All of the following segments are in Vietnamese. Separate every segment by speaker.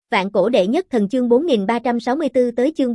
Speaker 1: Vạn cổ đệ nhất thần chương 4364 tới chương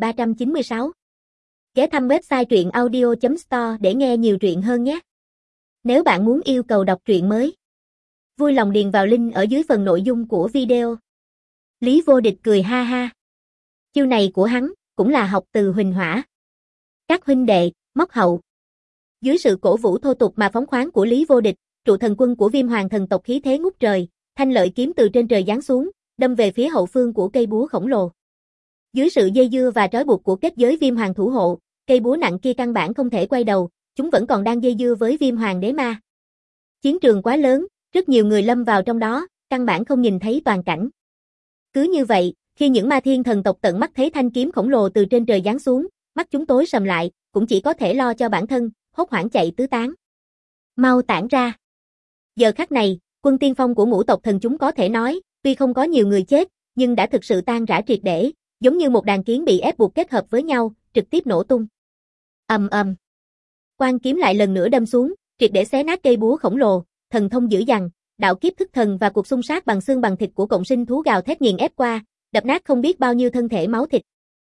Speaker 1: 4396. Ghé thăm website truyện audio.store để nghe nhiều truyện hơn nhé. Nếu bạn muốn yêu cầu đọc truyện mới, vui lòng điền vào link ở dưới phần nội dung của video. Lý Vô Địch cười ha ha. Chiêu này của hắn cũng là học từ Huỳnh Hỏa. Các huynh đệ, móc hậu. Dưới sự cổ vũ thô tục mà phóng khoáng của Lý Vô Địch, trụ thần quân của Viêm Hoàng thần tộc khí thế ngút trời, thanh lợi kiếm từ trên trời giáng xuống, đâm về phía hậu phương của cây búa khổng lồ. Dưới sự dây dưa và trói buộc của kết giới Viêm Hoàng thủ hộ, cây búa nặng kia căn bản không thể quay đầu, chúng vẫn còn đang dây dưa với Viêm Hoàng đế ma. Chiến trường quá lớn, rất nhiều người lâm vào trong đó, căn bản không nhìn thấy toàn cảnh. Cứ như vậy, khi những ma thiên thần tộc tận mắt thấy thanh kiếm khổng lồ từ trên trời giáng xuống, mắt chúng tối sầm lại, cũng chỉ có thể lo cho bản thân, hốt hoảng chạy tứ tán. Mau tản ra. Giờ khắc này, quân tiên phong của ngũ tộc thần chúng có thể nói, tuy không có nhiều người chết, nhưng đã thực sự tan rã triệt để, giống như một đàn kiến bị ép buộc kết hợp với nhau, trực tiếp nổ tung. Ầm ầm. Quang kiếm lại lần nữa đâm xuống, triệt để xé nát cây búa khổng lồ, thần thông dữ dằn, đạo kiếp thức thần và cuộc xung sát bằng xương bằng thịt của cộng sinh thú gào thét nghiền ép qua, đập nát không biết bao nhiêu thân thể máu thịt.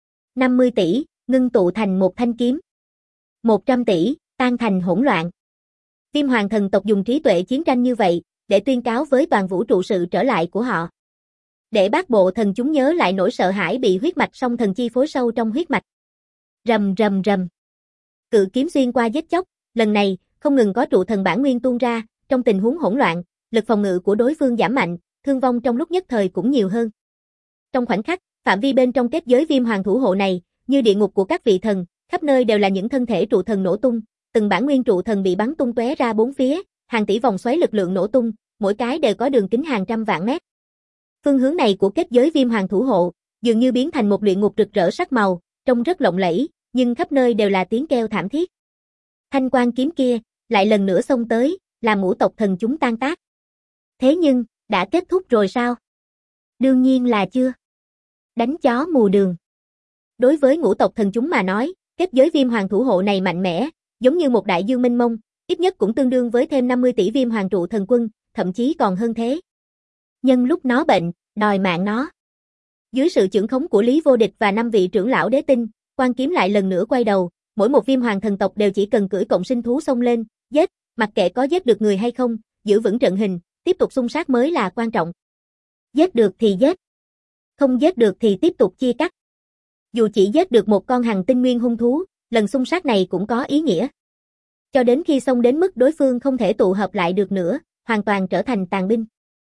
Speaker 1: 50 tỷ, ngưng tụ thành một thanh kiếm. 100 tỷ, tan thành hỗn loạn. Viêm Hoàng thần tộc dùng trí tuệ chiến tranh như vậy, để tuyên cáo với toàn vũ trụ sự trở lại của họ. Để bát bộ thần chúng nhớ lại nỗi sợ hãi bị huyết mạch song thần chi phối sâu trong huyết mạch. Rầm rầm rầm. Cự kiếm xuyên qua giết chóc, lần này, không ngừng có trụ thần bản nguyên tuôn ra, trong tình huống hỗn loạn, lực phòng ngự của đối phương giảm mạnh, thương vong trong lúc nhất thời cũng nhiều hơn. Trong khoảnh khắc, phạm vi bên trong kết giới Viêm Hoàng thủ hộ này, như địa ngục của các vị thần, khắp nơi đều là những thân thể trụ thần nổ tung, từng bản nguyên trụ thần bị bắn tung tóe ra bốn phía, hàng tỷ vòng xoáy lực lượng nổ tung, mỗi cái đều có đường kính hàng trăm vạn mét. Phương hướng này của kết giới Viêm Hoàng thủ hộ, dường như biến thành một luyện ngục rực rỡ sắc màu, trông rất lộng lẫy, nhưng khắp nơi đều là tiếng kêu thảm thiết. Thanh quang kiếm kia, lại lần nữa xông tới, làm ngũ tộc thần chúng tan tác. Thế nhưng, đã kết thúc rồi sao? Đương nhiên là chưa. Đánh chó mù đường. Đối với ngũ tộc thần chúng mà nói, kết giới Viêm Hoàng thủ hộ này mạnh mẽ, giống như một đại dương mênh mông, ít nhất cũng tương đương với thêm 50 tỷ Viêm Hoàng trụ thần quân, thậm chí còn hơn thế. Nhân lúc nó bệnh, đòi mạng nó. Dưới sự chưởng khống của Lý Vô Địch và 5 vị trưởng lão đế tinh, quang kiếm lại lần nữa quay đầu, mỗi một Viêm Hoàng thần tộc đều chỉ cần cưỡi cộng sinh thú xông lên, giết, mặc kệ có giết được người hay không, giữ vững trận hình, tiếp tục xung sát mới là quan trọng. Giết được thì giết, không giết được thì tiếp tục chia cắt. Dù chỉ giết được một con hằng tinh nguyên hung thú, lần xung sát này cũng có ý nghĩa. Cho đến khi xông đến mức đối phương không thể tụ hợp lại được nữa, hoàn toàn trở thành tàn binh.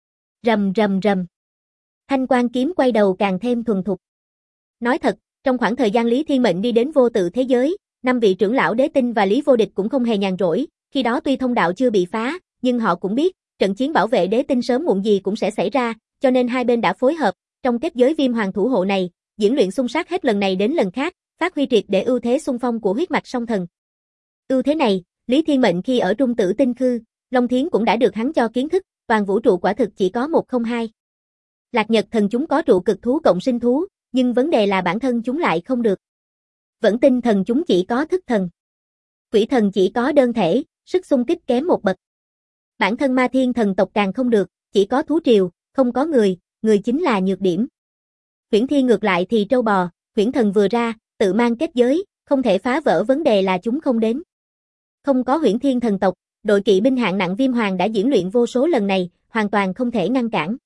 Speaker 1: Rầm rầm rầm. Thanh quang kiếm quay đầu càng thêm thuần thục. Nói thật, trong khoảng thời gian Lý Thiên Mệnh đi đến vô tự thế giới, 5 vị trưởng lão đế tinh và Lý Vô Địch cũng không hề nhàn rỗi, khi đó tuy thông đạo chưa bị phá, nhưng họ cũng biết, trận chiến bảo vệ đế tinh sớm muộn gì cũng sẽ xảy ra, cho nên hai bên đã phối hợp, trong kết giới Viêm Hoàng thủ hộ này, diễn luyện xung sát hết lần này đến lần khác, phát huy triệt để ưu thế xung phong của huyết mạch song thần. Ưu thế này, Lý Thiên Mệnh khi ở Trung Tử Tinh Khư, Long Thiến cũng đã được hắn cho kiến thức, toàn vũ trụ quả thực chỉ có một không hai. Lạc Nhật thần chúng có trụ cực thú cộng sinh thú, nhưng vấn đề là bản thân chúng lại không được. Vẫn Tinh thần chúng chỉ có thức thần. Quỷ thần chỉ có đơn thể, sức xung kích kém một bậc. Bản thân ma thiên thần tộc càng không được, chỉ có thú triều, không có người, người chính là nhược điểm. Huyễn Thi ngược lại thì trâu bò, Huyễn Thần vừa ra, tự mang kết giới, không thể phá vỡ, vấn đề là chúng không đến. Không có Huyễn Thiên thần tộc, đội kỵ binh hạng nặng Viêm Hoàng đã diễn luyện vô số lần này, hoàn toàn không thể ngăn cản.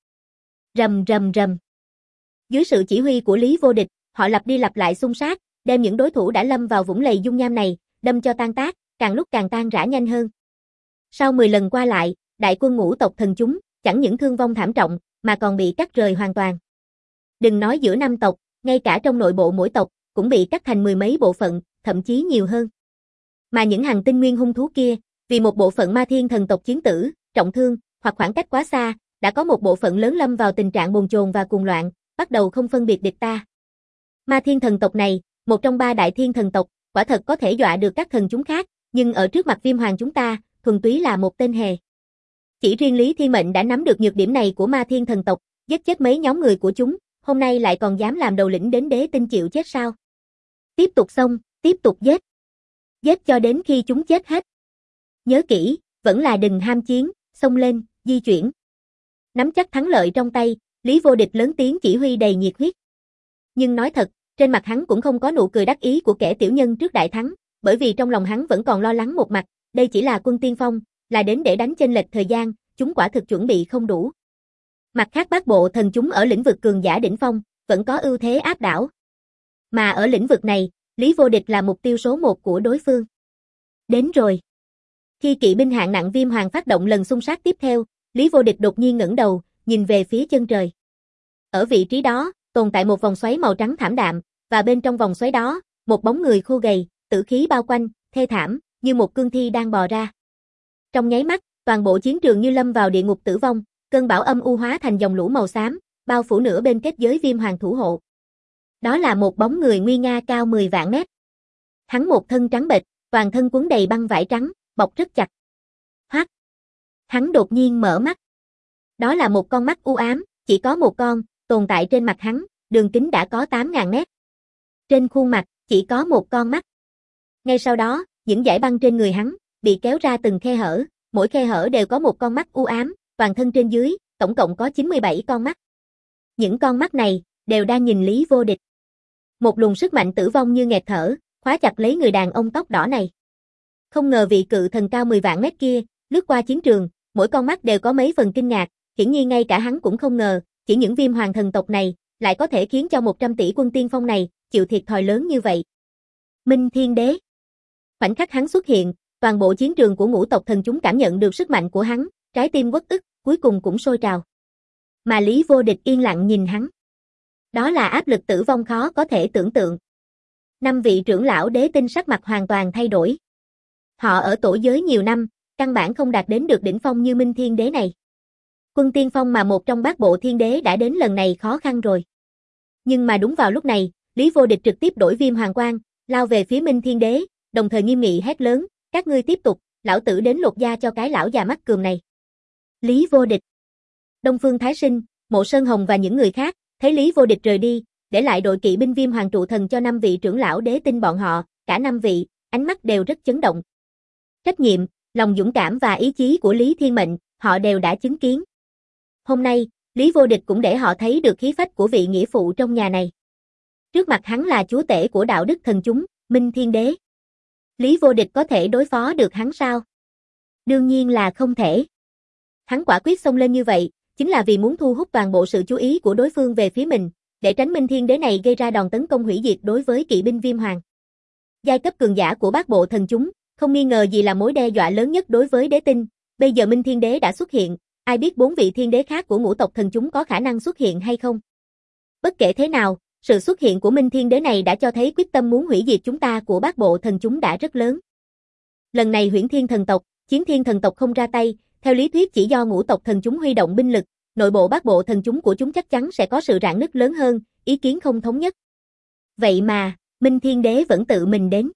Speaker 1: Rầm rầm rầm. Dưới sự chỉ huy của Lý Vô Địch, họ lặp đi lặp lại xung sát, đem những đối thủ đã lâm vào vũng lầy dung nham này, đâm cho tan tác, càng lúc càng tan rã nhanh hơn. Sau 10 lần qua lại, đại quân ngũ tộc thần chúng, chẳng những thương vong thảm trọng, mà còn bị cắt rời hoàn toàn. Đừng nói giữa 5 tộc, ngay cả trong nội bộ mỗi tộc, cũng bị cắt thành 10 mấy bộ phận, thậm chí nhiều hơn. Mà những hàng tinh nguyên hung thú kia, vì một bộ phận ma thiên thần tộc chiến tử, trọng thương, hoặc khoảng cách quá xa, đã có một bộ phận lớn lâm vào tình trạng bồn chồn và cuồng loạn, bắt đầu không phân biệt địch ta. Ma thiên thần tộc này, một trong 3 đại thiên thần tộc, quả thật có thể dọa được các thần chúng khác, nhưng ở trước mặt Viêm Hoàng chúng ta, thuần túy là một tên hề. Chỉ riêng Lý Thiên Mệnh đã nắm được nhược điểm này của ma thiên thần tộc, giết chết mấy nhóm người của chúng, hôm nay lại còn dám làm đầu lĩnh đến đế tinh chịu chết sao? Tiếp tục xông, tiếp tục giết. Giết cho đến khi chúng chết hết. Nhớ kỹ, vẫn là đừng ham chiến, xông lên, di chuyển. Nắm chắc thắng lợi trong tay, Lý Vô Địch lớn tiếng chỉ huy đầy nhiệt huyết. Nhưng nói thật, trên mặt hắn cũng không có nụ cười đắc ý của kẻ tiểu nhân trước đại thắng, bởi vì trong lòng hắn vẫn còn lo lắng một mặt, đây chỉ là quân tiên phong, là đến để đánh chênh lệch thời gian, chúng quả thực chuẩn bị không đủ. Mặt khác Bát Bộ Thần chúng ở lĩnh vực cường giả đỉnh phong, vẫn có ưu thế áp đảo. Mà ở lĩnh vực này, Lý Vô Địch là mục tiêu số 1 của đối phương. Đến rồi. Khi kỵ binh hạng nặng Viêm Hoàng phát động lần xung sát tiếp theo, Lý Vô Địch đột nhiên ngẩng đầu, nhìn về phía chân trời. Ở vị trí đó, tồn tại một vòng xoáy màu trắng thảm đạm, và bên trong vòng xoáy đó, một bóng người khô gầy, tử khí bao quanh, thê thảm, như một cương thi đang bò ra. Trong nháy mắt, toàn bộ chiến trường như lâm vào địa ngục tử vong, cơn bão âm u hóa thành dòng lũ màu xám, bao phủ nửa bên kết giới Viêm Hoàng thủ hộ. Đó là một bóng người nguy nga cao 10 vạn mét. Hắn một thân trắng bệch, toàn thân quấn đầy băng vải trắng, bọc rất chặt. Hoắc. Hắn đột nhiên mở mắt. Đó là một con mắt u ám, chỉ có một con, tồn tại trên mặt hắn, đường kính đã có 8.000 mét. Trên khuôn mặt, chỉ có một con mắt. Ngay sau đó, những dải băng trên người hắn, bị kéo ra từng khe hở, mỗi khe hở đều có một con mắt u ám, toàn thân trên dưới, tổng cộng có 97 con mắt. Những con mắt này, đều đang nhìn Lý Vô Địch. Một luồng sức mạnh tử vong như nghẹt thở, khóa chặt lấy người đàn ông tóc đỏ này. Không ngờ vị cự thần cao 10 vạn mét kia, lướt qua chiến trường, mỗi con mắt đều có mấy phần kinh ngạc, hiển nhiên ngay cả hắn cũng không ngờ, chỉ những Viêm Hoàng thần tộc này, lại có thể khiến cho 100 tỷ quân tiên phong này, chịu thiệt thòi lớn như vậy. Minh Thiên Đế. Khoảnh khắc hắn xuất hiện, toàn bộ chiến trường của ngũ tộc thần chúng cảm nhận được sức mạnh của hắn, trái tim uất ức, cuối cùng cũng sôi trào. Mà Lý Vô Địch yên lặng nhìn hắn. Đó là áp lực tử vong khó có thể tưởng tượng. 5 vị trưởng lão đế tinh sắc mặt hoàn toàn thay đổi. Họ ở tổ giới nhiều năm, căn bản không đạt đến được đỉnh phong như Minh Thiên Đế này. Quân tiên phong mà một trong Bát Bộ Thiên Đế đã đến lần này khó khăn rồi. Nhưng mà đúng vào lúc này, Lý Vô Địch trực tiếp đổi Viêm Hoàng quang, lao về phía Minh Thiên Đế, đồng thời nghiêm nghị hét lớn, các ngươi tiếp tục, lão tử đến lột da cho cái lão già mắt cườm này. Lý Vô Địch. Đông Phương Thái Sinh, Mộ Sơn Hồng và những người khác, thấy Lý Vô Địch rời đi, để lại đội kỵ binh Viêm Hoàng trụ thần cho 5 vị trưởng lão đế tinh bọn họ, cả 5 vị, ánh mắt đều rất chấn động. Trách nhiệm, lòng dũng cảm và ý chí của Lý Thiên Mệnh, họ đều đã chứng kiến. Hôm nay, Lý Vô Địch cũng để họ thấy được khí phách của vị nghĩa phụ trong nhà này. Trước mặt hắn là chúa tể của đạo đức thần chúng, Minh Thiên Đế. Lý Vô Địch có thể đối phó được hắn sao? Đương nhiên là không thể. Hắn quả quyết xông lên như vậy, chính là vì muốn thu hút toàn bộ sự chú ý của đối phương về phía mình, để tránh Minh Thiên Đế này gây ra đòn tấn công hủy diệt đối với kỵ binh Viêm Hoàng. Giai cấp cường giả của Bát Bộ thần chúng, không nghi ngờ gì là mối đe dọa lớn nhất đối với đế tinh, bây giờ Minh Thiên Đế đã xuất hiện, ai biết 4 vị thiên đế khác của ngũ tộc thần chúng có khả năng xuất hiện hay không? Bất kể thế nào, sự xuất hiện của Minh Thiên Đế này đã cho thấy quyết tâm muốn hủy diệt chúng ta của Bát Bộ thần chúng đã rất lớn. Lần này Huyễn Thiên thần tộc, Chiến Thiên thần tộc không ra tay, theo lý thuyết chỉ do ngũ tộc thần chúng huy động binh lực, nội bộ Bát Bộ thần chúng của chúng chắc chắn sẽ có sự rạn nứt lớn hơn, ý kiến không thống nhất. Vậy mà, Minh Thiên Đế vẫn tự mình đến.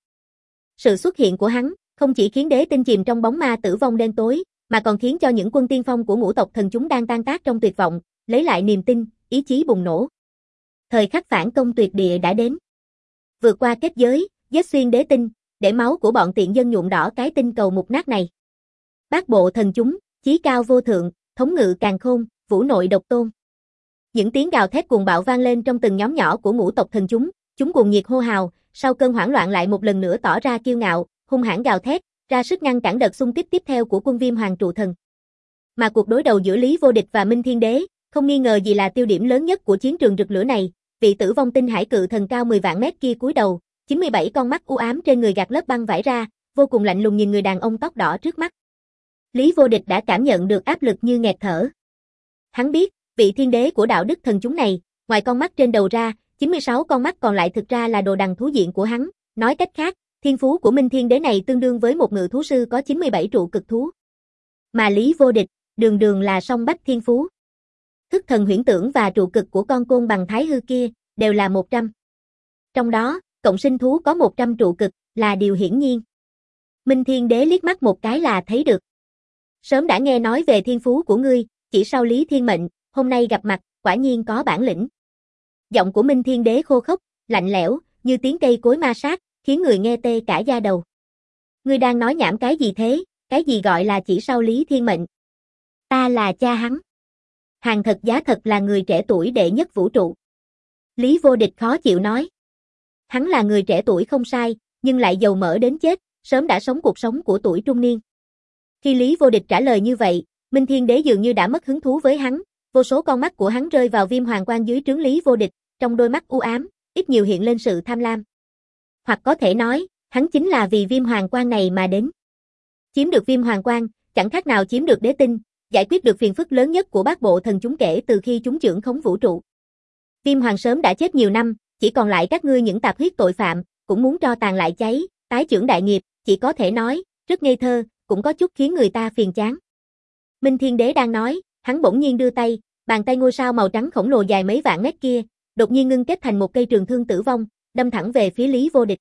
Speaker 1: Sự xuất hiện của hắn, không chỉ khiến đế tinh chìm trong bóng ma tử vong đen tối, mà còn khiến cho những quân tiên phong của ngũ tộc thần chúng đang tan tác trong tuyệt vọng, lấy lại niềm tin, ý chí bùng nổ. Thời khắc phản công tuyệt địa đã đến. Vượt qua kết giới, giết xuyên đế tinh, để máu của bọn tiện dân nhuộm đỏ cái tinh cầu mục nát này. Bát Bộ thần chúng, chí cao vô thượng, thống ngự càn khôn, vũ nội độc tôn. Những tiếng gào thét cuồng bạo vang lên trong từng nhóm nhỏ của ngũ tộc thần chúng cuồng nhiệt hô hào, sau cơn hoảng loạn lại một lần nữa tỏ ra kiêu ngạo, hung hãn gào thét, ra sức ngăn cản đợt xung kích tiếp theo của quân Viêm Hoàng trụ thần. Mà cuộc đối đầu giữa Lý Vô Địch và Minh Thiên Đế, không nghi ngờ gì là tiêu điểm lớn nhất của chiến trường rực lửa này, vị tử vong tinh hải cự thần cao 10 vạn mét kia cúi đầu, 97 con mắt u ám trên người gạt lớp băng vải ra, vô cùng lạnh lùng nhìn người đàn ông tóc đỏ trước mắt. Lý Vô Địch đã cảm nhận được áp lực như nghẹt thở. Hắn biết, vị thiên đế của đạo đức thần chúng này, ngoài con mắt trên đầu ra, 96 con mắt còn lại thực ra là đồ đằng thú diện của hắn, nói cách khác, thiên phú của Minh Thiên Đế này tương đương với một ngự thú sư có 97 trụ cực thú. Mà Lý Vô Địch, đường đường là song bách thiên phú. Thức thần huyễn tưởng và trụ cực của con côn bằng thái hư kia, đều là 100. Trong đó, cộng sinh thú có 100 trụ cực, là điều hiển nhiên. Minh Thiên Đế liếc mắt một cái là thấy được. Sớm đã nghe nói về thiên phú của ngươi, chỉ sau Lý Thiên Mệnh, hôm nay gặp mặt, quả nhiên có bản lĩnh. Giọng của Minh Thiên Đế khô khốc, lạnh lẽo, như tiếng cây cối ma sát, khiến người nghe tê cả da đầu. Ngươi đang nói nhảm cái gì thế, cái gì gọi là chỉ sau Lý Thiên Mệnh? Ta là cha hắn. Hàng thật giá thật là người trẻ tuổi đệ nhất vũ trụ. Lý Vô Địch khó chịu nói. Hắn là người trẻ tuổi không sai, nhưng lại dầu mỡ đến chết, sớm đã sống cuộc sống của tuổi trung niên. Khi Lý Vô Địch trả lời như vậy, Minh Thiên Đế dường như đã mất hứng thú với hắn, vô số con mắt của hắn rơi vào Viêm Hoàng Quan dưới trướng Lý Vô Địch, trong đôi mắt u ám, ít nhiều hiện lên sự tham lam. Hoặc có thể nói, hắn chính là vì Viêm Hoàng Quan này mà đến. Chiếm được Viêm Hoàng Quan, chẳng khác nào chiếm được đế tinh, giải quyết được phiền phức lớn nhất của bát bộ thần chúng kể từ khi chúng trưởng khống vũ trụ. Viêm Hoàng sớm đã chết nhiều năm, chỉ còn lại các ngươi những tạp huyết tội phạm, cũng muốn tro tàn lại cháy, tái trưởng đại nghiệp, chỉ có thể nói, rất ngây thơ, cũng có chút khiến người ta phiền chán. Minh Thiên Đế đang nói, hắn bỗng nhiên đưa tay, bàn tay ngôi sao màu trắng khổng lồ dài mấy vạn mét kia, đột nhiên ngưng kết thành một cây trường thương tử vong, đâm thẳng về phía Lý Vô Địch.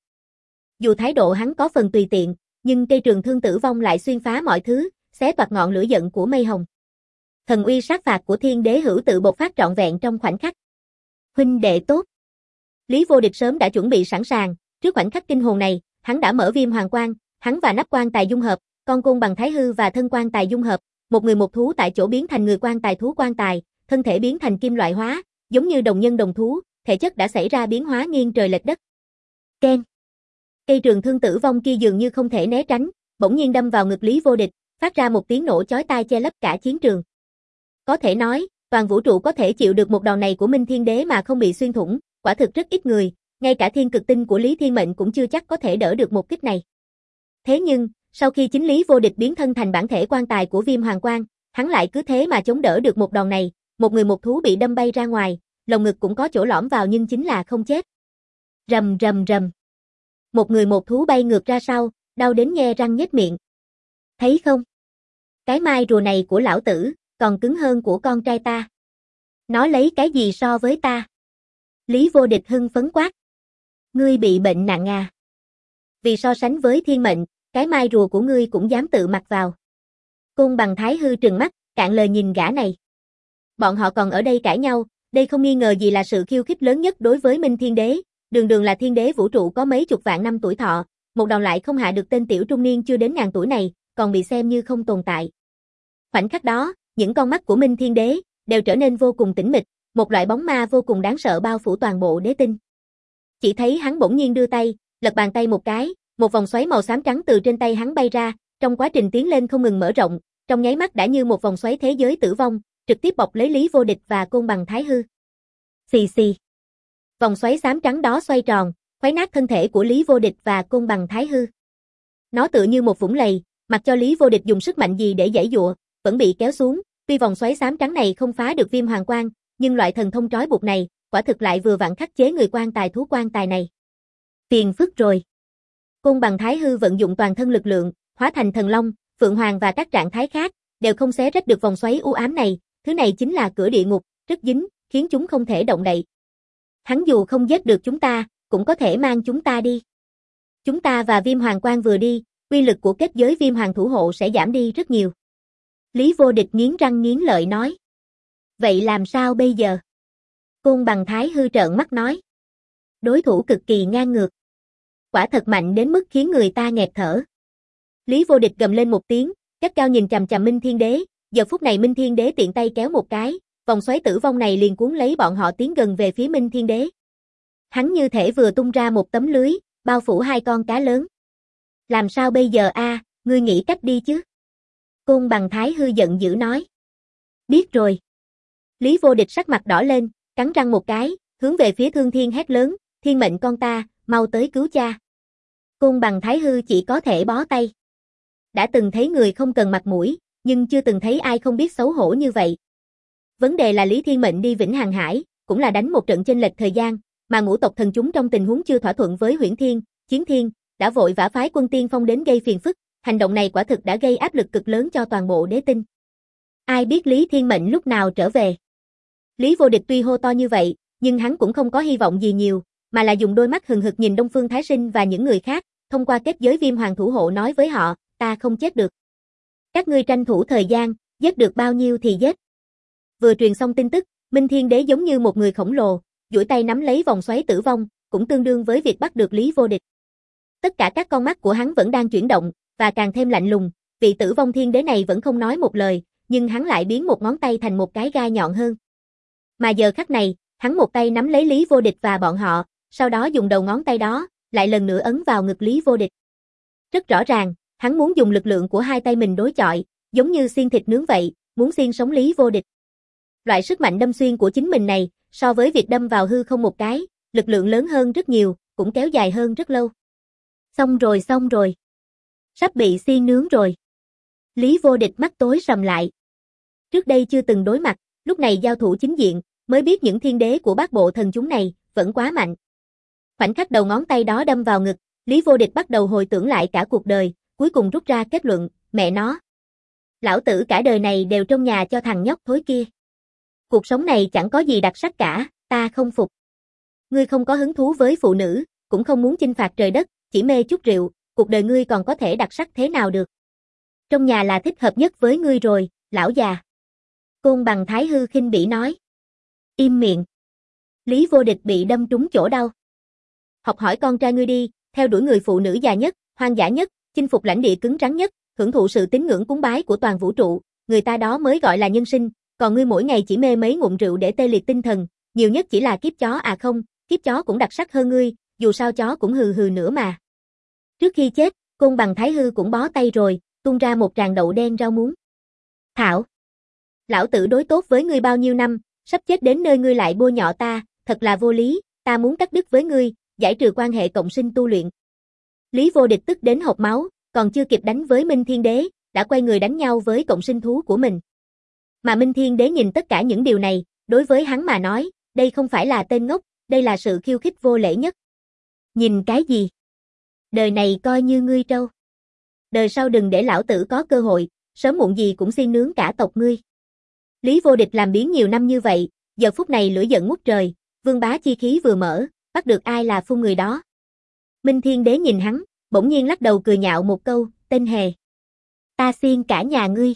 Speaker 1: Dù thái độ hắn có phần tùy tiện, nhưng cây trường thương tử vong lại xuyên phá mọi thứ, xé toạc ngọn lửa giận của mây hồng. Thần uy sát phạt của Thiên Đế hữu tự bộc phát trọn vẹn trong khoảnh khắc. Huynh đệ tốt. Lý Vô Địch sớm đã chuẩn bị sẵn sàng, trước khoảnh khắc kinh hồn này, hắn đã mở Viêm Hoàng Quan, hắn và nắp quan tài dung hợp, con côn bằng thái hư và thân quan tài dung hợp, một người một thú tại chỗ biến thành người quan tài thú quan tài, thân thể biến thành kim loại hóa, giống như đồng nhân đồng thú, thể chất đã xảy ra biến hóa nghiêng trời lệch đất. Keng. Cây trường thương tử vong kia dường như không thể né tránh, bỗng nhiên đâm vào ngực Lý Vô Địch, phát ra một tiếng nổ chói tai che lấp cả chiến trường. Có thể nói, toàn vũ trụ có thể chịu được một đòn này của Minh Thiên Đế mà không bị xuyên thủng, quả thực rất ít người, ngay cả thiên cực tinh của Lý Thiên Mệnh cũng chưa chắc có thể đỡ được một kích này. Thế nhưng, sau khi chính Lý Vô Địch biến thân thành bản thể quan tài của Viêm Hoàng Quan, hắn lại cứ thế mà chống đỡ được một đòn này, một người một thú bị đâm bay ra ngoài, lồng ngực cũng có chỗ lõm vào nhưng chính là không chết. Rầm rầm rầm. Một người một thú bay ngược ra sau, đau đến nhe răng nhếch miệng. Thấy không? Cái mai rùa này của lão tử, còn cứng hơn của con trai ta. Nó lấy cái gì so với ta? Lý Vô Địch hưng phấn quát. Ngươi bị bệnh nặng à? Vì so sánh với thiên mệnh, cái mai rùa của ngươi cũng dám tự mặc vào. Côn bằng thái hư trừng mắt, cạn lời nhìn gã này. Bọn họ còn ở đây cãi nhau, đây không nghi ngờ gì là sự khiêu khích lớn nhất đối với Minh Thiên Đế, đường đường là thiên đế vũ trụ có mấy chục vạn năm tuổi thọ, một đòn lại không hạ được tên tiểu trung niên chưa đến ngàn tuổi này, còn bị xem như không tồn tại. Khoảnh khắc đó, những con mắt của Minh Thiên Đế đều trở nên vô cùng tĩnh mịch, một loại bóng ma vô cùng đáng sợ bao phủ toàn bộ đế tinh. Chỉ thấy hắn bỗng nhiên đưa tay, lật bàn tay một cái, một vòng xoáy màu xám trắng từ trên tay hắn bay ra, trong quá trình tiến lên không ngừng mở rộng, trong nháy mắt đã như một vòng xoáy thế giới tử vong, trực tiếp bọc lấy Lý Vô Địch và côn bằng thái hư. Xì xì. Vòng xoáy xám trắng đó xoay tròn, khuấy nát thân thể của Lý Vô Địch và côn bằng thái hư. Nó tựa như một vũng lầy, mặc cho Lý Vô Địch dùng sức mạnh gì để giãy giụa, vẫn bị kéo xuống. Tuy vòng xoáy xám trắng này không phá được Viêm Hoàng Quan, nhưng loại thần thông trói buộc này, quả thực lại vừa vặn khắc chế người quan tài thú quan tài này. Phiền phức rồi. Côn bằng thái hư vận dụng toàn thân lực lượng, hóa thành thần long, phượng hoàng và các trạng thái khác, đều không xé rách được vòng xoáy u ám này, thứ này chính là cửa địa ngục, rất dính, khiến chúng không thể động đậy. Hắn dù không giết được chúng ta, cũng có thể mang chúng ta đi. Chúng ta và Viêm Hoàng Quan vừa đi, uy lực của kết giới Viêm Hoàng thủ hộ sẽ giảm đi rất nhiều. Lý Vô Địch nghiến răng nghiến lợi nói. Vậy làm sao bây giờ? Côn bằng thái hư trợn mắt nói. Đối thủ cực kỳ ngang ngược. Quả thật mạnh đến mức khiến người ta nghẹt thở. Lý Vô Địch gầm lên một tiếng, gắt gao nhìn chằm chằm Minh Thiên Đế, giờ phút này Minh Thiên Đế tiện tay kéo một cái, vòng xoáy tử vong này liền cuốn lấy bọn họ tiến gần về phía Minh Thiên Đế. Hắn như thể vừa tung ra một tấm lưới, bao phủ hai con cá lớn. Làm sao bây giờ a, ngươi nghĩ cách đi chứ? Côn bằng thái hư giận dữ nói. Biết rồi. Lý Vô Địch sắc mặt đỏ lên, cắn răng một cái, hướng về phía Thương Thiên hét lớn, thiên mệnh con ta, mau tới cứu cha. Côn bằng thái hư chỉ có thể bó tay. Đã từng thấy người không cần mặt mũi, nhưng chưa từng thấy ai không biết xấu hổ như vậy. Vấn đề là Lý Thiên Mệnh đi Vĩnh Hằng Hải, cũng là đánh một trận chênh lệch thời gian, mà ngũ tộc thần chúng trong tình huống chưa thỏa thuận với Huyễn Thiên, Chiến Thiên, đã vội vã phái quân tiên phong đến gây phiền phức, hành động này quả thực đã gây áp lực cực lớn cho toàn bộ đế tinh. Ai biết Lý Thiên Mệnh lúc nào trở về. Lý Vô Địch tuy hô to như vậy, nhưng hắn cũng không có hy vọng gì nhiều, mà là dùng đôi mắt hừng hực nhìn Đông Phương Thái Sinh và những người khác, thông qua kết giới Viêm Hoàng thủ hộ nói với họ, ta không chết được. Các ngươi tranh thủ thời gian, giết được bao nhiêu thì giết. Vừa truyền xong tin tức, Minh Thiên Đế giống như một người khổng lồ, duỗi tay nắm lấy vòng xoáy tử vong, cũng tương đương với việc bắt được Lý Vô Địch. Tất cả các con mắt của hắn vẫn đang chuyển động, và càng thêm lạnh lùng, vị Tử Vong Thiên Đế này vẫn không nói một lời, nhưng hắn lại biến một ngón tay thành một cái gai nhọn hơn. Mà giờ khắc này, hắn một tay nắm lấy Lý Vô Địch và bọn họ, sau đó dùng đầu ngón tay đó, lại lần nữa ấn vào ngực Lý Vô Địch. Rất rõ ràng, hắn muốn dùng lực lượng của hai tay mình đối chọi, giống như xiên thịt nướng vậy, muốn xiên sống Lý Vô Địch. Loại sức mạnh đâm xuyên của chính mình này, so với việc đâm vào hư không một cái, lực lượng lớn hơn rất nhiều, cũng kéo dài hơn rất lâu. Xong rồi. Sắp bị xiên nướng rồi. Lý Vô Địch mắt tối sầm lại. Trước đây chưa từng đối mặt, lúc này giao thủ chính diện, mới biết những thiên đế của bát bộ thần chúng này, vẫn quá mạnh. Khoảnh khắc đầu ngón tay đó đâm vào ngực, Lý Vô Địch bắt đầu hồi tưởng lại cả cuộc đời, cuối cùng rút ra kết luận, mẹ nó. Lão tử cả đời này đều trong nhà cho thằng nhóc thối kia. Cuộc sống này chẳng có gì đặc sắc cả, ta không phục. Ngươi không có hứng thú với phụ nữ, cũng không muốn chinh phạt trời đất, chỉ mê chút rượu, cuộc đời ngươi còn có thể đặc sắc thế nào được. Trong nhà là thích hợp nhất với ngươi rồi, lão già. Côn Bằng Thái Hư khinh bỉ nói. Im miệng. Lý Vô Địch bị đâm trúng chỗ đau. Học hỏi con trai ngươi đi, theo đuổi người phụ nữ già nhất, hoang dã nhất, chinh phục lãnh địa cứng rắn nhất, hưởng thụ sự tín ngưỡng cúng bái của toàn vũ trụ, người ta đó mới gọi là nhân sinh, còn ngươi mỗi ngày chỉ mê mấy ngụm rượu để tê liệt tinh thần, nhiều nhất chỉ là kiếp chó à không, kiếp chó cũng đặc sắc hơn ngươi, dù sao chó cũng hừ hừ nữa mà. Trước khi chết, Côn Bằng Thái Hư cũng bó tay rồi, tung ra một tràng đậu đen rau muống. Thảo! Lão tử đối tốt với ngươi bao nhiêu năm, sắp chết đến nơi ngươi lại bôi nhọ ta, thật là vô lý, ta muốn cắt đứt với ngươi, giải trừ quan hệ cộng sinh tu luyện. Lý Vô Địch tức đến hộc máu, còn chưa kịp đánh với Minh Thiên Đế, đã quay người đánh nhau với cộng sinh thú của mình. Mà Minh Thiên Đế nhìn tất cả những điều này, đối với hắn mà nói, đây không phải là tên ngốc, đây là sự khiêu khích vô lễ nhất. Nhìn cái gì? Đời này coi như ngươi trâu. Đời sau đừng để lão tử có cơ hội, sớm muộn gì cũng xiên nướng cả tộc ngươi. Lý Vô Địch làm biến nhiều năm như vậy, giờ phút này lửa giận ngút trời, vương bá chi khí vừa mở, bắt được ai là phun người đó. Minh Thiên Đế nhìn hắn, bỗng nhiên lắc đầu cười nhạo một câu, tên hề. Ta xiên cả nhà ngươi.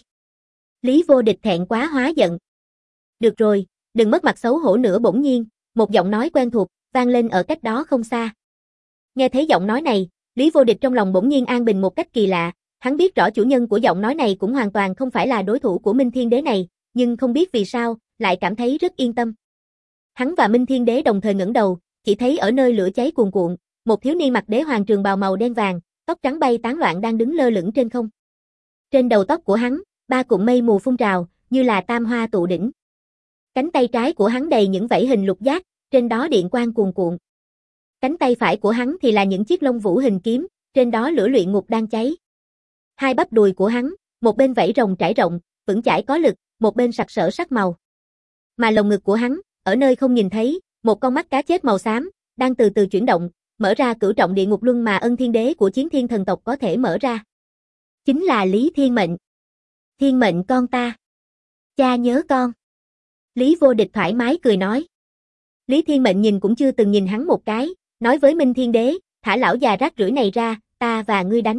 Speaker 1: Lý Vô Địch thẹn quá hóa giận. Được rồi, đừng mất mặt xấu hổ nữa. Bỗng nhiên, một giọng nói quen thuộc, vang lên ở cách đó không xa. Nghe thấy giọng nói này, Lý Vô Địch trong lòng bỗng nhiên an bình một cách kỳ lạ, hắn biết rõ chủ nhân của giọng nói này cũng hoàn toàn không phải là đối thủ của Minh Thiên Đế này, nhưng không biết vì sao, lại cảm thấy rất yên tâm. Hắn và Minh Thiên Đế đồng thời ngẩng đầu, chỉ thấy ở nơi lửa cháy cuồn cuộn, một thiếu niên mặc đế hoàng trường bào màu đen vàng, tóc trắng bay tán loạn đang đứng lơ lửng trên không. Trên đầu tóc của hắn, ba cụm mây mù phun trào, như là tam hoa tụ đỉnh. Cánh tay trái của hắn đầy những vảy hình lục giác, trên đó điện quang cuồn cuộn. Cánh tay phải của hắn thì là những chiếc lông vũ hình kiếm, trên đó lửa luyện ngục đang cháy. Hai bắp đùi của hắn, một bên vảy rồng trải rộng, vững chãi có lực, một bên sặc sỡ sắc màu. Mà lồng ngực của hắn, ở nơi không nhìn thấy, một con mắt cá chết màu xám, đang từ từ chuyển động, mở ra cửu trọng địa ngục luân mà Ân Thiên Đế của Chiến Thiên thần tộc có thể mở ra. Chính là Lý Thiên Mệnh. Thiên Mệnh con ta. Cha nhớ con. Lý Vô Địch thoải mái cười nói. Lý Thiên Mệnh nhìn cũng chưa từng nhìn hắn một cái, nói với Minh Thiên Đế, thả lão già rác rưởi này ra, ta và ngươi đánh.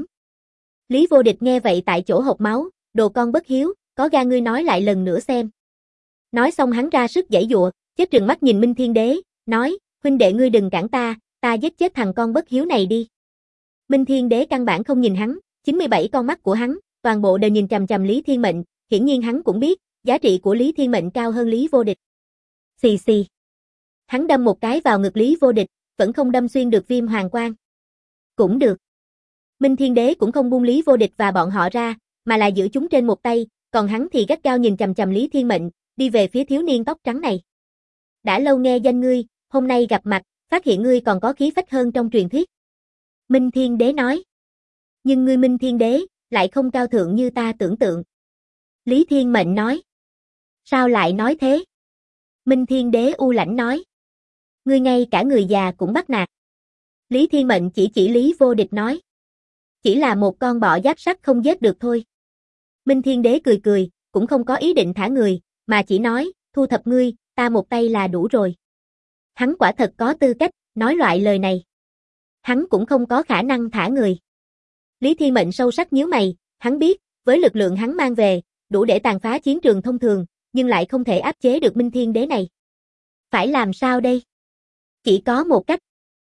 Speaker 1: Lý Vô Địch nghe vậy tại chỗ hộc máu, đồ con bất hiếu, có gan ngươi nói lại lần nữa xem. Nói xong hắn ra sức giãy giụa, chết trừng mắt nhìn Minh Thiên Đế, nói, huynh đệ ngươi đừng cản ta giết chết thằng con bất hiếu này đi. Minh Thiên Đế căn bản không nhìn hắn, 97 con mắt của hắn, toàn bộ đều nhìn chằm chằm Lý Thiên Mệnh, hiển nhiên hắn cũng biết, giá trị của Lý Thiên Mệnh cao hơn Lý Vô Địch. Xì xì. Hắn đâm một cái vào ngực Lý Vô Địch, vẫn không đâm xuyên được viêm hoàng quang. Cũng được. Minh Thiên Đế cũng không buông Lý Vô Địch và bọn họ ra, mà là giữ chúng trên một tay, còn hắn thì gắt gao nhìn chằm chằm Lý Thiên Mệnh, đi về phía thiếu niên tóc trắng này. Đã lâu nghe danh ngươi, hôm nay gặp mặt, phát hiện ngươi còn có khí phách hơn trong truyền thuyết. Minh Thiên Đế nói. Nhưng ngươi Minh Thiên Đế, lại không cao thượng như ta tưởng tượng. Lý Thiên Mệnh nói. Sao lại nói thế? Minh Thiên Đế u lãnh nói. Ngươi ngay cả người già cũng bắt nạt. Lý Thiên Mệnh chỉ Lý Vô Địch nói. Chỉ là một con bọ giáp sắt không giết được thôi. Minh Thiên Đế cười cười, cũng không có ý định thả người, mà chỉ nói, thu thập ngươi, ta một tay là đủ rồi. Hắn quả thật có tư cách, nói loại lời này. Hắn cũng không có khả năng thả người. Lý Thiên Mệnh sâu sắc nhíu mày, hắn biết, với lực lượng hắn mang về, đủ để tàn phá chiến trường thông thường, nhưng lại không thể áp chế được Minh Thiên Đế này. Phải làm sao đây? Chỉ có một cách.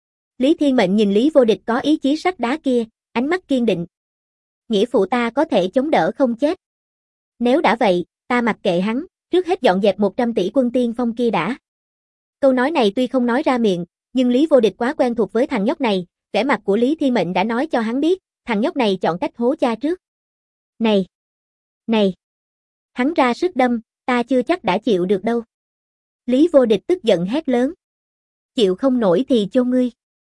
Speaker 1: Lý Thiên Mệnh nhìn Lý Vô Địch có ý chí sắt đá kia, ánh mắt kiên định. Nghĩa phụ ta có thể chống đỡ không chết. Nếu đã vậy, ta mặc kệ hắn, trước hết dọn dẹp 100 tỷ quân tiên phong kia đã. Câu nói này tuy không nói ra miệng, nhưng Lý Vô Địch quá quen thuộc với thằng nhóc này, vẻ mặt của Lý Thiên Mệnh đã nói cho hắn biết, thằng nhóc này chọn cách hố cha trước. Này! Này! Hắn ra sức đâm, ta chưa chắc đã chịu được đâu. Lý Vô Địch tức giận hét lớn. Chịu không nổi thì chôn ngươi.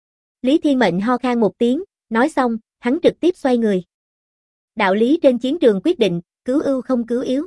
Speaker 1: Lý Thiên Mệnh ho khan một tiếng, nói xong, hắn trực tiếp xoay người. Đạo lý trên chiến trường quyết định, cứu ưu không cứu yếu.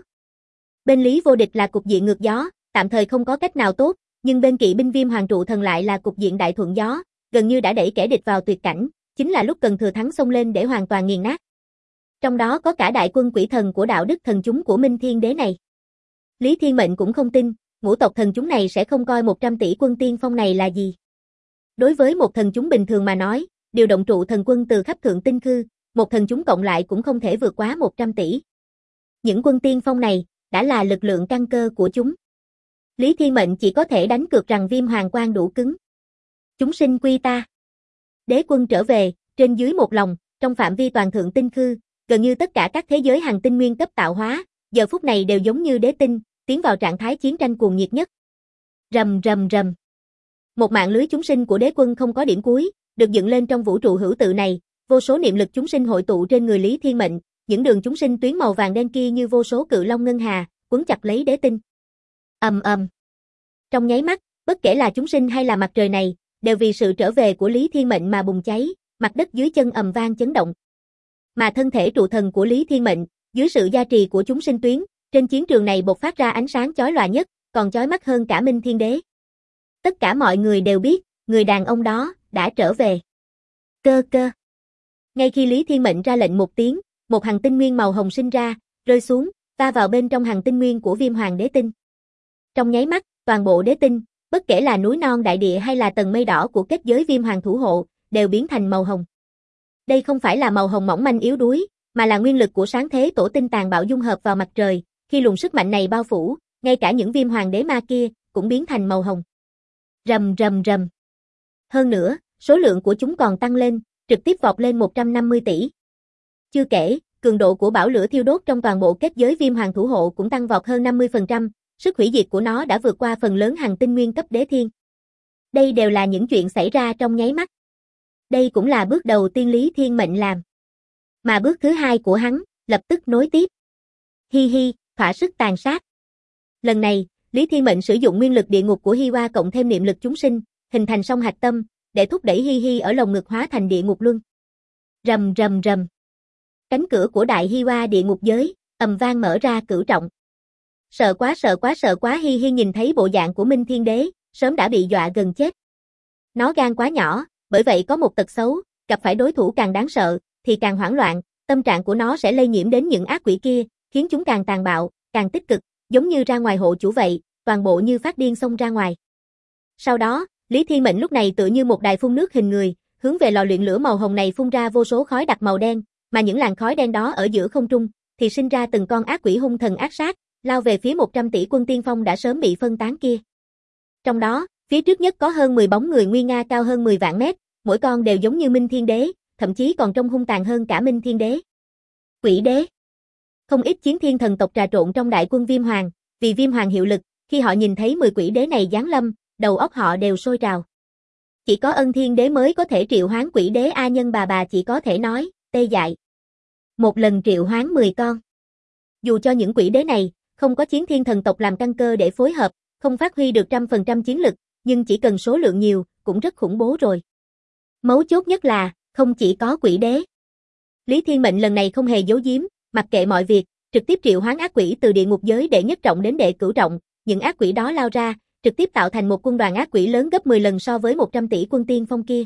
Speaker 1: Bên Lý Vô Địch là cục diện ngược gió, tạm thời không có cách nào tốt, nhưng bên kỵ binh Viêm Hoàng Trụ Thần lại là cục diện đại thuận gió, gần như đã đẩy kẻ địch vào tuyệt cảnh, chính là lúc cần thừa thắng xông lên để hoàn toàn nghiền nát. Trong đó có cả đại quân quỷ thần của đạo đức thần chúng của Minh Thiên Đế này. Lý Thiên Mệnh cũng không tin, ngũ tộc thần chúng này sẽ không coi 100 tỷ quân tiên phong này là gì. Đối với một thần chúng bình thường mà nói, điều động trụ thần quân từ khắp thượng tinh khư, một thần chúng cộng lại cũng không thể vượt quá 100 tỷ. Những quân tiên phong này, đã là lực lượng căn cơ của chúng. Lý Thiên Mệnh chỉ có thể đánh cược rằng Viêm Hoàng Quan đủ cứng. Chúng sinh quy ta. Đế quân trở về, trên dưới một lòng, trong phạm vi toàn thượng tinh khư, gần như tất cả các thế giới hành tinh nguyên cấp tạo hóa, giờ phút này đều giống như đế tinh, tiến vào trạng thái chiến tranh cuồng nhiệt nhất. Rầm rầm rầm. Một mạng lưới chúng sinh của đế quân không có điểm cuối, được dựng lên trong vũ trụ hữu tự này, vô số niệm lực chúng sinh hội tụ trên người Lý Thiên Mệnh, những đường chúng sinh tuyến màu vàng đen kia như vô số cự long ngân hà, quấn chặt lấy đế tinh. Ầm ầm. Trong nháy mắt, bất kể là chúng sinh hay là mặt trời này, đều vì sự trở về của Lý Thiên Mệnh mà bùng cháy, mặt đất dưới chân ầm vang chấn động. Mà thân thể trụ thần của Lý Thiên Mệnh, dưới sự gia trì của chúng sinh tuyến, trên chiến trường này bộc phát ra ánh sáng chói lòa nhất, còn chói mắt hơn cả Minh Thiên Đế. Tất cả mọi người đều biết, người đàn ông đó đã trở về. Cơ cơ. Ngay khi Lý Thiên Mệnh ra lệnh một tiếng, một hành tinh nguyên màu hồng sinh ra, rơi xuống, va vào bên trong hành tinh nguyên của Viêm Hoàng Đế Tinh. Trong nháy mắt, toàn bộ đế tinh, bất kể là núi non đại địa hay là tầng mây đỏ của kết giới Viêm Hoàng thủ hộ, đều biến thành màu hồng. Đây không phải là màu hồng mỏng manh yếu đuối, mà là nguyên lực của sáng thế tổ tinh tàn bạo dung hợp vào mặt trời, khi luồng sức mạnh này bao phủ, ngay cả những Viêm Hoàng đế ma kia cũng biến thành màu hồng. Rầm rầm rầm. Hơn nữa, số lượng của chúng còn tăng lên, trực tiếp vọt lên 150 tỷ. Chưa kể, cường độ của bảo lửa thiêu đốt trong toàn bộ kết giới Viêm Hoàng thủ hộ cũng tăng vọt hơn 50%, sức hủy diệt của nó đã vượt qua phần lớn hành tinh nguyên cấp đế thiên. Đây đều là những chuyện xảy ra trong nháy mắt. Đây cũng là bước đầu tiên Lý Thiên Mệnh làm. Mà bước thứ hai của hắn, lập tức nối tiếp. Hi hi, thỏa sức tàn sát. Lần này, Lý Thiên Mệnh sử dụng nguyên lực địa ngục của Hi Hoa cộng thêm niệm lực chúng sinh, hình thành song hạch tâm, để thúc đẩy Hi Hi ở lồng ngực hóa thành địa ngục luân. Rầm rầm rầm. Cánh cửa của đại Hi Hoa địa ngục giới, ầm vang mở ra cửu trọng. Sợ quá sợ quá sợ quá. Hi Hi nhìn thấy bộ dạng của Minh Thiên Đế, sớm đã bị dọa gần chết. Nó gan quá nhỏ, bởi vậy có một tật xấu, gặp phải đối thủ càng đáng sợ, thì càng hoảng loạn, tâm trạng của nó sẽ lây nhiễm đến những ác quỷ kia, khiến chúng càng tàn bạo, càng tích cực, giống như ra ngoài hộ chủ vậy, toàn bộ như phát điên xông ra ngoài. Sau đó, Lý Thiên Mệnh lúc này tựa như một đài phun nước hình người, hướng về lò luyện lửa màu hồng này phun ra vô số khói đặc màu đen, mà những làn khói đen đó ở giữa không trung, thì sinh ra từng con ác quỷ hung thần ác sát, lao về phía 100 tỷ quân tiên phong đã sớm bị phân tán kia. Trong đó, phía trước nhất có hơn 10 bóng người nguy nga cao hơn 10 vạn mét, mỗi con đều giống như Minh Thiên Đế, thậm chí còn trông hung tàn hơn cả Minh Thiên Đế. Quỷ đế. Không ít chiến thiên thần tộc trà trộn trong đại quân Viêm Hoàng, vì Viêm Hoàng hiệu lực, khi họ nhìn thấy 10 quỷ đế này giáng lâm, đầu óc họ đều sôi trào. Chỉ có Ân Thiên Đế mới có thể triệu hoán quỷ đế A Nhân bà chỉ có thể nói, tê dại. Một lần triệu hoán 10 con. Dù cho những quỷ đế này, không có chiến thiên thần tộc làm căn cơ để phối hợp, không phát huy được 100% chiến lực, nhưng chỉ cần số lượng nhiều, cũng rất khủng bố rồi. Mấu chốt nhất là, không chỉ có quỷ đế. Lý Thiên Mệnh lần này không hề giấu giếm, mặc kệ mọi việc, trực tiếp triệu hoán ác quỷ từ địa ngục giới đệ nhất trọng đến đệ cửu trọng, những ác quỷ đó lao ra, trực tiếp tạo thành một quân đoàn ác quỷ lớn gấp 10 lần so với 100 tỷ quân tiên phong kia.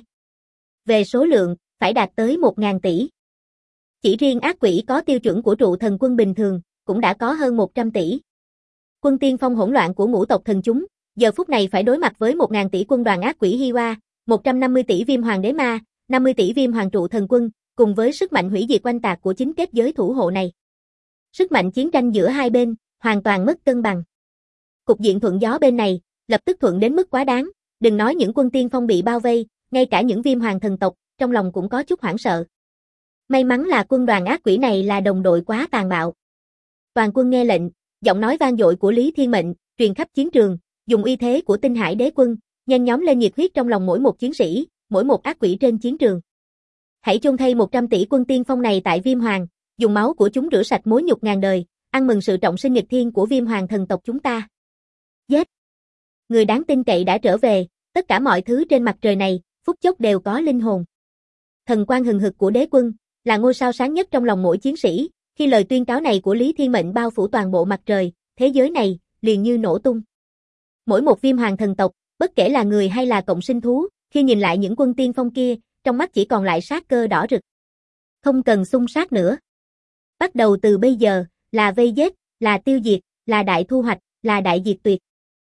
Speaker 1: Về số lượng, phải đạt tới 1.000 tỷ. Chỉ riêng ác quỷ có tiêu chuẩn của trụ thần quân bình thường, cũng đã có hơn 100 tỷ. Quân tiên phong hỗn loạn của ngũ tộc thần chúng, giờ phút này phải đối mặt với 1.000 tỷ quân đoàn ác quỷ Hi Hoa, 150 tỷ Viêm Hoàng đế ma, 50 tỷ Viêm Hoàng trụ thần quân, cùng với sức mạnh hủy diệt oanh tạc của chính kết giới thủ hộ này. Sức mạnh chiến tranh giữa hai bên, hoàn toàn mất cân bằng. Cục diện thuận gió bên này, lập tức thuận đến mức quá đáng, đừng nói những quân tiên phong bị bao vây, ngay cả những Viêm Hoàng thần tộc, trong lòng cũng có chút hoảng sợ. May mắn là quân đoàn ác quỷ này là đồng đội quá tàn bạo. Toàn quân nghe lệnh, Giọng nói vang dội của Lý Thiên Mệnh truyền khắp chiến trường, dùng uy thế của Tinh Hải Đế Quân, nhen nhóm lên nhiệt huyết trong lòng mỗi một chiến sĩ, mỗi một ác quỷ trên chiến trường. Hãy chôn thay 100 tỷ quân tiên phong này tại Viêm Hoàng, dùng máu của chúng rửa sạch mối nhục ngàn đời, ăn mừng sự trọng sinh nghịch thiên của Viêm Hoàng thần tộc chúng ta. Giết! Người đáng tin cậy đã trở về, tất cả mọi thứ trên mặt trời này, phút chốc đều có linh hồn. Thần quang hừng hực của Đế Quân là ngôi sao sáng nhất trong lòng mỗi chiến sĩ, khi lời tuyên cáo này của Lý Thiên Mệnh bao phủ toàn bộ mặt trời, thế giới này liền như nổ tung. Mỗi một Viêm Hoàng thần tộc, bất kể là người hay là cộng sinh thú, khi nhìn lại những quân tiên phong kia, trong mắt chỉ còn lại sát cơ đỏ rực. Không cần xung sát nữa. Bắt đầu từ bây giờ, là vây giết, là tiêu diệt, là đại thu hoạch, là đại diệt tuyệt.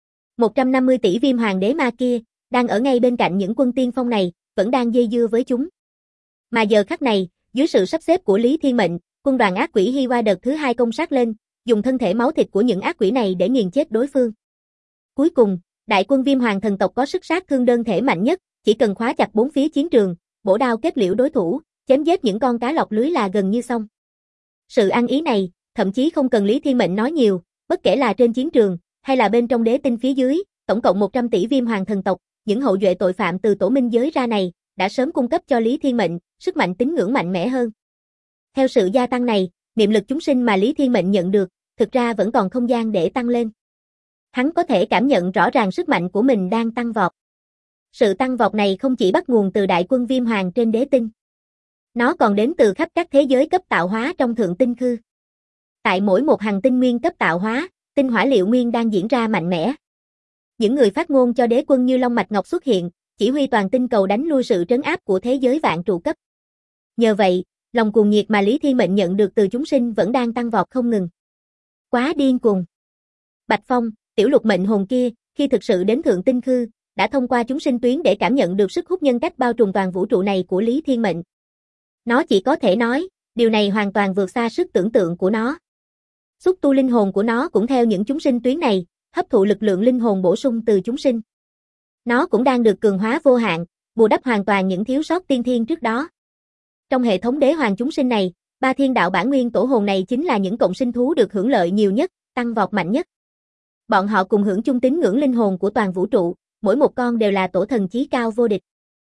Speaker 1: 150 tỷ Viêm Hoàng đế ma kia, đang ở ngay bên cạnh những quân tiên phong này, vẫn đang dây dưa với chúng. Mà giờ khắc này, dưới sự sắp xếp của Lý Thiên Mệnh, quân đoàn ác quỷ Hy Hoa đợt thứ 2 công sát lên, dùng thân thể máu thịt của những ác quỷ này để nghiền chết đối phương. Cuối cùng, đại quân Viêm Hoàng thần tộc có sức sát thương đơn thể mạnh nhất, chỉ cần khóa chặt bốn phía chiến trường, bổ đao kết liễu đối thủ, chém giết những con cá lọt lưới là gần như xong. Sự ăn ý này, thậm chí không cần Lý Thiên Mệnh nói nhiều, bất kể là trên chiến trường, hay là bên trong đế tinh phía dưới, tổng cộng 100 tỷ Viêm Hoàng thần tộc, những hậu duệ tội phạm từ tổ minh giới ra này, đã sớm cung cấp cho Lý Thiên Mệnh, sức mạnh tín ngưỡng mạnh mẽ hơn. Theo sự gia tăng này, niệm lực chúng sinh mà Lý Thiên Mệnh nhận được, thực ra vẫn còn không gian để tăng lên. Hắn có thể cảm nhận rõ ràng sức mạnh của mình đang tăng vọt. Sự tăng vọt này không chỉ bắt nguồn từ đại quân Viêm Hoàng trên đế tinh. Nó còn đến từ khắp các thế giới cấp tạo hóa trong thượng tinh khư. Tại mỗi một hành tinh nguyên cấp tạo hóa, tinh hỏa liệu nguyên đang diễn ra mạnh mẽ. Những người phát ngôn cho đế quân như Long Mạch Ngọc xuất hiện, chỉ huy toàn tinh cầu đánh lui sự trấn áp của thế giới vạn trụ cấp. Nhờ vậy, lòng cuồng nhiệt mà Lý Thiên Mệnh nhận được từ chúng sinh vẫn đang tăng vọt không ngừng. Quá điên cuồng. Bạch Phong, tiểu lục mệnh hồn kia, khi thực sự đến thượng tinh khư, đã thông qua chúng sinh tuyến để cảm nhận được sức hút nhân cách bao trùm toàn vũ trụ này của Lý Thiên Mệnh. Nó chỉ có thể nói, điều này hoàn toàn vượt xa sức tưởng tượng của nó. Xúc tu linh hồn của nó cũng theo những chúng sinh tuyến này, hấp thụ lực lượng linh hồn bổ sung từ chúng sinh. Nó cũng đang được cường hóa vô hạn, bù đắp hoàn toàn những thiếu sót tiên thiên trước đó. Trong hệ thống đế hoàng chúng sinh này, ba thiên đạo bản nguyên tổ hồn này chính là những cộng sinh thú được hưởng lợi nhiều nhất, tăng vọt mạnh nhất. Bọn họ cùng hưởng chung tín ngưỡng linh hồn của toàn vũ trụ, mỗi một con đều là tổ thần chí cao vô địch.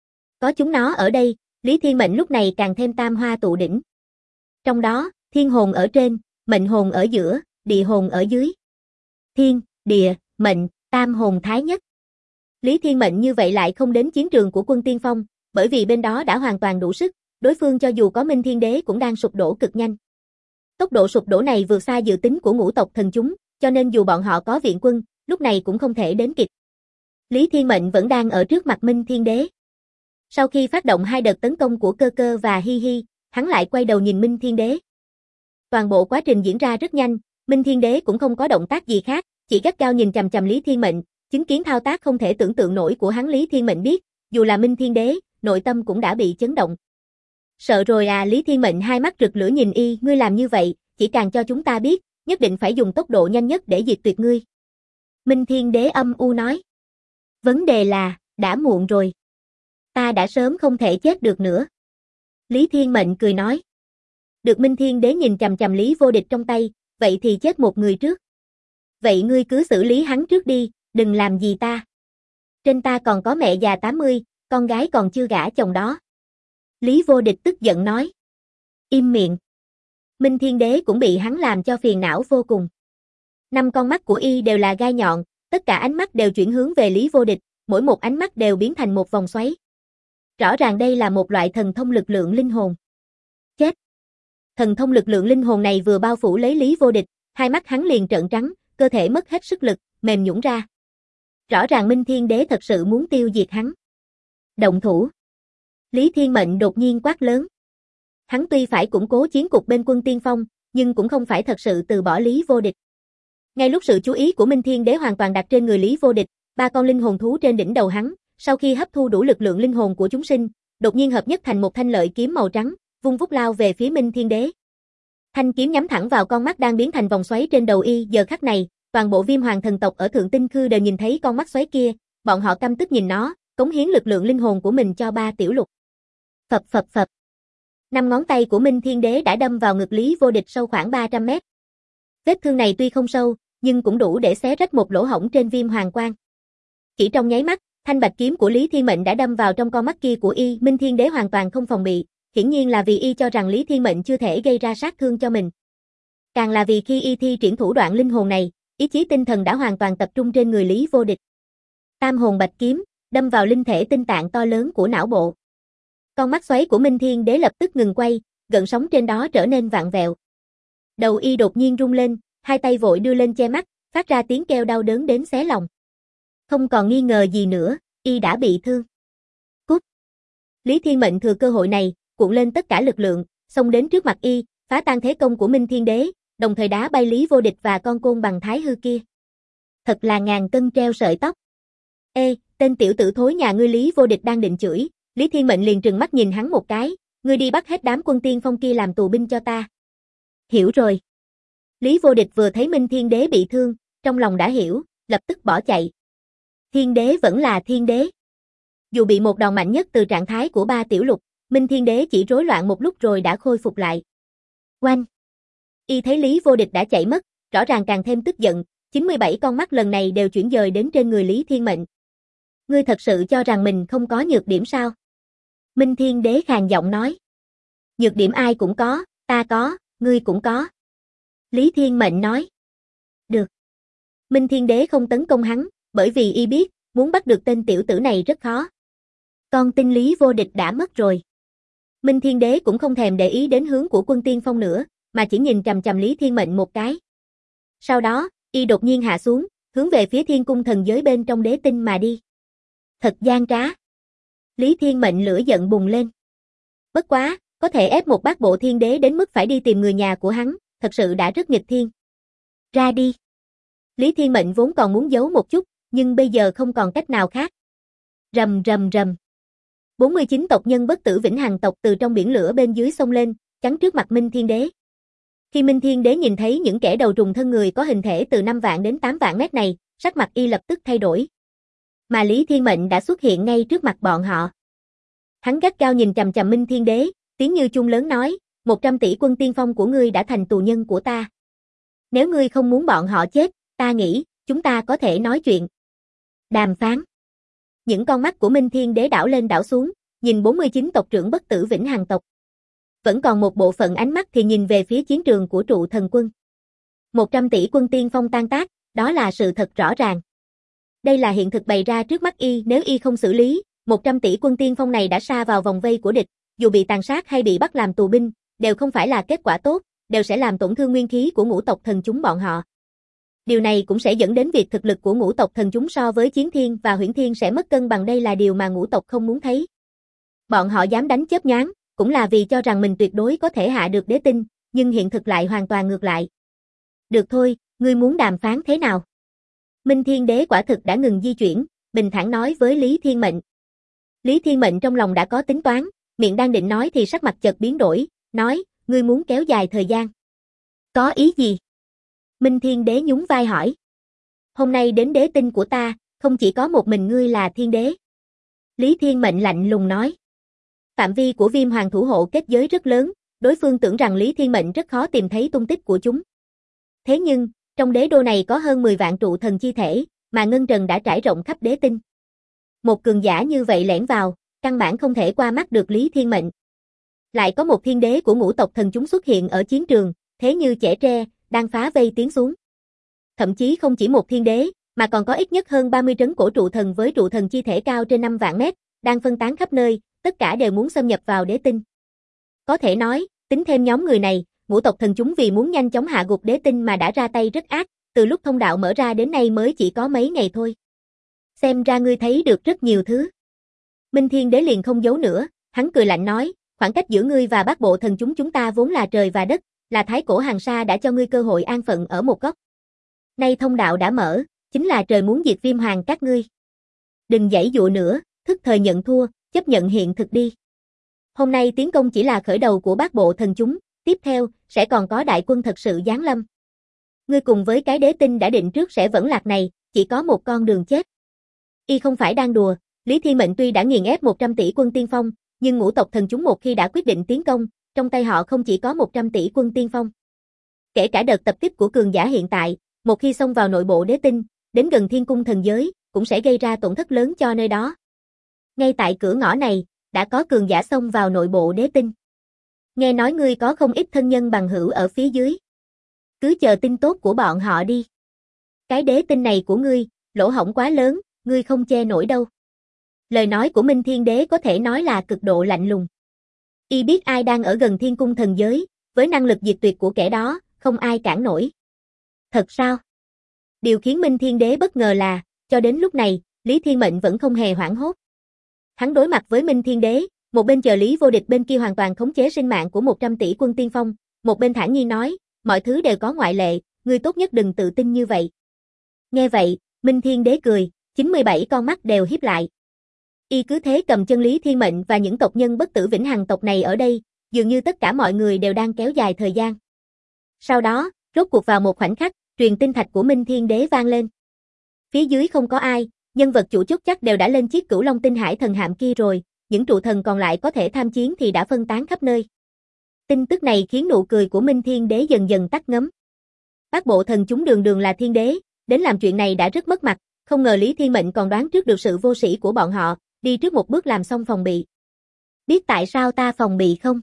Speaker 1: Có chúng nó ở đây, Lý Thiên Mệnh lúc này càng thêm tam hoa tụ đỉnh. Trong đó, thiên hồn ở trên, mệnh hồn ở giữa, địa hồn ở dưới. Thiên, địa, mệnh, tam hồn thái nhất. Lý Thiên Mệnh như vậy lại không đến chiến trường của quân tiên phong, bởi vì bên đó đã hoàn toàn đủ sức, đối phương cho dù có Minh Thiên Đế cũng đang sụp đổ cực nhanh. Tốc độ sụp đổ này vượt xa dự tính của ngũ tộc thần chúng, cho nên dù bọn họ có viện quân, lúc này cũng không thể đến kịp. Lý Thiên Mệnh vẫn đang ở trước mặt Minh Thiên Đế. Sau khi phát động hai đợt tấn công của Cơ Cơ và Hi Hi, hắn lại quay đầu nhìn Minh Thiên Đế. Toàn bộ quá trình diễn ra rất nhanh, Minh Thiên Đế cũng không có động tác gì khác, chỉ gắt gao nhìn chằm chằm Lý Thiên Mệnh, chứng kiến thao tác không thể tưởng tượng nổi của hắn. Lý Thiên Mệnh biết, dù là Minh Thiên Đế, nội tâm cũng đã bị chấn động. Sợ rồi à? Lý Thiên Mệnh hai mắt rực lửa nhìn y, ngươi làm như vậy, chỉ càng cho chúng ta biết, nhất định phải dùng tốc độ nhanh nhất để diệt tuyệt ngươi. Minh Thiên Đế âm u nói. Vấn đề là, đã muộn rồi. Ta đã sớm không thể chết được nữa. Lý Thiên Mệnh cười nói. Được. Minh Thiên Đế nhìn chằm chằm Lý Vô Địch trong tay, vậy thì chết một người trước. Vậy ngươi cứ xử lý hắn trước đi, đừng làm gì ta. Trên ta còn có mẹ già 80, con gái còn chưa gả chồng đó. Lý Vô Địch tức giận nói. Im miệng. Minh Thiên Đế cũng bị hắn làm cho phiền não vô cùng. 5 con mắt của y đều là gai nhọn, tất cả ánh mắt đều chuyển hướng về Lý Vô Địch, mỗi một ánh mắt đều biến thành một vòng xoáy. Rõ ràng đây là một loại thần thông lực lượng linh hồn. Chết. Thần thông lực lượng linh hồn này vừa bao phủ lấy Lý Vô Địch, hai mắt hắn liền trợn trắng, cơ thể mất hết sức lực, mềm nhũn ra. Rõ ràng Minh Thiên Đế thật sự muốn tiêu diệt hắn. Động thủ. Lý Thiên Mệnh đột nhiên quát lớn. Hắn tuy phải củng cố chiến cục bên quân tiên phong, nhưng cũng không phải thật sự từ bỏ Lý Vô Địch. Ngay lúc sự chú ý của Minh Thiên Đế hoàn toàn đặt trên người Lý Vô Địch, ba con linh hồn thú trên đỉnh đầu hắn, sau khi hấp thu đủ lực lượng linh hồn của chúng sinh, đột nhiên hợp nhất thành một thanh lợi kiếm màu trắng, vung vút lao về phía Minh Thiên Đế. Thanh kiếm nhắm thẳng vào con mắt đang biến thành vòng xoáy trên đầu y. Giờ khắc này, toàn bộ Viêm Hoàng thần tộc ở thượng tinh khư đều nhìn thấy con mắt xoáy kia, bọn họ căm tức nhìn nó, cống hiến lực lượng linh hồn của mình cho ba tiểu lục. Phập phập phập. 5 ngón tay của Minh Thiên Đế đã đâm vào ngực Lý Vô Địch sâu khoảng 300 mét. Vết thương này tuy không sâu, nhưng cũng đủ để xé rách một lỗ hổng trên viêm hoàng quan. Chỉ trong nháy mắt, thanh bạch kiếm của Lý Thiên Mệnh đã đâm vào trong con mắt kia của y. Minh Thiên Đế hoàn toàn không phòng bị, hiển nhiên là vì y cho rằng Lý Thiên Mệnh chưa thể gây ra sát thương cho mình. Càng là vì khi y thi triển thủ đoạn linh hồn này, ý chí tinh thần đã hoàn toàn tập trung trên người Lý Vô Địch. Tam hồn bạch kiếm, đâm vào linh thể tinh tạng to lớn của não bộ. Con mắt xoáy của Minh Thiên Đế lập tức ngừng quay, gợn sóng trên đó trở nên vặn vẹo. Đầu y đột nhiên rung lên, hai tay vội đưa lên che mắt, phát ra tiếng kêu đau đớn đến xé lòng. Không còn nghi ngờ gì nữa, y đã bị thương. Cút! Lý Thiên Mệnh thừa cơ hội này, cuộn lên tất cả lực lượng, xông đến trước mặt y, phá tan thế công của Minh Thiên Đế, đồng thời đá bay Lý Vô Địch và con côn bằng thái hư kia. Thật là ngàn cân treo sợi tóc. Ê, tên tiểu tử thối nhà ngươi. Lý Vô Địch đang định chửi, Lý Thiên Mệnh liền trừng mắt nhìn hắn một cái, ngươi đi bắt hết đám quân tiên phong kia làm tù binh cho ta. Hiểu rồi. Lý Vô Địch vừa thấy Minh Thiên Đế bị thương, trong lòng đã hiểu, lập tức bỏ chạy. Thiên Đế vẫn là Thiên Đế. Dù bị một đòn mạnh nhất từ trạng thái của ba tiểu lục, Minh Thiên Đế chỉ rối loạn một lúc rồi đã khôi phục lại. Oanh! Y thấy Lý Vô Địch đã chạy mất, rõ ràng càng thêm tức giận, 97 con mắt lần này đều chuyển dời đến trên người Lý Thiên Mệnh. Ngươi thật sự cho rằng mình không có nhược điểm sao? Minh Thiên Đế khàn giọng nói. Nhược điểm ai cũng có, ta có, ngươi cũng có. Lý Thiên Mệnh nói. Được. Minh Thiên Đế không tấn công hắn, bởi vì y biết, muốn bắt được tên tiểu tử này rất khó. Con tin Lý Vô Địch đã mất rồi. Minh Thiên Đế cũng không thèm để ý đến hướng của quân tiên phong nữa, mà chỉ nhìn chằm chằm Lý Thiên Mệnh một cái. Sau đó, y đột nhiên hạ xuống, hướng về phía thiên cung thần giới bên trong đế tinh mà đi. Thật gian trá. Lý Thiên Mệnh lửa giận bùng lên. Bất quá, có thể ép một bát bộ thiên đế đến mức phải đi tìm người nhà của hắn, thật sự đã rất nghịch thiên. Ra đi. Lý Thiên Mệnh vốn còn muốn giấu một chút, nhưng bây giờ không còn cách nào khác. Rầm rầm rầm. 49 tộc nhân bất tử vĩnh hằng tộc từ trong biển lửa bên dưới sông lên, chắn trước mặt Minh Thiên Đế. Khi Minh Thiên Đế nhìn thấy những kẻ đầu trùng thân người có hình thể từ 5 vạn đến 8 vạn mét này, sắc mặt y lập tức thay đổi. Mà Lý Thiên Mệnh đã xuất hiện ngay trước mặt bọn họ. Hắn gắt gao nhìn chằm chằm Minh Thiên Đế, tiếng như chuông lớn nói, 100 tỷ quân tiên phong của ngươi đã thành tù nhân của ta. Nếu ngươi không muốn bọn họ chết, ta nghĩ, chúng ta có thể nói chuyện. Đàm phán. Những con mắt của Minh Thiên Đế đảo lên đảo xuống, nhìn 49 tộc trưởng bất tử vĩnh hằng tộc. Vẫn còn một bộ phận ánh mắt thì nhìn về phía chiến trường của trụ thần quân. 100 tỷ quân tiên phong tan tác, đó là sự thật rõ ràng. Đây là hiện thực bày ra trước mắt y, nếu y không xử lý, 100 tỷ quân tiên phong này đã sa vào vòng vây của địch, dù bị tàn sát hay bị bắt làm tù binh, đều không phải là kết quả tốt, đều sẽ làm tổn thương nguyên khí của ngũ tộc thần chúng bọn họ. Điều này cũng sẽ dẫn đến việc thực lực của ngũ tộc thần chúng so với chiến thiên và huyễn thiên sẽ mất cân bằng, đây là điều mà ngũ tộc không muốn thấy. Bọn họ dám đánh chớp nhoáng, cũng là vì cho rằng mình tuyệt đối có thể hạ được đế tinh, nhưng hiện thực lại hoàn toàn ngược lại. Được thôi, ngươi muốn đàm phán thế nào? Minh Thiên Đế quả thực đã ngừng di chuyển, bình thản nói với Lý Thiên Mệnh. Lý Thiên Mệnh trong lòng đã có tính toán, miệng đang định nói thì sắc mặt chợt biến đổi, nói, ngươi muốn kéo dài thời gian. Có ý gì? Minh Thiên Đế nhún vai hỏi. Hôm nay đến đế tinh của ta, không chỉ có một mình ngươi là thiên đế. Lý Thiên Mệnh lạnh lùng nói. Phạm vi của Viêm Hoàng thủ hộ kết giới rất lớn, đối phương tưởng rằng Lý Thiên Mệnh rất khó tìm thấy tung tích của chúng. Thế nhưng, trong đế đô này có hơn 10 vạn trụ thần chi thể, mà ngân trần đã trải rộng khắp đế tinh. Một cường giả như vậy lẻn vào, căn bản không thể qua mắt được Lý Thiên Mệnh. Lại có một thiên đế của ngũ tộc thần chúng xuất hiện ở chiến trường, thế như chẻ tre, đang phá vây tiến xuống. Thậm chí không chỉ một thiên đế, mà còn có ít nhất hơn 30 trấn cổ trụ thần với trụ thần chi thể cao trên 5 vạn mét, đang phân tán khắp nơi, tất cả đều muốn xâm nhập vào đế tinh. Có thể nói, tính thêm nhóm người này, ngũ tộc thần chúng vì muốn nhanh chóng hạ gục đế tinh mà đã ra tay rất ác, từ lúc thông đạo mở ra đến nay mới chỉ có mấy ngày thôi. Xem ra ngươi thấy được rất nhiều thứ. Minh Thiên Đế liền không giấu nữa, hắn cười lạnh nói, khoảng cách giữa ngươi và bát bộ thần chúng ta vốn là trời và đất, là thái cổ hàng sa đã cho ngươi cơ hội an phận ở một góc. Nay thông đạo đã mở, chính là trời muốn diệt Viêm Hoàng các ngươi. Đừng giãy dụa nữa, thức thời nhận thua, chấp nhận hiện thực đi. Hôm nay tiến công chỉ là khởi đầu của bát bộ thần chúng, tiếp theo, sẽ còn có đại quân thật sự giáng lâm. Ngươi cùng với cái đế tinh đã định trước sẽ vẫn lạc này, chỉ có một con đường chết. Y không phải đang đùa, Lý Thiên Mệnh tuy đã nghiền ép 100 tỷ quân tiên phong, nhưng ngũ tộc thần chúng một khi đã quyết định tiến công, trong tay họ không chỉ có 100 tỷ quân tiên phong. Kể cả đợt tập kích của cường giả hiện tại, một khi xông vào nội bộ đế tinh, đến gần thiên cung thần giới, cũng sẽ gây ra tổn thất lớn cho nơi đó. Ngay tại cửa ngõ này, đã có cường giả xông vào nội bộ đế tinh. Nghe nói ngươi có không ít thân nhân bằng hữu ở phía dưới. Cứ chờ tin tốt của bọn họ đi. Cái đế tinh này của ngươi, lỗ hổng quá lớn, ngươi không che nổi đâu. Lời nói của Minh Thiên Đế có thể nói là cực độ lạnh lùng. Y biết ai đang ở gần thiên cung thần giới, với năng lực diệt tuyệt của kẻ đó, không ai cản nổi. Thật sao? Điều khiến Minh Thiên Đế bất ngờ là, cho đến lúc này, Lý Thiên Mệnh vẫn không hề hoảng hốt. Hắn đối mặt với Minh Thiên Đế, một bên chờ Lý Vô Địch, bên kia hoàn toàn khống chế sinh mạng của 100 tỷ quân tiên phong, một bên thản nhiên nói, mọi thứ đều có ngoại lệ, ngươi tốt nhất đừng tự tin như vậy. Nghe vậy, Minh Thiên Đế cười, 97 con mắt đều híp lại. Y cứ thế cầm chân Lý Thiên Mệnh và những tộc nhân bất tử vĩnh hằng tộc này ở đây, dường như tất cả mọi người đều đang kéo dài thời gian. Sau đó, rốt cuộc vào một khoảnh khắc, truyền tinh thạch của Minh Thiên Đế vang lên. Phía dưới không có ai, nhân vật chủ chốt chắc đều đã lên chiếc Cửu Long Tinh Hải thần hạm kia rồi, những trụ thần còn lại có thể tham chiến thì đã phân tán khắp nơi. Tin tức này khiến nụ cười của Minh Thiên Đế dần dần tắt ngấm. Bát bộ thần chúng đường đường là thiên đế, đến làm chuyện này đã rất mất mặt, không ngờ Lý Thiên Mệnh còn đoán trước được sự vô sĩ của bọn họ, đi trước một bước làm xong phòng bị. Biết tại sao ta phòng bị không?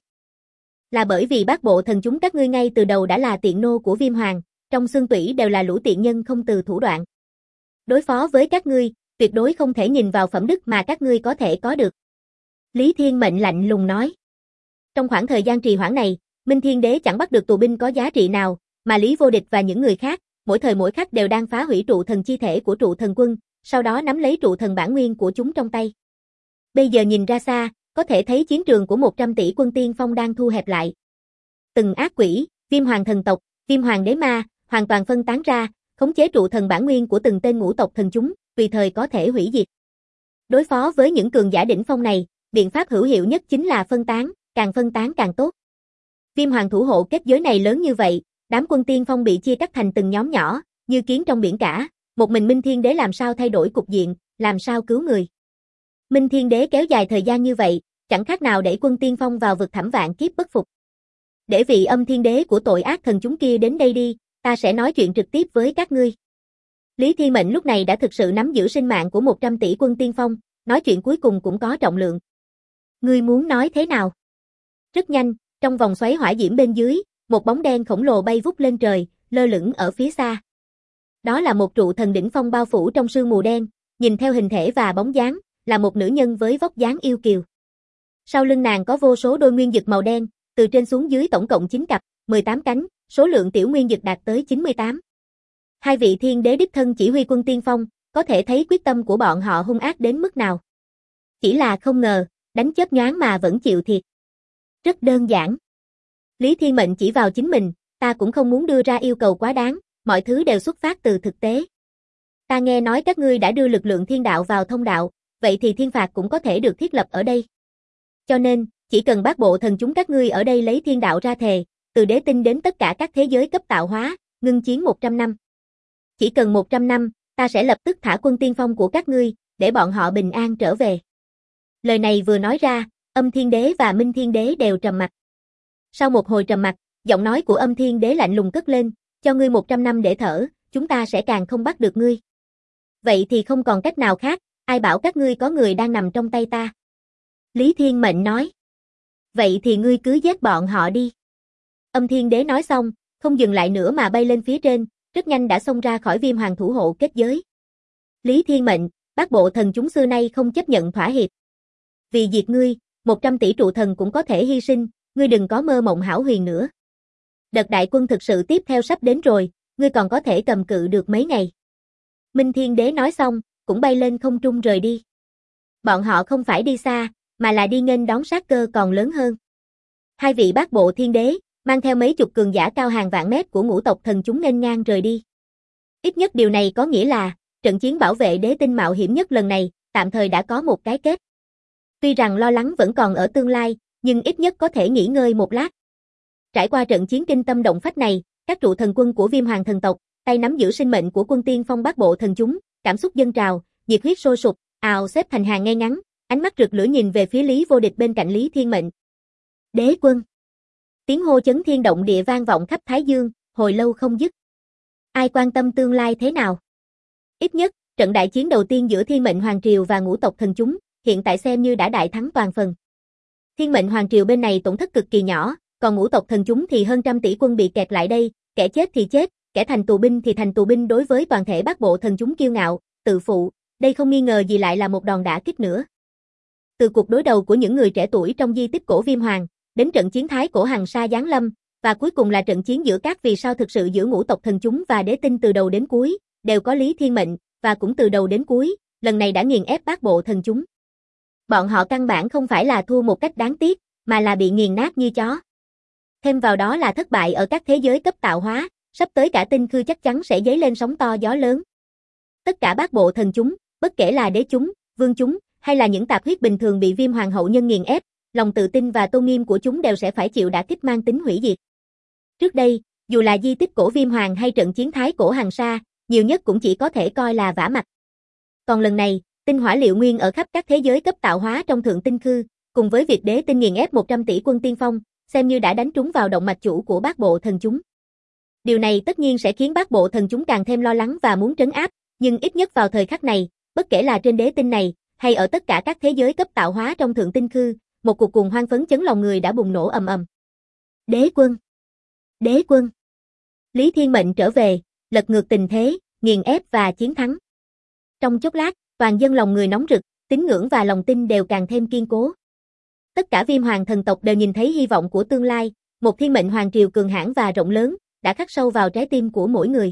Speaker 1: Là bởi vì bát bộ thần chúng các ngươi ngay từ đầu đã là tiện nô của Viêm Hoàng, trong xương tủy đều là lũ tiện nhân không từ thủ đoạn. Đối phó với các ngươi, tuyệt đối không thể nhìn vào phẩm đức mà các ngươi có thể có được. Lý Thiên Mệnh lạnh lùng nói. Trong khoảng thời gian trì hoãn này, Minh Thiên Đế chẳng bắt được tù binh có giá trị nào, mà Lý Vô Địch và những người khác, mỗi thời mỗi khắc đều đang phá hủy trụ thần chi thể của trụ thần quân, sau đó nắm lấy trụ thần bản nguyên của chúng trong tay. Bây giờ nhìn ra xa, có thể thấy chiến trường của 100 tỷ quân tiên phong đang thu hẹp lại. Từng ác quỷ, Viêm Hoàng thần tộc, Viêm Hoàng đế ma, hoàn toàn phân tán ra, khống chế trụ thần bản nguyên của từng tên ngũ tộc thần chúng, tùy thời có thể hủy diệt. Đối phó với những cường giả đỉnh phong này, biện pháp hữu hiệu nhất chính là phân tán càng tốt. Viêm Hoàng thủ hộ kết giới này lớn như vậy, đám quân tiên phong bị chia cắt thành từng nhóm nhỏ, như kiến trong biển cả, một mình Minh Thiên Đế làm sao thay đổi cục diện, làm sao cứu người. Minh Thiên Đế kéo dài thời gian như vậy, chẳng khác nào đẩy quân tiên phong vào vực thẳm vạn kiếp bất phục. Để vị Âm Thiên Đế của tội ác thần chúng kia đến đây đi, ta sẽ nói chuyện trực tiếp với các ngươi. Lý Thiên Mệnh lúc này đã thực sự nắm giữ sinh mạng của 100 tỷ quân tiên phong, nói chuyện cuối cùng cũng có trọng lượng. Ngươi muốn nói thế nào? Rất nhanh, trong vòng xoáy hỏa diễm bên dưới, một bóng đen khổng lồ bay vút lên trời, lơ lửng ở phía xa. Đó là một trụ thần đỉnh phong bao phủ trong sương mù đen, nhìn theo hình thể và bóng dáng, là một nữ nhân với vóc dáng yêu kiều. Sau lưng nàng có vô số đôi nguyên dực màu đen, từ trên xuống dưới tổng cộng 9 cặp, 18 cánh, số lượng tiểu nguyên dực đạt tới 98. Hai vị thiên đế đích thân chỉ huy quân tiên phong, có thể thấy quyết tâm của bọn họ hung ác đến mức nào. Chỉ là không ngờ, đánh chớp nhoáng mà vẫn chịu thiệt. Rất đơn giản. Lý Thiên Mệnh chỉ vào chính mình, ta cũng không muốn đưa ra yêu cầu quá đáng, mọi thứ đều xuất phát từ thực tế. Ta nghe nói các ngươi đã đưa lực lượng thiên đạo vào thông đạo, vậy thì thiên phạt cũng có thể được thiết lập ở đây. Cho nên, chỉ cần bát bộ thần chúng các ngươi ở đây lấy thiên đạo ra thề, từ đế tinh đến tất cả các thế giới cấp tạo hóa, ngưng chiến 100 năm. Chỉ cần 100 năm, ta sẽ lập tức thả quân tiên phong của các ngươi, để bọn họ bình an trở về. Lời này vừa nói ra, Âm Thiên Đế và Minh Thiên Đế đều trầm mặc. Sau một hồi trầm mặc, giọng nói của Âm Thiên Đế lạnh lùng cất lên, cho ngươi 100 năm để thở, chúng ta sẽ càng không bắt được ngươi. Vậy thì không còn cách nào khác, ai bảo các ngươi có người đang nằm trong tay ta. Lý Thiên Mệnh nói. Vậy thì ngươi cứ giết bọn họ đi. Âm Thiên Đế nói xong, không dừng lại nữa mà bay lên phía trên, rất nhanh đã xông ra khỏi Viêm Hoàng thủ hộ kết giới. Lý Thiên Mệnh, bát bộ thần chúng xưa nay không chấp nhận thỏa hiệp. Vì diệt ngươi, 100 tỷ trụ thần cũng có thể hy sinh, ngươi đừng có mơ mộng hão huyền nữa. Đợt đại quân thực sự tiếp theo sắp đến rồi, ngươi còn có thể cầm cự được mấy ngày. Minh Thiên Đế nói xong, cũng bay lên không trung rời đi. Bọn họ không phải đi xa, mà là đi nghênh đón sát cơ còn lớn hơn. Hai vị bát bộ thiên đế, mang theo mấy chục cường giả cao hàng vạn mét của ngũ tộc thần chúng nghênh ngang rời đi. Ít nhất điều này có nghĩa là, trận chiến bảo vệ đế tinh mạo hiểm nhất lần này, tạm thời đã có một cái kết. Tuy rằng lo lắng vẫn còn ở tương lai, nhưng ít nhất có thể nghỉ ngơi một lát. Trải qua trận chiến kinh tâm động phách này, các trụ thần quân của Viêm Hoàng thần tộc, tay nắm giữ sinh mệnh của quân tiên phong bát bộ thần chúng, cảm xúc dâng trào, nhiệt huyết sôi sục, ào xếp thành hàng ngay ngắn, ánh mắt rực lửa nhìn về phía Lý Vô Địch bên cạnh Lý Thiên Mệnh. Đế quân. Tiếng hô chấn thiên động địa vang vọng khắp Thái Dương, hồi lâu không dứt. Ai quan tâm tương lai thế nào? Ít nhất, trận đại chiến đầu tiên giữa Thiên Mệnh Hoàng Triều và Ngũ tộc thần chúng, hiện tại xem như đã đại thắng toàn phần. Thiên Mệnh Hoàng Triều bên này tổn thất cực kỳ nhỏ, còn Ngũ tộc thần chúng thì hơn trăm tỷ quân bị kẹt lại đây, kẻ chết thì chết, kẻ thành tù binh thì thành tù binh. Đối với toàn thể Bát Bộ thần chúng kiêu ngạo, tự phụ, đây không nghi ngờ gì lại là một đòn đả kích nữa. Từ cuộc đối đầu của những người trẻ tuổi trong di tích cổ Viêm Hoàng, đến trận chiến Thái Cổ Hằng Sa giáng lâm, và cuối cùng là trận chiến giữa các vì sao thực sự giữa Ngũ tộc thần chúng và Đế Tinh, từ đầu đến cuối đều có Lý Thiên Mệnh, và cũng từ đầu đến cuối, lần này đã nghiền ép Bát Bộ thần chúng. Bọn họ căn bản không phải là thua một cách đáng tiếc, mà là bị nghiền nát như chó. Thêm vào đó là thất bại ở các thế giới cấp tạo hóa, sắp tới cả tinh khư chắc chắn sẽ dấy lên sóng to gió lớn. Tất cả Bát Bộ thần chúng, bất kể là đế chúng, vương chúng, hay là những tạp huyết bình thường bị Viêm Hoàng hậu nhân nghiền ép, lòng tự tin và tôn nghiêm của chúng đều sẽ phải chịu đả kích mang tính hủy diệt. Trước đây, dù là di tích cổ Viêm Hoàng hay trận chiến Thái Cổ Hằng Sa, nhiều nhất cũng chỉ có thể coi là vả mặt. Còn lần này, tinh hỏa liệu nguyên ở khắp các thế giới cấp tạo hóa trong thượng tinh khư, cùng với việc Đế Tinh nghiền ép 100 tỷ quân tiên phong, xem như đã đánh trúng vào động mạch chủ của Bát Bộ thần chúng. Điều này tất nhiên sẽ khiến Bát Bộ thần chúng càng thêm lo lắng và muốn trấn áp, nhưng ít nhất vào thời khắc này, bất kể là trên Đế Tinh này, hay ở tất cả các thế giới cấp tạo hóa trong thượng tinh khư, một cuộc cuồng hoan phấn chấn lòng người đã bùng nổ ầm ầm. Đế quân! Đế quân! Lý Thiên Mệnh trở về, lật ngược tình thế, nghiền ép và chiến thắng. Trong chốc lát, toàn dân lòng người nóng rực, tín ngưỡng và lòng tin đều càng thêm kiên cố. Tất cả Viêm Hoàng thần tộc đều nhìn thấy hy vọng của tương lai, một Thiên Mệnh Hoàng Triều cường hãn và rộng lớn, đã khắc sâu vào trái tim của mỗi người.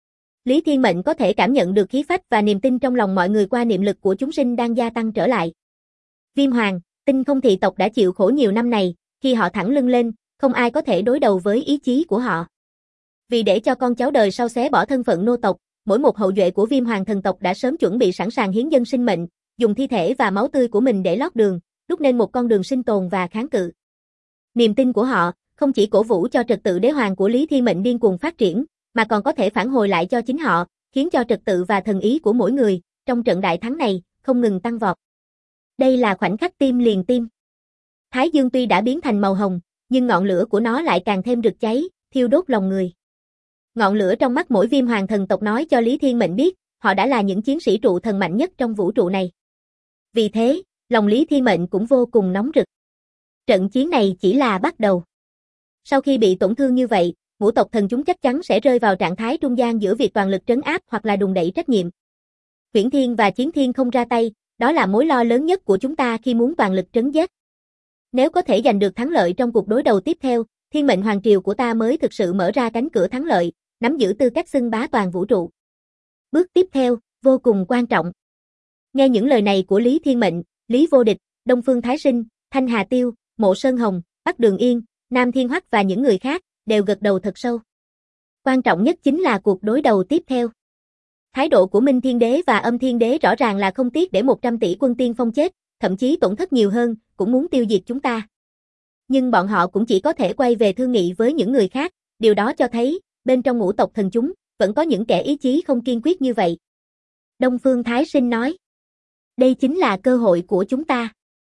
Speaker 1: Lý Thiên Mệnh có thể cảm nhận được khí phách và niềm tin trong lòng mọi người qua niệm lực của chúng sinh đang gia tăng trở lại. Viêm Hoàng, Tinh Không thị tộc đã chịu khổ nhiều năm này, khi họ thẳng lưng lên, không ai có thể đối đầu với ý chí của họ. Vì để cho con cháu đời sau xé bỏ thân phận nô tộc, mỗi một hậu duệ của Viêm Hoàng thần tộc đã sớm chuẩn bị sẵn sàng hiến dâng sinh mệnh, dùng thi thể và máu tươi của mình để lót đường, đúc nên một con đường sinh tồn và kháng cự. Niềm tin của họ không chỉ cổ vũ cho trật tự đế hoàng của Lý Thiên Mệnh điên cuồng phát triển, mà còn có thể phản hồi lại cho chính họ, khiến cho trật tự và thần ý của mỗi người trong trận đại thắng này không ngừng tăng vọt. Đây là khoảnh khắc tim liền tim. Thái Dương tuy đã biến thành màu hồng, nhưng ngọn lửa của nó lại càng thêm rực cháy, thiêu đốt lòng người. Ngọn lửa trong mắt mỗi Viêm Hoàng thần tộc nói cho Lý Thiên Mệnh biết, họ đã là những chiến sĩ trụ thần mạnh nhất trong vũ trụ này. Vì thế, lòng Lý Thiên Mệnh cũng vô cùng nóng rực. Trận chiến này chỉ là bắt đầu. Sau khi bị tổn thương như vậy, Ngũ tộc thần chúng chắc chắn sẽ rơi vào trạng thái trung gian giữa việc toàn lực trấn áp hoặc là đùn đẩy trách nhiệm. Huyễn Thiên và Chiến Thiên không ra tay, đó là mối lo lớn nhất của chúng ta khi muốn toàn lực trấn giết. Nếu có thể giành được thắng lợi trong cuộc đối đầu tiếp theo, Thiên Mệnh Hoàng Triều của ta mới thực sự mở ra cánh cửa thắng lợi, nắm giữ tư cách xưng bá toàn vũ trụ. Bước tiếp theo, vô cùng quan trọng. Nghe những lời này của Lý Thiên Mệnh, Lý Vô Địch, Đông Phương Thái Sinh, Thanh Hà Tiêu, Mộ Sơn Hồng, Bắc Đường Yên, Nam Thiên Hoắc và những người khác đều gật đầu thật sâu. Quan trọng nhất chính là cuộc đối đầu tiếp theo. Thái độ của Minh Thiên Đế và Âm Thiên Đế rõ ràng là không tiếc để 100 tỷ quân tiên phong chết, thậm chí tổn thất nhiều hơn, cũng muốn tiêu diệt chúng ta. Nhưng bọn họ cũng chỉ có thể quay về thương nghị với những người khác, điều đó cho thấy, bên trong Ngũ tộc thần chúng, vẫn có những kẻ ý chí không kiên quyết như vậy. Đông Phương Thái Sinh nói. Đây chính là cơ hội của chúng ta.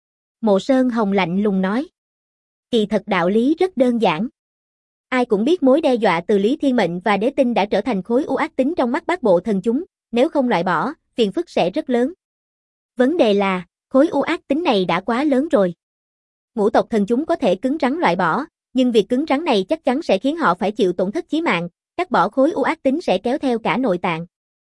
Speaker 1: Mộ Sơn Hồng lạnh lùng nói. Kỳ thật đạo lý rất đơn giản. Ai cũng biết mối đe dọa từ Lý Thiên Mệnh và Đế Tinh đã trở thành khối u ác tính trong mắt Bát Bộ thần chúng, nếu không loại bỏ, phiền phức sẽ rất lớn. Vấn đề là, khối u ác tính này đã quá lớn rồi. Ngũ tộc thần chúng có thể cứng rắn loại bỏ, nhưng việc cứng rắn này chắc chắn sẽ khiến họ phải chịu tổn thất chí mạng, cắt bỏ khối u ác tính sẽ kéo theo cả nội tạng.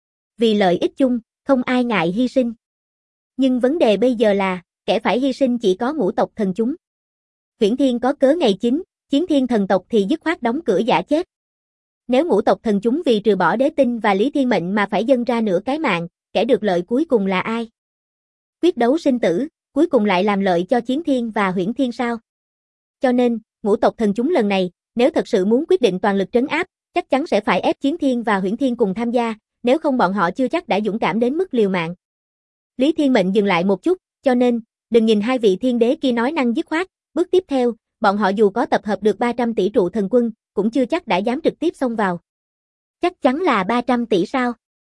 Speaker 1: Vì lợi ích chung, không ai ngại hy sinh. Nhưng vấn đề bây giờ là, kẻ phải hy sinh chỉ có Ngũ tộc thần chúng. Huyễn Thiên có cớ ngày chính, Chiến Thiên thần tộc thì dứt khoát đóng cửa giả chết. Nếu Ngũ tộc thần chúng vì trừ bỏ Đế Tinh và Lý Thiên Mệnh mà phải dâng ra nửa cái mạng, kẻ được lợi cuối cùng là ai? Quyết đấu sinh tử, cuối cùng lại làm lợi cho Chiến Thiên và Huyễn Thiên sao? Cho nên, Ngũ tộc thần chúng lần này, nếu thật sự muốn quyết định toàn lực trấn áp, chắc chắn sẽ phải ép Chiến Thiên và Huyễn Thiên cùng tham gia, nếu không bọn họ chưa chắc đã dũng cảm đến mức liều mạng. Lý Thiên Mệnh dừng lại một chút, cho nên, đừng nhìn hai vị thiên đế kia nói năng dứt khoát, bước tiếp theo, bọn họ dù có tập hợp được 300 tỷ trụ thần quân, cũng chưa chắc đã dám trực tiếp xông vào. Chắc chắn là 300 tỷ sao?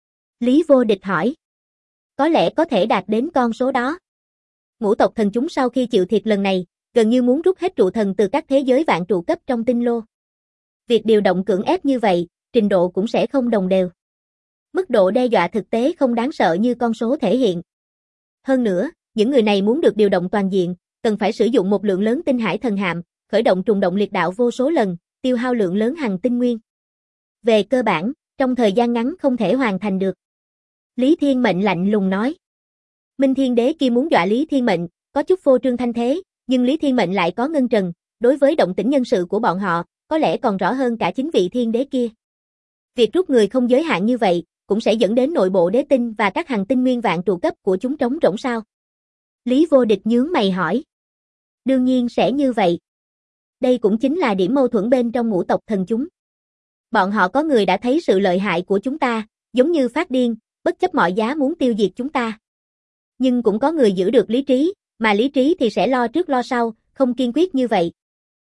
Speaker 1: Lý Vô Địch hỏi. Có lẽ có thể đạt đến con số đó. Ngũ tộc thần chúng sau khi chịu thiệt lần này, gần như muốn rút hết trụ thần từ các thế giới vạn trụ cấp trong tinh lô. Việc điều động cưỡng ép như vậy, trình độ cũng sẽ không đồng đều. Mức độ đe dọa thực tế không đáng sợ như con số thể hiện. Hơn nữa, những người này muốn được điều động toàn diện, cần phải sử dụng một lượng lớn tinh hải thần hạm, khởi động trùng động liệt đạo vô số lần, tiêu hao lượng lớn hành tinh nguyên. Về cơ bản, trong thời gian ngắn không thể hoàn thành được. Lý Thiên Mệnh lạnh lùng nói. Minh Thiên Đế kia muốn dọa Lý Thiên Mệnh, có chút phô trương thanh thế, nhưng Lý Thiên Mệnh lại có ngân trần, đối với động tĩnh nhân sự của bọn họ, có lẽ còn rõ hơn cả chính vị Thiên Đế kia. Việc rút người không giới hạn như vậy, cũng sẽ dẫn đến nội bộ đế tinh và các hành tinh nguyên vạn trụ cấp của chúng trống rỗng sao? Lý Vô Địch nhướng mày hỏi. Đương nhiên sẽ như vậy. Đây cũng chính là điểm mâu thuẫn bên trong ngũ tộc thần chúng. Bọn họ có người đã thấy sự lợi hại của chúng ta, giống như phát điên, bất chấp mọi giá muốn tiêu diệt chúng ta. Nhưng cũng có người giữ được lý trí, mà lý trí thì sẽ lo trước lo sau, không kiên quyết như vậy.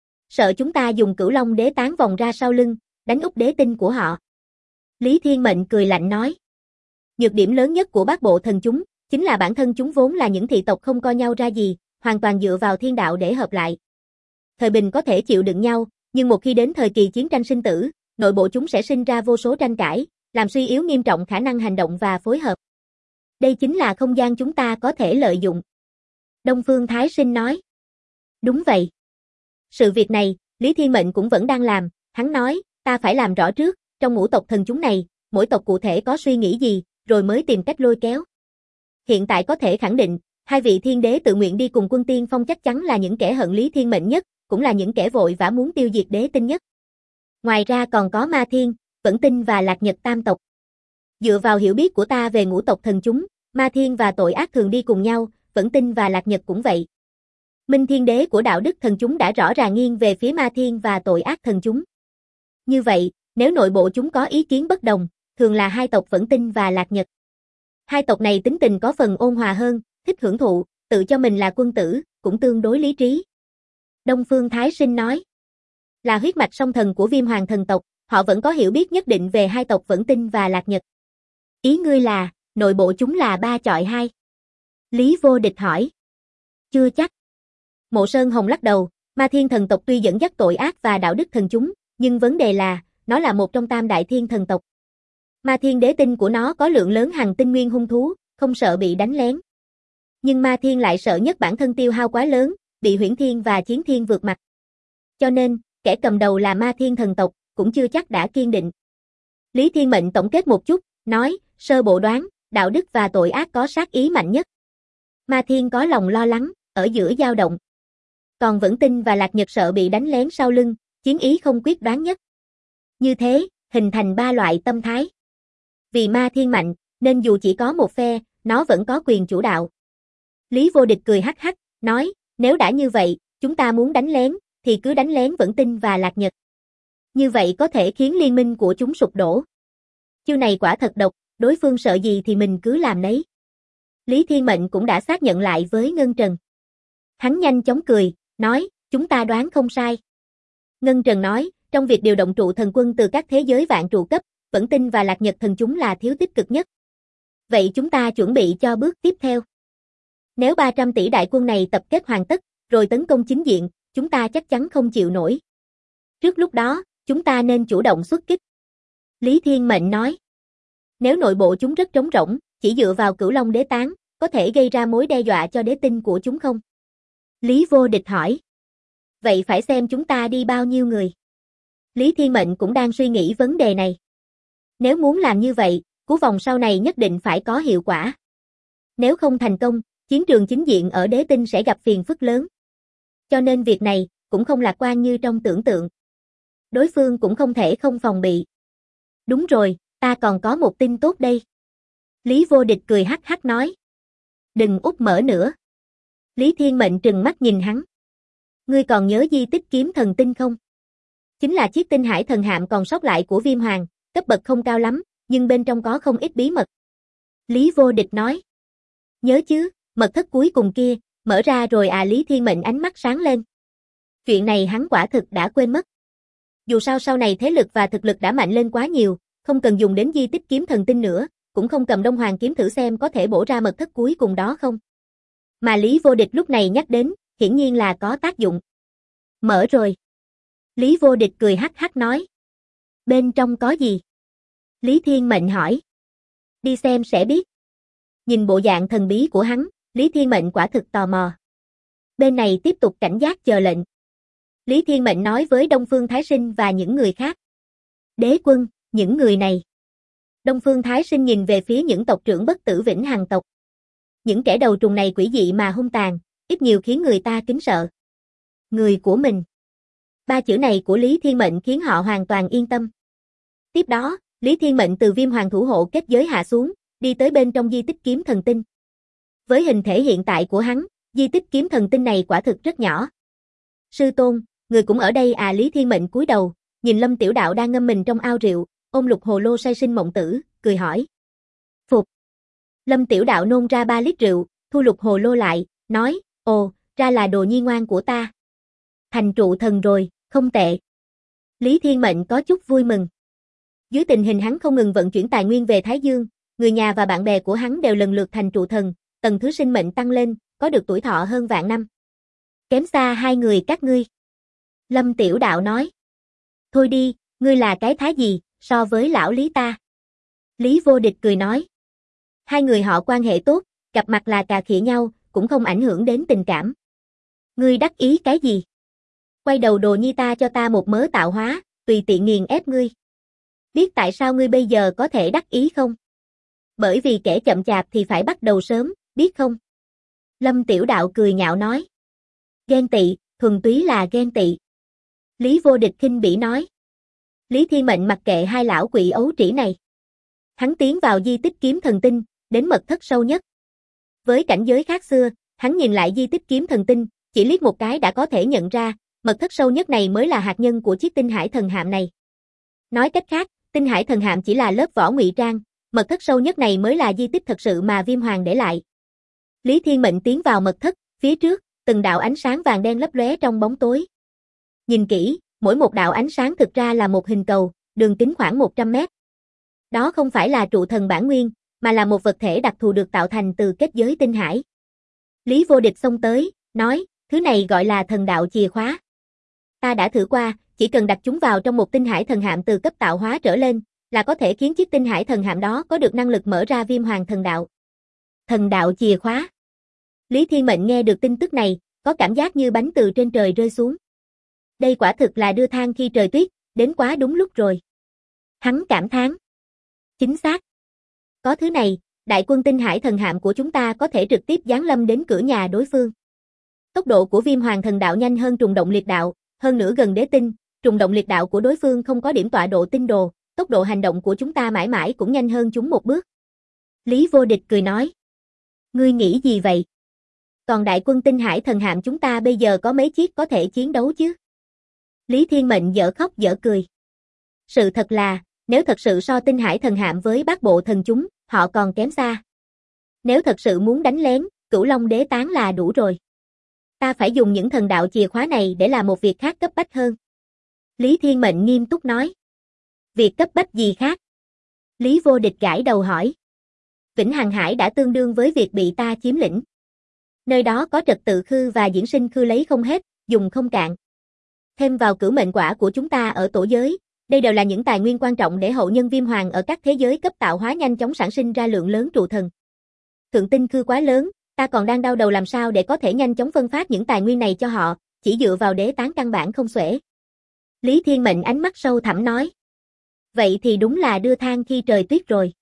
Speaker 1: Sợ chúng ta dùng Cửu Long Đế tán vòng ra sau lưng, đánh úp đế tinh của họ. Lý Thiên Mệnh cười lạnh nói. Nhược điểm lớn nhất của bát bộ thần chúng, chính là bản thân chúng vốn là những thị tộc không coi nhau ra gì, hoàn toàn dựa vào thiên đạo để hợp lại. Thời bình có thể chịu đựng nhau, nhưng một khi đến thời kỳ chiến tranh sinh tử, nội bộ chúng sẽ sinh ra vô số tranh cãi, làm suy yếu nghiêm trọng khả năng hành động và phối hợp. Đây chính là không gian chúng ta có thể lợi dụng. Đông Phương Thái Sinh nói. Đúng vậy. Sự việc này, Lý Thiên Mệnh cũng vẫn đang làm, hắn nói, ta phải làm rõ trước, trong ngũ tộc thần chúng này, mỗi tộc cụ thể có suy nghĩ gì, rồi mới tìm cách lôi kéo. Hiện tại có thể khẳng định, hai vị thiên đế tự nguyện đi cùng quân tiên phong chắc chắn là những kẻ hận Lý Thiên Mệnh nhất, cũng là những kẻ vội vã muốn tiêu diệt đế tinh nhất. Ngoài ra còn có Ma Thiên, Vẫn Tinh và Lạc Nhật tam tộc. Dựa vào hiểu biết của ta về ngũ tộc thần chúng, Ma Thiên và tội ác thường đi cùng nhau, Vẫn Tinh và Lạc Nhật cũng vậy. Minh Thiên Đế của đạo đức thần chúng đã rõ ràng nghiêng về phía Ma Thiên và tội ác thần chúng. Như vậy, nếu nội bộ chúng có ý kiến bất đồng, thường là hai tộc Vẫn Tinh và Lạc Nhật. Hai tộc này tính tình có phần ôn hòa hơn, thích hưởng thụ, tự cho mình là quân tử, cũng tương đối lý trí. Đông Phương Thái Sinh nói. Là huyết mạch song thần của Viêm Hoàng thần tộc, họ vẫn có hiểu biết nhất định về hai tộc Vẫn Tinh và Lạc Nhật. Ý ngươi là, nội bộ chúng là 3 chọi 2? Lý Vô Địch hỏi. Chưa chắc. Mộ Sơn Hồng lắc đầu, Ma Thiên thần tộc tuy dẫn dắt tội ác và đạo đức thần chúng, nhưng vấn đề là, nó là một trong tam đại thiên thần tộc. Ma Thiên đế tinh của nó có lượng lớn hành tinh nguyên hung thú, không sợ bị đánh lén. Nhưng Ma Thiên lại sợ nhất bản thân tiêu hao quá lớn, bị Huyễn Thiên và Chiến Thiên vượt mặt. Cho nên, kẻ cầm đầu là Ma Thiên thần tộc, cũng chưa chắc đã kiên định. Lý Thiên Mệnh tổng kết một chút, nói, sơ bộ đoán, đạo đức và tội ác có sát ý mạnh nhất. Ma Thiên có lòng lo lắng, ở giữa dao động. Còn Vẫn Tinh và Lạc Nhật sợ bị đánh lén sau lưng, chiến ý không quyết đoán nhất. Như thế, hình thành 3 loại tâm thái. Vì Ma Thiên mạnh, nên dù chỉ có một phe, nó vẫn có quyền chủ đạo. Lý Vô Địch cười hắc hắc, nói, nếu đã như vậy, chúng ta muốn đánh lén, thì cứ đánh lén Vẫn Tinh và Lạc Nhật. Như vậy có thể khiến liên minh của chúng sụp đổ. Chiêu này quả thật độc, đối phương sợ gì thì mình cứ làm nấy. Lý Thiên Mệnh cũng đã xác nhận lại với Ngân Trần. Hắn nhanh chóng cười, nói, chúng ta đoán không sai. Ngân Trần nói, trong việc điều động trụ thần quân từ các thế giới vạn trụ cấp, Vẫn Tinh và Lạc Nhật thần chúng là thiếu tích cực nhất. Vậy chúng ta chuẩn bị cho bước tiếp theo. Nếu 300 tỷ đại quân này tập kết hoàn tất, rồi tấn công chính diện, chúng ta chắc chắn không chịu nổi. Trước lúc đó, chúng ta nên chủ động xuất kích. Lý Thiên Mệnh nói. Nếu nội bộ chúng rất trống rỗng, chỉ dựa vào Cửu Long Đế tán, có thể gây ra mối đe dọa cho đế tinh của chúng không? Lý Vô Địch hỏi. Vậy phải xem chúng ta đi bao nhiêu người. Lý Thiên Mệnh cũng đang suy nghĩ vấn đề này. Nếu muốn làm như vậy, cú vòng sau này nhất định phải có hiệu quả. Nếu không thành công, chiến trường chính diện ở đế tinh sẽ gặp phiền phức lớn. Cho nên việc này, cũng không lạc quan như trong tưởng tượng. Đối phương cũng không thể không phòng bị. Đúng rồi, ta còn có một tin tốt đây. Lý Vô Địch cười hắc hắc nói. Đừng úp mở nữa. Lý Thiên Mệnh trừng mắt nhìn hắn. Ngươi còn nhớ di tích kiếm thần tinh không? Chính là chiếc tinh hải thần hạm còn sót lại của Viêm Hoàng, cấp bậc không cao lắm, nhưng bên trong có không ít bí mật. Lý Vô Địch nói. Nhớ chứ, mật thất cuối cùng kia, mở ra rồi à? Lý Thiên Mệnh ánh mắt sáng lên. Chuyện này hắn quả thực đã quên mất. Dù sao sau này thế lực và thực lực đã mạnh lên quá nhiều, không cần dùng đến di tích kiếm thần tinh nữa, cũng không cầm Đông Hoàng kiếm thử xem có thể bổ ra mật thất cuối cùng đó không. Mà Lý Vô Địch lúc này nhắc đến, hiển nhiên là có tác dụng. Mở rồi. Lý Vô Địch cười hắc hắc nói. Bên trong có gì? Lý Thiên Mệnh hỏi. Đi xem sẽ biết. Nhìn bộ dạng thần bí của hắn, Lý Thiên Mệnh quả thực tò mò. Bên này tiếp tục cảnh giác chờ lệnh. Lý Thiên Mệnh nói với Đông Phương Thái Sinh và những người khác. Đế quân, những người này. Đông Phương Thái Sinh nhìn về phía những tộc trưởng bất tử vĩnh hằng tộc. Những kẻ đầu trùng này quỷ dị mà hung tàn, ít nhiều khiến người ta kính sợ. Người của mình. Ba chữ này của Lý Thiên Mệnh khiến họ hoàn toàn yên tâm. Tiếp đó, Lý Thiên Mệnh từ Viêm Hoàng thủ hộ kết giới hạ xuống, đi tới bên trong di tích kiếm thần tinh. Với hình thể hiện tại của hắn, di tích kiếm thần tinh này quả thực rất nhỏ. Sư tôn, người cũng ở đây à? Lý Thiên Mệnh cúi đầu, nhìn Lâm Tiểu Đạo đang ngâm mình trong ao rượu, ôm lục hồ lô say sinh mộng tử, cười hỏi. Phục. Lâm Tiểu Đạo nôn ra 3 lít rượu, thu lục hồ lô lại, nói, ồ, ra là đồ nhi ngoan của ta. Thành trụ thần rồi, không tệ. Lý Thiên Mệnh có chút vui mừng. Dưới tình hình hắn không ngừng vận chuyển tài nguyên về Thái Dương, người nhà và bạn bè của hắn đều lần lượt thành trụ thần, tầng thứ sinh mệnh tăng lên, có được tuổi thọ hơn vạn năm. Kém xa hai người các ngươi. Lâm Tiểu Đạo nói. Thôi đi, ngươi là cái thái gì, so với lão Lý ta. Lý Vô Địch cười nói. Hai người họ quan hệ tốt, gặp mặt là cà khịa nhau, cũng không ảnh hưởng đến tình cảm. Ngươi đắc ý cái gì? Quay đầu đồ nhi ta cho ta một mớ tạo hóa, tùy tiện nghiền ép ngươi. Biết tại sao ngươi bây giờ có thể đắc ý không? Bởi vì kẻ chậm chạp thì phải bắt đầu sớm, biết không? Lâm Tiểu Đạo cười nhạo nói. Ghen tị, thuần túy là ghen tị. Lý Vô Địch khinh bỉ nói. Lý Thiên Mệnh mặc kệ hai lão quỷ ấu trĩ này. Hắn tiến vào di tích kiếm thần tinh, đến mật thất sâu nhất. Với cảnh giới khác xưa, hắn nhìn lại di tích kiếm thần tinh, chỉ liếc một cái đã có thể nhận ra, mật thất sâu nhất này mới là hạt nhân của chiếc tinh hải thần hạm này. Nói cách khác, tinh hải thần hạm chỉ là lớp vỏ ngụy trang, mật thất sâu nhất này mới là di tích thật sự mà Viêm Hoàng để lại. Lý Thiên Mệnh tiến vào mật thất, phía trước, từng đạo ánh sáng vàng đen lấp lóe trong bóng tối. Nhìn kỹ, mỗi một đạo ánh sáng thực ra là một hình cầu, đường kính khoảng 100 mét. Đó không phải là trụ thần bản nguyên, mà là một vật thể đặc thù được tạo thành từ kết giới tinh hải. Lý Vô Địch xông tới, nói, thứ này gọi là thần đạo chìa khóa. Ta đã thử qua, chỉ cần đặt chúng vào trong một tinh hải thần hạm từ cấp tạo hóa trở lên, là có thể khiến chiếc tinh hải thần hạm đó có được năng lực mở ra Viêm Hoàng thần đạo. Thần đạo chìa khóa. Lý Thiên Mệnh nghe được tin tức này, có cảm giác như bánh từ trên trời rơi xuống. Đây quả thực là đưa than khi trời tuyết, đến quá đúng lúc rồi. Hắn cảm thán. Chính xác. Có thứ này, đại quân tinh hải thần hạm của chúng ta có thể trực tiếp giáng lâm đến cửa nhà đối phương. Tốc độ của Viêm Hoàng thần đạo nhanh hơn trùng động liệt đạo, hơn nữa gần đế tinh, trùng động liệt đạo của đối phương không có điểm tọa độ tinh đồ, tốc độ hành động của chúng ta mãi mãi cũng nhanh hơn chúng một bước. Lý Vô Địch cười nói. Ngươi nghĩ gì vậy? Còn đại quân tinh hải thần hạm chúng ta bây giờ có mấy chiếc có thể chiến đấu chứ? Lý Thiên Mệnh dở khóc dở cười. Sự thật là, nếu thật sự so tinh hải thần hạm với bát bộ thần chúng, họ còn kém xa. Nếu thật sự muốn đánh lén, Cửu Long đế tán là đủ rồi. Ta phải dùng những thần đạo chìa khóa này để làm một việc khác cấp bách hơn. Lý Thiên Mệnh nghiêm túc nói. Việc cấp bách gì khác? Lý Vô Địch gãi đầu hỏi. Vĩnh Hằng Hải đã tương đương với việc bị ta chiếm lĩnh. Nơi đó có trật tự khư và diễn sinh khư lấy không hết, dùng không cạn. Thêm vào cửu mệnh quả của chúng ta ở tổ giới, đây đều là những tài nguyên quan trọng để hậu nhân Viêm Hoàng ở các thế giới cấp tạo hóa nhanh chóng sản sinh ra lượng lớn trụ thần. Thượng tinh khư quá lớn, ta còn đang đau đầu làm sao để có thể nhanh chóng phân phát những tài nguyên này cho họ, chỉ dựa vào đế tán căn bản không xuể. Lý Thiên Mệnh ánh mắt sâu thẳm nói. Vậy thì đúng là đưa than khi trời tuyết rồi.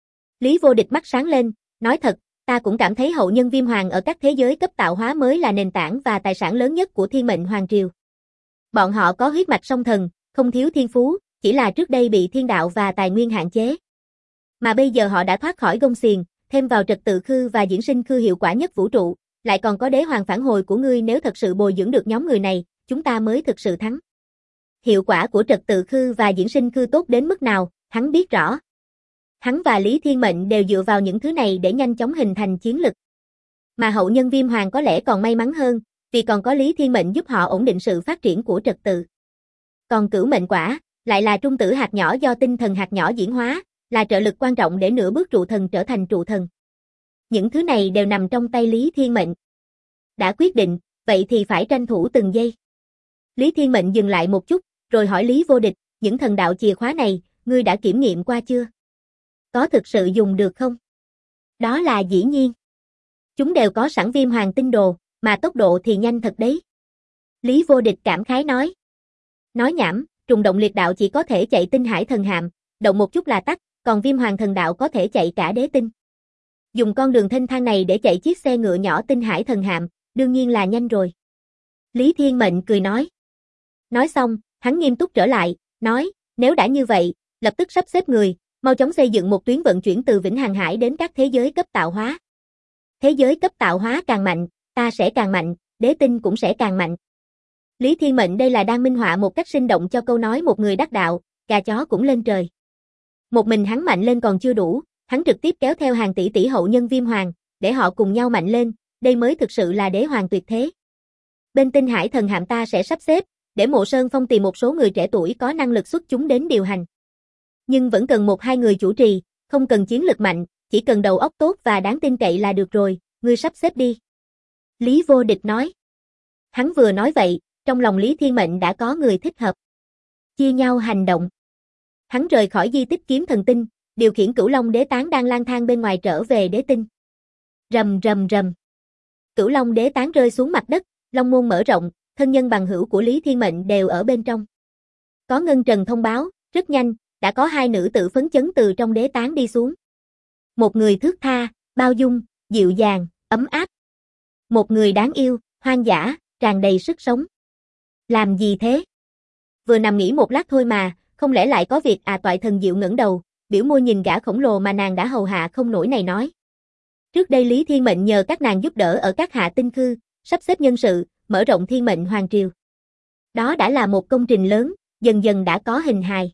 Speaker 1: Lý Vô Địch mắt sáng lên, nói thật, ta cũng cảm thấy hậu nhân Viêm Hoàng ở các thế giới cấp tạo hóa mới là nền tảng và tài sản lớn nhất của Thiên Mệnh Hoàng Triều. Bọn họ có huyết mạch song thần, không thiếu thiên phú, chỉ là trước đây bị thiên đạo và tài nguyên hạn chế. Mà bây giờ họ đã thoát khỏi gông xiềng, thêm vào trật tự khư và diễn sinh khư hiệu quả nhất vũ trụ, lại còn có đế hoàng phản hồi của ngươi, nếu thật sự bồi dưỡng được nhóm người này, chúng ta mới thực sự thắng. Hiệu quả của trật tự khư và diễn sinh khư tốt đến mức nào, hắn biết rõ. Hắn và Lý Thiên Mệnh đều dựa vào những thứ này để nhanh chóng hình thành chiến lực. Mà hậu nhân Viêm Hoàng có lẽ còn may mắn hơn, vì còn có Lý Thiên Mệnh giúp họ ổn định sự phát triển của trật tự. Còn cửu mệnh quả, lại là trung tử hạt nhỏ do tinh thần hạt nhỏ diễn hóa, là trợ lực quan trọng để nửa bước trụ thần trở thành trụ thần. Những thứ này đều nằm trong tay Lý Thiên Mệnh. Đã quyết định, vậy thì phải tranh thủ từng giây. Lý Thiên Mệnh dừng lại một chút, rồi hỏi Lý Vô Địch, những thần đạo chìa khóa này, ngươi đã kiểm nghiệm qua chưa? Có thực sự dùng được không? Đó là dĩ nhiên. Chúng đều có sẵn viêm hoàng tinh đồ, mà tốc độ thì nhanh thật đấy. Lý Vô Địch cảm khái nói. Nói nhảm, trùng động liệt đạo chỉ có thể chạy tinh hải thần hạm, động một chút là tắt, còn viêm hoàng thần đạo có thể chạy cả đế tinh. Dùng con đường thênh thang này để chạy chiếc xe ngựa nhỏ tinh hải thần hạm, đương nhiên là nhanh rồi. Lý Thiên Mệnh cười nói. Nói xong, hắn nghiêm túc trở lại, nói, nếu đã như vậy, lập tức sắp xếp người, mau chóng xây dựng một tuyến vận chuyển từ Vĩnh Hằng Hải đến các thế giới cấp tạo hóa. Thế giới cấp tạo hóa càng mạnh, ta sẽ càng mạnh, đế tinh cũng sẽ càng mạnh. Lý Thiên Mệnh đây là đang minh họa một cách sinh động cho câu nói một người đắc đạo, gà chó cũng lên trời. Một mình hắn mạnh lên còn chưa đủ, hắn trực tiếp kéo theo hàng tỷ tỷ hậu nhân viêm hoàng, để họ cùng nhau mạnh lên, đây mới thực sự là đế hoàng tuyệt thế. Bên tinh hải thần hạm ta sẽ sắp xếp, để Mộ Sơn Phong tìm một số người trẻ tuổi có năng lực xuất chúng đến điều hành. Nhưng vẫn cần một hai người chủ trì, không cần chiến lực mạnh, chỉ cần đầu óc tốt và đáng tin cậy là được rồi, ngươi sắp xếp đi. Lý Vô Địch nói. Hắn vừa nói vậy, trong lòng Lý Thiên Mệnh đã có người thích hợp. Chia nhau hành động. Hắn rời khỏi di tích kiếm thần tinh, điều khiển Cửu Long đế tán đang lang thang bên ngoài trở về đế tinh. Rầm rầm rầm. Cửu Long đế tán rơi xuống mặt đất, long môn mở rộng, thân nhân bằng hữu của Lý Thiên Mệnh đều ở bên trong. Có Ngân Trần thông báo, rất nhanh, đã có hai nữ tử phấn chấn từ trong đế tán đi xuống. Một người thướt tha, bao dung, dịu dàng, ấm áp. Một người đáng yêu, hoang dã, tràn đầy sức sống. Làm gì thế? Vừa nằm nghỉ một lát thôi mà, không lẽ lại có việc à? Toại Thần Diệu ngẩng đầu, biểu môi nhìn gã khổng lồ mà nàng đã hầu hạ không nổi này nói. Trước đây Lý Thiên Mệnh nhờ các nàng giúp đỡ ở các hạ tinh khư, sắp xếp nhân sự, mở rộng Thiên Mệnh Hoàng Triều. Đó đã là một công trình lớn, dần dần đã có hình hài.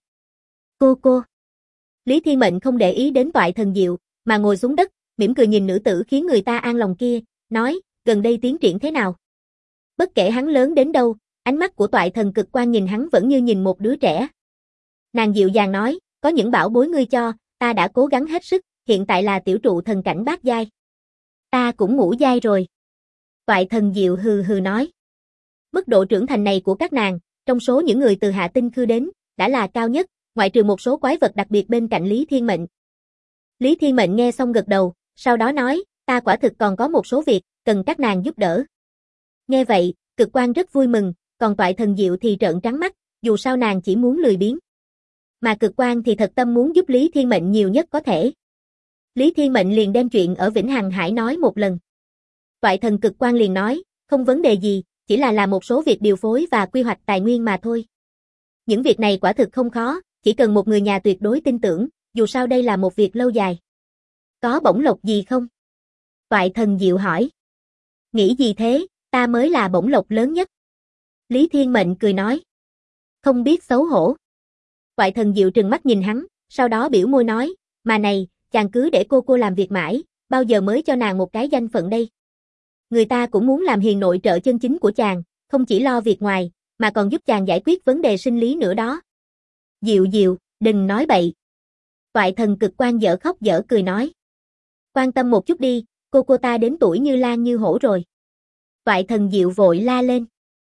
Speaker 1: Cô. Lý Thiên Mệnh không để ý đến Toại Thần Diệu, mà ngồi xuống đất, mỉm cười nhìn nữ tử khiến người ta an lòng kia, nói, gần đây tiến triển thế nào? Bất kể hắn lớn đến đâu, ánh mắt của Toại Thần Cực Quan nhìn hắn vẫn như nhìn một đứa trẻ. Nàng dịu dàng nói, có những bảo bối ngươi cho, ta đã cố gắng hết sức, hiện tại là tiểu trụ thần cảnh bát giai. Ta cũng ngũ giai rồi. Toại Thần Diệu hừ hừ nói. Mức độ trưởng thành này của các nàng, trong số những người từ hạ tinh khư đến, đã là cao nhất, ngoại trừ một số quái vật đặc biệt bên cạnh Lý Thiên Mệnh. Lý Thiên Mệnh nghe xong gật đầu, sau đó nói, ta quả thực còn có một số việc, cần các nàng giúp đỡ. Nghe vậy, Cực Quan rất vui mừng, còn Toại Thần Diệu thì trợn trắng mắt, dù sao nàng chỉ muốn lười biếng. Mà Cực Quan thì thật tâm muốn giúp Lý Thiên Mệnh nhiều nhất có thể. Lý Thiên Mệnh liền đem chuyện ở Vĩnh Hằng Hải nói một lần. Toại Thần Cực Quan liền nói, không vấn đề gì, chỉ là làm một số việc điều phối và quy hoạch tài nguyên mà thôi. Những việc này quả thực không khó, chỉ cần một người nhà tuyệt đối tin tưởng, dù sao đây là một việc lâu dài. Có bổng lộc gì không? Toại Thần Diệu hỏi. Nghĩ gì thế, ta mới là bổng lộc lớn nhất. Lý Thiên Mệnh cười nói. Không biết xấu hổ. Toại Thần Diệu trừng mắt nhìn hắn, sau đó biểu môi nói, mà này, chàng cứ để cô làm việc mãi, bao giờ mới cho nàng một cái danh phận đây. Người ta cũng muốn làm hiền nội trợ chân chính của chàng, không chỉ lo việc ngoài, mà còn giúp chàng giải quyết vấn đề sinh lý nữa đó. Diệu, đừng nói bậy. Toại Thần Cực Quan dở khóc dở cười nói. Quan tâm một chút đi, cô ta đến tuổi như lan như hổ rồi. Toại Thần Diệu vội la lên.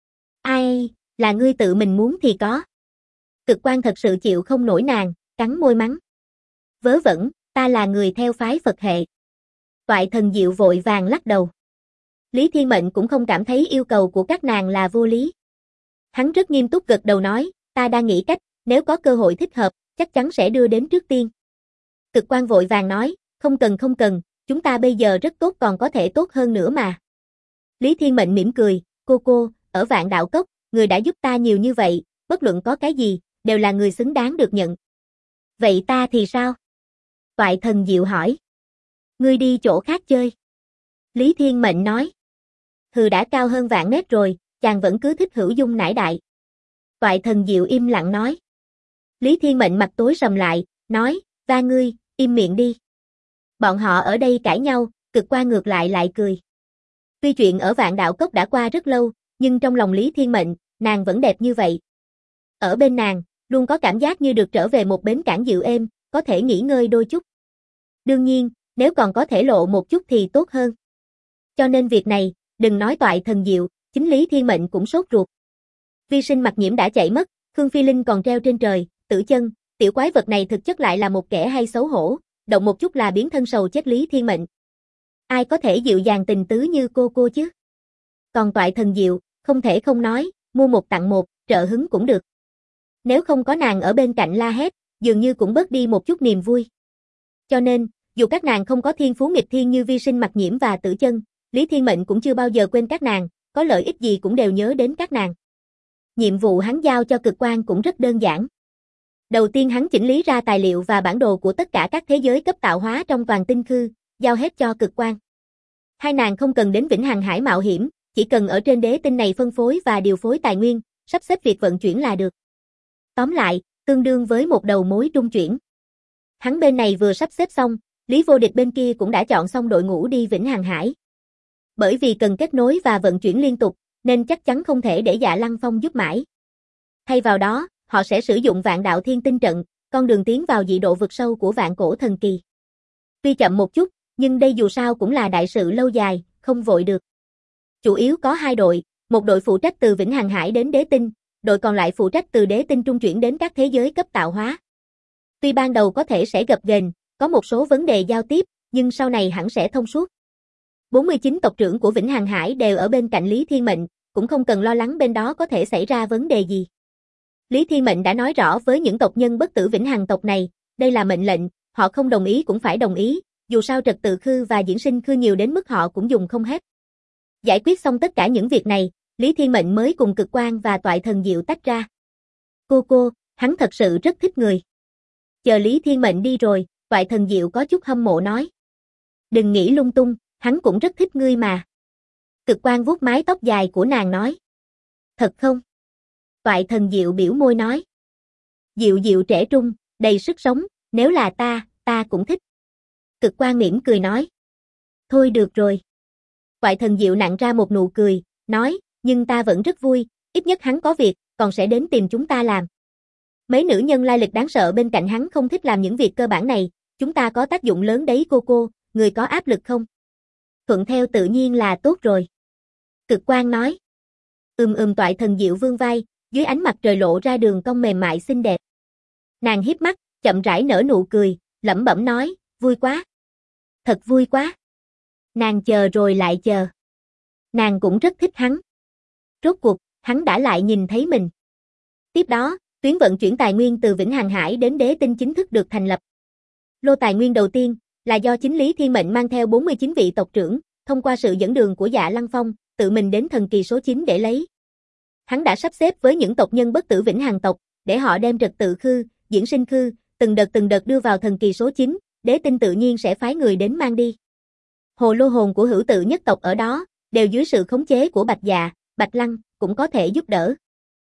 Speaker 1: Ai, là ngươi tự mình muốn thì có. Cực Quan thật sự chịu không nổi nàng, cắn môi mắng. Vớ vẩn, ta là người theo phái Phật hệ. Toại Thần Diệu vội vàng lắc đầu. Lý Thiên Mệnh cũng không cảm thấy yêu cầu của các nàng là vô lý. Hắn rất nghiêm túc gật đầu nói, ta đang nghĩ cách, nếu có cơ hội thích hợp, chắc chắn sẽ đưa đến trước tiên. Cực Quan vội vàng nói, không cần, chúng ta bây giờ rất tốt còn có thể tốt hơn nữa mà. Lý Thiên Mệnh mỉm cười, cô, ở Vạn Đạo Cốc, người đã giúp ta nhiều như vậy, bất luận có cái gì, đều là người xứng đáng được nhận. Vậy ta thì sao? Toại Thần Diệu hỏi. Ngươi đi chỗ khác chơi. Lý Thiên Mệnh nói. Hừ đã cao hơn vạn mét rồi, chàng vẫn cứ thích hữu dung nải đại. Toại Thần Diệu im lặng nói. Lý Thiên Mệnh mặt tối sầm lại, nói, va ngươi, im miệng đi. Bọn họ ở đây cãi nhau, Cực Quan ngược lại cười. Tuy chuyện ở Vạn Đạo Cốc đã qua rất lâu, nhưng trong lòng Lý Thiên Mệnh, nàng vẫn đẹp như vậy. Ở bên nàng, luôn có cảm giác như được trở về một bến cảng dịu êm, có thể nghỉ ngơi đôi chút. Đương nhiên, nếu còn có thể lộ một chút thì tốt hơn. Cho nên việc này, đừng nói Toại Thần Diệu, chính Lý Thiên Mệnh cũng sốt ruột. Vi Sinh Mặc Nhiễm đã chạy mất, Khương Phi Linh còn treo trên trời, Tử Chân, tiểu quái vật này thực chất lại là một kẻ hay xấu hổ, động một chút là biến thân sầu chết Lý Thiên Mệnh. Ai có thể dịu dàng tình tứ như cô chứ? Còn Toại Thần Diệu, không thể không nói, mua một tặng một, trợ hứng cũng được. Nếu không có nàng ở bên cạnh la hét, dường như cũng bớt đi một chút niềm vui. Cho nên, dù các nàng không có thiên phú nghịch thiên như Vi Sinh Mặc Nhiễm và Tử Chân, Lý Thiên Mệnh cũng chưa bao giờ quên các nàng, có lợi ích gì cũng đều nhớ đến các nàng. Nhiệm vụ hắn giao cho Cực Quang cũng rất đơn giản. Đầu tiên hắn chỉnh lý ra tài liệu và bản đồ của tất cả các thế giới cấp tạo hóa trong toàn tinh khư, giao hết cho Cực Quang. Hai nàng không cần đến Vĩnh Hằng Hải mạo hiểm, chỉ cần ở trên đế tinh này phân phối và điều phối tài nguyên, sắp xếp việc vận chuyển là được. Tóm lại, tương đương với một đầu mối trung chuyển. Hắn bên này vừa sắp xếp xong, Lý Vô Địch bên kia cũng đã chọn xong đội ngũ đi Vĩnh Hằng Hải. Bởi vì cần kết nối và vận chuyển liên tục, nên chắc chắn không thể để Dạ Lăng Phong giúp mãi. Thay vào đó, họ sẽ sử dụng Vạn Đạo Thiên Tinh trận, con đường tiến vào dị độ vực sâu của Vạn Cổ Thần Kỳ. Tuy chậm một chút, nhưng đây dù sao cũng là đại sự lâu dài, không vội được. Chủ yếu có hai đội, một đội phụ trách từ Vĩnh Hằng Hải đến Đế Tinh, đội còn lại phụ trách từ Đế Tinh trung chuyển đến các thế giới cấp tạo hóa. Tuy ban đầu có thể sẽ gập ghềnh, có một số vấn đề giao tiếp, nhưng sau này hẳn sẽ thông suốt. 49 tộc trưởng của Vĩnh Hằng Hải đều ở bên cạnh Lý Thiên Mệnh, cũng không cần lo lắng bên đó có thể xảy ra vấn đề gì. Lý Thiên Mệnh đã nói rõ với những tộc nhân bất tử Vĩnh Hằng tộc này, đây là mệnh lệnh, họ không đồng ý cũng phải đồng ý, dù sao trật tự khư và diễn sinh khư nhiều đến mức họ cũng dùng không hết. Giải quyết xong tất cả những việc này, Lý Thiên Mệnh mới cùng Cực Quang và Toại Thần Diệu tách ra. Cô, hắn thật sự rất thích người. Chờ Lý Thiên Mệnh đi rồi, Toại Thần Diệu có chút hâm mộ nói. Đừng nghĩ lung tung, hắn cũng rất thích ngươi mà. Cực Quang vuốt mái tóc dài của nàng nói. Thật không? Toại Thần Diệu biểu môi nói. Diệu diệu trẻ trung, đầy sức sống, nếu là ta cũng thích. Cực Quang mỉm cười nói. Thôi được rồi. Toại Thần Diệu nặn ra một nụ cười, nói, nhưng ta vẫn rất vui, ít nhất hắn có việc, còn sẽ đến tìm chúng ta làm. Mấy nữ nhân lai lịch đáng sợ bên cạnh hắn không thích làm những việc cơ bản này, chúng ta có tác dụng lớn đấy cô, người có áp lực không? Thuận theo tự nhiên là tốt rồi. Cực Quang nói. Toại Thần Diệu vươn vai, dưới ánh mặt trời lộ ra đường cong mềm mại xinh đẹp. Nàng híp mắt, chậm rãi nở nụ cười, lẩm bẩm nói, vui quá. Thật vui quá. Nàng chờ rồi lại chờ. Nàng cũng rất thích hắn. Rốt cuộc, hắn đã lại nhìn thấy mình. Tiếp đó, tuyến vận chuyển tài nguyên từ Vĩnh Hằng Hải đến Đế Tinh chính thức được thành lập. Lô tài nguyên đầu tiên là do chính Lý Thiên Mệnh mang theo 49 vị tộc trưởng, thông qua sự dẫn đường của Dạ Lăng Phong, tự mình đến thần kỳ số 9 để lấy. Hắn đã sắp xếp với những tộc nhân bất tử Vĩnh Hằng tộc, để họ đem trật tự khư, diễn sinh khư, từng đợt đưa vào thần kỳ số 9, Đế Tinh tự nhiên sẽ phái người đến mang đi. Hồ lô hồn của hữu tự nhất tộc ở đó, đều dưới sự khống chế của Bạch Dạ, Bạch Lăng, cũng có thể giúp đỡ.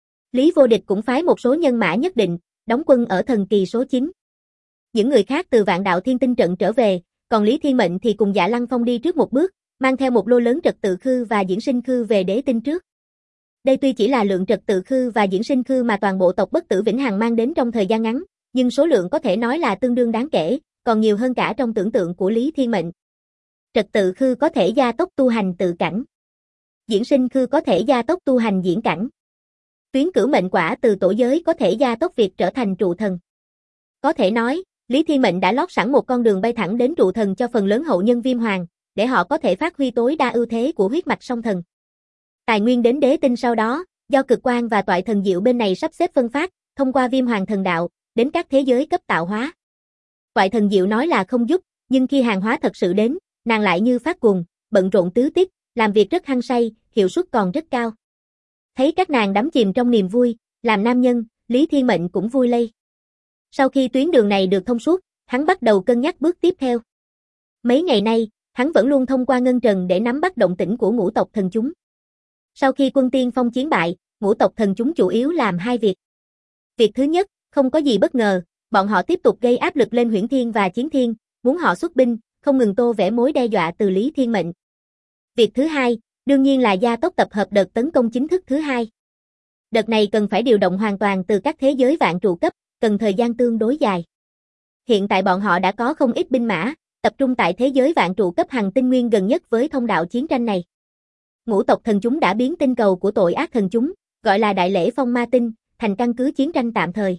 Speaker 1: Lý Vô Địch cũng phái một số nhân mã nhất định, đóng quân ở thần kỳ số 9. Những người khác từ Vạn Đạo Thiên Tinh trận trở về, còn Lý Thiên Mệnh thì cùng Dạ Lăng Phong đi trước một bước, mang theo một lô lớn trật tự khư và diễn sinh khư về Đế Tinh trước. Đây tuy chỉ là lượng trật tự khư và diễn sinh khư mà toàn bộ tộc bất tử Vĩnh Hằng mang đến trong thời gian ngắn, nhưng số lượng có thể nói là tương đương đáng kể, còn nhiều hơn cả trong tưởng tượng của Lý Thiên Mệnh. Trật tự khư có thể gia tốc tu hành tự cảnh. Diễn sinh khư có thể gia tốc tu hành diễn cảnh. Tuyến cửu mệnh quả từ tổ giới có thể gia tốc việc trở thành trụ thần. Có thể nói, Lý Thiên Mệnh đã lót sẵn một con đường bay thẳng đến trụ thần cho phần lớn hậu nhân Viêm Hoàng, để họ có thể phát huy tối đa ưu thế của huyết mạch song thần. Tài nguyên đến Đế Tinh sau đó, do Cực Quang và Toại Thần Diệu bên này sắp xếp phân phát, thông qua Viêm Hoàng thần đạo, đến các thế giới cấp tạo hóa. Toại Thần Diệu nói là không giúp, nhưng khi hàng hóa thật sự đến, nàng lại như phát cuồng, bận rộn tứ tiết, làm việc rất hăng say, hiệu suất còn rất cao. Thấy các nàng đắm chìm trong niềm vui, làm nam nhân, Lý Thiên Mệnh cũng vui lây. Sau khi tuyến đường này được thông suốt, hắn bắt đầu cân nhắc bước tiếp theo. Mấy ngày nay, hắn vẫn luôn thông qua Ngân Trần để nắm bắt động tĩnh của ngũ tộc thần chúng. Sau khi Quân Tiên Phong chiến bại, ngũ tộc thần chúng chủ yếu làm hai việc. Việc thứ nhất, không có gì bất ngờ, bọn họ tiếp tục gây áp lực lên Huyễn Thiên và Chiến Thiên, muốn họ xuất binh, không ngừng tô vẽ mối đe dọa từ Lý Thiên Mệnh. Việc thứ hai, đương nhiên là gia tốc tập hợp đợt tấn công chính thức thứ hai. Đợt này cần phải điều động hoàn toàn từ các thế giới vạn trụ cấp, cần thời gian tương đối dài. Hiện tại bọn họ đã có không ít binh mã, tập trung tại thế giới vạn trụ cấp hành tinh nguyên gần nhất với thông đạo chiến tranh này. Ngũ tộc thần chúng đã biến tinh cầu của tội ác thần chúng, gọi là đại lễ phong ma tinh, thành căn cứ chiến tranh tạm thời.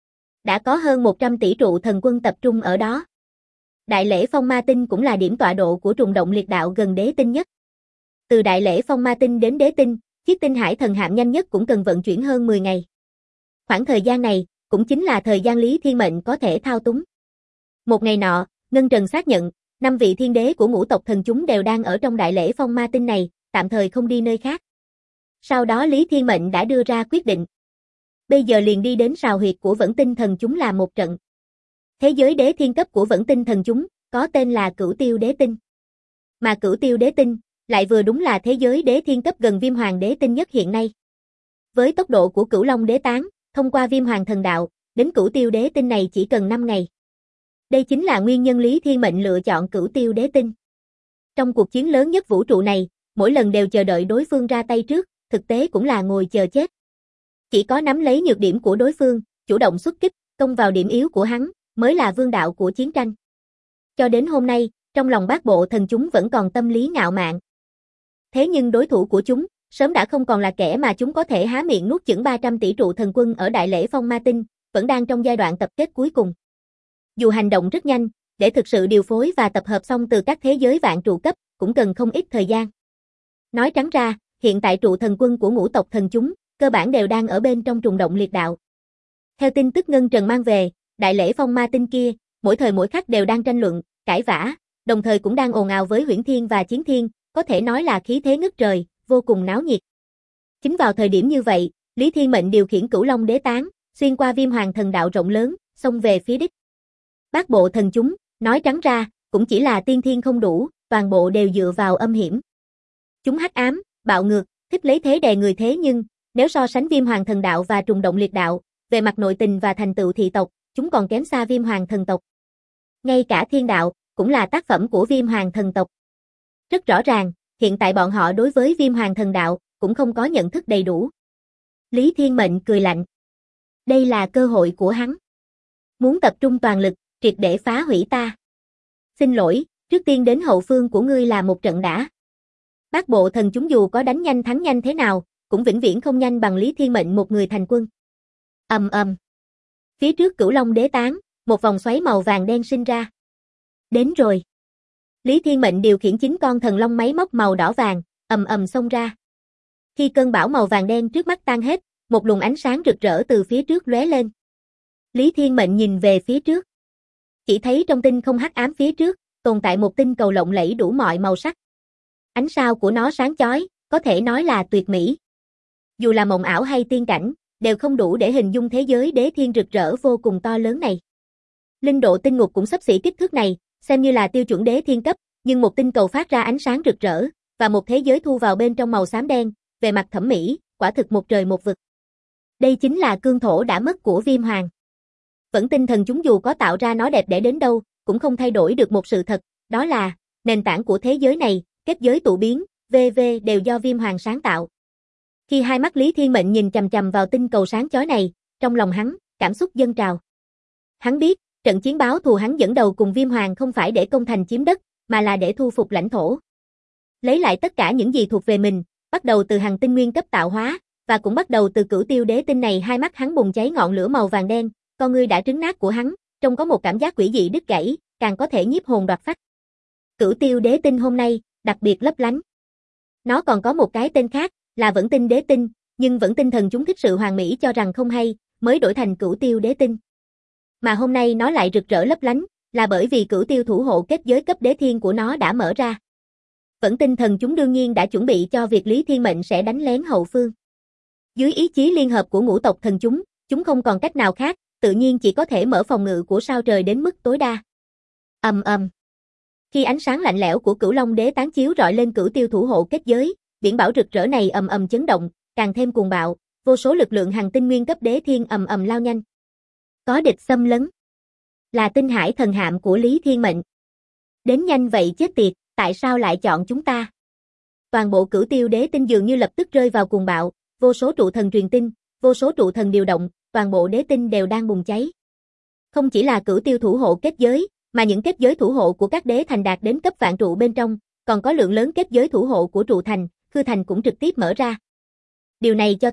Speaker 1: Đã có hơn 100 tỷ trụ thần quân tập trung ở đó. Đại lễ Phong Ma Tinh cũng là điểm tọa độ của trùng động liệt đạo gần đế tinh nhất. Từ đại lễ Phong Ma Tinh đến đế tinh, chiếc tinh hải thần hạm nhanh nhất cũng cần vận chuyển hơn 10 ngày. Khoảng thời gian này, cũng chính là thời gian Lý Thiên Mệnh có thể thao túng. Một ngày nọ, Ngân Trần xác nhận, 5 vị thiên đế của ngũ tộc thần chúng đều đang ở trong đại lễ Phong Ma Tinh này, tạm thời không đi nơi khác. Sau đó Lý Thiên Mệnh đã đưa ra quyết định. Bây giờ liền đi đến sào huyệt của Vẫn Tinh thần chúng làm một trận. Thế giới đế thiên cấp của Vẫn Tinh thần chúng, có tên là Cửu Tiêu Đế Tinh. Mà Cửu Tiêu Đế Tinh, lại vừa đúng là thế giới đế thiên cấp gần Viêm Hoàng Đế Tinh nhất hiện nay. Với tốc độ của Cửu Long Đế Tán, thông qua Viêm Hoàng Thần Đạo, đến Cửu Tiêu Đế Tinh này chỉ cần 5 ngày. Đây chính là nguyên nhân Lý Thiên Mệnh lựa chọn Cửu Tiêu Đế Tinh. Trong cuộc chiến lớn nhất vũ trụ này, mỗi lần đều chờ đợi đối phương ra tay trước, thực tế cũng là ngồi chờ chết. Chỉ có nắm lấy nhược điểm của đối phương, chủ động xuất kích, công vào điểm yếu của hắn, mới là vương đạo của chiến tranh. Cho đến hôm nay, trong lòng bát bộ thần chúng vẫn còn tâm lý ngạo mạn. Thế nhưng đối thủ của chúng, sớm đã không còn là kẻ mà chúng có thể há miệng nuốt chửng 300 tỷ trụ thần quân ở đại lễ Phong Ma Tinh, vẫn đang trong giai đoạn tập kết cuối cùng. Dù hành động rất nhanh, để thực sự điều phối và tập hợp xong từ các thế giới vạn trụ cấp, cũng cần không ít thời gian. Nói trắng ra, hiện tại trụ thần quân của ngũ tộc thần chúng, cơ bản đều đang ở bên trong trùng động liệt đạo. Theo tin tức Ngân Trần mang về, đại lễ Phong Ma Tinh kia, mỗi thời mỗi khắc đều đang tranh luận, cãi vã, đồng thời cũng đang ồn ào với Huyễn Thiên và Chiến Thiên, có thể nói là khí thế ngất trời, vô cùng náo nhiệt. Chính vào thời điểm như vậy, Lý Thiên Mệnh điều khiển Cửu Long Đế Tán, xuyên qua Viêm Hoàng Thần Đạo rộng lớn, xông về phía đích. Bát bộ thần chúng, nói trắng ra, cũng chỉ là tiên thiên không đủ, toàn bộ đều dựa vào âm hiểm. Chúng hắc ám, bạo ngược, thích lấy thế đè người thế nhưng, nếu so sánh Viêm Hoàng Thần Đạo và trùng động liệt đạo, về mặt nội tình và thành tựu thị tộc, chúng còn kém xa Viêm Hoàng Thần tộc. Ngay cả thiên đạo, cũng là tác phẩm của Viêm Hoàng Thần tộc. Rất rõ ràng, hiện tại bọn họ đối với Viêm Hoàng Thần Đạo, cũng không có nhận thức đầy đủ. Lý Thiên Mệnh cười lạnh. Đây là cơ hội của hắn. Muốn tập trung toàn lực, triệt để phá hủy ta. Xin lỗi, trước tiên đến hậu phương của ngươi là một trận đã. Bát bộ thần chúng dù có đánh nhanh thắng nhanh thế nào, cũng vĩnh viễn không nhanh bằng Lý Thiên Mệnh một người thành quân. Ầm ầm. Phía trước Cửu Long Đế Tán, một vòng xoáy màu vàng đen sinh ra. Đến rồi. Lý Thiên Mệnh điều khiển 9 con thần long máy móc màu đỏ vàng, ầm ầm xông ra. Khi cơn bão màu vàng đen trước mắt tan hết, một luồng ánh sáng rực rỡ từ phía trước lóe lên. Lý Thiên Mệnh nhìn về phía trước. Chỉ thấy trong tinh không hắc ám phía trước, tồn tại một tinh cầu lộng lẫy đủ mọi màu sắc. Ánh sao của nó sáng chói, có thể nói là tuyệt mỹ. Dù là mộng ảo hay tiên cảnh, đều không đủ để hình dung thế giới đế thiên rực rỡ vô cùng to lớn này. Linh độ tinh ngục cũng xấp xỉ kích thước này, xem như là tiêu chuẩn đế thiên cấp, nhưng một tinh cầu phát ra ánh sáng rực rỡ, và một thế giới thu vào bên trong màu xám đen, về mặt thẩm mỹ, quả thực một trời một vực. Đây chính là cương thổ đã mất của Viêm Hoàng. Vẫn tinh thần chúng dù có tạo ra nó đẹp đẽ đến đâu, cũng không thay đổi được một sự thật, đó là, nền tảng của thế giới này, kết giới tụ biến, v.v. đều do Viêm Hoàng sáng tạo. Khi hai mắt Lý Thiên Mệnh nhìn chằm chằm vào tinh cầu sáng chói này, trong lòng hắn, cảm xúc dâng trào. Hắn biết, trận chiến báo thù hắn dẫn đầu cùng Viêm Hoàng không phải để công thành chiếm đất, mà là để thu phục lãnh thổ. Lấy lại tất cả những gì thuộc về mình, bắt đầu từ hành tinh nguyên cấp tạo hóa, và cũng bắt đầu từ Cửu Tiêu Đế Tinh này. Hai mắt hắn bùng cháy ngọn lửa màu vàng đen, con ngươi đã trứng nát của hắn, trông có một cảm giác quỷ dị đứt gãy, càng có thể nhiếp hồn đoạt phách. Cửu Tiêu Đế Tinh hôm nay, đặc biệt lấp lánh. Nó còn có một cái tên khác, là Vẫn Tinh Đế Tinh, nhưng Vẫn Tinh thần chúng thích sự hoàn mỹ cho rằng không hay, mới đổi thành Cửu Tiêu Đế Tinh. Mà hôm nay nó lại rực rỡ lấp lánh, là bởi vì Cửu Tiêu thủ hộ kết giới cấp đế thiên của nó đã mở ra. Vẫn Tinh thần chúng đương nhiên đã chuẩn bị cho việc Lý Thiên Mệnh sẽ đánh lén hậu phương. Dưới ý chí liên hợp của ngũ tộc thần chúng không còn cách nào khác, tự nhiên chỉ có thể mở phòng ngự của sao trời đến mức tối đa. Ầm ầm. Khi ánh sáng lạnh lẽo của Cửu Long Đế Tán chiếu rọi lên Cửu Tiêu thủ hộ kết giới, biển bão rực rỡ này ầm ầm chấn động, càng thêm cuồng bạo, vô số lực lượng hành tinh nguyên cấp đế thiên ầm ầm lao nhanh. Có địch xâm lấn. Là tinh hải thần hạm của Lý Thiên Mệnh. Đến nhanh vậy chết tiệt, tại sao lại chọn chúng ta? Toàn bộ Cửu Tiêu Đế Tinh dường như lập tức rơi vào cuồng bạo, vô số trụ thần truyền tinh, vô số trụ thần điều động, toàn bộ đế tinh đều đang bùng cháy. Không chỉ là Cửu Tiêu thủ hộ kết giới, mà những kết giới thủ hộ của các đế thành đạt đến cấp vạn trụ bên trong, còn có lượng lớn kết giới thủ hộ của trụ thành, khư thành cũng trực tiếp mở ra. Điều này cho thấy,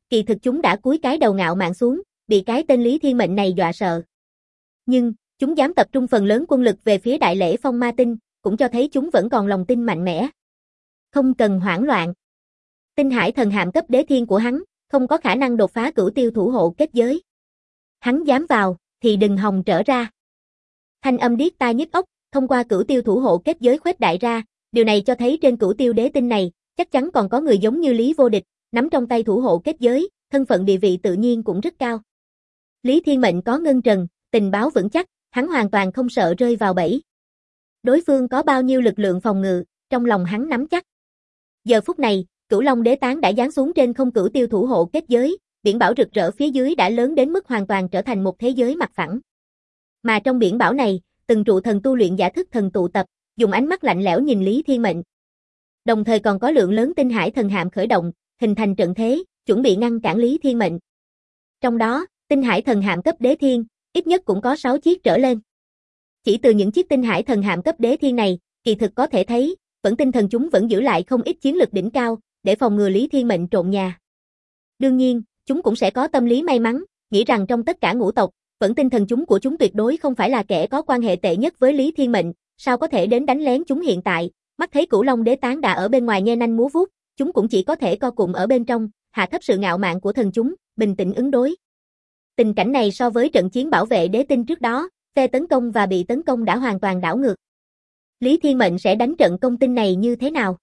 Speaker 1: kỳ thực chúng đã cúi cái đầu ngạo mạn xuống, bị cái tên Lý Thiên Mệnh này dọa sợ. Nhưng, chúng dám tập trung phần lớn quân lực về phía Đại Lễ Phong Ma Tinh, cũng cho thấy chúng vẫn còn lòng tin mạnh mẽ. Không cần hoảng loạn. Tinh Hải Thần Hạm cấp đế thiên của hắn, không có khả năng đột phá Cửu Tiêu thủ hộ kết giới. Hắn dám vào, thì đừng hòng trở ra. Thanh âm điếc tai nhức óc, thông qua Cửu Tiêu thủ hộ kết giới khuếch đại ra, điều này cho thấy trên Cửu Tiêu đế tinh này, chắc chắn còn có người giống như Lý Vô Địch, nắm trong tay thủ hộ kết giới, thân phận địa vị tự nhiên cũng rất cao. Lý Thiên Mệnh có ngân trần, tình báo vững chắc, hắn hoàn toàn không sợ rơi vào bẫy. Đối phương có bao nhiêu lực lượng phòng ngự, trong lòng hắn nắm chắc. Giờ phút này, Cửu Long đế tán đã giáng xuống trên không Cửu Tiêu thủ hộ kết giới, biển bảo rực rỡ phía dưới đã lớn đến mức hoàn toàn trở thành một thế giới mặt phẳng. Mà trong biển bảo này, từng trụ thần tu luyện giả thức thần tụ tập, dùng ánh mắt lạnh lẽo nhìn Lý Thiên Mệnh. Đồng thời còn có lượng lớn tinh hải thần hạm khởi động, hình thành trận thế, chuẩn bị ngăn cản Lý Thiên Mệnh. Trong đó, tinh hải thần hạm cấp đế thiên, ít nhất cũng có 6 chiếc trở lên. Chỉ từ những chiếc tinh hải thần hạm cấp đế thiên này, kỳ thực có thể thấy, vẫn tinh thần chúng vẫn giữ lại không ít chiến lực đỉnh cao, để phòng ngừa Lý Thiên Mệnh trộn nhà. Đương nhiên, chúng cũng sẽ có tâm lý may mắn, nghĩ rằng trong tất cả ngũ tộc, vẫn tinh thần chúng của chúng tuyệt đối không phải là kẻ có quan hệ tệ nhất với Lý Thiên Mệnh, sao có thể đến đánh lén chúng hiện tại, mắt thấy Cửu Long đế tán đã ở bên ngoài nhe nanh múa vuốt, chúng cũng chỉ có thể co cụm ở bên trong, hạ thấp sự ngạo mạn của thần chúng, bình tĩnh ứng đối. Tình cảnh này so với trận chiến bảo vệ đế tinh trước đó, phe tấn công và bị tấn công đã hoàn toàn đảo ngược. Lý Thiên Mệnh sẽ đánh trận công tinh này như thế nào?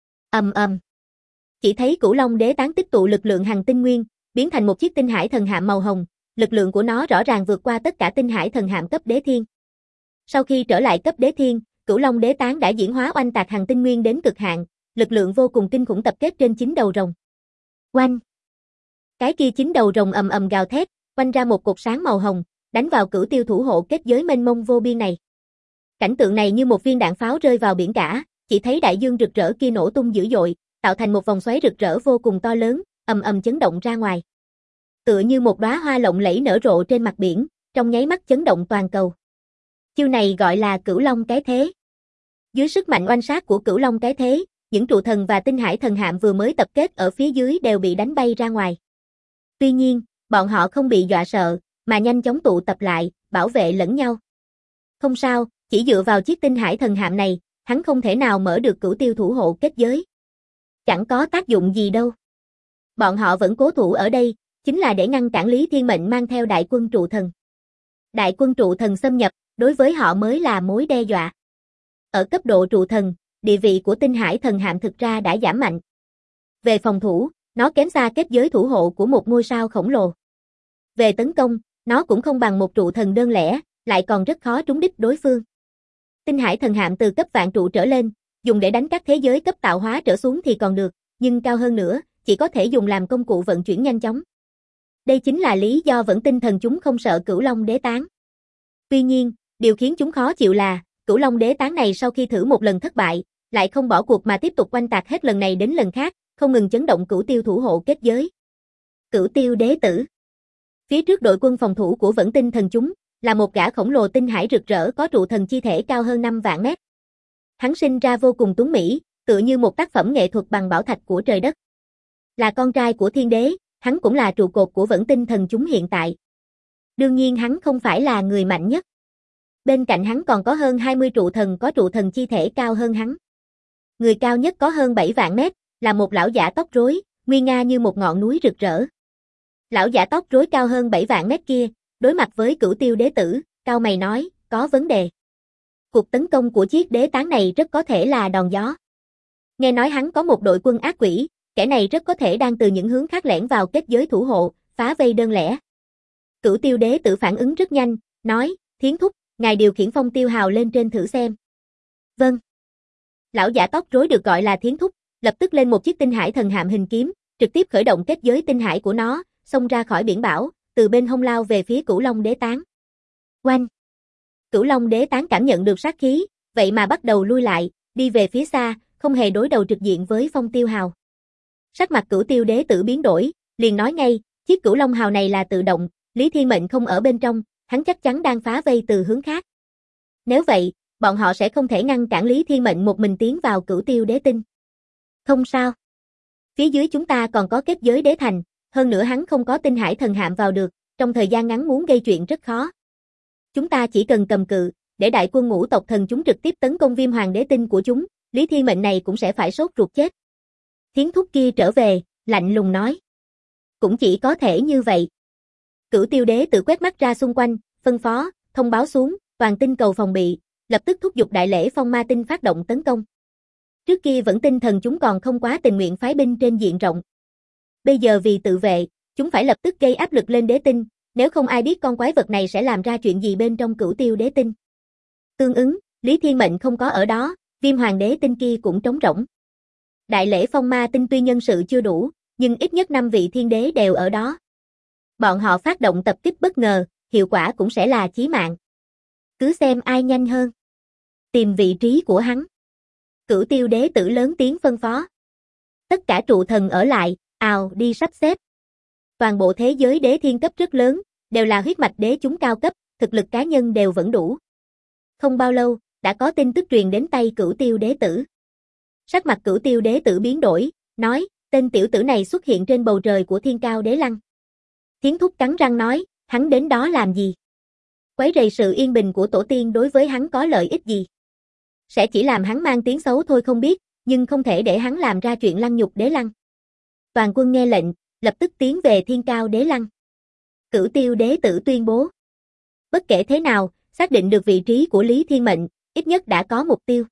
Speaker 1: Chỉ thấy Cửu Long đế tán tích tụ lực lượng hằng tinh nguyên, biến thành một chiếc tinh hải thần hạm màu hồng, lực lượng của nó rõ ràng vượt qua tất cả tinh hải thần hạm cấp đế thiên. Sau khi trở lại cấp đế thiên, Cửu Long đế tán đã diễn hóa oanh tạc hằng tinh nguyên đến cực hạn, lực lượng vô cùng kinh khủng tập kết trên 9 đầu rồng. Oanh! Cái kia 9 đầu rồng ầm ầm gào thét, oanh ra một cột sáng màu hồng, đánh vào Cửu Tiêu thủ hộ kết giới mênh mông vô biên này. Cảnh tượng này như một viên đạn pháo rơi vào biển cả, chỉ thấy đại dương rực rỡ kia nổ tung dữ dội, tạo thành một vòng xoáy rực rỡ vô cùng to lớn, ầm ầm chấn động ra ngoài. Tựa như một đóa hoa lộng lẫy nở rộ trên mặt biển, trong nháy mắt chấn động toàn cầu. Chiêu này gọi là Cửu Long cái thế. Dưới sức mạnh oanh sát của Cửu Long cái thế, những trụ thần và tinh hải thần hạm vừa mới tập kết ở phía dưới đều bị đánh bay ra ngoài. Tuy nhiên, bọn họ không bị dọa sợ, mà nhanh chóng tụ tập lại, bảo vệ lẫn nhau. Không sao, chỉ dựa vào chiếc tinh hải thần hạm này, hắn không thể nào mở được Cửu Tiêu thủ hộ kết giới. Chẳng có tác dụng gì đâu. Bọn họ vẫn cố thủ ở đây, chính là để ngăn cản Lý Thiên Mệnh mang theo đại quân trụ thần. Đại quân trụ thần xâm nhập, đối với họ mới là mối đe dọa. Ở cấp độ trụ thần, địa vị của tinh hải thần hạm thực ra đã giảm mạnh. Về phòng thủ, nó kém xa kết giới thủ hộ của một ngôi sao khổng lồ. Về tấn công, nó cũng không bằng một trụ thần đơn lẻ, lại còn rất khó trúng đích đối phương. Tinh hải thần hạm từ cấp vạn trụ trở lên, dùng để đánh các thế giới cấp tạo hóa trở xuống thì còn được, nhưng cao hơn nữa, chỉ có thể dùng làm công cụ vận chuyển nhanh chóng. Đây chính là lý do vẫn tinh thần chúng không sợ Cửu Long đế tán. Tuy nhiên, điều khiến chúng khó chịu là, Cửu Long đế tán này sau khi thử một lần thất bại, lại không bỏ cuộc mà tiếp tục oanh tạc hết lần này đến lần khác, không ngừng chấn động Cửu Tiêu thủ hộ kết giới. Cửu Tiêu đế tử. Phía trước đội quân phòng thủ của vẫn tinh thần chúng, là một gã khổng lồ tinh hải rực rỡ có trụ thần chi thể cao hơn 5 vạn mét. Hắn sinh ra vô cùng tuấn mỹ, tựa như một tác phẩm nghệ thuật bằng bảo thạch của trời đất. Là con trai của thiên đế, hắn cũng là trụ cột của vẫn tinh thần chúng hiện tại. Đương nhiên hắn không phải là người mạnh nhất. Bên cạnh hắn còn có hơn 20 trụ thần có trụ thần chi thể cao hơn hắn. Người cao nhất có hơn 7 vạn mét, là một lão giả tóc rối, nguy nga như một ngọn núi rực rỡ. Lão giả tóc rối cao hơn 7 vạn mét kia, đối mặt với Cửu Tiêu đế tử, cao mày nói, có vấn đề. Cuộc tấn công của chiếc đế tán này rất có thể là đòn gió. Nghe nói hắn có một đội quân ác quỷ, kẻ này rất có thể đang từ những hướng khác lẻn vào kết giới thủ hộ, phá vây đơn lẻ. Cửu Tiêu đế tử phản ứng rất nhanh, nói, Thiến thúc, ngài điều khiển Phong Tiêu Hào lên trên thử xem. Vâng. Lão giả tóc rối được gọi là Thiến thúc, lập tức lên một chiếc tinh hải thần hạm hình kiếm, trực tiếp khởi động kết giới tinh hải của nó, xông ra khỏi biển bão, từ bên hông lao về phía Cửu Long đế tán. Oanh! Cửu Long đế tán cảm nhận được sát khí, vậy mà bắt đầu lui lại, đi về phía xa, không hề đối đầu trực diện với Phong Tiêu Hào. Sắc mặt Cửu Tiêu đế tử biến đổi, liền nói ngay, chiếc Cửu Long Hào này là tự động, Lý Thiên Mệnh không ở bên trong, hắn chắc chắn đang phá vây từ hướng khác. Nếu vậy, bọn họ sẽ không thể ngăn cản Lý Thiên Mệnh một mình tiến vào Cửu Tiêu đế tinh. Không sao. Phía dưới chúng ta còn có kết giới đế thành, hơn nữa hắn không có tinh hải thần hạm vào được, trong thời gian ngắn muốn gây chuyện rất khó. Chúng ta chỉ cần cầm cự, để đại quân ngũ tộc thần chúng trực tiếp tấn công Viêm Hoàng đế tinh của chúng, Lý Thiên Mệnh này cũng sẽ phải sốt ruột chết. Thiến thúc kia trở về, lạnh lùng nói. Cũng chỉ có thể như vậy. Cửu Tiêu Đế tự quét mắt ra xung quanh, phân phó, thông báo xuống, toàn tinh cầu phòng bị, lập tức thúc giục đại lễ phong ma tinh phát động tấn công. Trước kia vẫn tinh thần chúng còn không quá tình nguyện phái binh trên diện rộng. Bây giờ vì tự vệ, chúng phải lập tức gây áp lực lên đế tinh, nếu không ai biết con quái vật này sẽ làm ra chuyện gì bên trong Cửu Tiêu đế tinh. Tương ứng, Lý Thiên Mệnh không có ở đó, Viêm Hoàng đế tinh kia cũng trống rỗng. Đại lễ phong ma tinh tuy nhân sự chưa đủ, nhưng ít nhất 5 vị thiên đế đều ở đó. Bọn họ phát động tập kích bất ngờ, hiệu quả cũng sẽ là chí mạng. Cứ xem ai nhanh hơn. Tìm vị trí của hắn. Cửu Tiêu đế tử lớn tiếng phân phó. Tất cả trụ thần ở lại, ào đi sắp xếp. Toàn bộ thế giới đế thiên cấp rất lớn, đều là huyết mạch đế chúng cao cấp, thực lực cá nhân đều vẫn đủ. Không bao lâu, đã có tin tức truyền đến tay Cửu Tiêu đế tử. Sắc mặt Cửu Tiêu đế tử biến đổi, nói, tên tiểu tử này xuất hiện trên bầu trời của Thiên Cao đế lăng. Thiến thúc cắn răng nói, hắn đến đó làm gì? Quấy rầy sự yên bình của tổ tiên đối với hắn có lợi ích gì? Sẽ chỉ làm hắn mang tiếng xấu thôi không biết, nhưng không thể để hắn làm ra chuyện lăng nhục đế lăng. Toàn quân nghe lệnh, lập tức tiến về Thiên Cao đế lăng. Cửu Tiêu đế tử tuyên bố. Bất kể thế nào, xác định được vị trí của Lý Thiên Mệnh, ít nhất đã có mục tiêu.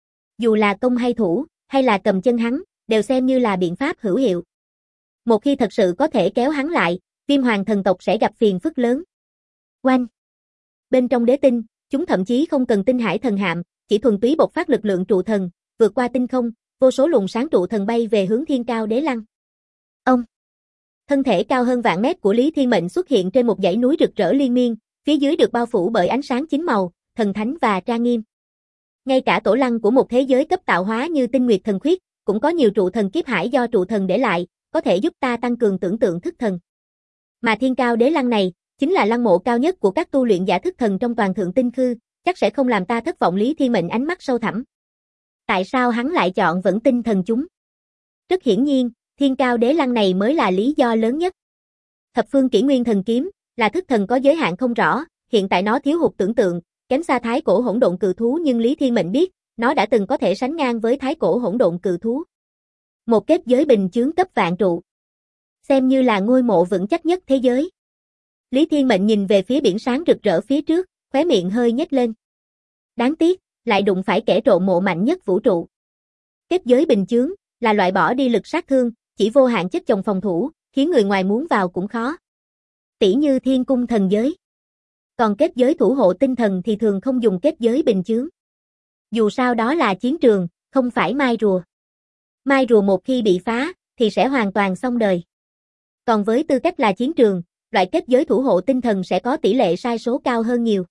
Speaker 1: Dù là công hay thủ, hay là cầm chân hắn, đều xem như là biện pháp hữu hiệu. Một khi thật sự có thể kéo hắn lại, Viêm Hoàng thần tộc sẽ gặp phiền phức lớn. Oanh! Bên trong đế tinh, chúng thậm chí không cần tinh hải thần hạm, chỉ thuần túy bộc phát lực lượng trụ thần, vượt qua tinh không, vô số luồng sáng trụ thần bay về hướng Thiên Cao đế lăng. Ông! Thân thể cao hơn vạn mét của Lý Thiên Mệnh xuất hiện trên một dãy núi rực rỡ liên miên, phía dưới được bao phủ bởi ánh sáng chín màu, thần thánh và trang nghiêm. Ngay cả tổ lăng của một thế giới cấp tạo hóa như Tinh Nguyệt Thần Khuyết, cũng có nhiều trụ thần kiếp hải do trụ thần để lại, có thể giúp ta tăng cường tưởng tượng thức thần. Mà Thiên Cao đế lăng này, chính là lăng mộ cao nhất của các tu luyện giả thức thần trong toàn thượng tinh khư, chắc sẽ không làm ta thất vọng. Lý Thiên Mệnh ánh mắt sâu thẳm. Tại sao hắn lại chọn vẫn tinh thần chúng? Rất hiển nhiên, Thiên Cao đế lăng này mới là lý do lớn nhất. Thập phương kỷ nguyên thần kiếm, là thức thần có giới hạn không rõ, hiện tại nó thiếu hụt tưởng tượng, kém xa thái cổ hỗn độn cự thú, nhưng Lý Thiên Mệnh biết, nó đã từng có thể sánh ngang với thái cổ hỗn độn cự thú. Một kết giới bình chướng cấp vạn trụ. Xem như là ngôi mộ vững chắc nhất thế giới. Lý Thiên Mệnh nhìn về phía biển sáng rực rỡ phía trước, khóe miệng hơi nhếch lên. Đáng tiếc, lại đụng phải kẻ trộm mộ mạnh nhất vũ trụ. Kết giới bình chướng, là loại bỏ đi lực sát thương, chỉ vô hạn chất chồng phòng thủ, khiến người ngoài muốn vào cũng khó. Tỉ như thiên cung thần giới. Còn kết giới thủ hộ tinh thần thì thường không dùng kết giới bình chướng. Dù sao đó là chiến trường, không phải mai rùa. Mai rùa một khi bị phá, thì sẽ hoàn toàn xong đời. Còn với tư cách là chiến trường, loại kết giới thủ hộ tinh thần sẽ có tỷ lệ sai số cao hơn nhiều.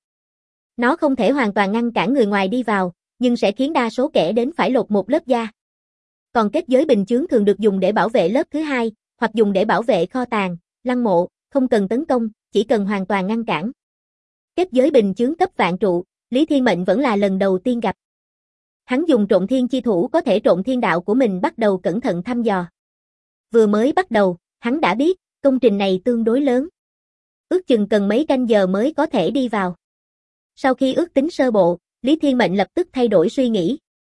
Speaker 1: Nó không thể hoàn toàn ngăn cản người ngoài đi vào, nhưng sẽ khiến đa số kẻ đến phải lột một lớp da. Còn kết giới bình chướng thường được dùng để bảo vệ lớp thứ hai, hoặc dùng để bảo vệ kho tàng, lăng mộ, không cần tấn công, chỉ cần hoàn toàn ngăn cản. Kết giới bình chướng cấp vạn trụ, Lý Thiên Mệnh vẫn là lần đầu tiên gặp. Hắn dùng trộn thiên chi thủ có thể trộn thiên đạo của mình, bắt đầu cẩn thận thăm dò. Vừa mới bắt đầu, hắn đã biết, công trình này tương đối lớn. Ước chừng cần mấy canh giờ mới có thể đi vào. Sau khi ước tính sơ bộ, Lý Thiên Mệnh lập tức thay đổi suy nghĩ.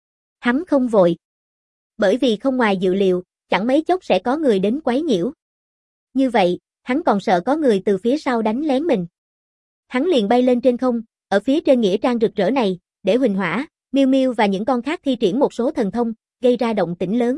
Speaker 1: Hắn không vội. Bởi vì không ngoài dự liệu, chẳng mấy chốc sẽ có người đến quấy nhiễu. Như vậy, hắn còn sợ có người từ phía sau đánh lén mình. Hắn liền bay lên trên không, ở phía trên nghĩa trang rực rỡ này, để Huỳnh Hỏa, Miêu Miêu và những con khác thi triển một số thần thông, gây ra động tĩnh lớn.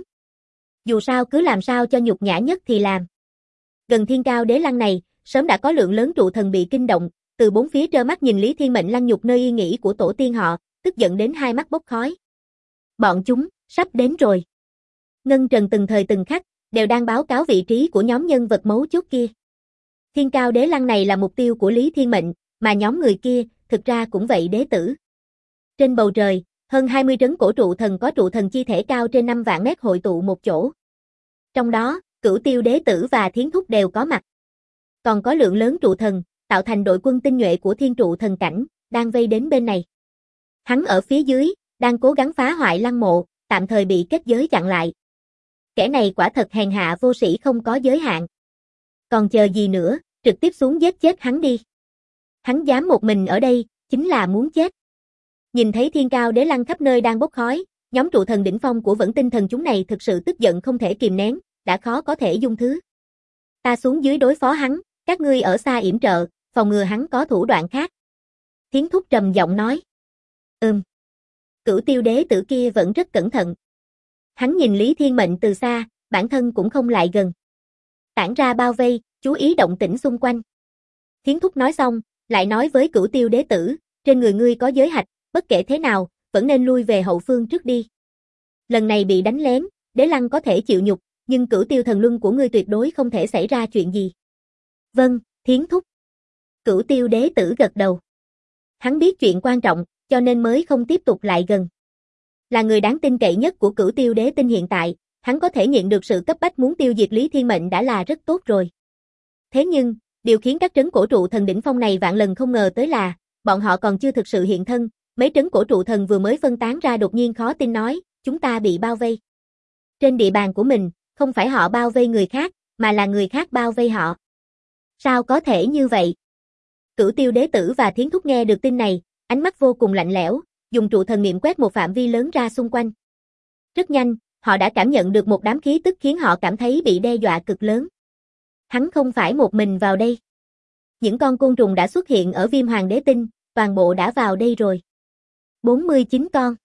Speaker 1: Dù sao cứ làm sao cho nhục nhã nhất thì làm. Gần Thiên Cao đế lăng này, sớm đã có lượng lớn trụ thần bị kinh động, từ bốn phía trơ mắt nhìn Lý Thiên Mệnh lăng nhục nơi yên nghỉ của tổ tiên họ, tức giận đến hai mắt bốc khói. Bọn chúng, sắp đến rồi. Ngân Trần từng thời từng khắc, đều đang báo cáo vị trí của nhóm nhân vật mấu chốt kia. Thiên Cao đế lăng này là mục tiêu của Lý Thiên Mệnh, mà nhóm người kia, thực ra cũng vậy đế tử. Trên bầu trời, hơn 20 trấn cổ trụ thần có trụ thần chi thể cao trên 5 vạn mét hội tụ một chỗ. Trong đó, Cửu Tiêu đế tử và Thiến thúc đều có mặt. Còn có lượng lớn trụ thần, tạo thành đội quân tinh nhuệ của thiên trụ thần cảnh, đang vây đến bên này. Hắn ở phía dưới, đang cố gắng phá hoại lăng mộ, tạm thời bị kết giới chặn lại. Kẻ này quả thật hèn hạ vô sĩ không có giới hạn. Còn chờ gì nữa, trực tiếp xuống giết chết hắn đi. Hắn dám một mình ở đây, chính là muốn chết. Nhìn thấy Thiên Cao Đế Lăng khắp nơi đang bốc khói, nhóm trụ thần đỉnh phong của Vẫn Tinh thần chúng này thực sự tức giận không thể kìm nén, đã khó có thể dung thứ. Ta xuống dưới đối phó hắn, các ngươi ở xa yểm trợ, phòng ngừa hắn có thủ đoạn khác. Thiến Thúc trầm giọng nói. Cửu Tiêu Đế tử kia vẫn rất cẩn thận. Hắn nhìn Lý Thiên Mệnh từ xa, bản thân cũng không lại gần. Tản ra bao vây, chú ý động tĩnh xung quanh. Thiến Thúc nói xong, lại nói với Cửu Tiêu Đế tử, trên người ngươi có giới hạch, bất kể thế nào, vẫn nên lui về hậu phương trước đi. Lần này bị đánh lén, Đế Lăng có thể chịu nhục, nhưng Cửu Tiêu thần luân của ngươi tuyệt đối không thể xảy ra chuyện gì. Vâng, Thiến Thúc. Cửu Tiêu Đế tử gật đầu. Hắn biết chuyện quan trọng, cho nên mới không tiếp tục lại gần. Là người đáng tin cậy nhất của Cửu Tiêu Đế tinh hiện tại, hắn có thể nhận được sự cấp bách muốn tiêu diệt Lý Thiên Mệnh đã là rất tốt rồi. Thế nhưng, điều khiến các trấn cổ trụ thần đỉnh phong này vạn lần không ngờ tới là, bọn họ còn chưa thực sự hiện thân, mấy trấn cổ trụ thần vừa mới phân tán ra đột nhiên khó tin nói, chúng ta bị bao vây. Trên địa bàn của mình, không phải họ bao vây người khác, mà là người khác bao vây họ. Sao có thể như vậy? Cửu Tiêu Đế tử và Thiến Thúc nghe được tin này, ánh mắt vô cùng lạnh lẽo, dùng trụ thần niệm quét một phạm vi lớn ra xung quanh. Rất nhanh, họ đã cảm nhận được một đám khí tức khiến họ cảm thấy bị đe dọa cực lớn. Hắn không phải một mình vào đây. Những con côn trùng đã xuất hiện ở Viêm Hoàng Đế Tinh, toàn bộ đã vào đây rồi. 49 con.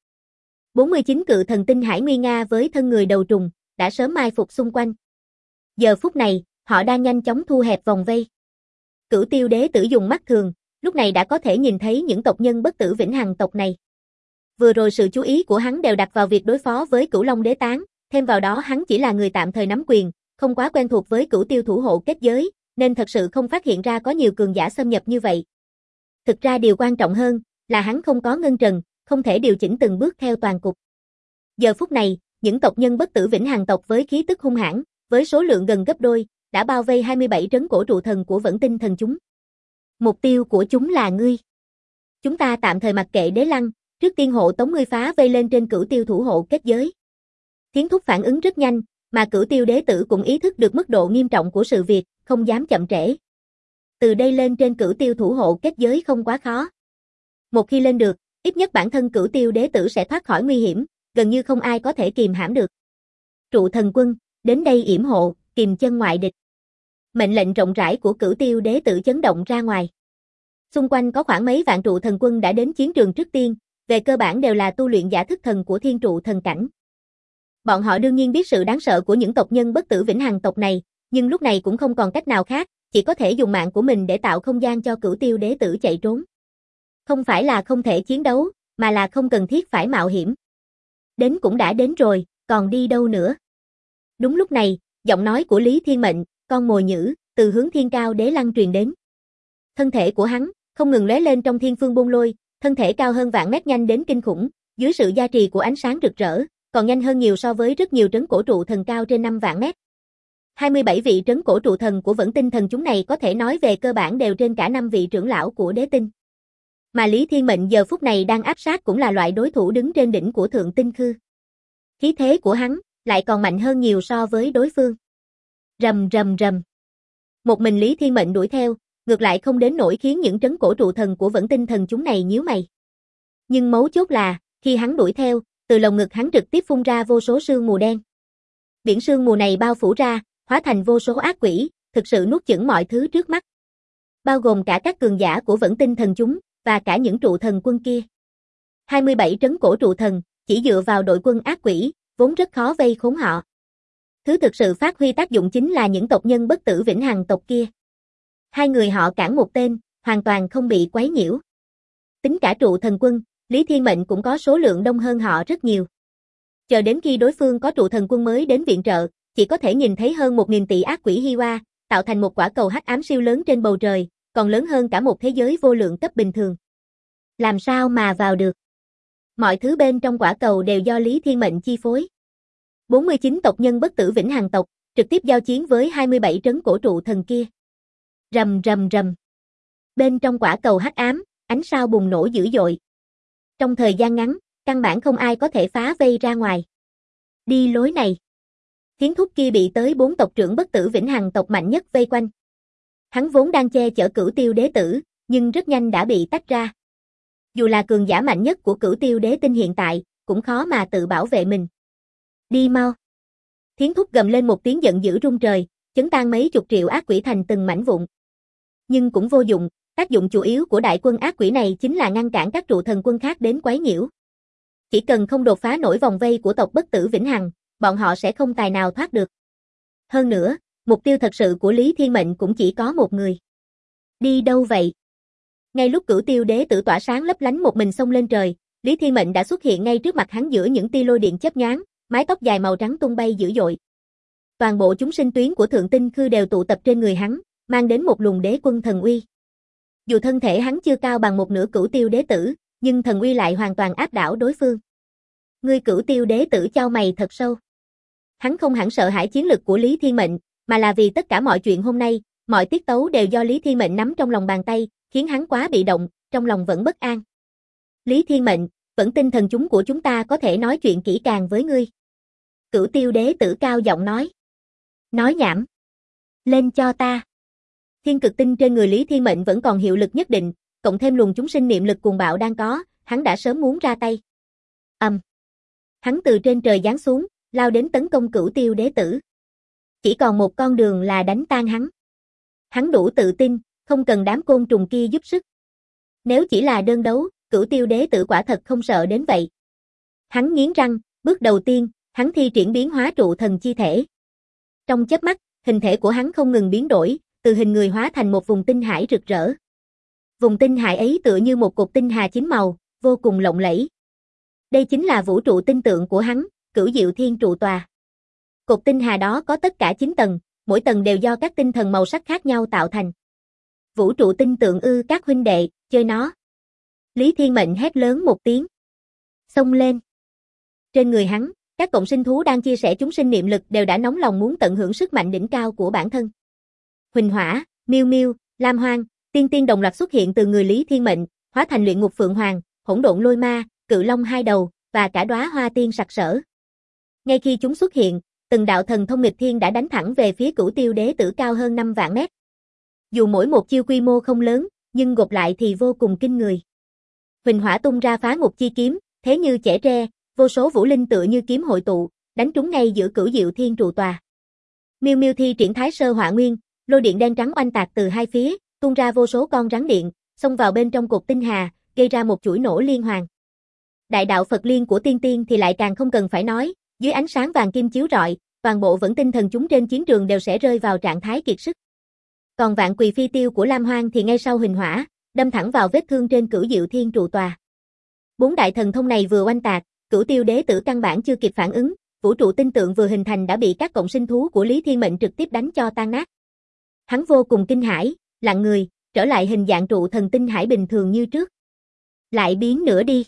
Speaker 1: 49 cự thần tinh hải nguy nga với thân người đầu trùng, đã sớm mai phục xung quanh. Giờ phút này, họ đang nhanh chóng thu hẹp vòng vây. Cửu Tiêu Đế tử dùng mắt thường, lúc này đã có thể nhìn thấy những tộc nhân bất tử vĩnh hằng tộc này. Vừa rồi sự chú ý của hắn đều đặt vào việc đối phó với Cửu Long Đế Tán, thêm vào đó hắn chỉ là người tạm thời nắm quyền, không quá quen thuộc với Cửu Tiêu thủ hộ kết giới, nên thật sự không phát hiện ra có nhiều cường giả xâm nhập như vậy. Thực ra điều quan trọng hơn là hắn không có ngân trần, không thể điều chỉnh từng bước theo toàn cục. Giờ phút này, những tộc nhân bất tử vĩnh hằng tộc với khí tức hung hãn, với số lượng gần gấp đôi, đã bao vây 27 trấn cổ trụ thần của Vẫn Tinh thần chúng. Mục tiêu của chúng là ngươi. Chúng ta tạm thời mặc kệ Đế Lăng, trước tiên hộ tống ngươi phá vây lên trên Cửu Tiêu thủ hộ kết giới. Thiến Thúc phản ứng rất nhanh, mà Cửu Tiêu Đế tử cũng ý thức được mức độ nghiêm trọng của sự việc, không dám chậm trễ. Từ đây lên trên Cửu Tiêu thủ hộ kết giới không quá khó. Một khi lên được, ít nhất bản thân Cửu Tiêu Đế tử sẽ thoát khỏi nguy hiểm, gần như không ai có thể kìm hãm được. Trụ thần quân, đến đây yểm hộ, kìm chân ngoại địch. Mệnh lệnh rộng rãi của Cửu Tiêu Đế tử chấn động ra ngoài. Xung quanh có khoảng mấy vạn trụ thần quân đã đến chiến trường trước tiên, về cơ bản đều là tu luyện giả thức thần của thiên trụ thần cảnh. Bọn họ đương nhiên biết sự đáng sợ của những tộc nhân bất tử vĩnh hằng tộc này, nhưng lúc này cũng không còn cách nào khác, chỉ có thể dùng mạng của mình để tạo không gian cho Cửu Tiêu Đế tử chạy trốn. Không phải là không thể chiến đấu, mà là không cần thiết phải mạo hiểm. Đến cũng đã đến rồi, còn đi đâu nữa? Đúng lúc này, giọng nói của Lý Thiên Mệnh, con mồi nhữ, từ hướng Thiên Cao Đế Lăng truyền đến. Thân thể của hắn không ngừng lóe lên trong thiên phương bôn lôi, thân thể cao hơn vạn mét nhanh đến kinh khủng, dưới sự gia trì của ánh sáng rực rỡ, còn nhanh hơn nhiều so với rất nhiều trấn cổ trụ thần cao trên 5 vạn mét. 27 vị trấn cổ trụ thần của Vẫn Tinh thần chúng này có thể nói về cơ bản đều trên cả 5 vị trưởng lão của đế tinh. Mà Lý Thiên Mệnh giờ phút này đang áp sát cũng là loại đối thủ đứng trên đỉnh của Thượng Tinh Khư. Khí thế của hắn lại còn mạnh hơn nhiều so với đối phương. Rầm rầm rầm. Một mình Lý Thiên Mệnh đuổi theo, ngược lại không đến nỗi khiến những trấn cổ trụ thần của Vẫn Tinh thần chúng này nhíu mày. Nhưng mấu chốt là, khi hắn đuổi theo, từ lồng ngực hắn trực tiếp phun ra vô số sương mù đen. Biển sương mù này bao phủ ra, hóa thành vô số ác quỷ, thực sự nuốt chửng mọi thứ trước mắt. Bao gồm cả các cường giả của Vẫn Tinh thần chúng, và cả những trụ thần quân kia. 27 trấn cổ trụ thần, chỉ dựa vào đội quân ác quỷ, vốn rất khó vây khốn họ. Thứ thực sự phát huy tác dụng chính là những tộc nhân bất tử vĩnh hằng tộc kia. Hai người họ cản một tên, hoàn toàn không bị quấy nhiễu. Tính cả trụ thần quân, Lý Thiên Mệnh cũng có số lượng đông hơn họ rất nhiều. Chờ đến khi đối phương có trụ thần quân mới đến viện trợ, chỉ có thể nhìn thấy hơn 1.000 tỷ ác quỷ Hi Hoa, tạo thành một quả cầu hắc ám siêu lớn trên bầu trời, còn lớn hơn cả một thế giới vô lượng cấp bình thường. Làm sao mà vào được? Mọi thứ bên trong quả cầu đều do Lý Thiên Mệnh chi phối. 49 tộc nhân bất tử vĩnh hằng tộc, trực tiếp giao chiến với 27 trấn cổ trụ thần kia. Rầm rầm rầm. Bên trong quả cầu hắc ám, ánh sao bùng nổ dữ dội. Trong thời gian ngắn, căn bản không ai có thể phá vây ra ngoài. Đi lối này. Thiến Thúc kia bị tới 4 tộc trưởng bất tử vĩnh hằng tộc mạnh nhất vây quanh. Hắn vốn đang che chở Cửu Tiêu Đế Tử, nhưng rất nhanh đã bị tách ra. Dù là cường giả mạnh nhất của Cửu Tiêu Đế Tinh hiện tại, cũng khó mà tự bảo vệ mình. Đi mau. Thiến Thúc gầm lên một tiếng giận dữ rung trời, chấn tan mấy chục triệu ác quỷ thành từng mảnh vụn. Nhưng cũng vô dụng, tác dụng chủ yếu của đại quân ác quỷ này chính là ngăn cản các trụ thần quân khác đến quấy nhiễu. Chỉ cần không đột phá nổi vòng vây của tộc Bất Tử Vĩnh Hằng, bọn họ sẽ không tài nào thoát được. Hơn nữa, mục tiêu thật sự của Lý Thiên Mệnh cũng chỉ có một người. Đi đâu vậy? Ngay lúc Cửu Tiêu Đế Tử tỏa sáng lấp lánh một mình xông lên trời, Lý Thiên Mệnh đã xuất hiện ngay trước mặt hắn giữa những tia lôi điện chớp nhoáng, mái tóc dài màu trắng tung bay dữ dội. Toàn bộ chúng sinh tuyến của Thượng Tinh Khư đều tụ tập trên người hắn, mang đến một luồng đế quân thần uy. Dù thân thể hắn chưa cao bằng một nửa Cửu Tiêu Đế Tử, nhưng thần uy lại hoàn toàn áp đảo đối phương. Ngươi Cửu Tiêu Đế Tử chau mày thật sâu. Hắn không hẳn sợ hãi chiến lực của Lý Thiên Mệnh, mà là vì tất cả mọi chuyện hôm nay, mọi tiết tấu đều do Lý Thiên Mệnh nắm trong lòng bàn tay, khiến hắn quá bị động, trong lòng vẫn bất an. Lý Thiên Mệnh, vẫn tin thần chúng của chúng ta có thể nói chuyện kỹ càng với ngươi. Cửu Tiêu Đế Tử cao giọng nói. Nói nhảm. Lên cho ta. Thiên cực tinh trên người Lý Thiên Mệnh vẫn còn hiệu lực nhất định, cộng thêm luồng chúng sinh niệm lực cuồng bạo đang có, hắn đã sớm muốn ra tay. Hắn từ trên trời giáng xuống, lao đến tấn công Cửu Tiêu Đế Tử. Chỉ còn một con đường là đánh tan hắn. Hắn đủ tự tin, không cần đám côn trùng kia giúp sức. Nếu chỉ là đơn đấu, Cửu Tiêu Đế Tử quả thật không sợ đến vậy. Hắn nghiến răng, bước đầu tiên, hắn thi triển biến hóa trụ thần chi thể. Trong chớp mắt, hình thể của hắn không ngừng biến đổi, từ hình người hóa thành một vùng tinh hải rực rỡ. Vùng tinh hải ấy tựa như một cục tinh hà chín màu, vô cùng lộng lẫy. Đây chính là vũ trụ tinh tượng của hắn, Cửu Diệu Thiên Trụ Tòa. Cục tinh hà đó có tất cả 9 tầng, mỗi tầng đều do các tinh thần màu sắc khác nhau tạo thành. Vũ trụ tinh tượng ư? Các huynh đệ, chơi nó. Lý Thiên Mệnh hét lớn một tiếng. Xông lên. Trên người hắn, các cộng sinh thú đang chia sẻ chúng sinh niệm lực đều đã nóng lòng muốn tận hưởng sức mạnh đỉnh cao của bản thân. Huỳnh Hỏa, Miêu Miêu, Lam Hoang, Tiên Tiên đồng loạt xuất hiện từ người Lý Thiên Mệnh, hóa thành luyện ngục phượng hoàng, hỗn độn lôi ma, cự long hai đầu, và cả đóa hoa tiên sặc sỡ. Ngay khi chúng xuất hiện, từng đạo thần thông nghịch thiên đã đánh thẳng về phía Cửu Tiêu Đế Tử cao hơn 5 vạn mét. Dù mỗi một chiêu quy mô không lớn, nhưng gộp lại thì vô cùng kinh người. Huỳnh Hỏa tung ra phá ngục chi kiếm, thế như chẻ tre, vô số vũ linh tựa như kiếm hội tụ, đánh trúng ngay giữa Cửu Diệu Thiên Trụ Tòa. Miêu Miêu thi triển Thái Sơ Hỏa Nguyên, lôi điện đen trắng oanh tạc từ hai phía, tung ra vô số con rắn điện, xông vào bên trong cột tinh hà, gây ra một chuỗi nổ liên hoàn. Đại đạo Phật Liên của Tiên Tiên thì lại càng không cần phải nói, dưới ánh sáng vàng kim chiếu rọi, toàn bộ vẫn tinh thần chúng trên chiến trường đều sẽ rơi vào trạng thái kiệt sức. Còn Vạn Quỳ Phi Tiêu của Lam Hoang thì ngay sau Huỳnh Hỏa, đâm thẳng vào vết thương trên Cửu Diệu Thiên Trụ Tòa. 4 đại thần thông này vừa oanh tạc, Cửu Tiêu Đế Tử căn bản chưa kịp phản ứng, vũ trụ tinh tượng vừa hình thành đã bị các cộng sinh thú của Lý Thiên Mệnh trực tiếp đánh cho tan nát. Hắn vô cùng kinh hãi, lặng người, trở lại hình dạng trụ thần tinh hải bình thường như trước. Lại biến nữa đi.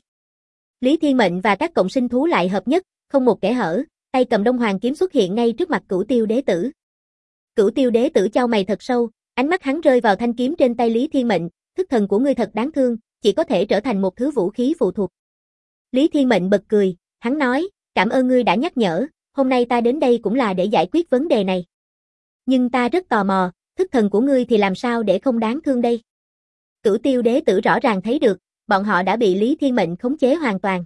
Speaker 1: Lý Thiên Mệnh và các cộng sinh thú lại hợp nhất, không một kẽ hở, tay cầm Đông Hoàng kiếm xuất hiện ngay trước mặt Cửu Tiêu Đế Tử. Cửu Tiêu Đế Tử chau mày thật sâu, ánh mắt hắn rơi vào thanh kiếm trên tay Lý Thiên Mệnh, thức thần của ngươi thật đáng thương, chỉ có thể trở thành một thứ vũ khí phụ thuộc. Lý Thiên Mệnh bật cười, hắn nói, cảm ơn ngươi đã nhắc nhở, hôm nay ta đến đây cũng là để giải quyết vấn đề này. Nhưng ta rất tò mò, thức thần của ngươi thì làm sao để không đáng thương đây? Cửu Tiêu Đế Tử rõ ràng thấy được, bọn họ đã bị Lý Thiên Mệnh khống chế hoàn toàn.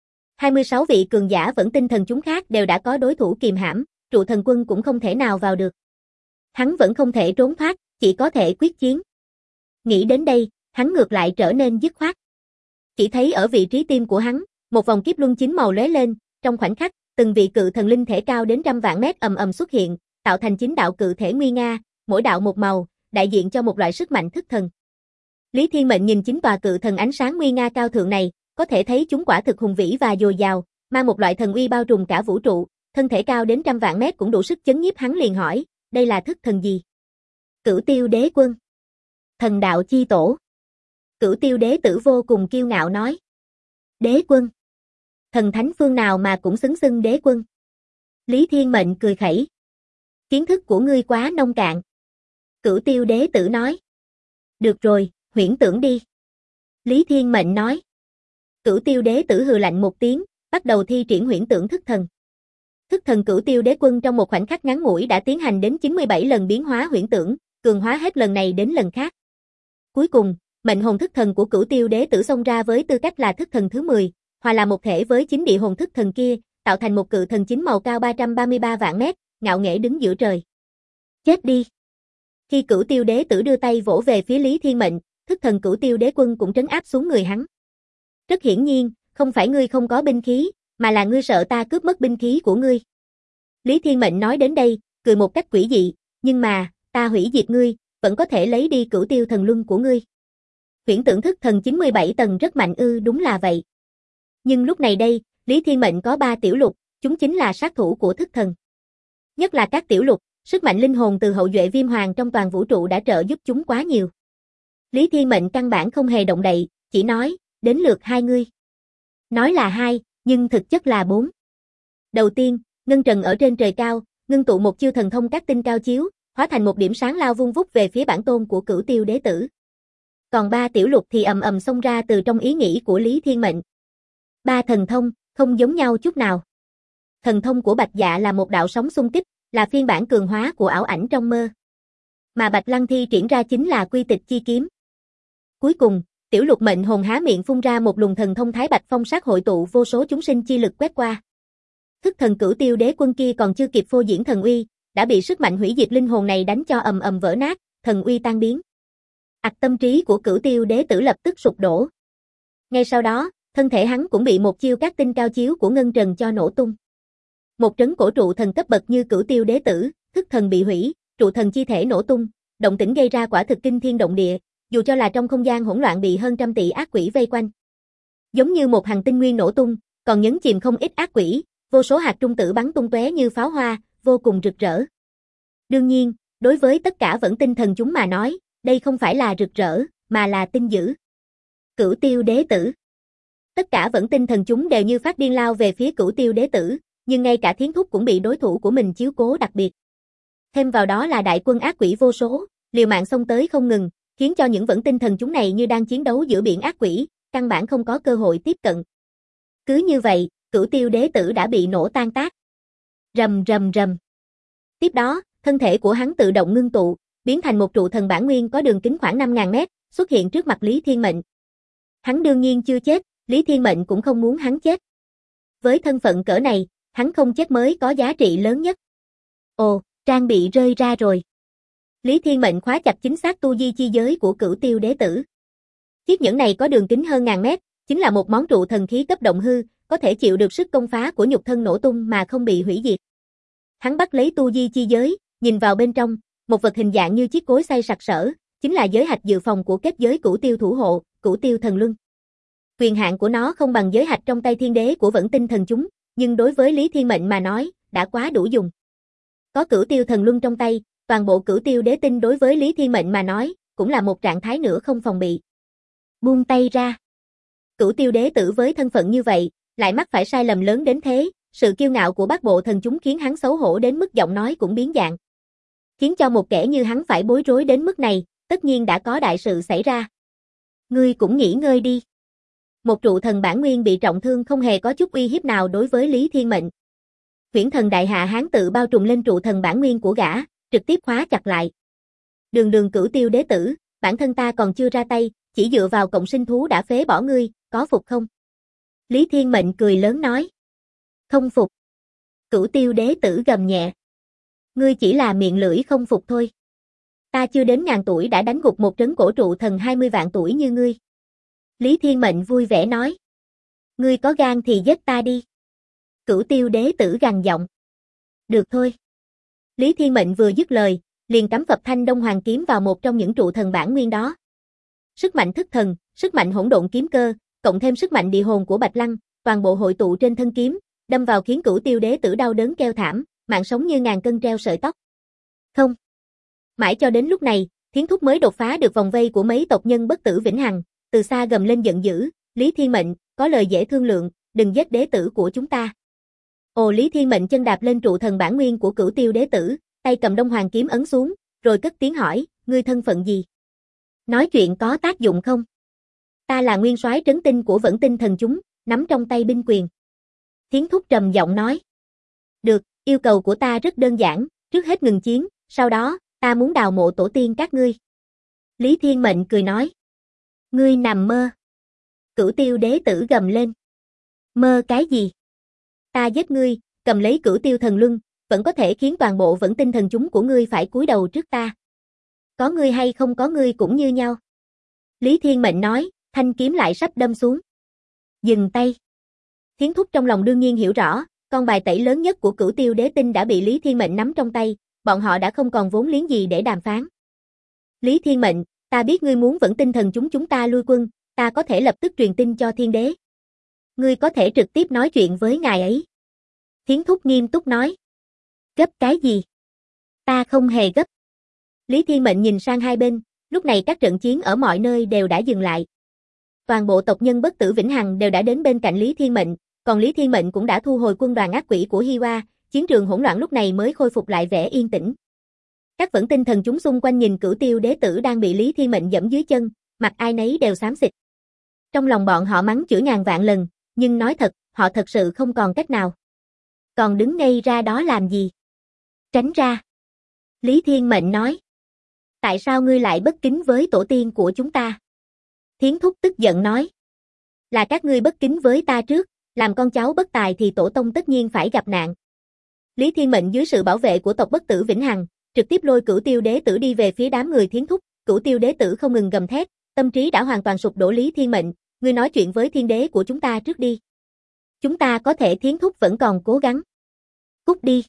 Speaker 1: 26 vị cường giả vẫn tinh thần chúng khác đều đã có đối thủ kìm hãm, trụ thần quân cũng không thể nào vào được. Hắn vẫn không thể trốn thoát, chỉ có thể quyết chiến. Nghĩ đến đây, hắn ngược lại trở nên dứt khoát. Chỉ thấy ở vị trí tim của hắn, một vòng kiếp luân chín màu lóe lên, trong khoảnh khắc, từng vị cự thần linh thể cao đến trăm vạn mét ầm ầm xuất hiện, tạo thành 9 đạo cự thể nguy nga, mỗi đạo một màu, đại diện cho một loại sức mạnh thức thần. Lý Thiên Mệnh nhìn 9 tòa cự thần ánh sáng nguy nga cao thượng này, có thể thấy chúng quả thực hùng vĩ và dồi dào, mang một loại thần uy bao trùm cả vũ trụ, thân thể cao đến trăm vạn mét cũng đủ sức chấn nhiếp hắn liền hỏi, đây là thức thần gì? Cửu Tiêu Đế Quân. Thần đạo chi tổ. Cửu Tiêu Đế Tử vô cùng kiêu ngạo nói. Đế quân. Thần thánh phương nào mà cũng xứng xưng đế quân. Lý Thiên Mệnh cười khẩy. Kiến thức của ngươi quá nông cạn. Cửu Tiêu Đế Tử nói. Được rồi, huyễn tưởng đi. Lý Thiên Mệnh nói. Cửu Tiêu Đế Tử hừ lạnh một tiếng, bắt đầu thi triển huyễn tưởng thức thần. Thức thần Cửu Tiêu Đế Quân trong một khoảnh khắc ngắn ngủi đã tiến hành đến 97 lần biến hóa huyễn tưởng, cường hóa hết lần này đến lần khác. Cuối cùng, mệnh hồn thức thần của Cửu Tiêu Đế Tử xông ra với tư cách là thức thần thứ 10, hòa là một thể với 9 địa hồn thức thần kia, tạo thành một cự thần chính màu cao 333 vạn mét, ngạo nghễ đứng giữa trời. Chết đi! Khi Cửu Tiêu Đế Tử đưa tay vỗ về phía Lý Thiên Mệnh, thức thần Cửu Tiêu Đế Quân cũng trấn áp xuống người hắn. Rất hiển nhiên, không phải ngươi không có binh khí, mà là ngươi sợ ta cướp mất binh khí của ngươi. Lý Thiên Mệnh nói đến đây, cười một cách quỷ dị, nhưng mà, ta hủy diệt ngươi, vẫn có thể lấy đi Cửu Tiêu Thần Luân của ngươi. Huyễn tưởng thức thần 97 tầng rất mạnh ư? Đúng là vậy. Nhưng lúc này đây, Lý Thiên Mệnh có 3 tiểu lục, chúng chính là sát thủ của thức thần. Nhất là các tiểu lục, sức mạnh linh hồn từ hậu duệ Viêm Hoàng trong toàn vũ trụ đã trợ giúp chúng quá nhiều. Lý Thiên Mệnh căn bản không hề động đậy, chỉ nói, đến lượt hai ngươi. Nói là 2, nhưng thực chất là 4. Đầu tiên, ngân trần ở trên trời cao, ngưng tụ một chiêu thần thông các tinh cao chiếu, hóa thành một điểm sáng lao vung vút về phía bản tôn của Cửu Tiêu Đế Tử. Còn 3 tiểu lục thì ầm ầm xông ra từ trong ý nghĩ của Lý Thiên Mệnh. 3 thần thông, không giống nhau chút nào. Thần thông của Bạch Dạ là một đạo sóng xung kích, là phiên bản cường hóa của ảo ảnh trong mơ. Mà Bạch Lăng thi triển ra chính là quy tịch chi kiếm. Cuối cùng, tiểu lục mệnh hồn há miệng phun ra một luồng thần thông Thái Bạch Phong sát hội tụ vô số chúng sinh chi lực quét qua. Thức thần Cửu Tiêu Đế Quân kia còn chưa kịp phô diễn thần uy, đã bị sức mạnh hủy diệt linh hồn này đánh cho ầm ầm vỡ nát, thần uy tan biến. Tâm trí của Cửu Tiêu Đế Tử lập tức sụp đổ. Ngay sau đó, thân thể hắn cũng bị một chiêu các tinh cao chiếu của ngân trần cho nổ tung. Một trấn cổ trụ thần cấp bậc như Cửu Tiêu Đế Tử, thức thần bị hủy, trụ thần chi thể nổ tung, động tĩnh gây ra quả thực kinh thiên động địa, dù cho là trong không gian hỗn loạn bị hơn trăm tỷ ác quỷ vây quanh. Giống như một hành tinh nguyên nổ tung, còn nhấn chìm không ít ác quỷ, vô số hạt trung tử bắn tung tóe như pháo hoa, vô cùng rực rỡ. Đương nhiên, đối với tất cả vẫn tinh thần chúng mà nói, đây không phải là rực rỡ, mà là tinh dữ. Cửu Tiêu Đế Tử. Tất cả vẫn tinh thần chúng đều như phát điên lao về phía Cửu Tiêu Đế Tử, nhưng ngay cả Thiến Thúc cũng bị đối thủ của mình chiếu cố đặc biệt. Thêm vào đó là đại quân ác quỷ vô số, liều mạng xông tới không ngừng, khiến cho những vẫn tinh thần chúng này như đang chiến đấu giữa biển ác quỷ, căn bản không có cơ hội tiếp cận. Cứ như vậy, Cửu Tiêu Đế Tử đã bị nổ tan tác. Rầm rầm rầm. Tiếp đó, thân thể của hắn tự động ngưng tụ, biến thành một trụ thần bản nguyên có đường kính khoảng 5.000 mét, xuất hiện trước mặt Lý Thiên Mệnh. Hắn đương nhiên chưa chết, Lý Thiên Mệnh cũng không muốn hắn chết. Với thân phận cỡ này, hắn không chết mới có giá trị lớn nhất. Ồ, trang bị rơi ra rồi. Lý Thiên Mệnh khóa chặt chính xác tu di chi giới của Cửu Tiêu Đế Tử. Chiếc nhẫn này có đường kính hơn 1000 mét, chính là một món trụ thần khí cấp động hư, có thể chịu được sức công phá của nhục thân nổ tung mà không bị hủy diệt. Hắn bắt lấy tu di chi giới, nhìn vào bên trong, một vật hình dạng như chiếc cối xay sặc sỡ, chính là giới hạch dự phòng của kết giới Cửu Tiêu thủ hộ, Cửu Tiêu Thần Luân. Quyền hạn của nó không bằng giới hạch trong tay thiên đế của vẫn tinh thần chúng, nhưng đối với Lý Thiên Mệnh mà nói, đã quá đủ dùng. Có Cửu Tiêu Thần Luân trong tay, toàn bộ Cửu Tiêu Đế Tinh đối với Lý Thiên Mệnh mà nói, cũng là một trạng thái nữa không phòng bị. Buông tay ra. Cửu Tiêu Đế Tử với thân phận như vậy, lại mắc phải sai lầm lớn đến thế, sự kiêu ngạo của bát bộ thần chúng khiến hắn xấu hổ đến mức giọng nói cũng biến dạng. Khiến cho một kẻ như hắn phải bối rối đến mức này, tất nhiên đã có đại sự xảy ra. Ngươi cũng nghỉ ngơi đi. Một trụ thần bản nguyên bị trọng thương không hề có chút uy hiếp nào đối với Lý Thiên Mệnh. Huyễn thần đại hạ hán tự bao trùm lên trụ thần bản nguyên của gã, trực tiếp khóa chặt lại. Đường Cửu Tiêu Đế Tử, bản thân ta còn chưa ra tay, chỉ dựa vào cộng sinh thú đã phế bỏ ngươi, có phục không? Lý Thiên Mệnh cười lớn nói. Không phục. Cửu Tiêu Đế Tử gầm nhẹ. Ngươi chỉ là miệng lưỡi không phục thôi. Ta chưa đến 1000 tuổi đã đánh gục một trấn cổ trụ thần 20 vạn tuổi như ngươi. Lý Thiên Mệnh vui vẻ nói. Ngươi có gan thì giết ta đi. Cửu Tiêu Đế Tử gằn giọng. Được thôi. Lý Thiên Mệnh vừa dứt lời, liền cắm phập thanh Đông Hoàng kiếm vào một trong những trụ thần bản nguyên đó. Sức mạnh thức thần, sức mạnh hỗn độn kiếm cơ, cộng thêm sức mạnh địa hồn của Bạch Lăng, toàn bộ hội tụ trên thân kiếm, đâm vào khiến Cửu Tiêu Đế Tử đau đớn kêu thảm, mạng sống như ngàn cân treo sợi tóc. Không. Mãi cho đến lúc này, Thiến Thúc mới đột phá được vòng vây của mấy tộc nhân bất tử vĩnh hằng, từ xa gầm lên giận dữ, Lý Thiên Mệnh, có lời dễ thương lượng, đừng giết đế tử của chúng ta. Ồ, Lý Thiên Mệnh chân đạp lên trụ thần bản nguyên của Cửu Tiêu Đế Tử, tay cầm Đông Hoàng kiếm ấn xuống, rồi cất tiếng hỏi, ngươi thân phận gì? Nói chuyện có tác dụng không? Ta là nguyên soái trấn tinh của vẫn tinh thần chúng, nắm trong tay binh quyền. Thiến Thúc trầm giọng nói. Được, yêu cầu của ta rất đơn giản, trước hết ngừng chiến, sau đó, Ta muốn đào mộ tổ tiên các ngươi. Lý Thiên Mệnh cười nói. Ngươi nằm mơ. Cửu Tiêu đế tử gầm lên. Mơ cái gì? Ta giết ngươi, cầm lấy Cửu Tiêu thần luân, vẫn có thể khiến toàn bộ Vẫn Tinh thần chúng của ngươi phải cúi đầu trước ta. Có ngươi hay không có ngươi cũng như nhau. Lý Thiên Mệnh nói, thanh kiếm lại sắp đâm xuống. Dừng tay. Thiến Thúc trong lòng đương nhiên hiểu rõ, con bài tẩy lớn nhất của Cửu Tiêu đế tinh đã bị Lý Thiên Mệnh nắm trong tay, bọn họ đã không còn vốn liếng gì để đàm phán. Lý Thiên Mệnh, ta biết ngươi muốn Vẫn Tinh thần chúng ta lui quân, ta có thể lập tức truyền tin cho Thiên Đế. Ngươi có thể trực tiếp nói chuyện với ngài ấy. Thiến Thúc nghiêm túc nói. Gấp cái gì? Ta không hề gấp. Lý Thiên Mệnh nhìn sang hai bên, lúc này các trận chiến ở mọi nơi đều đã dừng lại. Toàn bộ tộc nhân bất tử vĩnh hằng đều đã đến bên cạnh Lý Thiên Mệnh, còn Lý Thiên Mệnh cũng đã thu hồi quân đoàn ác quỷ của Hi Hoa, chiến trường hỗn loạn lúc này mới khôi phục lại vẻ yên tĩnh. Các Vẫn Tinh thần chúng xung quanh nhìn Cửu Tiêu đế tử đang bị Lý Thiên Mệnh giẫm dưới chân, mặt ai nấy đều xám xịt. Trong lòng bọn họ mắng chửi ngàn vạn lần, nhưng nói thật, họ thật sự không còn cách nào. Còn đứng ngây ra đó làm gì? Tránh ra. Lý Thiên Mệnh nói. Tại sao ngươi lại bất kính với tổ tiên của chúng ta? Thiến Thúc tức giận nói. Là các ngươi bất kính với ta trước, làm con cháu bất tài thì tổ tông tất nhiên phải gặp nạn. Lý Thiên Mệnh dưới sự bảo vệ của tộc bất tử vĩnh hằng, trực tiếp lôi Cửu Tiêu đế tử đi về phía đám người Thiến Thúc. Cửu Tiêu đế tử không ngừng gầm thét, tâm trí đã hoàn toàn sụp đổ. Lý Thiên Mệnh, ngươi nói chuyện với Thiên Đế của chúng ta trước đi. Chúng ta có thể. Thiến Thúc vẫn còn cố gắng. Cút đi.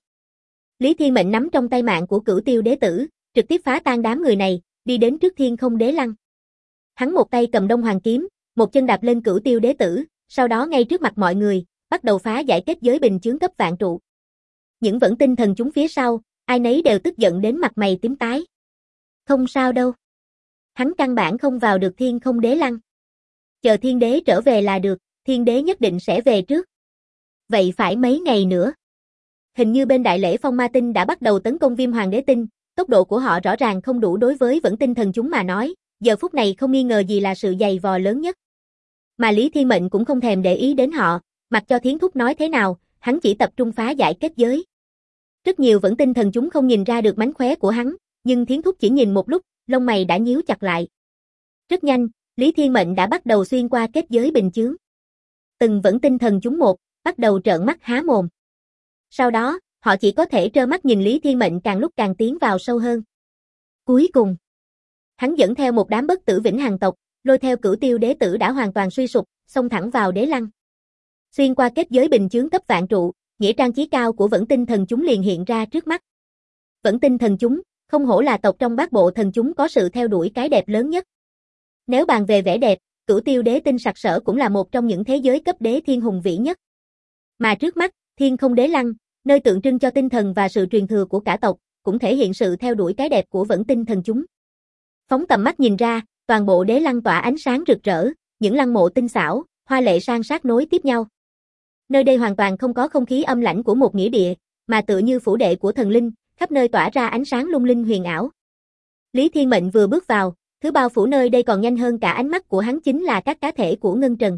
Speaker 1: Lý Thiên Mệnh nắm trong tay mạng của Cửu Tiêu đế tử, trực tiếp phá tan đám người này, đi đến trước Thiên Không đế lăng. Hắn một tay cầm Đông Hoàng kiếm, một chân đạp lên Cửu Tiêu đế tử, sau đó ngay trước mặt mọi người, bắt đầu phá giải kết giới bình chướng cấp vạn trụ. Những Vẫn Tinh thần chúng phía sau, ai nấy đều tức giận đến mặt mày tím tái. Không sao đâu. Hắn căn bản không vào được Thiên Không đế lăng. Chờ Thiên Đế trở về là được, Thiên Đế nhất định sẽ về trước. Vậy phải mấy ngày nữa? Hình như bên Đại Lễ Phong Ma Tinh đã bắt đầu tấn công Viêm Hoàng Đế Tinh, tốc độ của họ rõ ràng không đủ đối với Vẫn Tinh thần chúng mà nói, giờ phút này không nghi ngờ gì là sự dày vò lớn nhất. Mà Lý Thiên Mệnh cũng không thèm để ý đến họ, mặc cho Thiến Thúc nói thế nào, hắn chỉ tập trung phá giải kết giới. Rất nhiều Vẫn Tinh thần chúng không nhìn ra được mánh khóe của hắn, nhưng Thiến Thúc chỉ nhìn một lúc, lông mày đã nhíu chặt lại. Rất nhanh, Lý Thiên Mệnh đã bắt đầu xuyên qua kết giới bình chướng. Từng Vẫn Tinh thần chúng một, bắt đầu trợn mắt há mồm. Sau đó, họ chỉ có thể trơ mắt nhìn Lý Thiên Mệnh càng lúc càng tiến vào sâu hơn. Cuối cùng, hắn dẫn theo một đám bất tử vĩnh hằng tộc, lôi theo Cửu Tiêu đế tử đã hoàn toàn suy sụp, xông thẳng vào đế lăng. Xuyên qua kết giới bình chướng cấp vạn trụ, nghĩa trang chí cao của Vẫn Tinh thần chúng liền hiện ra trước mắt. Vẫn Tinh thần chúng, không hổ là tộc trong bát bộ thần chúng có sự theo đuổi cái đẹp lớn nhất. Nếu bàn về vẻ đẹp, Cửu Tiêu đế tinh sặc sỡ cũng là một trong những thế giới cấp đế thiên hùng vĩ nhất. Mà trước mắt, Thiên Không đế lăng, nơi tượng trưng cho tinh thần và sự truyền thừa của cả tộc, cũng thể hiện sự theo đuổi cái đẹp của Vẫn Tinh thần chúng. Phóng tầm mắt nhìn ra, toàn bộ đế lăng tỏa ánh sáng rực rỡ, những lăng mộ tinh xảo, hoa lệ san sát nối tiếp nhau. Nơi đây hoàn toàn không có không khí âm lãnh của một nghĩa địa, mà tựa như phủ đệ của thần linh, khắp nơi tỏa ra ánh sáng lung linh huyền ảo. Lý Thiên Mệnh vừa bước vào, thứ bao phủ nơi đây còn nhanh hơn cả ánh mắt của hắn chính là các cá thể của ngân trần.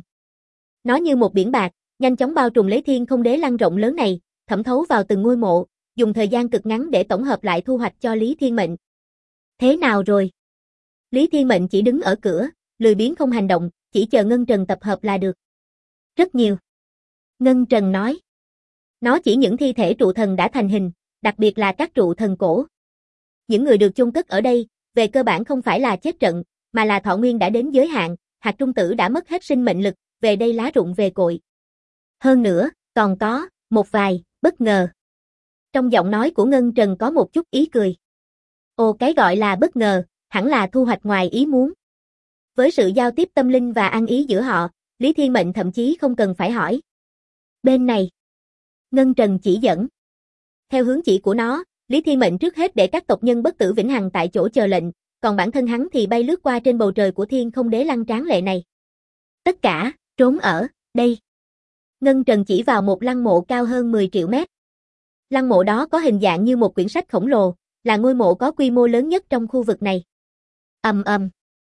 Speaker 1: Nó như một biển bạc, nhanh chóng bao trùm lấy Thiên Không đế lăng rộng lớn này, thẩm thấu vào từng ngôi mộ, dùng thời gian cực ngắn để tổng hợp lại thu hoạch cho Lý Thiên Mệnh. Thế nào rồi? Lý Thiên Mệnh chỉ đứng ở cửa, lười biếng không hành động, chỉ chờ ngân trần tập hợp là được. Rất nhiều. Ngân trần nói. Nó chỉ những thi thể trụ thần đã thành hình, đặc biệt là các trụ thần cổ. Những người được chôn cất ở đây, về cơ bản không phải là chết trận, mà là thọ nguyên đã đến giới hạn, hạt trung tử đã mất hết sinh mệnh lực, về đây lá rụng về cội. Hơn nữa, còn có một vài bất ngờ. Trong giọng nói của Ngân Trần có một chút ý cười. Ồ, cái gọi là bất ngờ, hẳn là thu hoạch ngoài ý muốn. Với sự giao tiếp tâm linh và ăn ý giữa họ, Lý Thiên Mệnh thậm chí không cần phải hỏi. Bên này. Ngân Trần chỉ dẫn. Theo hướng chỉ của nó, Lý Thiên Mệnh trước hết để các tộc nhân bất tử vĩnh hằng tại chỗ chờ lệnh, còn bản thân hắn thì bay lướt qua trên bầu trời của Thiên Không đế lăng tráng lệ này. Tất cả, trốn ở đây. Ngân Trần chỉ vào một lăng mộ cao hơn 10 triệu mét. Lăng mộ đó có hình dạng như một quyển sách khổng lồ, là ngôi mộ có quy mô lớn nhất trong khu vực này. Ầm ầm.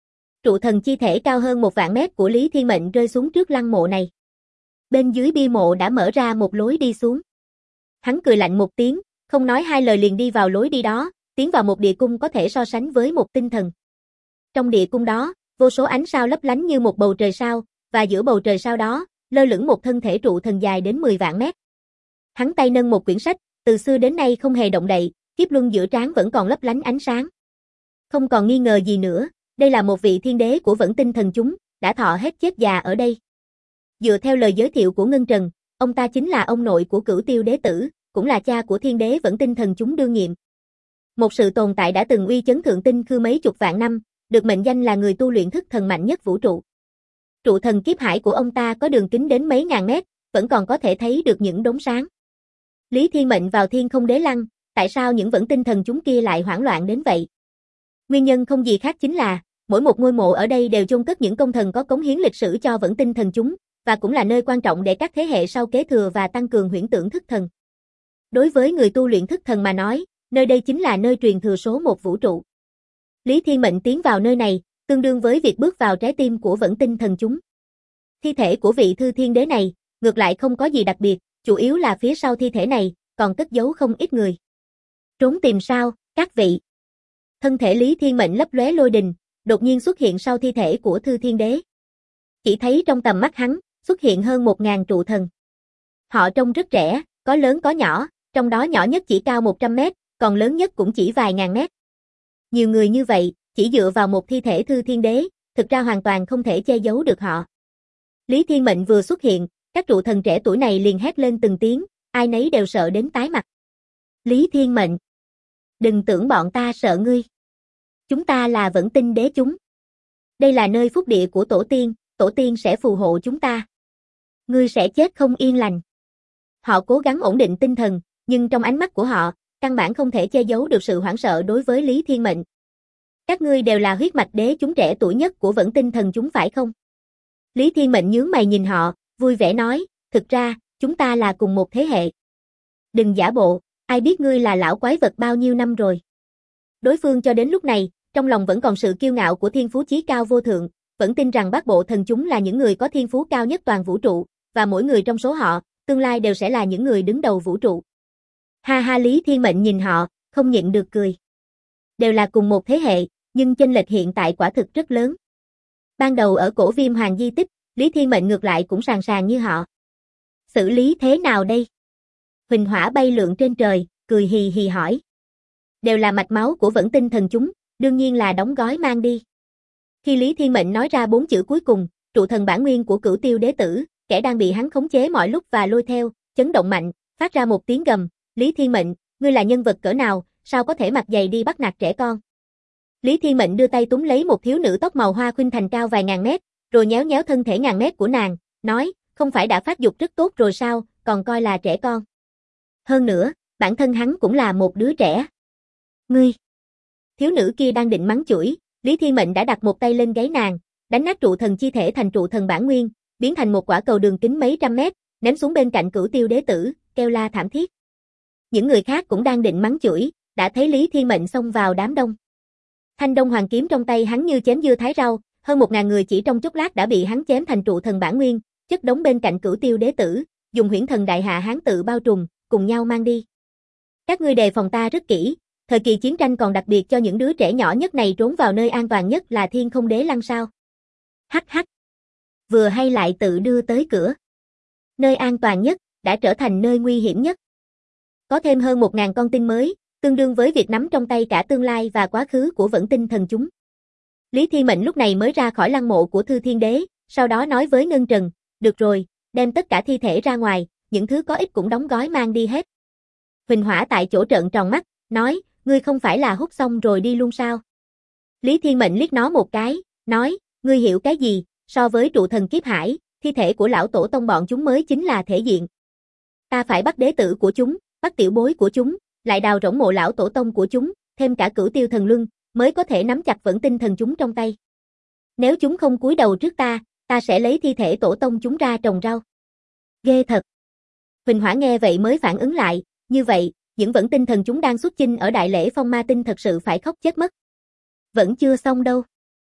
Speaker 1: Trụ thần chi thể cao hơn 1.000 mét của Lý Thiên Mệnh rơi xuống trước lăng mộ này. Bên dưới bia mộ đã mở ra một lối đi xuống. Hắn cười lạnh một tiếng, không nói hai lời liền đi vào lối đi đó, tiến vào một địa cung có thể so sánh với một tinh thần. Trong địa cung đó, vô số ánh sao lấp lánh như một bầu trời sao, và giữa bầu trời sao đó, lơ lửng một thân thể trụ thần dài đến 10 vạn mét. Hắn tay nâng một quyển sách, từ xưa đến nay không hề động đậy, kiếp luân giữa trán vẫn còn lấp lánh ánh sáng. Không còn nghi ngờ gì nữa, đây là một vị thiên đế của Vẫn Tinh Thần chúng, đã thọ hết chết già ở đây. Dựa theo lời giới thiệu của Ngân Trần, ông ta chính là ông nội của Cửu Tiêu Đế Tử, cũng là cha của thiên đế Vẫn Tinh Thần chúng đương nhiệm. Một sự tồn tại đã từng uy chấn thượng tinh khư mấy chục vạn năm, được mệnh danh là người tu luyện thức thần mạnh nhất vũ trụ. Trụ thần kiếp hải của ông ta có đường kính đến mấy ngàn mét, vẫn còn có thể thấy được những đốm sáng. Lý Thiên Mệnh vào Thiên Không Đế Lăng, tại sao những Vẫn Tinh Thần chúng kia lại hoảng loạn đến vậy? Nguyên nhân không gì khác chính là, mỗi một ngôi mộ ở đây đều chôn cất những công thần có cống hiến lịch sử cho Vẫn Tinh Thần chúng, và cũng là nơi quan trọng để các thế hệ sau kế thừa và tăng cường huyễn tưởng thức thần. Đối với người tu luyện thức thần mà nói, nơi đây chính là nơi truyền thừa số một vũ trụ. Lý Thiên Mệnh tiến vào nơi này, tương đương với việc bước vào trái tim của Vẫn Tinh Thần chúng. Thi thể của vị Thư Thiên Đế này, ngược lại không có gì đặc biệt, chủ yếu là phía sau thi thể này, còn cất giấu không ít người. Trốn tìm sao, các vị? Thân thể Lý Thiên Mệnh lấp lóe lôi đình, đột nhiên xuất hiện sau thi thể của Thư Thiên Đế. Chỉ thấy trong tầm mắt hắn, xuất hiện hơn 1000 trụ thần. Họ trông rất trẻ, có lớn có nhỏ, trong đó nhỏ nhất chỉ cao 100 mét, còn lớn nhất cũng chỉ vài ngàn mét. Nhiều người như vậy, chỉ dựa vào một thi thể Thư Thiên Đế, thực ra hoàn toàn không thể che giấu được họ. Lý Thiên Mệnh vừa xuất hiện, các trụ thần trẻ tuổi này liền hét lên từng tiếng, ai nấy đều sợ đến tái mặt. Lý Thiên Mệnh, đừng tưởng bọn ta sợ ngươi. Chúng ta là Vẫn Tinh Đế chúng. Đây là nơi phúc địa của tổ tiên sẽ phù hộ chúng ta. Ngươi sẽ chết không yên lành. Họ cố gắng ổn định tinh thần, nhưng trong ánh mắt của họ, căn bản không thể che giấu được sự hoảng sợ đối với Lý Thiên Mệnh. Các ngươi đều là huyết mạch đế chúng trẻ tuổi nhất của Vẫn Tinh Thần chúng phải không? Lý Thiên Mệnh nhướng mày nhìn họ, vui vẻ nói, thực ra, chúng ta là cùng một thế hệ. Đừng giả bộ, ai biết ngươi là lão quái vật bao nhiêu năm rồi. Đối phương cho đến lúc này, trong lòng vẫn còn sự kiêu ngạo của thiên phú chí cao vô thượng, vẫn tin rằng Bát Bộ Thần chúng là những người có thiên phú cao nhất toàn vũ trụ, và mỗi người trong số họ, tương lai đều sẽ là những người đứng đầu vũ trụ. Ha ha, Lý Thiên Mệnh nhìn họ, không nhịn được cười. Đều là cùng một thế hệ, nhưng chênh lệch hiện tại quả thực rất lớn. Ban đầu ở cổ Viêm Hoàng di tích, Lý Thiên Mệnh ngược lại cũng sàng sàng như họ. Xử lý thế nào đây? Huỳnh hỏa bay lượn trên trời, cười hì hì hỏi. Đều là mạch máu của Vẫn Tinh Thần chúng, đương nhiên là đóng gói mang đi. Khi Lý Thiên Mệnh nói ra 4 chữ cuối cùng, trụ thần bản nguyên của Cửu Tiêu Đế Tử, kẻ đang bị hắn khống chế mọi lúc và lôi theo, chấn động mạnh, phát ra một tiếng gầm, Lý Thiên Mệnh, ngươi là nhân vật cỡ nào, sao có thể mặc giày đi bắt nạt trẻ con? Lý Thiên Mệnh đưa tay túm lấy một thiếu nữ tóc màu hoa khuynh thành cao vài ngàn mét, rồi nhéo nhéo thân thể ngàn mét của nàng, nói, không phải đã phát dục rất tốt rồi sao, còn coi là trẻ con. Hơn nữa, bản thân hắn cũng là một đứa trẻ. Ngươi! Thiếu nữ kia đang định mắng chửi, Lý Thiên Mệnh đã đặt một tay lên gáy nàng, đánh nát trụ thần chi thể thành trụ thần bản nguyên, biến thành một quả cầu đường kính mấy trăm mét, ném xuống bên cạnh Cửu Tiêu Đế Tử, kêu la thảm thiết. Những người khác cũng đang định mắng chửi, đã thấy Lý Thiên Mệnh xông vào đám đông. Thanh Đông Hoàng kiếm trong tay hắn như chém dưa thái rau, hơn 1000 người chỉ trong chốc lát đã bị hắn chém thành trụ thần bản nguyên, chất đống bên cạnh Cửu Tiêu Đế Tử, dùng huyễn thần đại hạ hán tự bao trùm, cùng nhau mang đi. Các ngươi đề phòng ta rất kỹ, thời kỳ chiến tranh còn đặc biệt cho những đứa trẻ nhỏ nhất này trốn vào nơi an toàn nhất là Thiên Không Đế Lăng sao? Hắc hắc. Vừa hay lại tự đưa tới cửa. Nơi an toàn nhất đã trở thành nơi nguy hiểm nhất. Có thêm hơn 1000 con tin mới, tương đương với việc nắm trong tay cả tương lai và quá khứ của Vẫn Tinh Thần chúng. Lý Thiên Mệnh lúc này mới ra khỏi lăng mộ của Thư Thiên Đế, sau đó nói với Ngân Trần, được rồi, đem tất cả thi thể ra ngoài, những thứ có ích cũng đóng gói mang đi hết. Huỳnh hỏa tại chỗ trợn tròn mắt, nói, ngươi không phải là hút xong rồi đi luôn sao? Lý Thiên Mệnh liếc nó một cái, nói, ngươi hiểu cái gì, so với trụ thần kiếp hải, thi thể của lão tổ tông bọn chúng mới chính là thể diện. Ta phải bắt đế tử của chúng, bắt tiểu bối của chúng, lại đào rỗng mộ lão tổ tông của chúng, thêm cả Cửu Tiêu Thần Luân, mới có thể nắm chặt Vẫn Tinh Thần chúng trong tay. Nếu chúng không cúi đầu trước ta sẽ lấy thi thể tổ tông chúng ra trồng rau. Ghê thật. Huỳnh hỏa nghe vậy mới phản ứng lại, như vậy, những Vẫn Tinh Thần chúng đang xuất chinh ở đại lễ Phong Ma Tinh thật sự phải khóc chết mất. Vẫn chưa xong đâu.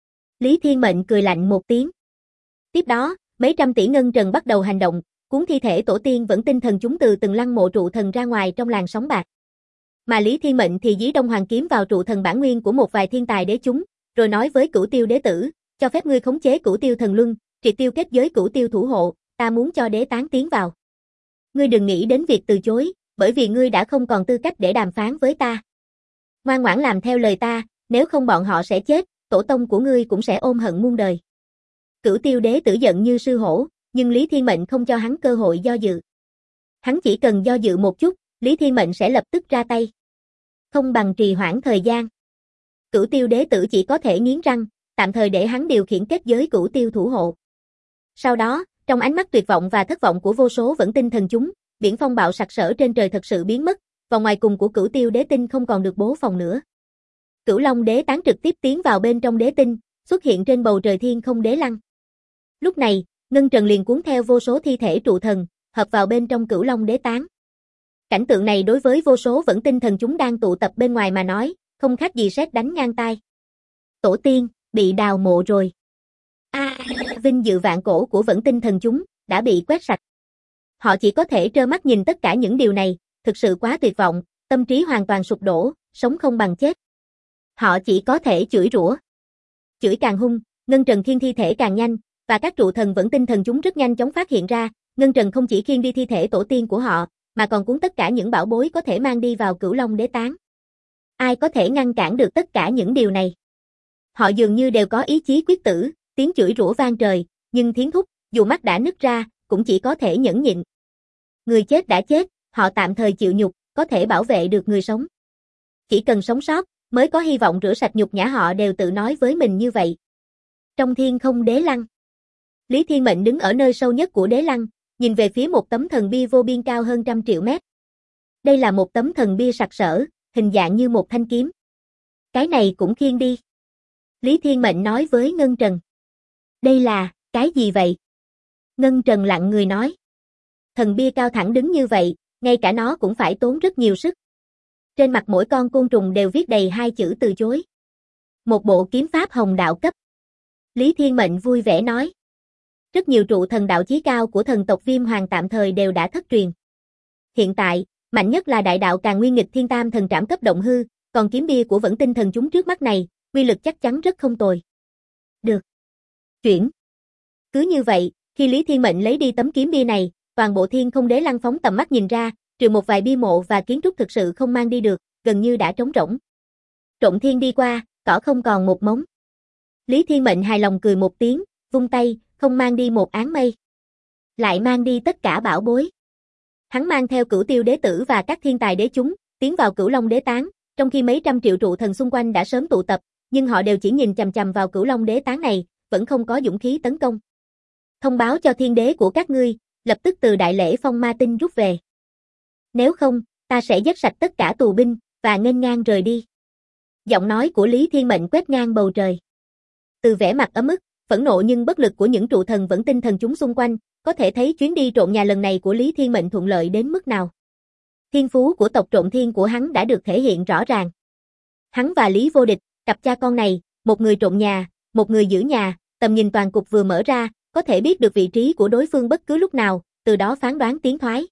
Speaker 1: Lý Thiên Mệnh cười lạnh một tiếng. Tiếp đó, mấy trăm tỷ ngân trần bắt đầu hành động, cuốn thi thể tổ tiên Vẫn Tinh Thần chúng từ từng lăng mộ trụ thần ra ngoài trong làn sóng bạc. Mà Lý Thiên Mệnh thì dí Đông Hoàng kiếm vào trụ thần bản nguyên của một vài thiên tài đế chúng, rồi nói với Cửu Tiêu đế tử, cho phép ngươi khống chế Cửu Tiêu thần luân, triệt tiêu kết giới Cửu Tiêu thủ hộ, ta muốn cho đế tán tiến vào. Ngươi đừng nghĩ đến việc từ chối, bởi vì ngươi đã không còn tư cách để đàm phán với ta. Ngoan ngoãn làm theo lời ta, nếu không bọn họ sẽ chết, tổ tông của ngươi cũng sẽ ôm hận muôn đời. Cửu Tiêu đế tử giận như sư hổ, nhưng Lý Thiên Mệnh không cho hắn cơ hội do dự. Hắn chỉ cần do dự một chút, Lý Thiên Mệnh sẽ lập tức ra tay. Không bằng trì hoãn thời gian. Cửu Tiêu đế tử chỉ có thể nghiến răng, tạm thời để hắn điều khiển kết giới Cửu Tiêu thủ hộ. Sau đó, trong ánh mắt tuyệt vọng và thất vọng của vô số vẫn tinh thần chúng, biển phong bạo sặc sỡ trên trời thật sự biến mất, vòng ngoài cùng của Cửu Tiêu đế tinh không còn được bố phòng nữa. Cửu Long đế tán trực tiếp tiến vào bên trong đế tinh, xuất hiện trên bầu trời thiên không đế lăng. Lúc này, ngân trần liền cuốn theo vô số thi thể trụ thần, hợp vào bên trong Cửu Long đế tán. Cảnh tượng này đối với vô số vẫn tinh thần chúng đang tụ tập bên ngoài mà nói, không khác gì sét đánh ngang tai. Tổ tiên, bị đào mộ rồi. Vinh dự vạn cổ của vẫn tinh thần chúng, đã bị quét sạch. Họ chỉ có thể trơ mắt nhìn tất cả những điều này, thực sự quá tuyệt vọng, tâm trí hoàn toàn sụp đổ, sống không bằng chết. Họ chỉ có thể chửi rủa. Chửi càng hung, ngân trần khiêng thi thể càng nhanh, và các trụ thần vẫn tinh thần chúng rất nhanh chóng phát hiện ra, ngân trần không chỉ khiêng đi thi thể tổ tiên của họ, mà còn cuốn tất cả những bảo bối có thể mang đi vào Cửu Long đế tán. Ai có thể ngăn cản được tất cả những điều này? Họ dường như đều có ý chí quyết tử, tiếng chửi rủa vang trời, nhưng Thiến Thúc, dù mắt đã nứt ra, cũng chỉ có thể nhẫn nhịn. Người chết đã chết, họ tạm thời chịu nhục, có thể bảo vệ được người sống. Chỉ cần sống sót, mới có hy vọng rửa sạch nhục nhã, họ đều tự nói với mình như vậy. Trong thiên không đế lăng, Lý Thiên Mệnh đứng ở nơi sâu nhất của đế lăng, nhìn về phía một tấm thần bia vô biên cao hơn 100 triệu mét. Đây là một tấm thần bia sặc sỡ, hình dạng như một thanh kiếm. Cái này cũng khiêng đi. Lý Thiên Mệnh nói với Ngân Trần. Đây là, cái gì vậy? Ngân Trần lặng người nói. Thần bia cao thẳng đứng như vậy, ngay cả nó cũng phải tốn rất nhiều sức. Trên mặt mỗi con côn trùng đều viết đầy hai chữ từ chối. Một bộ kiếm pháp hồng đạo cấp. Lý Thiên Mệnh vui vẻ nói. Rất nhiều trụ thần đạo chí cao của thần tộc Viêm Hoàng tạm thời đều đã thất truyền. Hiện tại, mạnh nhất là đại đạo Càn Nguyên Nghịch Thiên Tam thần trảm cấp động hư, còn kiếm bia của vẫn tinh thần chúng trước mắt này, uy lực chắc chắn rất không tồi. Được. Chuyển. Cứ như vậy, khi Lý Thiên Mệnh lấy đi tấm kiếm bia này, toàn bộ thiên không đế lăng phóng tầm mắt nhìn ra, trừ một vài bia mộ và kiến trúc thực sự không mang đi được, gần như đã trống rỗng. Trộm thiên đi qua, cỏ không còn một mống. Lý Thiên Mệnh hài lòng cười một tiếng, vung tay, không mang đi một áng mây. Lại mang đi tất cả bảo bối. Hắn mang theo Cửu Tiêu đế tử và các thiên tài đế chúng, tiến vào Cửu Long đế tán, trong khi mấy trăm triệu trụ thần xung quanh đã sớm tụ tập, nhưng họ đều chỉ nhìn chằm chằm vào Cửu Long đế tán này, vẫn không có dũng khí tấn công. Thông báo cho thiên đế của các ngươi, lập tức từ đại lễ Phong Ma Tinh rút về. Nếu không, ta sẽ giết sạch tất cả tù binh, và nghênh ngang rời đi. Giọng nói của Lý Thiên Mệnh quét ngang bầu trời. Từ vẻ mặt ấm ức, phẫn nộ nhưng bất lực của những trụ thần vẫn tinh thần chúng xung quanh, có thể thấy chuyến đi trộm nhà lần này của Lý Thiên Mệnh thuận lợi đến mức nào. Thiên phú của tộc trộm thiên của hắn đã được thể hiện rõ ràng. Hắn và Lý Vô Địch, cặp cha con này, một người trộm nhà, một người giữ nhà, tầm nhìn toàn cục vừa mở ra, có thể biết được vị trí của đối phương bất cứ lúc nào, từ đó phán đoán tiến thoái.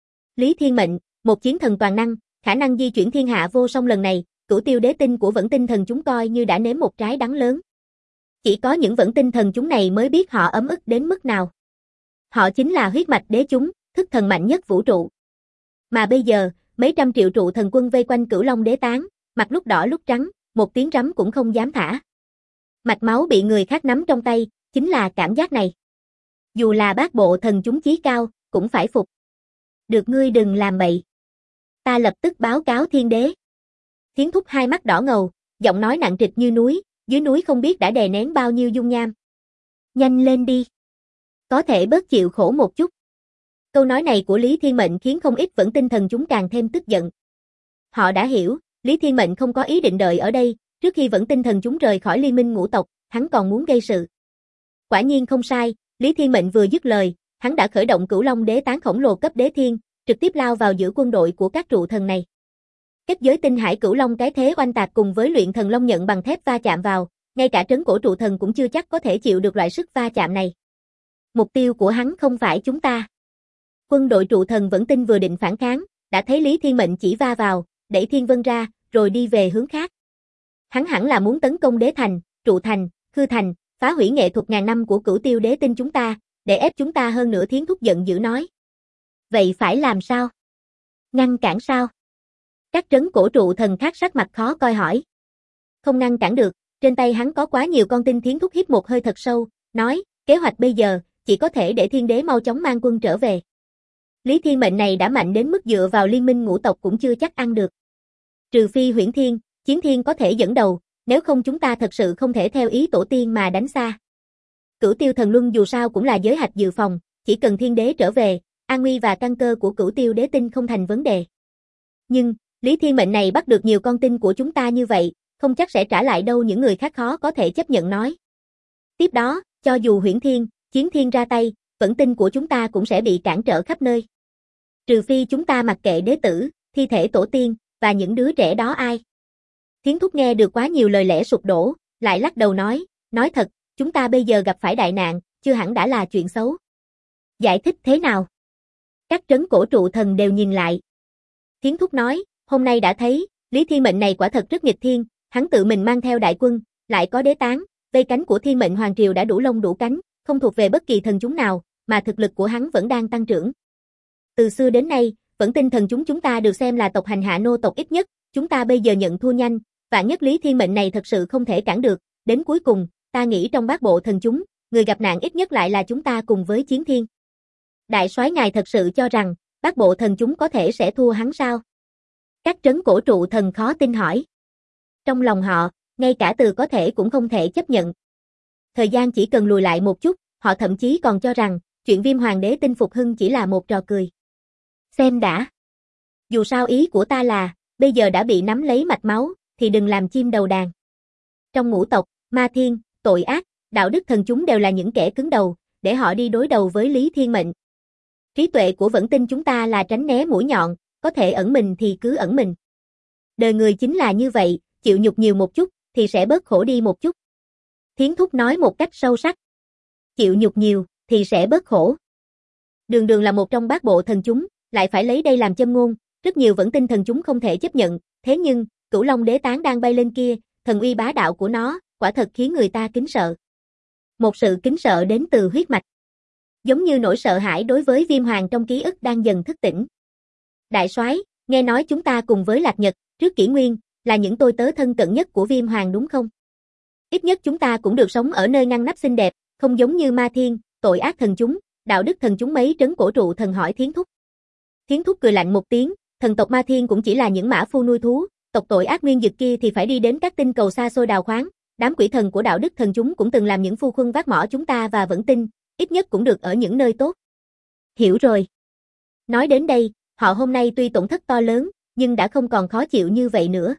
Speaker 1: Lý Thiên Mệnh, một chiến thần toàn năng, khả năng di chuyển thiên hạ vô song lần này, Cửu Tiêu đế tinh của vẫn tinh thần chúng coi như đã nếm một trái đắng lớn. Chỉ có những vẫn tinh thần chúng này mới biết họ ấm ức đến mức nào. Họ chính là huyết mạch đế chúng, thức thần mạnh nhất vũ trụ. Mà bây giờ, mấy trăm triệu trụ thần quân vây quanh Cửu Long đế tán, mặt lúc đỏ lúc trắng, một tiếng rắm cũng không dám thả. Mạch máu bị người khác nắm trong tay, chính là cảm giác này. Dù là bát bộ thần chúng chí cao, cũng phải phục. Được, ngươi đừng làm bậy. Ta lập tức báo cáo thiên đế. Thiến Thúc hai mắt đỏ ngầu, giọng nói nặng trịch như núi, dưới núi không biết đã đè nén bao nhiêu dung nham. Nhanh lên đi. Có thể bớt chịu khổ một chút. Câu nói này của Lý Thiên Mệnh khiến không ít vẫn tinh thần chúng càng thêm tức giận. Họ đã hiểu, Lý Thiên Mệnh không có ý định đợi ở đây, trước khi vẫn tinh thần chúng rời khỏi liên minh ngũ tộc, hắn còn muốn gây sự. Quả nhiên không sai, Lý Thiên Mệnh vừa dứt lời, hắn đã khởi động Cửu Long đế tán khổng lồ cấp đế thiên, trực tiếp lao vào giữa quân đội của các trụ thần này. Kết giới tinh hải Cửu Long cái thế oanh tạc cùng với luyện thần long nhận bằng thép va chạm vào, ngay cả trấn cổ trụ thần cũng chưa chắc có thể chịu được loại sức va chạm này. Mục tiêu của hắn không phải chúng ta. Quân đội trụ thần vẫn tinh vừa định phản kháng, đã thấy Lý Thiên Mệnh chỉ va vào, đẩy Thiên Vân ra, rồi đi về hướng khác. Hắn hẳn là muốn tấn công Đế Thành, Trụ Thành, Khư Thành, phá hủy nghệ thuật ngàn năm của Cửu Tiêu Đế Tinh chúng ta, để ép chúng ta hơn nữa. Thiến Thúc giận dữ nói. Vậy phải làm sao? Ngăn cản sao? Các trấn cổ trụ thần khác sắc mặt khó coi hỏi. Không ngăn cản được, trên tay hắn có quá nhiều con tin. Thiến Thúc hít một hơi thật sâu, nói, kế hoạch bây giờ, chỉ có thể để Thiên Đế mau chóng mang quân trở về. Lý Thiên Mệnh này đã mạnh đến mức dựa vào liên minh ngũ tộc cũng chưa chắc ăn được. Trừ phi Huyễn Thiên, Chiến Thiên có thể dẫn đầu, nếu không chúng ta thật sự không thể theo ý tổ tiên mà đánh xa. Cửu Tiêu Thần Luân dù sao cũng là giới hạch dự phòng, chỉ cần Thiên Đế trở về, an nguy và căn cơ của Cửu Tiêu Đế Tinh không thành vấn đề. Nhưng, Lý Thiên Mệnh này bắt được nhiều con tin của chúng ta như vậy, không chắc sẽ trả lại đâu. Những người khác khó có thể chấp nhận nói. Tiếp đó, cho dù Huyễn Thiên, Chiến Thiên ra tay, vẫn tin của chúng ta cũng sẽ bị cản trở khắp nơi. Trừ phi chúng ta mặc kệ đế tử, thi thể tổ tiên, và những đứa trẻ đó ai. Thiến Thúc nghe được quá nhiều lời lẽ sụp đổ, lại lắc đầu nói thật, chúng ta bây giờ gặp phải đại nạn, chưa hẳn đã là chuyện xấu. Giải thích thế nào? Các trấn cổ trụ thần đều nhìn lại. Thiến Thúc nói, hôm nay đã thấy, Lý Thiên Mệnh này quả thật rất nghịch thiên, hắn tự mình mang theo đại quân, lại có đế tán, vây cánh của Thiên Mệnh Hoàng Triều đã đủ lông đủ cánh, không thuộc về bất kỳ thần chúng nào, mà thực lực của hắn vẫn đang tăng trưởng. Từ xưa đến nay, vẫn tin thần chúng ta được xem là tộc hành hạ nô tộc ít nhất, chúng ta bây giờ nhận thua nhanh, vạn nhất Lý Thiên Mệnh này thật sự không thể cản được, đến cuối cùng, ta nghĩ trong bát bộ thần chúng, người gặp nạn ít nhất lại là chúng ta cùng với Chiến Thiên. Đại soái ngài thật sự cho rằng, bát bộ thần chúng có thể sẽ thua hắn sao? Các trấn cổ trụ thần khó tin hỏi. Trong lòng họ, ngay cả từ có thể cũng không thể chấp nhận. Thời gian chỉ cần lùi lại một chút, họ thậm chí còn cho rằng, chuyện Viêm Hoàng Đế Tinh phục hưng chỉ là một trò cười. Xem đã. Dù sao ý của ta là, bây giờ đã bị nắm lấy mạch máu, thì đừng làm chim đầu đàn. Trong ngũ tộc, Ma Thiên, Tội Ác, Đạo Đức thần chúng đều là những kẻ cứng đầu, để họ đi đối đầu với Lý Thiên Mệnh. Trí tuệ của vẫn tin chúng ta là tránh né mũi nhọn, có thể ẩn mình thì cứ ẩn mình. Đời người chính là như vậy, chịu nhục nhiều một chút, thì sẽ bớt khổ đi một chút. Thiến Thúc nói một cách sâu sắc. Chịu nhục nhiều, thì sẽ bớt khổ. Đường Đường là một trong bát bộ thần chúng, lại phải lấy đây làm châm ngôn, rất nhiều vẫn tin thần chúng không thể chấp nhận, thế nhưng, Cửu Long Đế Tán đang bay lên kia, thần uy bá đạo của nó, quả thật khiến người ta kính sợ. Một sự kính sợ đến từ huyết mạch. Giống như nỗi sợ hãi đối với Viêm Hoàng trong ký ức đang dần thức tỉnh. Đại soái, nghe nói chúng ta cùng với Lạc Nhật, trước kỷ nguyên, là những tôi tớ thân cận nhất của Viêm Hoàng đúng không? Ít nhất chúng ta cũng được sống ở nơi ngăn nắp xinh đẹp, không giống như Ma Thiên, Tội Ác thần chúng, Đạo Đức thần chúng mấy trấn cổ trụ thần hỏi Thiến Thúc. Thiến Thúc cười lạnh một tiếng, thần tộc Ma Thiên cũng chỉ là những mã phu nuôi thú, tộc Tội Ác nguyên dực kia thì phải đi đến các tinh cầu xa xôi đào khoáng, đám quỷ thần của Đạo Đức thần chúng cũng từng làm những phu khuân vác mỏ chúng ta và vẫn tin, ít nhất cũng được ở những nơi tốt. Hiểu rồi. Nói đến đây, họ hôm nay tuy tổn thất to lớn, nhưng đã không còn khó chịu như vậy nữa.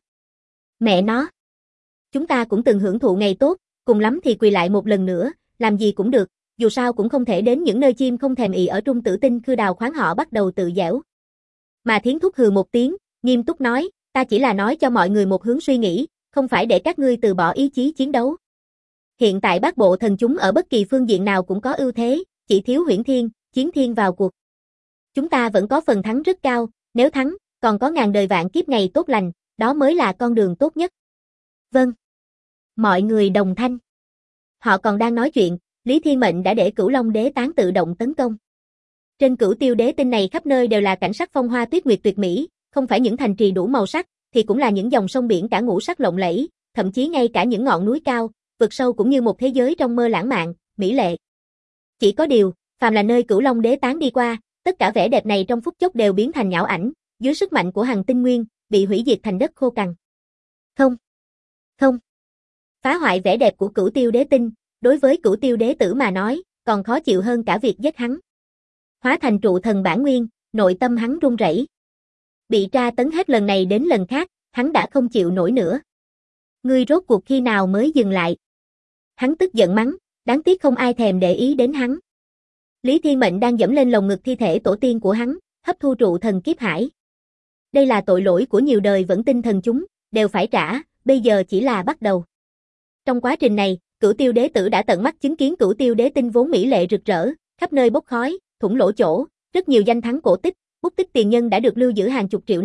Speaker 1: Mẹ nó. Chúng ta cũng từng hưởng thụ ngày tốt, cùng lắm thì quỳ lại một lần nữa, làm gì cũng được, dù sao cũng không thể đến những nơi chim không thèm ì ở Trung Tử Tinh Khư đào khoáng họ bắt đầu tự dẻo. Mà Thiến Thúc hừ một tiếng, nghiêm túc nói, ta chỉ là nói cho mọi người một hướng suy nghĩ, không phải để các ngươi từ bỏ ý chí chiến đấu. Hiện tại bát bộ thần chúng ở bất kỳ phương diện nào cũng có ưu thế, chỉ thiếu Huyễn Thiên, Chiến Thiên vào cuộc. Chúng ta vẫn có phần thắng rất cao, nếu thắng, còn có ngàn đời vạn kiếp ngày tốt lành, đó mới là con đường tốt nhất. Vâng. Mọi người đồng thanh. Họ còn đang nói chuyện, Lý Thiên Mệnh đã để Cửu Long Đế Tán tự động tấn công. Trên Cửu Tiêu Đế Tinh này khắp nơi đều là cảnh sắc phong hoa tuyết nguyệt tuyệt mỹ, không phải những thành trì đủ màu sắc, thì cũng là những dòng sông biển cả ngũ sắc lộng lẫy, thậm chí ngay cả những ngọn núi cao, vực sâu cũng như một thế giới trong mơ lãng mạn, mỹ lệ. Chỉ có điều, phàm là nơi Cửu Long Đế Tán đi qua, tất cả vẻ đẹp này trong phút chốc đều biến thành nhão ảnh, dưới sức mạnh của Hằng Tinh Nguyên, bị hủy diệt thành đất khô cằn. Không. Phá hoại vẻ đẹp của Cửu Tiêu Đế Tinh, đối với Cửu Tiêu Đế Tử mà nói, còn khó chịu hơn cả việc giết hắn. Hóa thành trụ thần bản nguyên, nội tâm hắn run rẩy. Bị tra tấn hết lần này đến lần khác, hắn đã không chịu nổi nữa. Ngươi rốt cuộc khi nào mới dừng lại? Hắn tức giận mắng, đáng tiếc không ai thèm để ý đến hắn. Lý Thiên Mệnh đang dẫm lên lồng ngực thi thể tổ tiên của hắn, hấp thu trụ thần kiếp hải. Đây là tội lỗi của nhiều đời vẫn tin thần chúng, đều phải trả, bây giờ chỉ là bắt đầu. Trong quá trình này, Cửu Tiêu Đế Tử đã tận mắt chứng kiến Cửu Tiêu Đế Tinh vốn mỹ lệ rực rỡ, khắp nơi bốc khói, thủng lỗ chỗ, rất nhiều danh thắng cổ tích, bút tích tiền nhân đã được lưu giữ hàng chục triệu năm,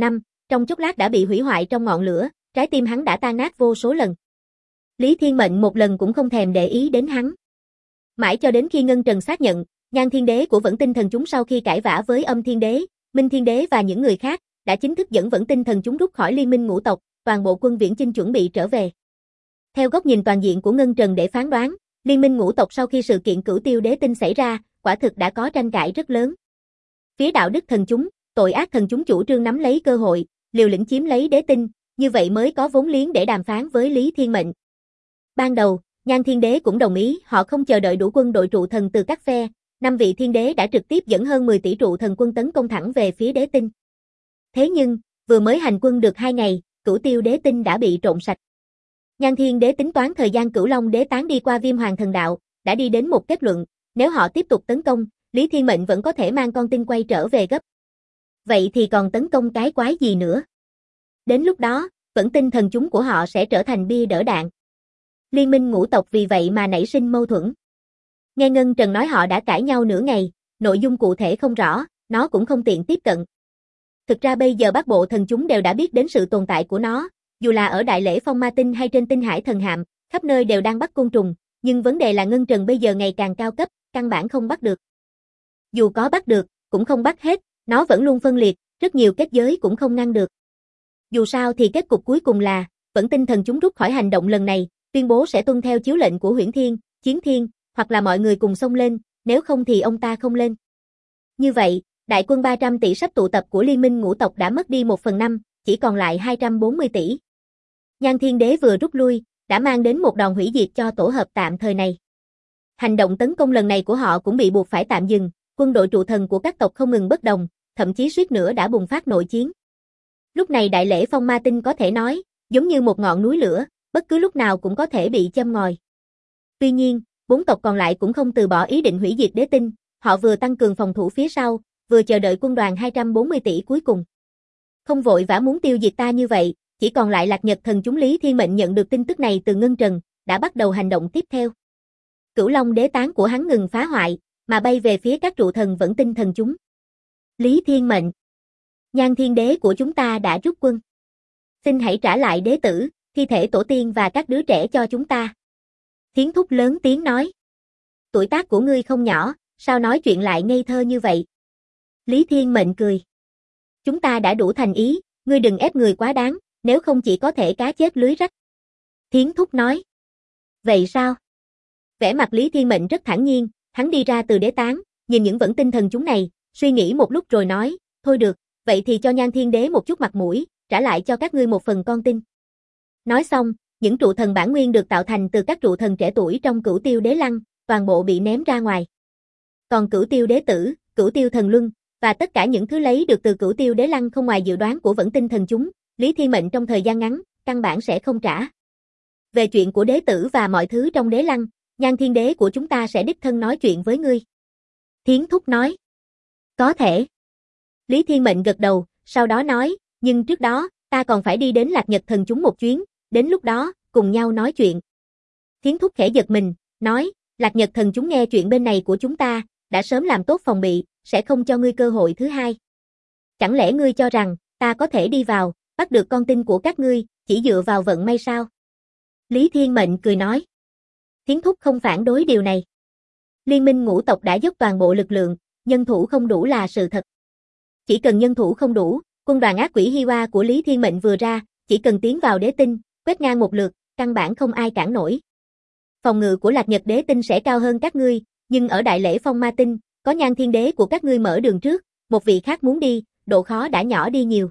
Speaker 1: trong chốc lát đã bị hủy hoại trong ngọn lửa, trái tim hắn đã tan nát vô số lần. Lý Thiên Mệnh một lần cũng không thèm để ý đến hắn. Mãi cho đến khi Ngân Trần xác nhận, Nhan Thiên Đế của Vẫn Tinh Thần chúng sau khi cãi vã với Âm Thiên Đế, Minh Thiên Đế và những người khác, đã chính thức dẫn Vẫn Tinh Thần chúng rút khỏi Liên minh ngũ tộc, toàn bộ quân viễn chinh chuẩn bị trở về. Theo góc nhìn toàn diện của Ngân Trần để phán đoán, Liên minh ngũ tộc sau khi sự kiện Cửu Tiêu Đế Tinh xảy ra, quả thực đã có tranh cãi rất lớn. Phía đạo đức thần chúng, tội ác thần chúng chủ trương nắm lấy cơ hội, liều lĩnh chiếm lấy đế tinh, như vậy mới có vốn liếng để đàm phán với Lý Thiên Mệnh. Ban đầu, Nhan Thiên Đế cũng đồng ý, họ không chờ đợi đủ quân đội trụ thần từ các phe, 5 vị thiên đế đã trực tiếp dẫn hơn 10 tỷ trụ thần quân tấn công thẳng về phía đế tinh. Thế nhưng, vừa mới hành quân được 2 ngày, Cửu Tiêu Đế Tinh đã bị trộn sạch. Nhan Thiên Đế tính toán thời gian Cửu Long Đế tán đi qua Viêm Hoàng Thần Đạo, đã đi đến một kết luận, nếu họ tiếp tục tấn công, Lý Thiên Mệnh vẫn có thể mang con tin quay trở về gấp. Vậy thì còn tấn công cái quái gì nữa? Đến lúc đó, Vẫn Tinh thần chúng của họ sẽ trở thành bia đỡ đạn. Liên minh ngũ tộc vì vậy mà nảy sinh mâu thuẫn. Nghe Ngân Trần nói họ đã cãi nhau nửa ngày, nội dung cụ thể không rõ, nó cũng không tiện tiếp cận. Thực ra bây giờ Bắc Bộ thần chúng đều đã biết đến sự tồn tại của nó, dù là ở Đại lễ Phong Ma Tinh hay trên Tinh Hải Thần Hạm, khắp nơi đều đang bắt côn trùng, nhưng vấn đề là Ngân Trần bây giờ ngày càng cao cấp, căn bản không bắt được. Dù có bắt được, cũng không bắt hết, nó vẫn luôn phân liệt, rất nhiều kết giới cũng không ngăn được. Dù sao thì kết cục cuối cùng là, Vẫn Tinh thần chúng rút khỏi hành động lần này, tuyên bố sẽ tuân theo chiếu lệnh của Huyễn Thiên, Chiến Thiên, hoặc là mọi người cùng xông lên, nếu không thì ông ta không lên. Như vậy, đại quân 300 tỷ sắp tụ tập của Liên minh ngũ tộc đã mất đi 1/5, chỉ còn lại 240 tỷ. Nhan Thiên Đế vừa rút lui, đã mang đến một đòn hủy diệt cho tổ hợp tạm thời này. Hành động tấn công lần này của họ cũng bị buộc phải tạm dừng, quân đội trụ thần của các tộc không ngừng bất đồng, thậm chí suýt nữa đã bùng phát nội chiến. Lúc này Đại lễ Phong Ma Tinh có thể nói, giống như một ngọn núi lửa, bất cứ lúc nào cũng có thể bị châm ngòi. Tuy nhiên, 4 tộc còn lại cũng không từ bỏ ý định hủy diệt đế tinh, họ vừa tăng cường phòng thủ phía sau, vừa chờ đợi quân đoàn 240 tỷ cuối cùng. Không vội vã muốn tiêu diệt ta như vậy, chỉ còn lại Lạc Nhật thần chúng. Lý Thiên Mệnh nhận được tin tức này từ Ngân Trần, đã bắt đầu hành động tiếp theo. Cửu Long Đế tán của hắn ngừng phá hoại, mà bay về phía các trụ thần Vẫn Tinh thần chúng. Lý Thiên Mệnh, Nhan Thiên Đế của chúng ta đã rút quân. Xin hãy trả lại đế tử, thi thể tổ tiên và các đứa trẻ cho chúng ta. Thiến Thúc lớn tiếng nói. Tuổi tác của ngươi không nhỏ, sao nói chuyện lại ngây thơ như vậy? Lý Thiên Mệnh cười. Chúng ta đã đủ thành ý, ngươi đừng ép người quá đáng, nếu không chỉ có thể cá chết lưới rách. Thiến Thúc nói. Vậy sao? Vẻ mặt Lý Thiên Mệnh rất thản nhiên, hắn đi ra từ đế tán, nhìn những Vẫn Tinh thần chúng này, suy nghĩ một lúc rồi nói, thôi được, vậy thì cho Nhan Thiên Đế một chút mặt mũi, trả lại cho các ngươi một phần con tin. Nói xong, những trụ thần bản nguyên được tạo thành từ các trụ thần trẻ tuổi trong Cửu Tiêu Đế Lăng, toàn bộ bị ném ra ngoài. Còn Cửu Tiêu Đế Tử, Cửu Tiêu Thần Luân, và tất cả những thứ lấy được từ Cửu Tiêu Đế Lăng không ngoài dự đoán của Vẫn Tinh thần chúng, Lý Thiên Mệnh trong thời gian ngắn, căn bản sẽ không trả. Về chuyện của đế tử và mọi thứ trong đế lăng, Nhan Thiên Đế của chúng ta sẽ đích thân nói chuyện với ngươi. Thiến Thúc nói. Có thể. Lý Thiên Mệnh gật đầu, sau đó nói, nhưng trước đó, ta còn phải đi đến Lạc Nhật thần chúng một chuyến, đến lúc đó, cùng nhau nói chuyện. Thiến Thúc khẽ giật mình, nói, Lạc Nhật thần chúng nghe chuyện bên này của chúng ta, đã sớm làm tốt phòng bị, sẽ không cho ngươi cơ hội thứ hai. Chẳng lẽ ngươi cho rằng, ta có thể đi vào, bắt được con tin của các ngươi, chỉ dựa vào vận may sao? Lý Thiên Mệnh cười nói. Thiến Thúc không phản đối điều này. Liên minh ngũ tộc đã dốc toàn bộ lực lượng, nhân thủ không đủ là sự thật. Chỉ cần nhân thủ không đủ, quân đoàn ác quỷ Hi Hoa của Lý Thiên Mệnh vừa ra, chỉ cần tiến vào đế tinh, quét ngang một lượt, căn bản không ai cản nổi. Phòng ngự của Lạc Nhật đế tinh sẽ cao hơn các ngươi, nhưng ở Đại lễ Phong Ma Tinh, có Nhan Thiên Đế của các ngươi mở đường trước, một vị khác muốn đi, độ khó đã nhỏ đi nhiều.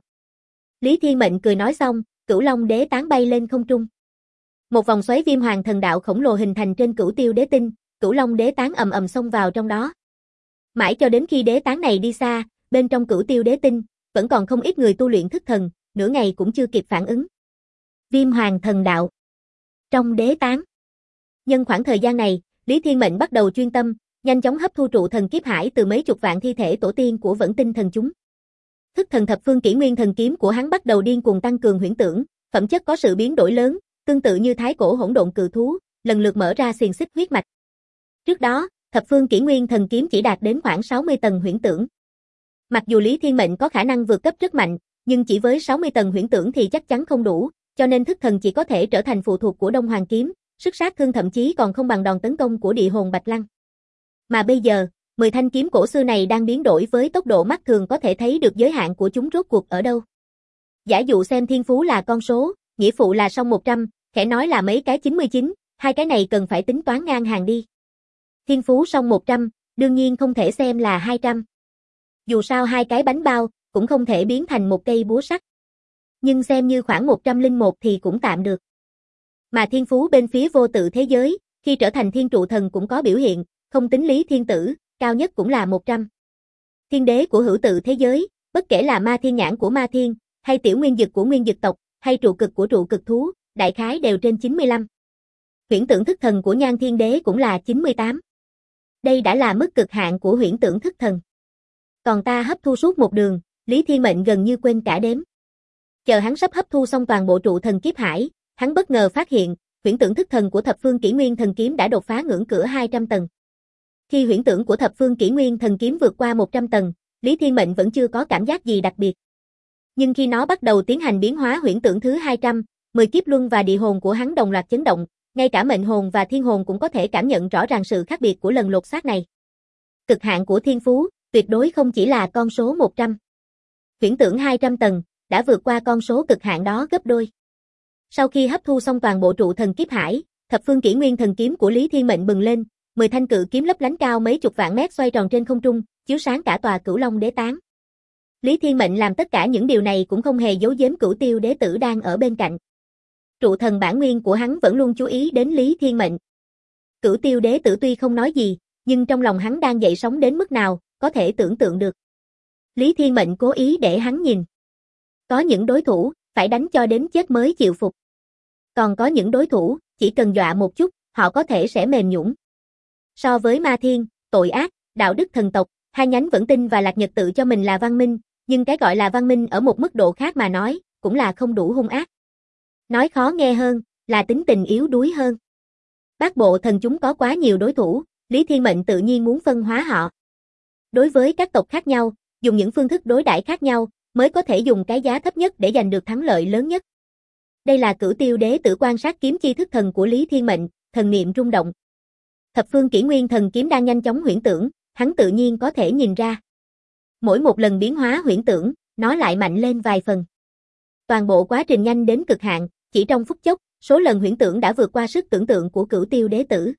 Speaker 1: Lý Thiên Mệnh cười nói xong, Cửu Long Đế tán bay lên không trung. Một vòng xoáy Viêm Hoàng Thần Đạo khổng lồ hình thành trên Cửu Tiêu Đế Tinh, Cửu Long Đế tán ầm ầm xông vào trong đó. Mãi cho đến khi đế tán này đi xa, bên trong Cửu Tiêu Đế Tinh, vẫn còn không ít người tu luyện thức thần, nửa ngày cũng chưa kịp phản ứng. Viêm Hoàng Thần Đạo. Trong đế tán. Nhân khoảng thời gian này, Lý Thiên Mệnh bắt đầu chuyên tâm, nhanh chóng hấp thu trụ thần kiếp hải từ mấy chục vạn thi thể tổ tiên của Vẫn Tinh thần chúng. Thức thần thập phương kỷ nguyên thần kiếm của hắn bắt đầu điên cuồng tăng cường huyễn tưởng, phẩm chất có sự biến đổi lớn, tương tự như thái cổ hỗn độn cự thú, lần lượt mở ra xiềng xích huyết mạch. Trước đó, thập phương kỷ nguyên thần kiếm chỉ đạt đến khoảng 60 tầng huyễn tưởng. Mặc dù Lý Thiên Mệnh có khả năng vượt cấp rất mạnh, nhưng chỉ với 60 tầng huyễn tưởng thì chắc chắn không đủ, cho nên thức thần chỉ có thể trở thành phụ thuộc của Đông Hoàng kiếm, sức sát thương thậm chí còn không bằng đòn tấn công của địa hồn Bạch Lăng. Mà bây giờ, 10 thanh kiếm cổ xưa này đang biến đổi với tốc độ mắt thường có thể thấy được giới hạn của chúng rốt cuộc ở đâu. Giả dụ xem thiên phú là con số, nghĩa phụ là song 100, khẽ nói là mấy cái 99, hai cái này cần phải tính toán ngang hàng đi. Thiên phú song 100, đương nhiên không thể xem là 200. Dù sao hai cái bánh bao, cũng không thể biến thành một cây búa sắt. Nhưng xem như khoảng 101 thì cũng tạm được. Mà thiên phú bên phía vô tự thế giới, khi trở thành thiên trụ thần cũng có biểu hiện, không tính Lý Thiên Tử, cao nhất cũng là 100. Thiên đế của hữu tự thế giới, bất kể là ma thiên nhãn của ma thiên, hay tiểu nguyên dực của nguyên dực tộc, hay trụ cực của trụ cực thú, đại khái đều trên 95. Huyễn tưởng thức thần của Nhan Thiên Đế cũng là 98. Đây đã là mức cực hạn của huyễn tưởng thức thần. Còn ta hấp thu suốt một đường, Lý Thiên Mệnh gần như quên cả đếm. Chờ hắn sắp hấp thu xong toàn bộ trụ thần kiếp hải, hắn bất ngờ phát hiện, huyễn tưởng thức thần của Thập Phương Kỷ Nguyên thần kiếm đã đột phá ngưỡng cửa 200 tầng. Khi huyễn tưởng của Thập Phương Kỷ Nguyên thần kiếm vượt qua 100 tầng, Lý Thiên Mệnh vẫn chưa có cảm giác gì đặc biệt. Nhưng khi nó bắt đầu tiến hành biến hóa huyễn tưởng thứ 200, 10 kiếp luân và địa hồn của hắn đồng loạt chấn động, ngay cả mệnh hồn và thiên hồn cũng có thể cảm nhận rõ ràng sự khác biệt của lần lột xác này. Cực hạn của thiên phú, tuyệt đối không chỉ là con số 100. Huyễn tưởng 200 tầng, đã vượt qua con số cực hạn đó gấp đôi. Sau khi hấp thu xong toàn bộ trụ thần kiếp hải, Thập Phương Kỷ Nguyên thần kiếm của Lý Thiên Mệnh bừng lên, 10 thanh cự kiếm lấp lánh cao mấy chục vạn mét xoay tròn trên không trung, chiếu sáng cả tòa Cửu Long Đế Tán. Lý Thiên Mệnh làm tất cả những điều này cũng không hề giấu giếm Cửu Tiêu Đế Tử đang ở bên cạnh. Trụ thần bản nguyên của hắn vẫn luôn chú ý đến Lý Thiên Mệnh. Cửu Tiêu Đế Tử tuy không nói gì, nhưng trong lòng hắn đang dậy sóng đến mức nào, có thể tưởng tượng được. Lý Thiên Mệnh cố ý để hắn nhìn. Có những đối thủ, phải đánh cho đến chết mới chịu phục. Còn có những đối thủ, chỉ cần dọa một chút, họ có thể sẽ mềm nhũn. So với Ma Thiên, tội ác, đạo đức thần tộc, hai nhánh vẫn tin và Lạc Nhật tự cho mình là văn minh, nhưng cái gọi là văn minh ở một mức độ khác mà nói, cũng là không đủ hung ác. Nói khó nghe hơn, là tính tình yếu đuối hơn. Bát bộ thần chúng có quá nhiều đối thủ, Lý Thiên Mệnh tự nhiên muốn phân hóa họ. Đối với các tộc khác nhau, dùng những phương thức đối đãi khác nhau, mới có thể dùng cái giá thấp nhất để giành được thắng lợi lớn nhất. Đây là Cửu Tiêu Đế Tử quan sát kiếm chi thức thần của Lý Thiên Mệnh, thần niệm rung động. Thập Phương Kỷ Nguyên thần kiếm đang nhanh chóng huyễn tưởng, hắn tự nhiên có thể nhìn ra. Mỗi một lần biến hóa huyễn tưởng, nó lại mạnh lên vài phần. Toàn bộ quá trình nhanh đến cực hạn, chỉ trong phút chốc, số lần huyễn tưởng đã vượt qua sức tưởng tượng của Cửu Tiêu Đế Tử.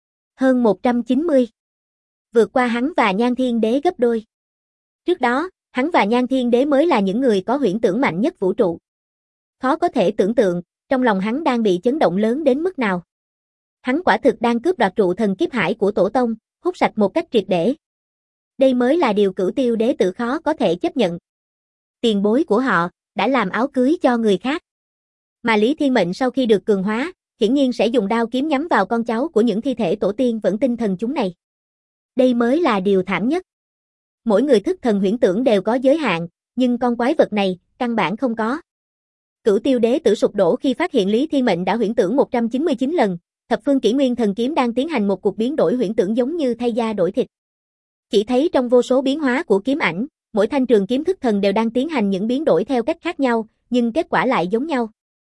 Speaker 1: Hơn 190. Vượt qua hắn và Nhan Thiên Đế gấp đôi. Trước đó, hắn và Nhan Thiên Đế mới là những người có huyễn tưởng mạnh nhất vũ trụ. Khó có thể tưởng tượng, trong lòng hắn đang bị chấn động lớn đến mức nào. Hắn quả thực đang cướp đoạt trụ thần kiếp hải của tổ tông, hút sạch một cách triệt để. Đây mới là điều Cửu Tiêu Đế Tử khó có thể chấp nhận. Tiền bối của họ, đã làm áo cưới cho người khác. Mà Lý Thiên Mệnh sau khi được cường hóa, hiển nhiên sẽ dùng đao kiếm nhắm vào con cháu của những thi thể tổ tiên vẫn tinh thần chúng này. Đây mới là điều thảm nhất. Mỗi người thức thần huyễn tưởng đều có giới hạn, nhưng con quái vật này, căn bản không có. Cửu Tiêu Đế Tử sụp đổ khi phát hiện Lý Thiên Mệnh đã huyễn tưởng 199 lần, Thập Phương Kỷ Nguyên thần kiếm đang tiến hành một cuộc biến đổi huyễn tưởng giống như thay da đổi thịt. Chỉ thấy trong vô số biến hóa của kiếm ảnh, mỗi thanh trường kiếm thức thần đều đang tiến hành những biến đổi theo cách khác nhau, nhưng kết quả lại giống nhau.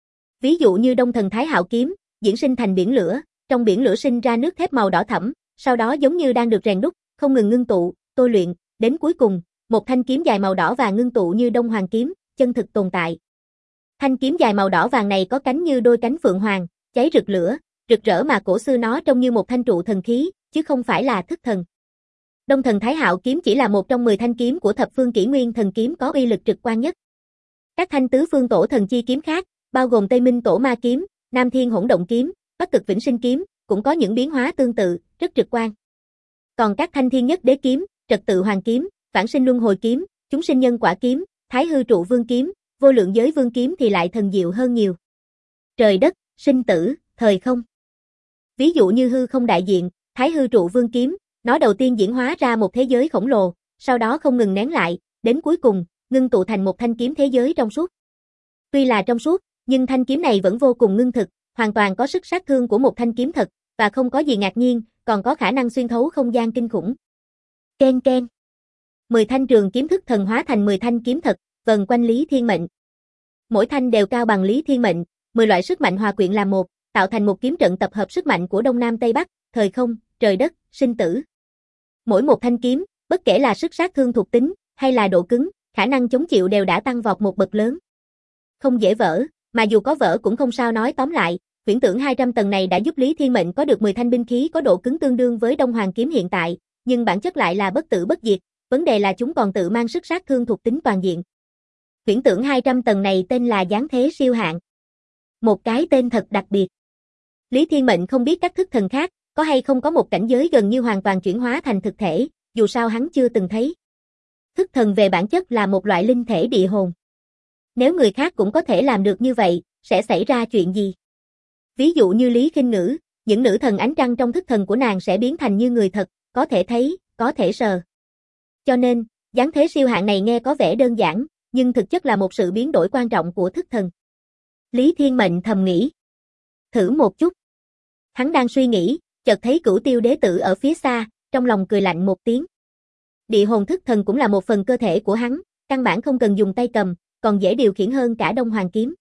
Speaker 1: Ví dụ như Đông Thần Thái Hạo kiếm, diễn sinh thành biển lửa, trong biển lửa sinh ra nước thép màu đỏ thẫm, sau đó giống như đang được rèn đúc, không ngừng ngưng tụ, tôi luyện, đến cuối cùng, một thanh kiếm dài màu đỏ vàng ngưng tụ như Đông Hoàng kiếm, chân thực tồn tại. Thanh kiếm dài màu đỏ vàng này có cánh như đôi cánh phượng hoàng, cháy rực lửa, rực rỡ mà cổ xưa nó trông như một thanh trụ thần khí, chứ không phải là thức thần. Đông Thần Thái Hạo kiếm chỉ là một trong 10 thanh kiếm của Thập Phương Kỷ Nguyên thần kiếm có uy lực trực quan nhất. Các thanh tứ phương tổ thần chi kiếm khác, bao gồm Tây Minh Tổ Ma kiếm, Nam Thiên Hỗn Động kiếm, Bắc Cực Vĩnh Sinh kiếm, cũng có những biến hóa tương tự, rất trực quan. Còn các thanh Thiên Nhất Đế kiếm, Trật Tự Hoàng kiếm, Vãng Sinh Luân Hồi kiếm, Chúng Sinh Nhân Quả kiếm, Thái Hư Trụ Vương kiếm, Vô Lượng Giới Vương kiếm thì lại thần diệu hơn nhiều. Trời đất, sinh tử, thời không. Ví dụ như hư không đại diện, Thái Hư Trụ Vương kiếm, nó đầu tiên diễn hóa ra một thế giới khổng lồ, sau đó không ngừng nén lại, đến cuối cùng, ngưng tụ thành một thanh kiếm thế giới trong suốt. Tuy là trong suốt, nhưng thanh kiếm này vẫn vô cùng ngưng thực, hoàn toàn có sức sát thương của một thanh kiếm thật, và không có gì ngạc nhiên, còn có khả năng xuyên thấu không gian kinh khủng. Ken ken. 10 thanh trường kiếm thức thần hóa thành 10 thanh kiếm thật, vần quanh Lý Thiên Mệnh. Mỗi thanh đều cao bằng Lý Thiên Mệnh, 10 loại sức mạnh hòa quyện làm một, tạo thành một kiếm trận tập hợp sức mạnh của Đông Nam Tây Bắc, thời không, trời đất, sinh tử. Mỗi một thanh kiếm, bất kể là sức sát thương thuộc tính, hay là độ cứng, khả năng chống chịu đều đã tăng vọt một bậc lớn. Không dễ vỡ, mà dù có vỡ cũng không sao, nói tóm lại, huyễn tưởng 200 tầng này đã giúp Lý Thiên Mệnh có được 10 thanh binh khí có độ cứng tương đương với Đông Hoàng kiếm hiện tại, nhưng bản chất lại là bất tử bất diệt, vấn đề là chúng còn tự mang sức sát thương thuộc tính toàn diện. Huyễn tưởng 200 tầng này tên là Giáng Thế Siêu Hạn. Một cái tên thật đặc biệt. Lý Thiên Mệnh không biết các thức thần khác, có hay không có một cảnh giới gần như hoàn toàn chuyển hóa thành thực thể, dù sao hắn chưa từng thấy. Thức thần về bản chất là một loại linh thể địa hồn. Nếu người khác cũng có thể làm được như vậy, sẽ xảy ra chuyện gì? Ví dụ như Lý Khinh Ngữ, những nữ thần ánh trăng trong thức thần của nàng sẽ biến thành như người thật, có thể thấy, có thể sờ. Cho nên, Giáng Thế Siêu Hạn này nghe có vẻ đơn giản, nhưng thực chất là một sự biến đổi quan trọng của thức thần. Lý Thiên Mệnh thầm nghĩ. Thử một chút. Hắn đang suy nghĩ, chợt thấy Cửu Tiêu Đế Tử ở phía xa, trong lòng cười lạnh một tiếng. Địa hồn thức thần cũng là một phần cơ thể của hắn, căn bản không cần dùng tay cầm, còn dễ điều khiển hơn cả Đông Hoàng kiếm.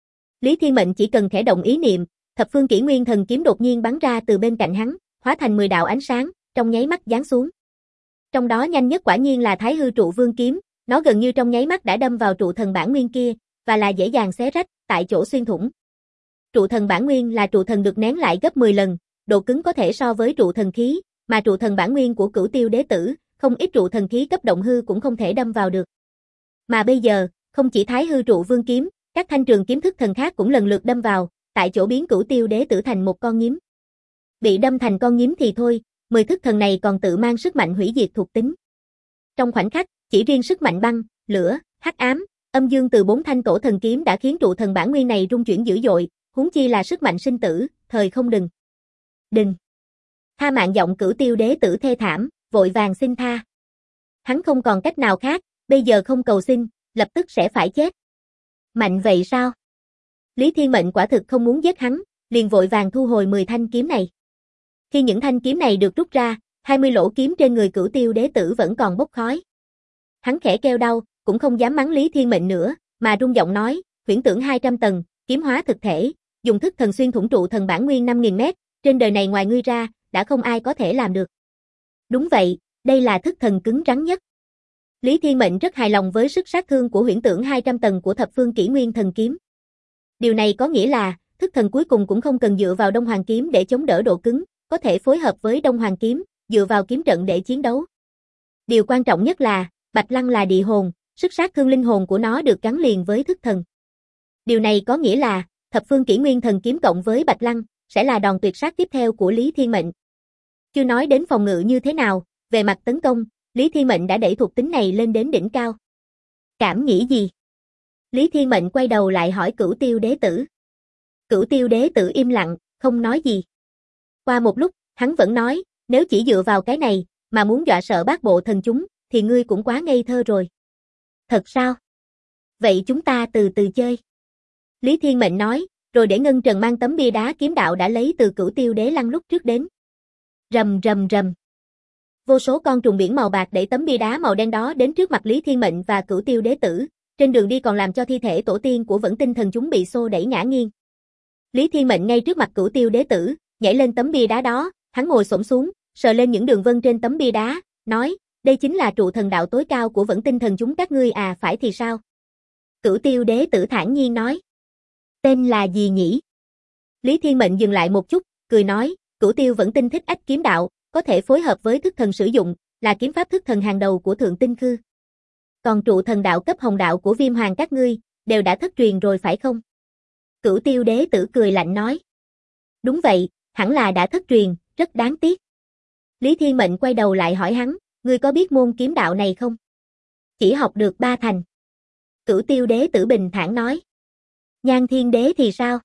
Speaker 1: Lý Thiên Mệnh chỉ cần khẽ động ý niệm, thập phương kỷ nguyên thần kiếm đột nhiên bắn ra từ bên cạnh hắn, hóa thành 10 đạo ánh sáng, trong nháy mắt giáng xuống. Trong đó nhanh nhất quả nhiên là Thái Hư Trụ Vương kiếm, nó gần như trong nháy mắt đã đâm vào trụ thần bản nguyên kia, và là dễ dàng xé rách, tại chỗ xuyên thủng. Trụ thần bản nguyên là trụ thần được nén lại gấp 10 lần, độ cứng có thể so với trụ thần khí, mà trụ thần bản nguyên của Cửu Tiêu Đế Tử, không ít trụ thần khí cấp động hư cũng không thể đâm vào được. Mà bây giờ, không chỉ Thái Hư Trụ Vương kiếm, các thanh trường kiếm thức thần khác cũng lần lượt đâm vào, tại chỗ biến Cửu Tiêu Đế Tử thành một con nhím. Bị đâm thành con nhím thì thôi, 10 thức thần này còn tự mang sức mạnh hủy diệt thuộc tính. Trong khoảnh khắc, chỉ riêng sức mạnh băng, lửa, hắc ám, âm dương từ 4 thanh tổ thần kiếm đã khiến trụ thần bản nguyên này rung chuyển dữ dội, huống chi là sức mạnh sinh tử, thời không đừng. Đừng. Tha mạng, giọng Cửu Tiêu Đế Tử thê thảm, vội vàng xin tha. Hắn không còn cách nào khác, bây giờ không cầu xin, lập tức sẽ phải chết. Mạnh vậy sao? Lý Thiên Mệnh quả thực không muốn giết hắn, liền vội vàng thu hồi 10 thanh kiếm này. Khi những thanh kiếm này được rút ra, 20 lỗ kiếm trên người Cửu Tiêu Đế Tử vẫn còn bốc khói. Hắn khẽ kêu đau, cũng không dám mắng Lý Thiên Mệnh nữa, mà rung giọng nói, huyễn tưởng 200 tầng, kiếm hóa thực thể, dùng thức thần xuyên thủng trụ thần bản nguyên 5.000 mét, trên đời này ngoài ngươi ra, đã không ai có thể làm được. Đúng vậy, đây là thức thần cứng rắn nhất. Lý Thiên Mệnh rất hài lòng với sức sát thương của huyễn tưởng 200 tầng của thập phương kỷ nguyên thần kiếm. Điều này có nghĩa là, thức thần cuối cùng cũng không cần dựa vào Đông Hoàng kiếm để chống đỡ độ cứng, có thể phối hợp với Đông Hoàng kiếm, dựa vào kiếm trận để chiến đấu. Điều quan trọng nhất là, Bạch Lăng là địa hồn, sức sát thương linh hồn của nó được gắn liền với thức thần. Điều này có nghĩa là, thập phương kỷ nguyên thần kiếm cộng với Bạch Lăng, sẽ là đòn tuyệt sát tiếp theo của Lý Thiên Mệnh. Chưa nói đến phòng ngự như thế nào, về mặt tấn công, Lý Thiên Mệnh đã đẩy thuộc tính này lên đến đỉnh cao. Cảm nghĩ gì? Lý Thiên Mệnh quay đầu lại hỏi Cửu Tiêu Đế Tử. Cửu Tiêu Đế Tử im lặng, không nói gì. Qua một lúc, hắn vẫn nói, nếu chỉ dựa vào cái này, mà muốn dọa sợ bát bộ thần chúng, thì ngươi cũng quá ngây thơ rồi. Thật sao? Vậy chúng ta từ từ chơi. Lý Thiên Mệnh nói, rồi để Ngân Trần mang tấm bia đá kiếm đạo đã lấy từ Cửu Tiêu Đế Lăng lúc trước đến. Rầm rầm rầm. Vô số con trùng biển màu bạc đẩy tấm bia đá màu đen đó đến trước mặt Lý Thiên Mệnh và Cửu Tiêu Đế Tử, trên đường đi còn làm cho thi thể tổ tiên của Vẫn Tinh thần chúng bị xô đẩy ngã nghiêng. Lý Thiên Mệnh ngay trước mặt Cửu Tiêu Đế Tử, nhảy lên tấm bia đá đó, hắn ngồi xổm xuống, sờ lên những đường vân trên tấm bia đá, nói, đây chính là trụ thần đạo tối cao của Vẫn Tinh thần chúng các ngươi à, phải thì sao? Cửu Tiêu Đế Tử thản nhiên nói. Tên là gì nhỉ? Lý Thiên Mệnh dừng lại một chút, cười nói, Cửu Tiêu Vẫn Tinh Thích Ách kiếm đạo, có thể phối hợp với thức thần sử dụng, là kiếm pháp thức thần hàng đầu của Thượng Tinh Khư. Còn trụ thần đạo cấp hồng đạo của Viêm Hoàng các ngươi, đều đã thất truyền rồi phải không? Cửu Tiêu Đế Tử cười lạnh nói. Đúng vậy, hẳn là đã thất truyền, rất đáng tiếc. Lý Thiên Mệnh quay đầu lại hỏi hắn, ngươi có biết môn kiếm đạo này không? Chỉ học được 3 thành. Cửu Tiêu Đế Tử bình thản nói. Nhan Thiên Đế thì sao?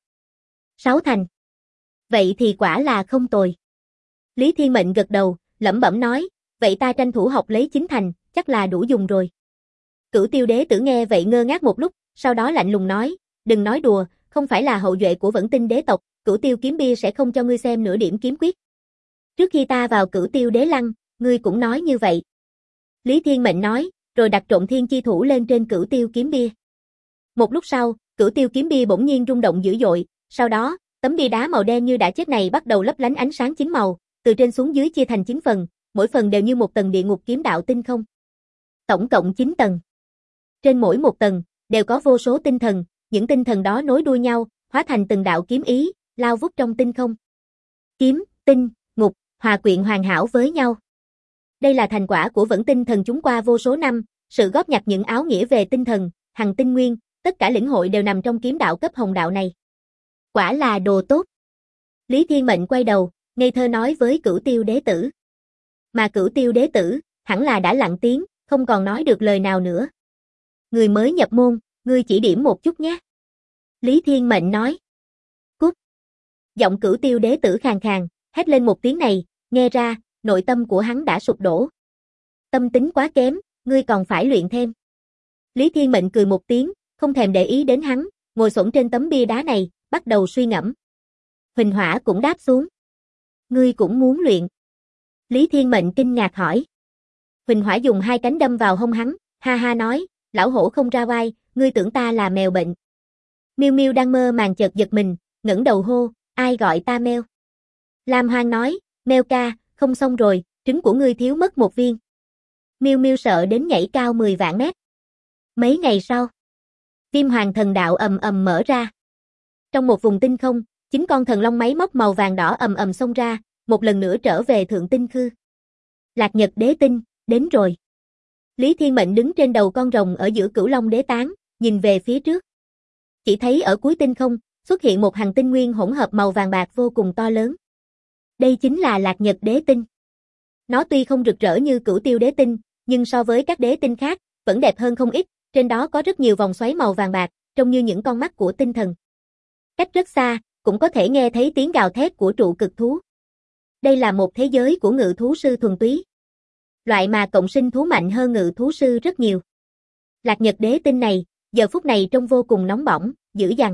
Speaker 1: 6 thành. Vậy thì quả là không tồi. Lý Thiên Mệnh gật đầu, lẩm bẩm nói, vậy ta tranh thủ học lấy 9 thành, chắc là đủ dùng rồi. Cửu Tiêu Đế Tử nghe vậy ngơ ngác một lúc, sau đó lạnh lùng nói, đừng nói đùa, không phải là hậu duệ của Vẫn Tinh đế tộc, Cửu Tiêu kiếm bia sẽ không cho ngươi xem nửa điểm kiếm quyết. Trước khi ta vào Cửu Tiêu Đế Lăng, ngươi cũng nói như vậy. Lý Thiên Mệnh nói, rồi đặt trộn thiên chi thủ lên trên cửu tiêu kiếm bia. Một lúc sau, cửu tiêu kiếm bia bỗng nhiên rung động dữ dội, sau đó, tấm bia đá màu đen như đã chết này bắt đầu lấp lánh ánh sáng 9 màu, từ trên xuống dưới chia thành 9 phần, mỗi phần đều như một tầng địa ngục kiếm đạo tinh không. Tổng cộng 9 tầng. Trên mỗi một tầng, đều có vô số tinh thần, những tinh thần đó nối đuôi nhau, hóa thành từng đạo kiếm ý, lao vút trong tinh không. Kiếm, tinh, ngục, hòa quyện hoàn hảo với nhau. Đây là thành quả của vẫn tinh thần chúng qua vô số năm, sự góp nhặt những áo nghĩa về tinh thần, hằng tinh nguyên, tất cả lĩnh hội đều nằm trong kiếm đạo cấp hồng đạo này. Quả là đồ tốt. Lý Thiên Mệnh quay đầu, ngây thơ nói với Cửu Tiêu Đế Tử. Mà Cửu Tiêu Đế Tử, hẳn là đã lặng tiếng, không còn nói được lời nào nữa. Người mới nhập môn, ngươi chỉ điểm một chút nhé. Lý Thiên Mệnh nói. Cút. Giọng Cửu Tiêu Đế Tử khàn khàn, hét lên một tiếng này, nghe ra, nội tâm của hắn đã sụp đổ. Tâm tính quá kém, ngươi còn phải luyện thêm. Lý Thiên Mệnh cười một tiếng, không thèm để ý đến hắn, ngồi xổm trên tấm bia đá này, bắt đầu suy ngẫm. Huỳnh Hỏa cũng đáp xuống. Ngươi cũng muốn luyện. Lý Thiên Mệnh kinh ngạc hỏi. Huỳnh Hỏa dùng hai cánh đâm vào hông hắn, ha ha nói, lão hổ không ra vai, ngươi tưởng ta là mèo bệnh. Miêu Miêu đang mơ màng chợt giật mình, ngẩng đầu hô, ai gọi ta mèo? Lam Hoang nói, mèo ca, không xong rồi, trứng của ngươi thiếu mất một viên. Miêu Miêu sợ đến nhảy cao 10 vạn mét. Mấy ngày sau, Kim Hoàng Thần Đạo ầm ầm mở ra. Trong một vùng tinh không, 9 con thần long máy móc màu vàng đỏ ầm ầm xông ra, một lần nữa trở về thượng tinh khư. Lạc Nhật Đế Tinh, đến rồi. Lý Thiên Mệnh đứng trên đầu con rồng ở giữa Cửu Long Đế Tán, nhìn về phía trước. Chỉ thấy ở cuối tinh không, xuất hiện một hành tinh nguyên hỗn hợp màu vàng bạc vô cùng to lớn. Đây chính là Lạc Nhật Đế Tinh. Nó tuy không rực rỡ như Cửu Tiêu Đế Tinh, nhưng so với các đế tinh khác, vẫn đẹp hơn không ít, trên đó có rất nhiều vòng xoáy màu vàng bạc, trông như những con mắt của tinh thần. Cách rất xa, cũng có thể nghe thấy tiếng gào thét của trụ cực thú. Đây là một thế giới của ngự thú sư thuần túy. Loại mà cộng sinh thú mạnh hơn ngự thú sư rất nhiều. Lạc Nhật Đế Tinh này, giờ phút này trông vô cùng nóng bỏng, dữ dằn.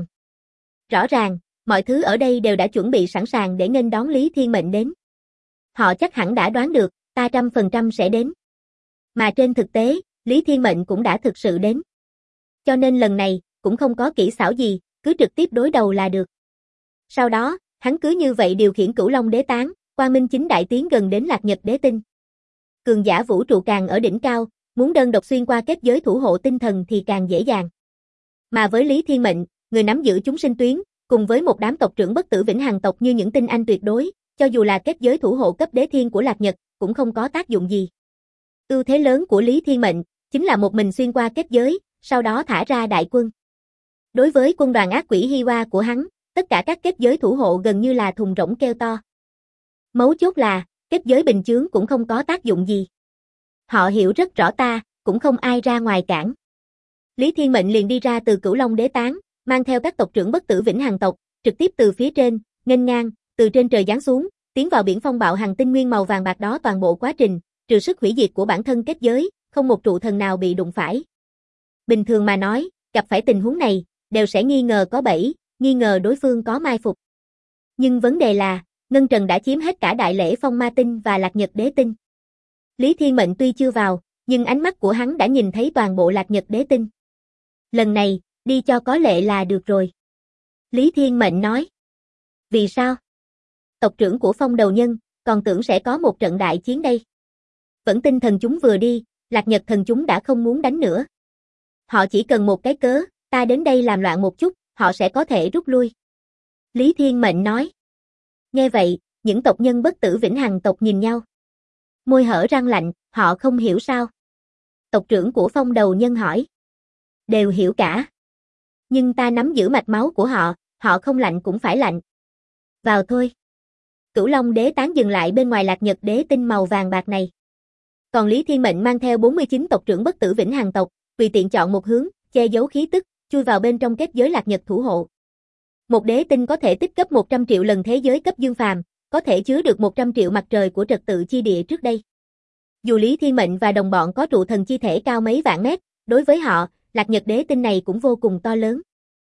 Speaker 1: Rõ ràng, mọi thứ ở đây đều đã chuẩn bị sẵn sàng để nghênh đón Lý Thiên Mệnh đến. Họ chắc hẳn đã đoán được, ta 100% sẽ đến. Mà trên thực tế, Lý Thiên Mệnh cũng đã thực sự đến. Cho nên lần này, cũng không có kỹ xảo gì, cứ trực tiếp đối đầu là được. Sau đó, hắn cứ như vậy điều khiển Cửu Long Đế Tán, Quang Minh Chính Đại tiến gần đến Lạc Nhật Đế Tinh. Cường giả vũ trụ càng ở đỉnh cao, muốn đơn độc xuyên qua kết giới thủ hộ tinh thần thì càng dễ dàng. Mà với Lý Thiên Mệnh, người nắm giữ chúng sinh tuyến, cùng với một đám tộc trưởng bất tử vĩnh hằng tộc như những tinh anh tuyệt đối, cho dù là kết giới thủ hộ cấp đế thiên của Lạc Nhật, cũng không có tác dụng gì. Ưu thế lớn của Lý Thiên Mệnh, chính là một mình xuyên qua kết giới, sau đó thả ra đại quân. Đối với quân đoàn ác quỷ Hi Hoa của hắn, tất cả các kết giới thủ hộ gần như là thùng rỗng kêu to. Mấu chốt là, kết giới bình chướng cũng không có tác dụng gì. Họ hiểu rất rõ ta, cũng không ai ra ngoài cản. Lý Thiên Mệnh liền đi ra từ Cửu Long Đế Tán, mang theo các tộc trưởng bất tử vĩnh hằng tộc, trực tiếp từ phía trên, nghênh ngang, từ trên trời giáng xuống, tiến vào biển phong bạo hằng tinh nguyên màu vàng bạc đó. Toàn bộ quá trình, trừ sức hủy diệt của bản thân kết giới, không một trụ thần nào bị đụng phải. Bình thường mà nói, gặp phải tình huống này, đều sẽ nghi ngờ có bẫy, nghi ngờ đối phương có mai phục. Nhưng vấn đề là, Ngân Trần đã chiếm hết cả đại lễ Phong Ma Tinh và Lạc Nhật Đế Tinh. Lý Thiên Mệnh tuy chưa vào, nhưng ánh mắt của hắn đã nhìn thấy toàn bộ Lạc Nhật Đế Tinh. Lần này, đi cho có lệ là được rồi. Lý Thiên Mệnh nói. Vì sao? Tộc trưởng của Phong Đầu Nhân, còn tưởng sẽ có một trận đại chiến đây. Vẫn Tinh thần chúng vừa đi, Lạc Nhật thần chúng đã không muốn đánh nữa. Họ chỉ cần một cái cớ, ta đến đây làm loạn một chút, họ sẽ có thể rút lui. Lý Thiên Mệnh nói. Nghe vậy, những tộc nhân bất tử vĩnh hằng tộc nhìn nhau. Môi hở răng lạnh, họ không hiểu sao. Tộc trưởng của Phong Đầu Nhân hỏi. Đều hiểu cả. Nhưng ta nắm giữ mạch máu của họ, họ không lạnh cũng phải lạnh. Vào thôi. Cửu Long Đế Tán dừng lại bên ngoài Lạc Nhật Đế Tinh màu vàng bạc này. Còn Lý Thiên Mệnh mang theo 49 tộc trưởng bất tử vĩnh hằng tộc, tùy tiện chọn một hướng, che giấu khí tức, chui vào bên trong kết giới Lạc Nhật thủ hộ. Một đế tinh có thể tích cấp 100 triệu lần thế giới cấp dương phàm, có thể chứa được 100 triệu mặt trời của trật tự chi địa trước đây. Dù Lý Thiên Mệnh và đồng bọn có trụ thần chi thể cao mấy vạn mét, đối với họ, Lạc Nhật Đế Tinh này cũng vô cùng to lớn.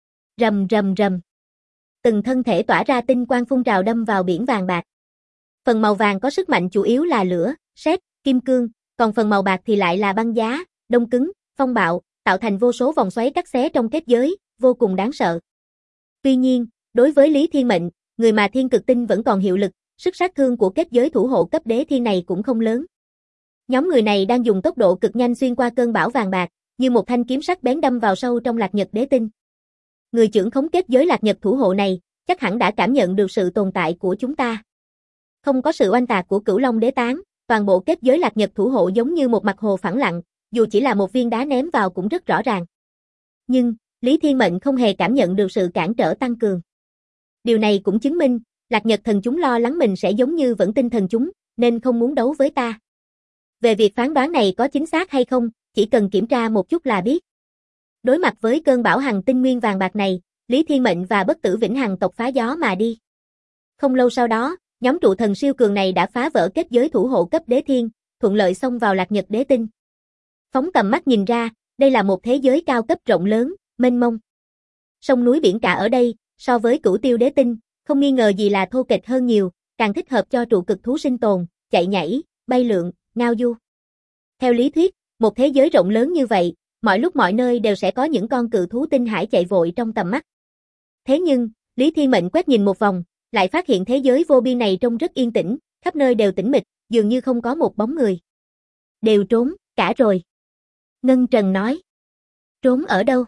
Speaker 1: Rầm rầm rầm. Từng thân thể tỏa ra tinh quang phun trào đâm vào biển vàng bạc. Phần màu vàng có sức mạnh chủ yếu là lửa, sét, kim cương, còn phần màu bạc thì lại là băng giá, đông cứng, phong bạo, tạo thành vô số vòng xoáy cắt xé trong kết giới, vô cùng đáng sợ. Tuy nhiên, đối với Lý Thiên Mệnh, người mà thiên cực tinh vẫn còn hiệu lực, sức sát thương của kết giới thủ hộ cấp đế thiên này cũng không lớn. Nhóm người này đang dùng tốc độ cực nhanh xuyên qua cơn bão vàng bạc, như một thanh kiếm sắc bén đâm vào sâu trong Lạc Nhật đế tinh. Người trưởng khống kết giới Lạc Nhật thủ hộ này, chắc hẳn đã cảm nhận được sự tồn tại của chúng ta. Không có sự oanh tạc của Cửu Long đế tán, toàn bộ kết giới Lạc Nhật thủ hộ giống như một mặt hồ phẳng lặng, dù chỉ là một viên đá ném vào cũng rất rõ ràng. Nhưng, Lý Thiên Mệnh không hề cảm nhận được sự cản trở tăng cường. Điều này cũng chứng minh, Lạc Nhật thần chúng lo lắng mình sẽ giống như Vẫn Tinh thần chúng, nên không muốn đấu với ta. Về việc phán đoán này có chính xác hay không, chỉ cần kiểm tra một chút là biết. Đối mặt với cơn bão hằng tinh nguyên vàng bạc này, Lý Thiên Mệnh và Bất Tử Vĩnh Hằng tộc phá gió mà đi. Không lâu sau đó, nhóm trụ thần siêu cường này đã phá vỡ kết giới thủ hộ cấp đế thiên, thuận lợi xông vào Lạc Nhật đế tinh. Phóng tầm mắt nhìn ra, đây là một thế giới cao cấp rộng lớn, mênh mông. Sông núi biển cả ở đây, so với Cửu Tiêu đế tinh, không nghi ngờ gì là thô kệch hơn nhiều, càng thích hợp cho trụ cực thú sinh tồn, chạy nhảy, bay lượn, ngao du. Theo lý thuyết, một thế giới rộng lớn như vậy, mọi lúc mọi nơi đều sẽ có những con cự thú tinh hải chạy vội trong tầm mắt. Thế nhưng, Lý Thiên Mệnh quét nhìn một vòng, lại phát hiện thế giới vô biên này trông rất yên tĩnh, khắp nơi đều tĩnh mịch, dường như không có một bóng người. Đều trốn, cả rồi. Ngân Trần nói. Trốn ở đâu?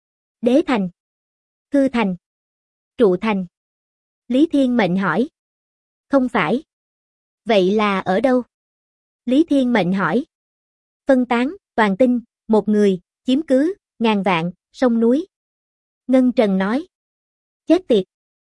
Speaker 1: Đế thành. Hư thành. Trụ thành. Lý Thiên Mệnh hỏi. Không phải. Vậy là ở đâu? Lý Thiên Mệnh hỏi. Phân tán, toàn tinh, một người, chiếm cứ, ngàn vạn, sông núi. Ngân Trần nói. Chết tiệt.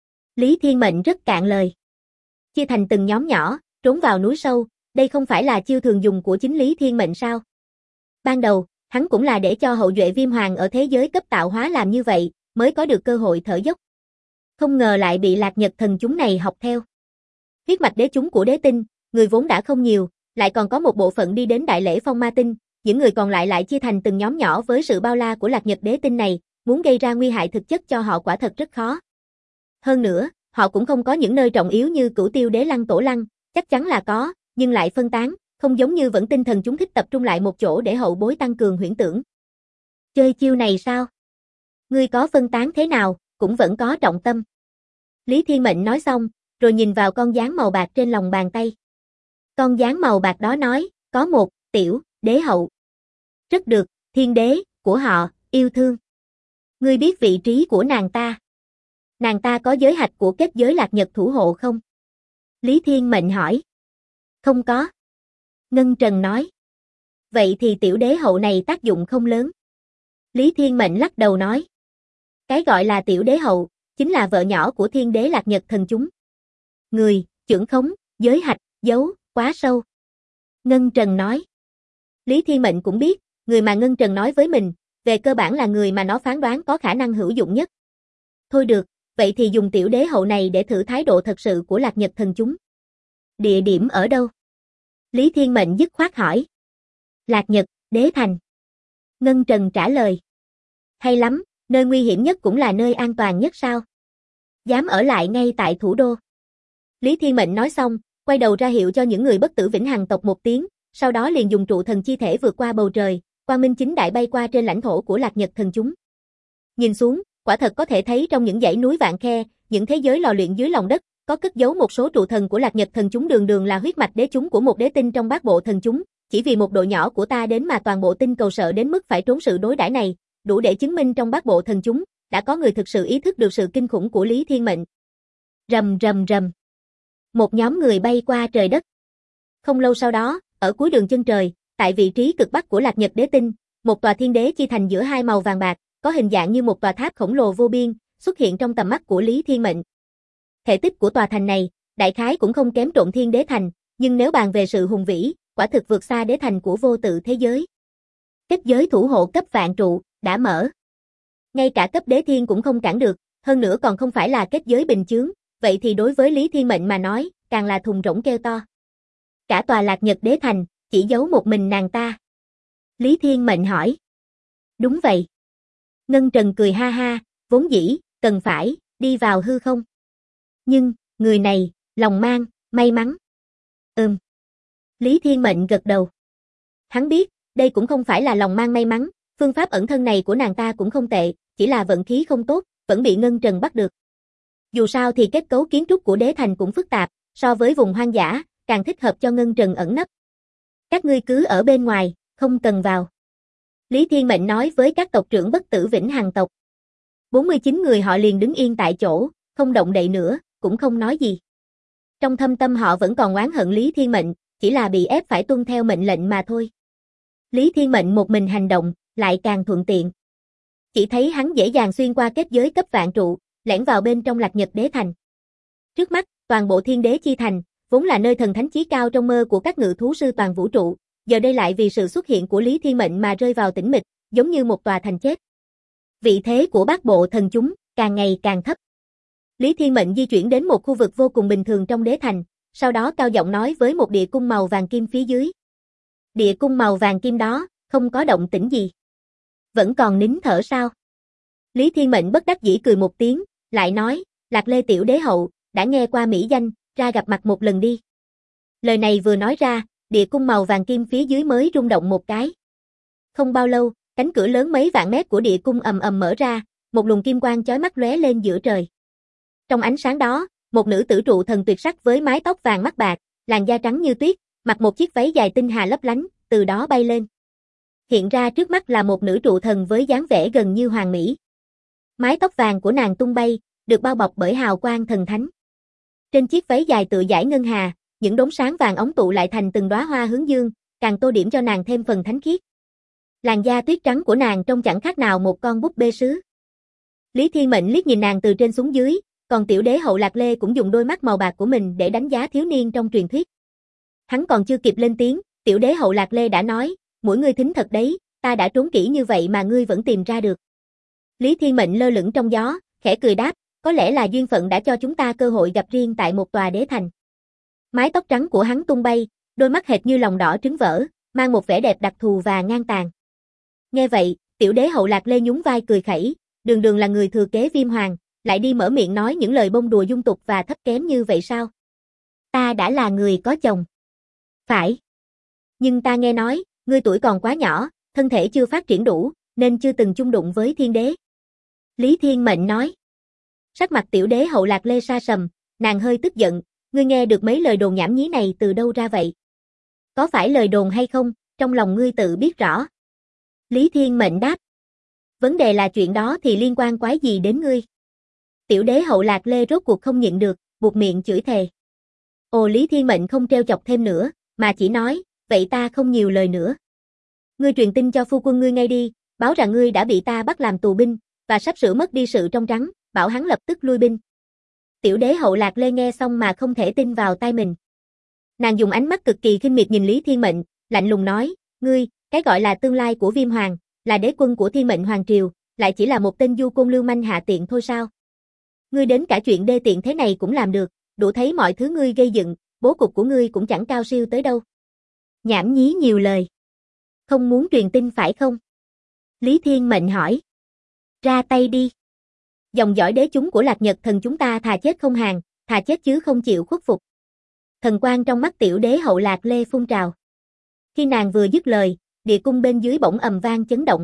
Speaker 1: Lý Thiên Mệnh rất cạn lời. Chia thành từng nhóm nhỏ, trốn vào núi sâu, đây không phải là chiêu thường dùng của chính Lý Thiên Mệnh sao? Ban đầu, hắn cũng là để cho hậu duệ Viêm Hoàng ở thế giới cấp tạo hóa làm như vậy, mới có được cơ hội thở dốc. Không ngờ lại bị Lạc Nhật thần chúng này học theo. Huyết mạch đế chúng của đế tinh, người vốn đã không nhiều, lại còn có một bộ phận đi đến đại lễ phong ma tinh, những người còn lại chia thành từng nhóm nhỏ với sự bao la của Lạc Nhật đế tinh này, muốn gây ra nguy hại thực chất cho họ quả thật rất khó. Hơn nữa, họ cũng không có những nơi trọng yếu như Cửu Tiêu đế lăng tổ lăng, chắc chắn là có, nhưng lại phân tán, không giống như Vẫn Tinh thần chúng thích tập trung lại một chỗ để hậu bối tăng cường huyễn tưởng. Chơi chiêu này sao? Ngươi có phân tán thế nào, cũng vẫn có trọng tâm. Lý Thiên Mệnh nói xong, rồi nhìn vào con gián màu bạc trên lòng bàn tay. Con gián màu bạc đó nói, có một, tiểu, đế hậu. Rất được, thiên đế, của họ, yêu thương. Ngươi biết vị trí của nàng ta? Nàng ta có giới hạch của kết giới Lạc Nhật thủ hộ không? Lý Thiên Mệnh hỏi. Không có. Ngân Trần nói. Vậy thì tiểu đế hậu này tác dụng không lớn. Lý Thiên Mệnh lắc đầu nói. Cái gọi là tiểu đế hậu, chính là vợ nhỏ của thiên đế Lạc Nhật thần chúng. Người, chưởng khống, giới hạch, giấu, quá sâu. Ngân Trần nói. Lý Thiên Mệnh cũng biết, người mà Ngân Trần nói với mình, về cơ bản là người mà nó phán đoán có khả năng hữu dụng nhất. Thôi được, vậy thì dùng tiểu đế hậu này để thử thái độ thật sự của Lạc Nhật thần chúng. Địa điểm ở đâu? Lý Thiên Mệnh dứt khoát hỏi. Lạc Nhật, đế thành. Ngân Trần trả lời. Hay lắm, nơi nguy hiểm nhất cũng là nơi an toàn nhất sao? Dám ở lại ngay tại thủ đô. Lý Thiên Mệnh nói xong, quay đầu ra hiệu cho những người Bất Tử Vĩnh Hằng tộc một tiếng, sau đó liền dùng trụ thần chi thể vượt qua bầu trời, quang minh chính đại bay qua trên lãnh thổ của Lạc Nhật thần chúng. Nhìn xuống, quả thật có thể thấy trong những dãy núi vạn khe, những thế giới lò luyện dưới lòng đất, có cất giấu một số trụ thần của Lạc Nhật thần chúng đường đường là huyết mạch đế chúng của một đế tinh trong bát bộ thần chúng, chỉ vì một độ nhỏ của ta đến mà toàn bộ tinh cầu sợ đến mức phải trốn sự đối đãi này, đủ để chứng minh trong bát bộ thần chúng, đã có người thực sự ý thức được sự kinh khủng của Lý Thiên Mệnh. Rầm rầm rầm. Một nhóm người bay qua trời đất. Không lâu sau đó, ở cuối đường chân trời, tại vị trí cực bắc của Lạc Nhật đế tinh, một tòa thiên đế chia thành giữa hai màu vàng bạc, có hình dạng như một tòa tháp khổng lồ vô biên, xuất hiện trong tầm mắt của Lý Thiên Mệnh. Thể tích của tòa thành này, đại khái cũng không kém Trộn Thiên đế thành, nhưng nếu bàn về sự hùng vĩ, quả thực vượt xa đế thành của vô tự thế giới. Kết giới thủ hộ cấp vạn trụ, đã mở. Ngay cả cấp đế thiên cũng không cản được, hơn nữa còn không phải là kết giới bình chướng, vậy thì đối với Lý Thiên Mệnh mà nói, càng là thùng rỗng kêu to. Cả tòa Lạc Nhật đế thành, chỉ giấu một mình nàng ta. Lý Thiên Mệnh hỏi. Đúng vậy. Ngân Trần cười ha ha, vốn dĩ, cần phải, đi vào hư không. Nhưng, người này, lòng mang, may mắn. Lý Thiên Mệnh gật đầu. Hắn biết, Đây cũng không phải là lòng mang may mắn, phương pháp ẩn thân này của nàng ta cũng không tệ, chỉ là vận khí không tốt, vẫn bị Ngân Trần bắt được. Dù sao thì kết cấu kiến trúc của đế thành cũng phức tạp, so với vùng hoang dã, càng thích hợp cho Ngân Trần ẩn nấp. Các ngươi cứ ở bên ngoài, không cần vào. Lý Thiên Mệnh nói với các tộc trưởng Bất Tử Vĩnh Hằng tộc. 49 người họ liền đứng yên tại chỗ, không động đậy nữa, cũng không nói gì. Trong thâm tâm họ vẫn còn oán hận Lý Thiên Mệnh, chỉ là bị ép phải tuân theo mệnh lệnh mà thôi. Lý Thiên Mệnh một mình hành động, lại càng thuận tiện. Chỉ thấy hắn dễ dàng xuyên qua kết giới cấp vạn trụ, lẻn vào bên trong Lạc Nhật Đế Thành. Trước mắt, toàn bộ Thiên Đế Chi Thành, vốn là nơi thần thánh chí cao trong mơ của các ngự thú sư toàn vũ trụ, giờ đây lại vì sự xuất hiện của Lý Thiên Mệnh mà rơi vào tĩnh mịch, giống như một tòa thành chết. Vị thế của bát bộ thần chúng, càng ngày càng thấp. Lý Thiên Mệnh di chuyển đến một khu vực vô cùng bình thường trong đế thành, sau đó cao giọng nói với một địa cung màu vàng kim phía dưới. Địa cung màu vàng kim đó, không có động tĩnh gì. Vẫn còn nín thở sao? Lý Thiên Mệnh bất đắc dĩ cười một tiếng, lại nói, Lạc Lê tiểu đế hậu, đã nghe qua mỹ danh, ra gặp mặt một lần đi. Lời này vừa nói ra, địa cung màu vàng kim phía dưới mới rung động một cái. Không bao lâu, cánh cửa lớn mấy vạn mét của địa cung ầm ầm mở ra, một luồng kim quang chói mắt lóe lên giữa trời. Trong ánh sáng đó, một nữ tử trụ thần tuyệt sắc với mái tóc vàng mắt bạc, làn da trắng như tuyết, mặc một chiếc váy dài tinh hà lấp lánh, từ đó bay lên. Hiện ra trước mắt là một nữ trụ thần với dáng vẻ gần như hoàn mỹ. Mái tóc vàng của nàng tung bay, được bao bọc bởi hào quang thần thánh. Trên chiếc váy dài tựa dải ngân hà, những đốm sáng vàng óng tụ lại thành từng đóa hoa hướng dương, càng tô điểm cho nàng thêm phần thánh khiết. Làn da tuyết trắng của nàng trông chẳng khác nào một con búp bê sứ. Lý Thiên Mệnh liếc nhìn nàng từ trên xuống dưới, còn tiểu đế hậu Lạc Lê cũng dùng đôi mắt màu bạc của mình để đánh giá thiếu niên trong truyền thuyết. Hắn còn chưa kịp lên tiếng, tiểu đế hậu Lạc Lê đã nói, mỗi ngươi thính thật đấy, ta đã trốn kỹ như vậy mà ngươi vẫn tìm ra được. Lý Thiên Mệnh lơ lửng trong gió, khẽ cười đáp, có lẽ là duyên phận đã cho chúng ta cơ hội gặp riêng tại một tòa đế thành. Mái tóc trắng của hắn tung bay, đôi mắt hệt như lòng đỏ trứng vỡ, mang một vẻ đẹp đặc thù và ngang tàn. Nghe vậy, tiểu đế hậu Lạc Lê nhún vai cười khẩy, đường đường là người thừa kế Viêm Hoàng, lại đi mở miệng nói những lời bông đùa dung tục và thấp kém như vậy sao? Ta đã là người có chồng. Phải. Nhưng ta nghe nói, ngươi tuổi còn quá nhỏ, thân thể chưa phát triển đủ, nên chưa từng chung đụng với thiên đế. Lý Thiên Mệnh nói. Sắc mặt tiểu đế hậu Lạc Lê sa sầm, nàng hơi tức giận, ngươi nghe được mấy lời đồn nhảm nhí này từ đâu ra vậy? Có phải lời đồn hay không, trong lòng ngươi tự biết rõ. Lý Thiên Mệnh đáp. Vấn đề là chuyện đó thì liên quan quái gì đến ngươi? Tiểu đế hậu Lạc Lê rốt cuộc không nhịn được, buột miệng chửi thề. Ồ, Lý Thiên Mệnh không trêu chọc thêm nữa, mà chỉ nói, vậy ta không nhiều lời nữa. Ngươi truyền tin cho phu quân ngươi ngay đi, báo rằng ngươi đã bị ta bắt làm tù binh, và sắp sửa mất đi sự trong trắng, bảo hắn lập tức lui binh. Tiểu đế hậu Lạc Lê nghe xong mà không thể tin vào tai mình. Nàng dùng ánh mắt cực kỳ khinh miệt nhìn Lý Thiên Mệnh, lạnh lùng nói, ngươi, cái gọi là tương lai của Viêm Hoàng, là đế quân của Thiên Mệnh Hoàng Triều, lại chỉ là một tên du côn lưu manh hạ tiện thôi sao? Ngươi đến cả chuyện đê tiện thế này cũng làm được, đủ thấy mọi thứ ngươi gây dựng, bố cục của ngươi cũng chẳng cao siêu tới đâu. Nhảm nhí nhiều lời. Không muốn truyền tin phải không? Lý Thiên Mệnh hỏi. Ra tay đi. Dòng dõi đế chúng của Lạc Nhật thần chúng ta thà chết không hàng, thà chết chứ không chịu khuất phục. Thần quang trong mắt tiểu đế hậu Lạc Lê phun trào. Khi nàng vừa dứt lời, địa cung bên dưới bỗng ầm vang chấn động.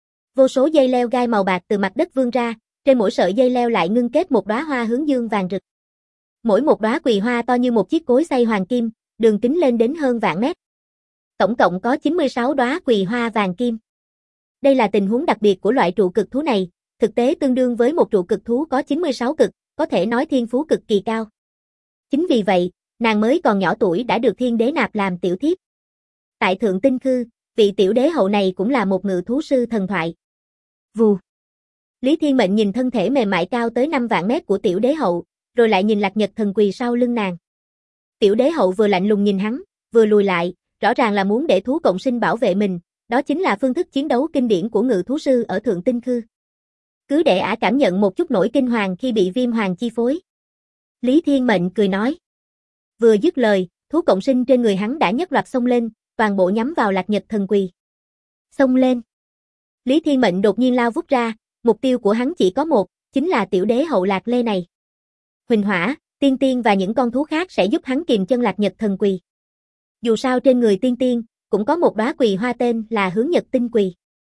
Speaker 1: Vô số dây leo gai màu bạc từ mặt đất vươn ra, trên mỗi sợi dây leo lại ngưng kết một đóa hoa hướng dương vàng rực. Mỗi một đóa quỳ hoa to như một chiếc cối xay hoàng kim, đường kính lên đến hơn vạn mét. Tổng cộng có 96 đóa quỳ hoa vàng kim. Đây là tình huống đặc biệt của loại trụ cực thú này, thực tế tương đương với một trụ cực thú có 96 cực, có thể nói thiên phú cực kỳ cao. Chính vì vậy, nàng mới còn nhỏ tuổi đã được thiên đế nạp làm tiểu thiếp. Tại Thượng Tinh Khư, vị tiểu đế hậu này cũng là một ngự thú sư thần thoại. Vù. Lý Thiên Mệnh nhìn thân thể mềm mại cao tới 5 vạn mét của tiểu đế hậu, rồi lại nhìn Lạc Nhật thần quỳ sau lưng nàng. Tiểu đế hậu vừa lạnh lùng nhìn hắn, vừa lùi lại, rõ ràng là muốn để thú cộng sinh bảo vệ mình, đó chính là phương thức chiến đấu kinh điển của ngự thú sư ở Thượng Tinh Khư. Cứ để ả cảm nhận một chút nỗi kinh hoàng khi bị Viêm Hoàng chi phối. Lý Thiên Mệnh cười nói. Vừa dứt lời, thú cộng sinh trên người hắn đã nhất loạt xông lên, toàn bộ nhắm vào Lạc Nhật thần quỳ. Xông lên. Lý Thiên Mệnh đột nhiên lao vút ra, mục tiêu của hắn chỉ có một, chính là tiểu đế hậu Lạc Lê này. Huỳnh Hỏa, Tiên Tiên và những con thú khác sẽ giúp hắn kìm chân Lạc Nhật thần quỳ. Dù sao trên người Tiên Tiên, cũng có một đóa quỳ hoa tên là Hướng Nhật Tinh Quỳ.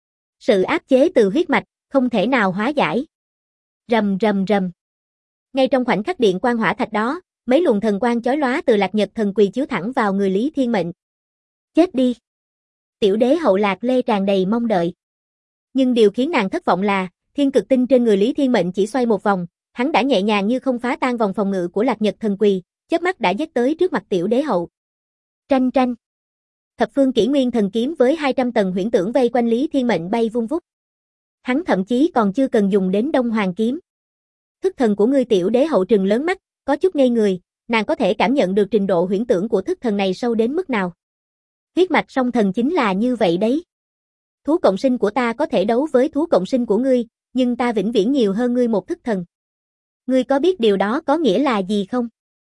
Speaker 1: Sự áp chế từ huyết mạch, không thể nào hóa giải. Rầm rầm rầm. Ngay trong khoảnh khắc điện quang hỏa thạch đó, mấy luồng thần quang chói lóa từ Lạc Nhật Thần Quỳ chiếu thẳng vào người Lý Thiên Mệnh. Chết đi. Tiểu đế hậu Lạc Lê tràn đầy mong đợi. Nhưng điều khiến nàng thất vọng là, thiên cực tinh trên người Lý Thiên Mệnh chỉ xoay một vòng, hắn đã nhẹ nhàng như không phá tan vòng phòng ngự của Lạc Nhật Thần Quỳ, chớp mắt đã giết tới trước mặt tiểu đế hậu. Tranh tranh. Thập phương kỷ nguyên thần kiếm với 200 tầng huyễn tưởng vây quanh Lý Thiên Mệnh bay vung vút. Hắn thậm chí còn chưa cần dùng đến Đông Hoàng kiếm. Thức thần của ngươi tiểu đế hậu trừng lớn mắt, có chút ngây người, nàng có thể cảm nhận được trình độ huyễn tưởng của thức thần này sâu đến mức nào. Huyết mạch song thần chính là như vậy đấy. Thú cộng sinh của ta có thể đấu với thú cộng sinh của ngươi, nhưng ta vĩnh viễn nhiều hơn ngươi một thức thần. Ngươi có biết điều đó có nghĩa là gì không?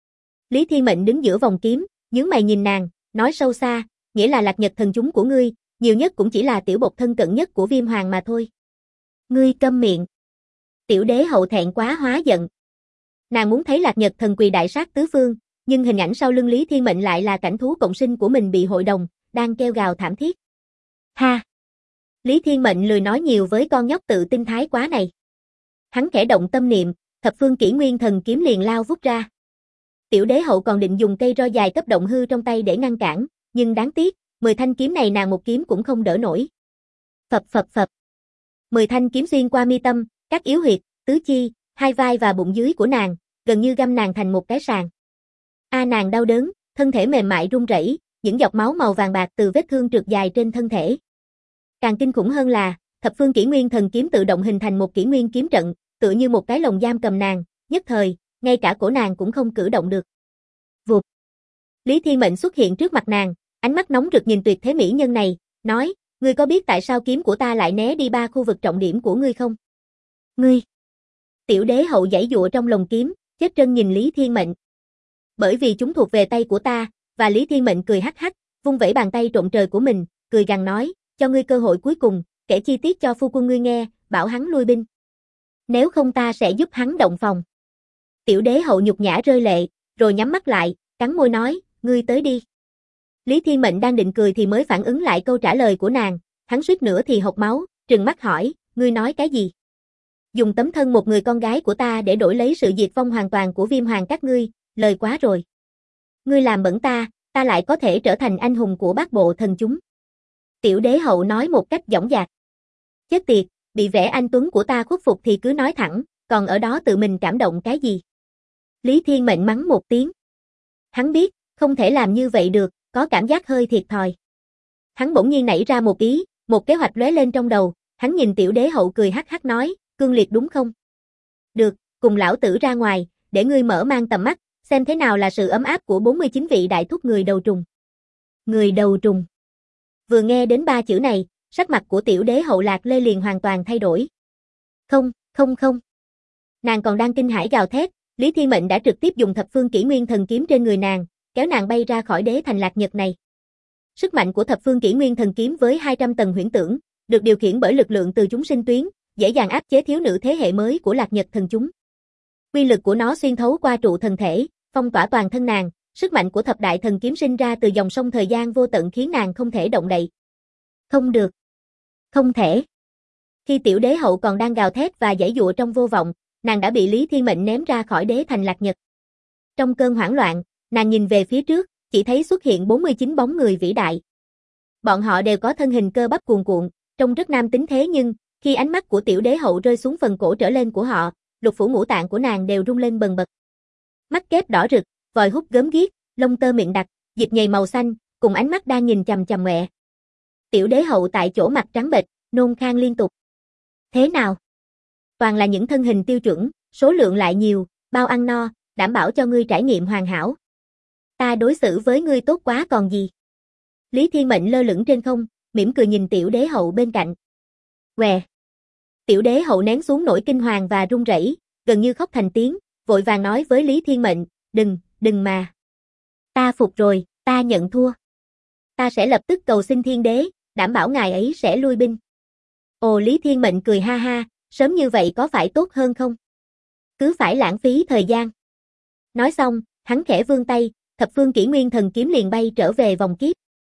Speaker 1: Lý Thiên Mệnh đứng giữa vòng kiếm, nhướng mày nhìn nàng, nói sâu xa, nghĩa là Lạc Nhật thần chúng của ngươi, nhiều nhất cũng chỉ là tiểu bột thân cận nhất của Viêm Hoàng mà thôi. Ngươi câm miệng. Tiểu đế hậu thẹn quá hóa giận. Nàng muốn thấy Lạc Nhật thần quỳ đại sát tứ phương, nhưng hình ảnh sau lưng Lý Thiên Mệnh lại là cảnh thú cộng sinh của mình bị hội đồng, đang kêu gào thảm thiết. Ha! Lý Thiên Mệnh lười nói nhiều với con nhóc tự tin thái quá này. Hắn khẽ động tâm niệm, thập phương kỷ nguyên thần kiếm liền lao vút ra. Tiểu đế hậu còn định dùng cây roi dài cấp động hư trong tay để ngăn cản, nhưng đáng tiếc, 10 thanh kiếm này nàng một kiếm cũng không đỡ nổi. Phập phập phập. 10 thanh kiếm xuyên qua mi tâm, các yếu huyệt, tứ chi, hai vai và bụng dưới của nàng, gần như găm nàng thành một cái sàng. Nàng đau đớn, thân thể mềm mại run rẩy, những giọt máu màu vàng bạc từ vết thương trượt dài trên thân thể. Càng kinh khủng hơn là, thập phương kỷ nguyên thần kiếm tự động hình thành một kỷ nguyên kiếm trận, tựa như một cái lồng giam cầm nàng, nhất thời, ngay cả cổ nàng cũng không cử động được. Vụt. Lý Thiên Mệnh xuất hiện trước mặt nàng, ánh mắt nóng rực nhìn tuyệt thế mỹ nhân này, nói, ngươi có biết tại sao kiếm của ta lại né đi 3 khu vực trọng điểm của ngươi không? Ngươi. Tiểu đế hậu giãy giụa trong lồng kiếm, chết trân nhìn Lý Thiên Mệnh. Bởi vì chúng thuộc về tay của ta, và Lý Thiên Mệnh cười hắc hắc, vung vẩy bàn tay trộm trời của mình, cười gằn nói, cho ngươi cơ hội cuối cùng, kể chi tiết cho phu quân ngươi nghe, bảo hắn lui binh. Nếu không ta sẽ giúp hắn động phòng. Tiểu đế hậu nhục nhã rơi lệ, rồi nhắm mắt lại, cắn môi nói, ngươi tới đi. Lý Thiên Mệnh đang định cười thì mới phản ứng lại câu trả lời của nàng, hắn suýt nữa thì hộc máu, trừng mắt hỏi, ngươi nói cái gì? Dùng tấm thân một người con gái của ta để đổi lấy sự diệt vong hoàn toàn của Viêm Hoàng các ngươi, lời quá rồi. Ngươi làm bẩn ta lại có thể trở thành anh hùng của bát bộ thần chúng. Tiểu đế hậu nói một cách dõng dạc. Chết tiệt, bị vẻ anh tuấn của ta khuất phục thì cứ nói thẳng, còn ở đó tự mình cảm động cái gì? Lý Thiên Mệnh mắng một tiếng. Hắn biết, không thể làm như vậy được, có cảm giác hơi thiệt thòi. Hắn bỗng nhiên nảy ra một ý, một kế hoạch lóe lên trong đầu, hắn nhìn tiểu đế hậu cười hắc hắc nói, cương liệt đúng không? Được, cùng lão tử ra ngoài, để ngươi mở mang tầm mắt, xem thế nào là sự ấm áp của 49 vị đại thúc người đầu trùng. Người đầu trùng. Vừa nghe đến 3 chữ này, sắc mặt của tiểu đế hậu Lạc Lê liền hoàn toàn thay đổi. Không. Nàng còn đang kinh hãi gào thét, Lý Thiên Mệnh đã trực tiếp dùng thập phương kỷ nguyên thần kiếm trên người nàng, kéo nàng bay ra khỏi đế thành Lạc Nhật này. Sức mạnh của thập phương kỷ nguyên thần kiếm với 200 tầng huyễn tưởng, được điều khiển bởi lực lượng từ chúng sinh tuyến, dễ dàng áp chế thiếu nữ thế hệ mới của Lạc Nhật thần chúng. Quy lực của nó xuyên thấu qua trụ thần thể, phong tỏa toàn thân nàng, sức mạnh của thập đại thần kiếm sinh ra từ dòng sông thời gian vô tận khiến nàng không thể động đậy. Không được. Không thể. Khi tiểu đế hậu còn đang gào thét và giãy giụa trong vô vọng, nàng đã bị Lý Thiên Mệnh ném ra khỏi đế thành Lạc Nhật. Trong cơn hoảng loạn, nàng nhìn về phía trước, chỉ thấy xuất hiện 49 bóng người vĩ đại. Bọn họ đều có thân hình cơ bắp cuồn cuộn, trông rất nam tính thế nhưng, khi ánh mắt của tiểu đế hậu rơi xuống phần cổ trở lên của họ, lục phủ ngũ tạng của nàng đều rung lên bần bật. Mắt kép đỏ rực, vòi hút gớm ghiếc, lông tơ miệng đặc, dịch nhầy màu xanh, cùng ánh mắt đang nhìn chằm chằm mẹ. Tiểu đế hậu tại chỗ mặt trắng bệch, nôn khan liên tục. Thế nào? Toàn là những thân hình tiêu chuẩn, số lượng lại nhiều, bao ăn no, đảm bảo cho ngươi trải nghiệm hoàn hảo. Ta đối xử với ngươi tốt quá còn gì. Lý Thiên Mệnh lơ lửng trên không, mỉm cười nhìn tiểu đế hậu bên cạnh. Què. Tiểu đế hậu nén xuống nỗi kinh hoàng và run rẩy, gần như khóc thành tiếng, vội vàng nói với Lý Thiên Mệnh, đừng mà. Ta phục rồi, ta nhận thua. Ta sẽ lập tức cầu xin thiên đế, đảm bảo ngài ấy sẽ lui binh. Ồ Lý Thiên Mệnh cười ha ha, sớm như vậy có phải tốt hơn không? Cứ phải lãng phí thời gian. Nói xong, hắn khẽ vươn tay, thập phương kỷ nguyên thần kiếm liền bay trở về vòng kiếp.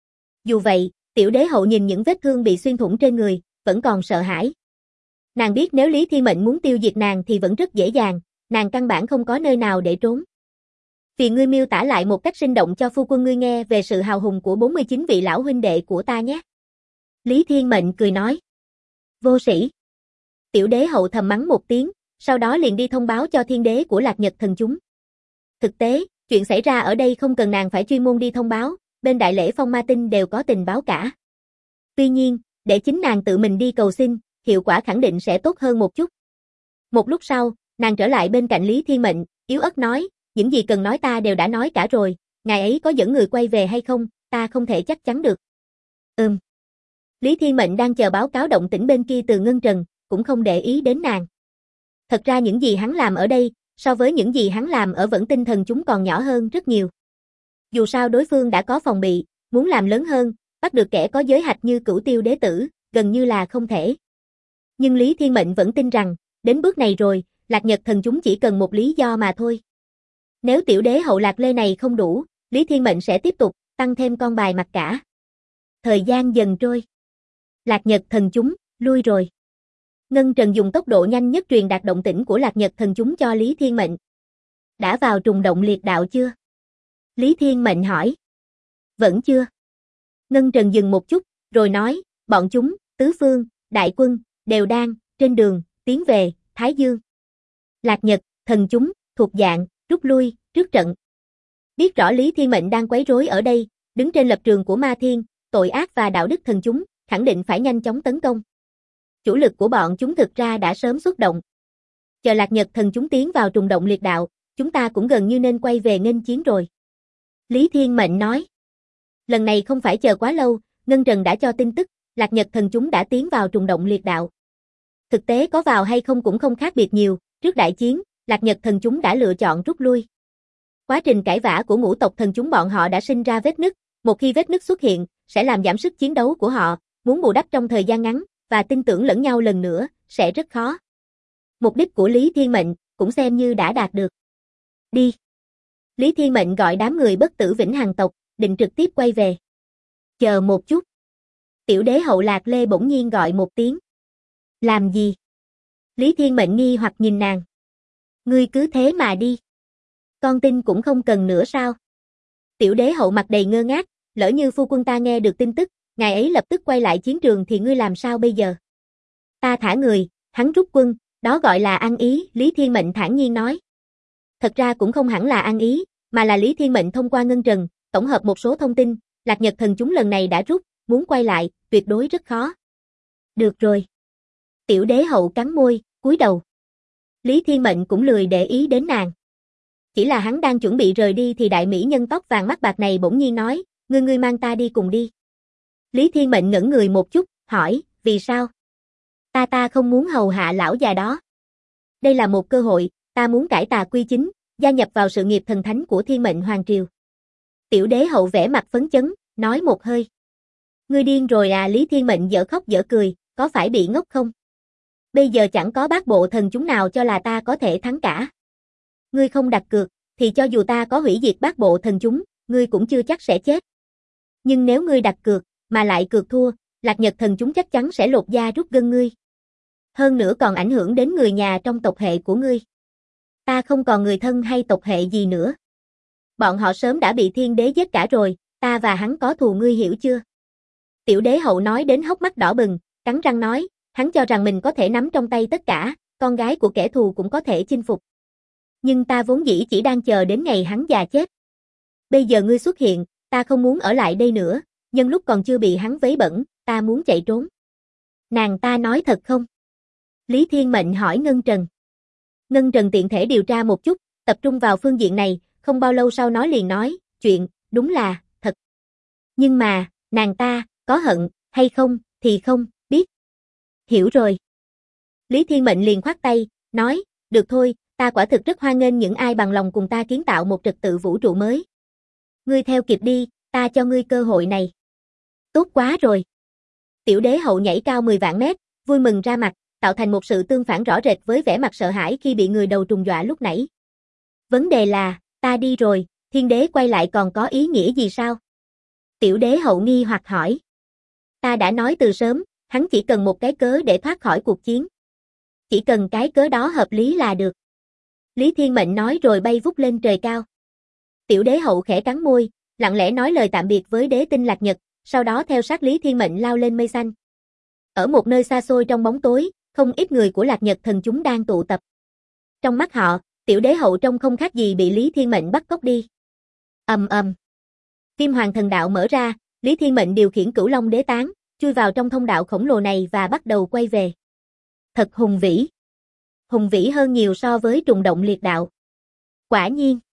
Speaker 1: Dù vậy, tiểu đế hậu nhìn những vết thương bị xuyên thủng trên người, vẫn còn sợ hãi. Nàng biết nếu Lý Thiên Mệnh muốn tiêu diệt nàng thì vẫn rất dễ dàng, nàng căn bản không có nơi nào để trốn. Vì ngươi miêu tả lại một cách sinh động cho phu quân ngươi nghe về sự hào hùng của 49 vị lão huynh đệ của ta nhé. Lý Thiên Mệnh cười nói. Vô sĩ. Tiểu đế hậu thầm mắng một tiếng, sau đó liền đi thông báo cho thiên đế của Lạc Nhật thần chúng. Thực tế, chuyện xảy ra ở đây không cần nàng phải chuyên môn đi thông báo, bên đại lễ Phong Ma Tinh đều có tình báo cả. Tuy nhiên, để chính nàng tự mình đi cầu xin, hiệu quả khẳng định sẽ tốt hơn một chút. Một lúc sau, nàng trở lại bên cạnh Lý Thiên Mệnh, yếu ớt nói, những gì cần nói ta đều đã nói cả rồi, ngài ấy có dẫn người quay về hay không, ta không thể chắc chắn được. Lý Thiên Mệnh đang chờ báo cáo động tĩnh bên kia từ Ngân Trần, cũng không để ý đến nàng. Thật ra những gì hắn làm ở đây, so với những gì hắn làm ở Vẫn Tinh Thần chúng còn nhỏ hơn rất nhiều. Dù sao đối phương đã có phòng bị, muốn làm lớn hơn, bắt được kẻ có giới hạch như Cửu Tiêu Đế Tử, gần như là không thể. Nhưng Lý Thiên Mệnh vẫn tin rằng, đến bước này rồi, Lạc Nhật thần chúng chỉ cần một lý do mà thôi. Nếu tiểu đế hậu Lạc Lê này không đủ, Lý Thiên Mệnh sẽ tiếp tục, tăng thêm con bài mặt cả. Thời gian dần trôi. Lạc Nhật thần chúng, lui rồi. Ngân Trần dùng tốc độ nhanh nhất truyền đạt động tĩnh của Lạc Nhật thần chúng cho Lý Thiên Mệnh. Đã vào trùng động liệt đạo chưa? Lý Thiên Mệnh hỏi. Vẫn chưa. Ngân Trần dừng một chút, rồi nói, bọn chúng, tứ phương, đại quân, đều đang, trên đường, tiến về, Thái Dương. Lạc Nhật, thần chúng, thuộc dạng, rút lui, trước trận. Biết rõ Lý Thiên Mệnh đang quấy rối ở đây, đứng trên lập trường của Ma Thiên, tội ác và đạo đức thần chúng, khẳng định phải nhanh chóng tấn công. Chủ lực của bọn chúng thực ra đã sớm xuất động. Chờ Lạc Nhật thần chúng tiến vào trùng động liệt đạo, chúng ta cũng gần như nên quay về nghênh chiến rồi. Lý Thiên Mệnh nói. Lần này không phải chờ quá lâu, Ngân Trần đã cho tin tức, Lạc Nhật thần chúng đã tiến vào trùng động liệt đạo. Thực tế có vào hay không cũng không khác biệt nhiều, trước đại chiến, Lạc Nhật thần chúng đã lựa chọn rút lui. Quá trình cãi vã của ngũ tộc thần chúng bọn họ đã sinh ra vết nứt, một khi vết nứt xuất hiện, sẽ làm giảm sức chiến đấu của họ, muốn bù đắp trong thời gian ngắn, và tin tưởng lẫn nhau lần nữa, sẽ rất khó. Mục đích của Lý Thiên Mệnh, cũng xem như đã đạt được. Đi. Lý Thiên Mệnh gọi đám người bất tử Vĩnh Hằng tộc, định trực tiếp quay về. Chờ một chút. Tiểu đế hậu Lạc Lê bỗng nhiên gọi một tiếng. Làm gì? Lý Thiên Mệnh nghi hoặc nhìn nàng. Ngươi cứ thế mà đi. Con tin cũng không cần nữa sao? Tiểu đế hậu mặt đầy ngơ ngác, lỡ như phu quân ta nghe được tin tức, ngài ấy lập tức quay lại chiến trường thì ngươi làm sao bây giờ? Ta thả người, hắn rút quân, đó gọi là ăn ý, Lý Thiên Mệnh thản nhiên nói. Thật ra cũng không hẳn là ăn ý, mà là Lý Thiên Mệnh thông qua Ngân Trần, tổng hợp một số thông tin, Lạc Nhật thần chúng lần này đã rút, muốn quay lại, tuyệt đối rất khó. Được rồi. Tiểu đế hậu cắn môi, cúi đầu. Lý Thiên Mệnh cũng lười để ý đến nàng. Chỉ là hắn đang chuẩn bị rời đi thì đại mỹ nhân tóc vàng mắt bạc này bỗng nhiên nói, ngươi mang ta đi cùng đi. Lý Thiên Mệnh ngẩn người một chút, hỏi, vì sao? Ta không muốn hầu hạ lão già đó. Đây là một cơ hội, ta muốn cải tà quy chính, gia nhập vào sự nghiệp thần thánh của Thiên Mệnh Hoàng Triều. Tiểu đế hậu vẻ mặt phấn chấn, nói một hơi. Ngươi điên rồi à? Lý Thiên Mệnh dở khóc dở cười, có phải bị ngốc không? Bây giờ chẳng có bát bộ thần chúng nào cho là ta có thể thắng cả. Ngươi không đặt cược, thì cho dù ta có hủy diệt bát bộ thần chúng, ngươi cũng chưa chắc sẽ chết. Nhưng nếu ngươi đặt cược, mà lại cược thua, Lạc Nhật thần chúng chắc chắn sẽ lột da rút gân ngươi. Hơn nữa còn ảnh hưởng đến người nhà trong tộc hệ của ngươi. Ta không còn người thân hay tộc hệ gì nữa. Bọn họ sớm đã bị thiên đế giết cả rồi, ta và hắn có thù ngươi hiểu chưa? Tiểu đế hậu nói đến hốc mắt đỏ bừng, cắn răng nói, hắn cho rằng mình có thể nắm trong tay tất cả, con gái của kẻ thù cũng có thể chinh phục. Nhưng ta vốn dĩ chỉ đang chờ đến ngày hắn già chết. Bây giờ ngươi xuất hiện, ta không muốn ở lại đây nữa, nhân lúc còn chưa bị hắn vấy bẩn, ta muốn chạy trốn. Nàng ta nói thật không? Lý Thiên Mệnh hỏi Ngân Trần. Ngân Trần tiện thể điều tra một chút, tập trung vào phương diện này, không bao lâu sau nói liền nói, chuyện, đúng là, thật. Nhưng mà, nàng ta, có hận, hay không, thì không, biết. Hiểu rồi. Lý Thiên Mệnh liền khoát tay, nói, được thôi, ta quả thực rất hoan nghênh những ai bằng lòng cùng ta kiến tạo một trật tự vũ trụ mới. Ngươi theo kịp đi, ta cho ngươi cơ hội này. Tốt quá rồi. Tiểu đế hậu nhảy cao 10 vạn mét, vui mừng ra mặt, tạo thành một sự tương phản rõ rệt với vẻ mặt sợ hãi khi bị người đầu trùng dọa lúc nãy. Vấn đề là, ta đi rồi, thiên đế quay lại còn có ý nghĩa gì sao? Tiểu đế hậu nghi hoặc hỏi. Ta đã nói từ sớm, hắn chỉ cần một cái cớ để thoát khỏi cuộc chiến. Chỉ cần cái cớ đó hợp lý là được. Lý Thiên Mệnh nói rồi bay vút lên trời cao. Tiểu đế hậu khẽ cắn môi, lặng lẽ nói lời tạm biệt với đế tinh Lạc Nhật, sau đó theo sát Lý Thiên Mệnh lao lên mây xanh. Ở một nơi xa xôi trong bóng tối, không ít người của Lạc Nhật thần chúng đang tụ tập. Trong mắt họ, tiểu đế hậu trông không khác gì bị Lý Thiên Mệnh bắt cóc đi. Ầm ầm. Viêm Hoàng Thần Đạo mở ra, Lý Thiên Mệnh điều khiển Cửu Long Đế Tán, chui vào trong thông đạo khổng lồ này và bắt đầu quay về. Thật hùng vĩ. Hùng vĩ hơn nhiều so với Trùng Động Liệt Đạo. Quả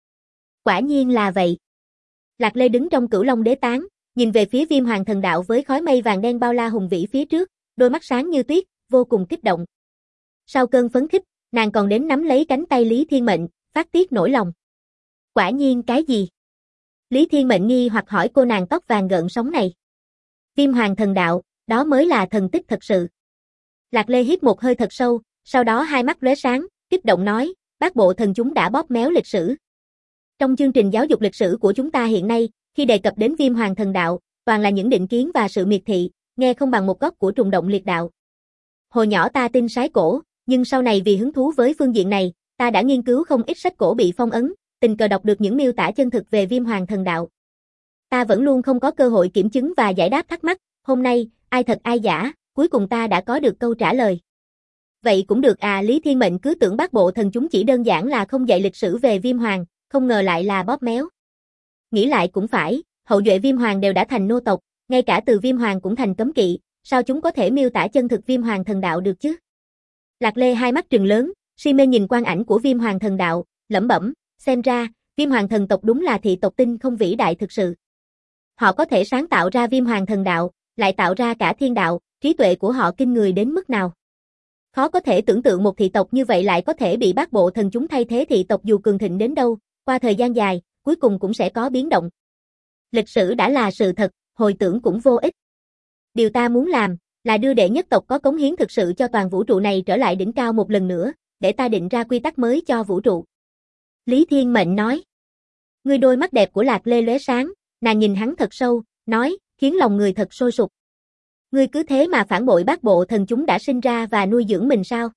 Speaker 1: nhiên là vậy. Lạc Lê đứng trong Cửu Long Đế Tán, nhìn về phía Viêm Hoàng Thần Đạo với khói mây vàng đen bao la hùng vĩ phía trước, đôi mắt sáng như tuyết, vô cùng kích động. Sau cơn phấn khích, nàng còn đến nắm lấy cánh tay Lý Thiên Mệnh, phát tiết nỗi lòng. Quả nhiên cái gì? Lý Thiên Mệnh nghi hoặc hỏi cô nàng tóc vàng gợn sóng này. Viêm Hoàng Thần Đạo, đó mới là thần tích thật sự. Lạc Lê hít một hơi thật sâu, sau đó hai mắt lóe sáng, kích động nói, bát bộ thần chúng đã bóp méo lịch sử. Trong chương trình giáo dục lịch sử của chúng ta hiện nay, khi đề cập đến Viêm Hoàng Thần Đạo, toàn là những định kiến và sự miệt thị, nghe không bằng một góc của Trùng Động Liệt Đạo. Hồi nhỏ ta tin sái cổ, nhưng sau này vì hứng thú với phương diện này, ta đã nghiên cứu không ít sách cổ bị phong ấn, tình cờ đọc được những miêu tả chân thực về Viêm Hoàng Thần Đạo. Ta vẫn luôn không có cơ hội kiểm chứng và giải đáp thắc mắc, hôm nay, ai thật ai giả, cuối cùng ta đã có được câu trả lời. Vậy cũng được à, Lý Thiên Mệnh cứ tưởng bát bộ thần chúng chỉ đơn giản là không dạy lịch sử về Viêm Hoàng, không ngờ lại là bóp méo. Nghĩ lại cũng phải, hậu duệ Viêm Hoàng đều đã thành nô tộc, ngay cả từ Viêm Hoàng cũng thành cấm kỵ, sao chúng có thể miêu tả chân thực Viêm Hoàng Thần Đạo được chứ? Lạc Lê hai mắt trừng lớn, si mê nhìn quang ảnh của Viêm Hoàng Thần Đạo, lẩm bẩm, xem ra, Viêm Hoàng thần tộc đúng là thị tộc tinh không vĩ đại thực sự. Họ có thể sáng tạo ra Viêm Hoàng Thần Đạo, lại tạo ra cả thiên đạo, trí tuệ của họ kinh người đến mức nào. Khó có thể tưởng tượng một thị tộc như vậy lại có thể bị bát bộ thần chúng thay thế thị tộc dù cường thịnh đến đâu, qua thời gian dài, cuối cùng cũng sẽ có biến động. Lịch sử đã là sự thật, hồi tưởng cũng vô ích. Điều ta muốn làm, là đưa đệ nhất tộc có cống hiến thực sự cho toàn vũ trụ này trở lại đỉnh cao một lần nữa, để ta định ra quy tắc mới cho vũ trụ. Lý Thiên Mệnh nói. Ngươi đôi mắt đẹp của Lạc Lê lóe sáng, nàng nhìn hắn thật sâu, nói, khiến lòng người thật sôi sục. Ngươi cứ thế mà phản bội bát bộ thần chúng đã sinh ra và nuôi dưỡng mình sao?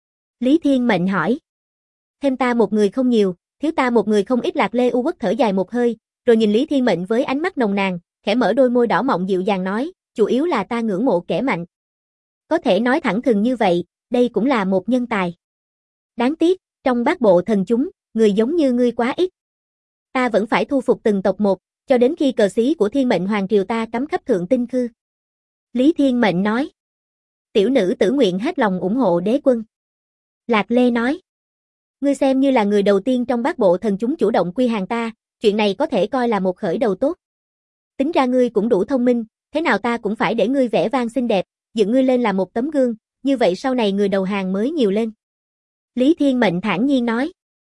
Speaker 1: Lý Thiên Mệnh hỏi. Thêm ta một người không nhiều, thiếu ta một người không ít. Lạc Lê u uất thở dài một hơi, rồi nhìn Lý Thiên Mệnh với ánh mắt nồng nàn, khẽ mở đôi môi đỏ mọng dịu dàng nói, chủ yếu là ta ngưỡng mộ kẻ mạnh. Có thể nói thẳng thừng như vậy, đây cũng là một nhân tài. Đáng tiếc, trong bát bộ thần chúng, người giống như ngươi quá ít. Ta vẫn phải thu phục từng tộc một, cho đến khi cờ xí của Thiên Mệnh Hoàng triều ta cắm khắp thượng tinh khư. Lý Thiên Mệnh nói. Tiểu nữ tử nguyện hết lòng ủng hộ đế quân. Lạc Lê nói. Ngươi xem như là người đầu tiên trong bát bộ thần chúng chủ động quy hàng ta, chuyện này có thể coi là một khởi đầu tốt. Tính ra ngươi cũng đủ thông minh, thế nào ta cũng phải để ngươi vẻ vang xinh đẹp, dựng ngươi lên là một tấm gương, như vậy sau này người đầu hàng mới nhiều lên. Lý Thiên Mệnh thản nhiên nói.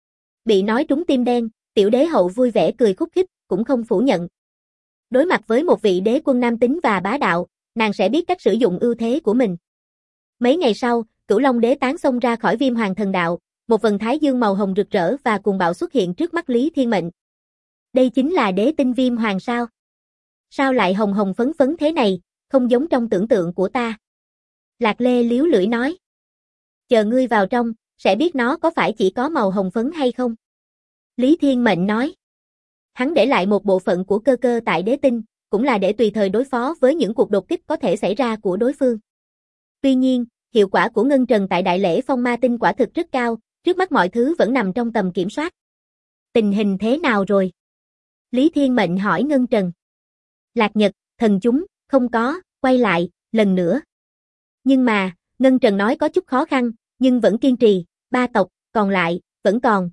Speaker 1: Bị nói trúng tim đen, tiểu đế hậu vui vẻ cười khúc khích, cũng không phủ nhận. Đối mặt với một vị đế quân nam tính và bá đạo, nàng sẽ biết cách sử dụng ưu thế của mình. Mấy ngày sau, Cửu Long Đế Tán xông ra khỏi Viêm Hoàng Thần Đạo, một vầng thái dương màu hồng rực rỡ và cuồng bạo xuất hiện trước mắt Lý Thiên Mệnh. Đây chính là đế tinh Viêm Hoàng sao? Sao lại hồng hồng phấn phấn thế này, không giống trong tưởng tượng của ta. Lạc Lê liếu lưỡi nói. Chờ ngươi vào trong, sẽ biết nó có phải chỉ có màu hồng phấn hay không. Lý Thiên Mệnh nói. Hắn để lại một bộ phận của cơ cơ tại đế tinh, cũng là để tùy thời đối phó với những cuộc đột kích có thể xảy ra của đối phương. Tuy nhiên, hiệu quả của Ngân Trần tại đại lễ phong ma tinh quả thực rất cao, trước mắt mọi thứ vẫn nằm trong tầm kiểm soát. Tình hình thế nào rồi? Lý Thiên Mệnh hỏi Ngân Trần. Lạc Nhật, thần chúng, không có, quay lại, lần nữa. Nhưng mà, Ngân Trần nói có chút khó khăn, nhưng vẫn kiên trì, 3 tộc, còn lại, vẫn còn,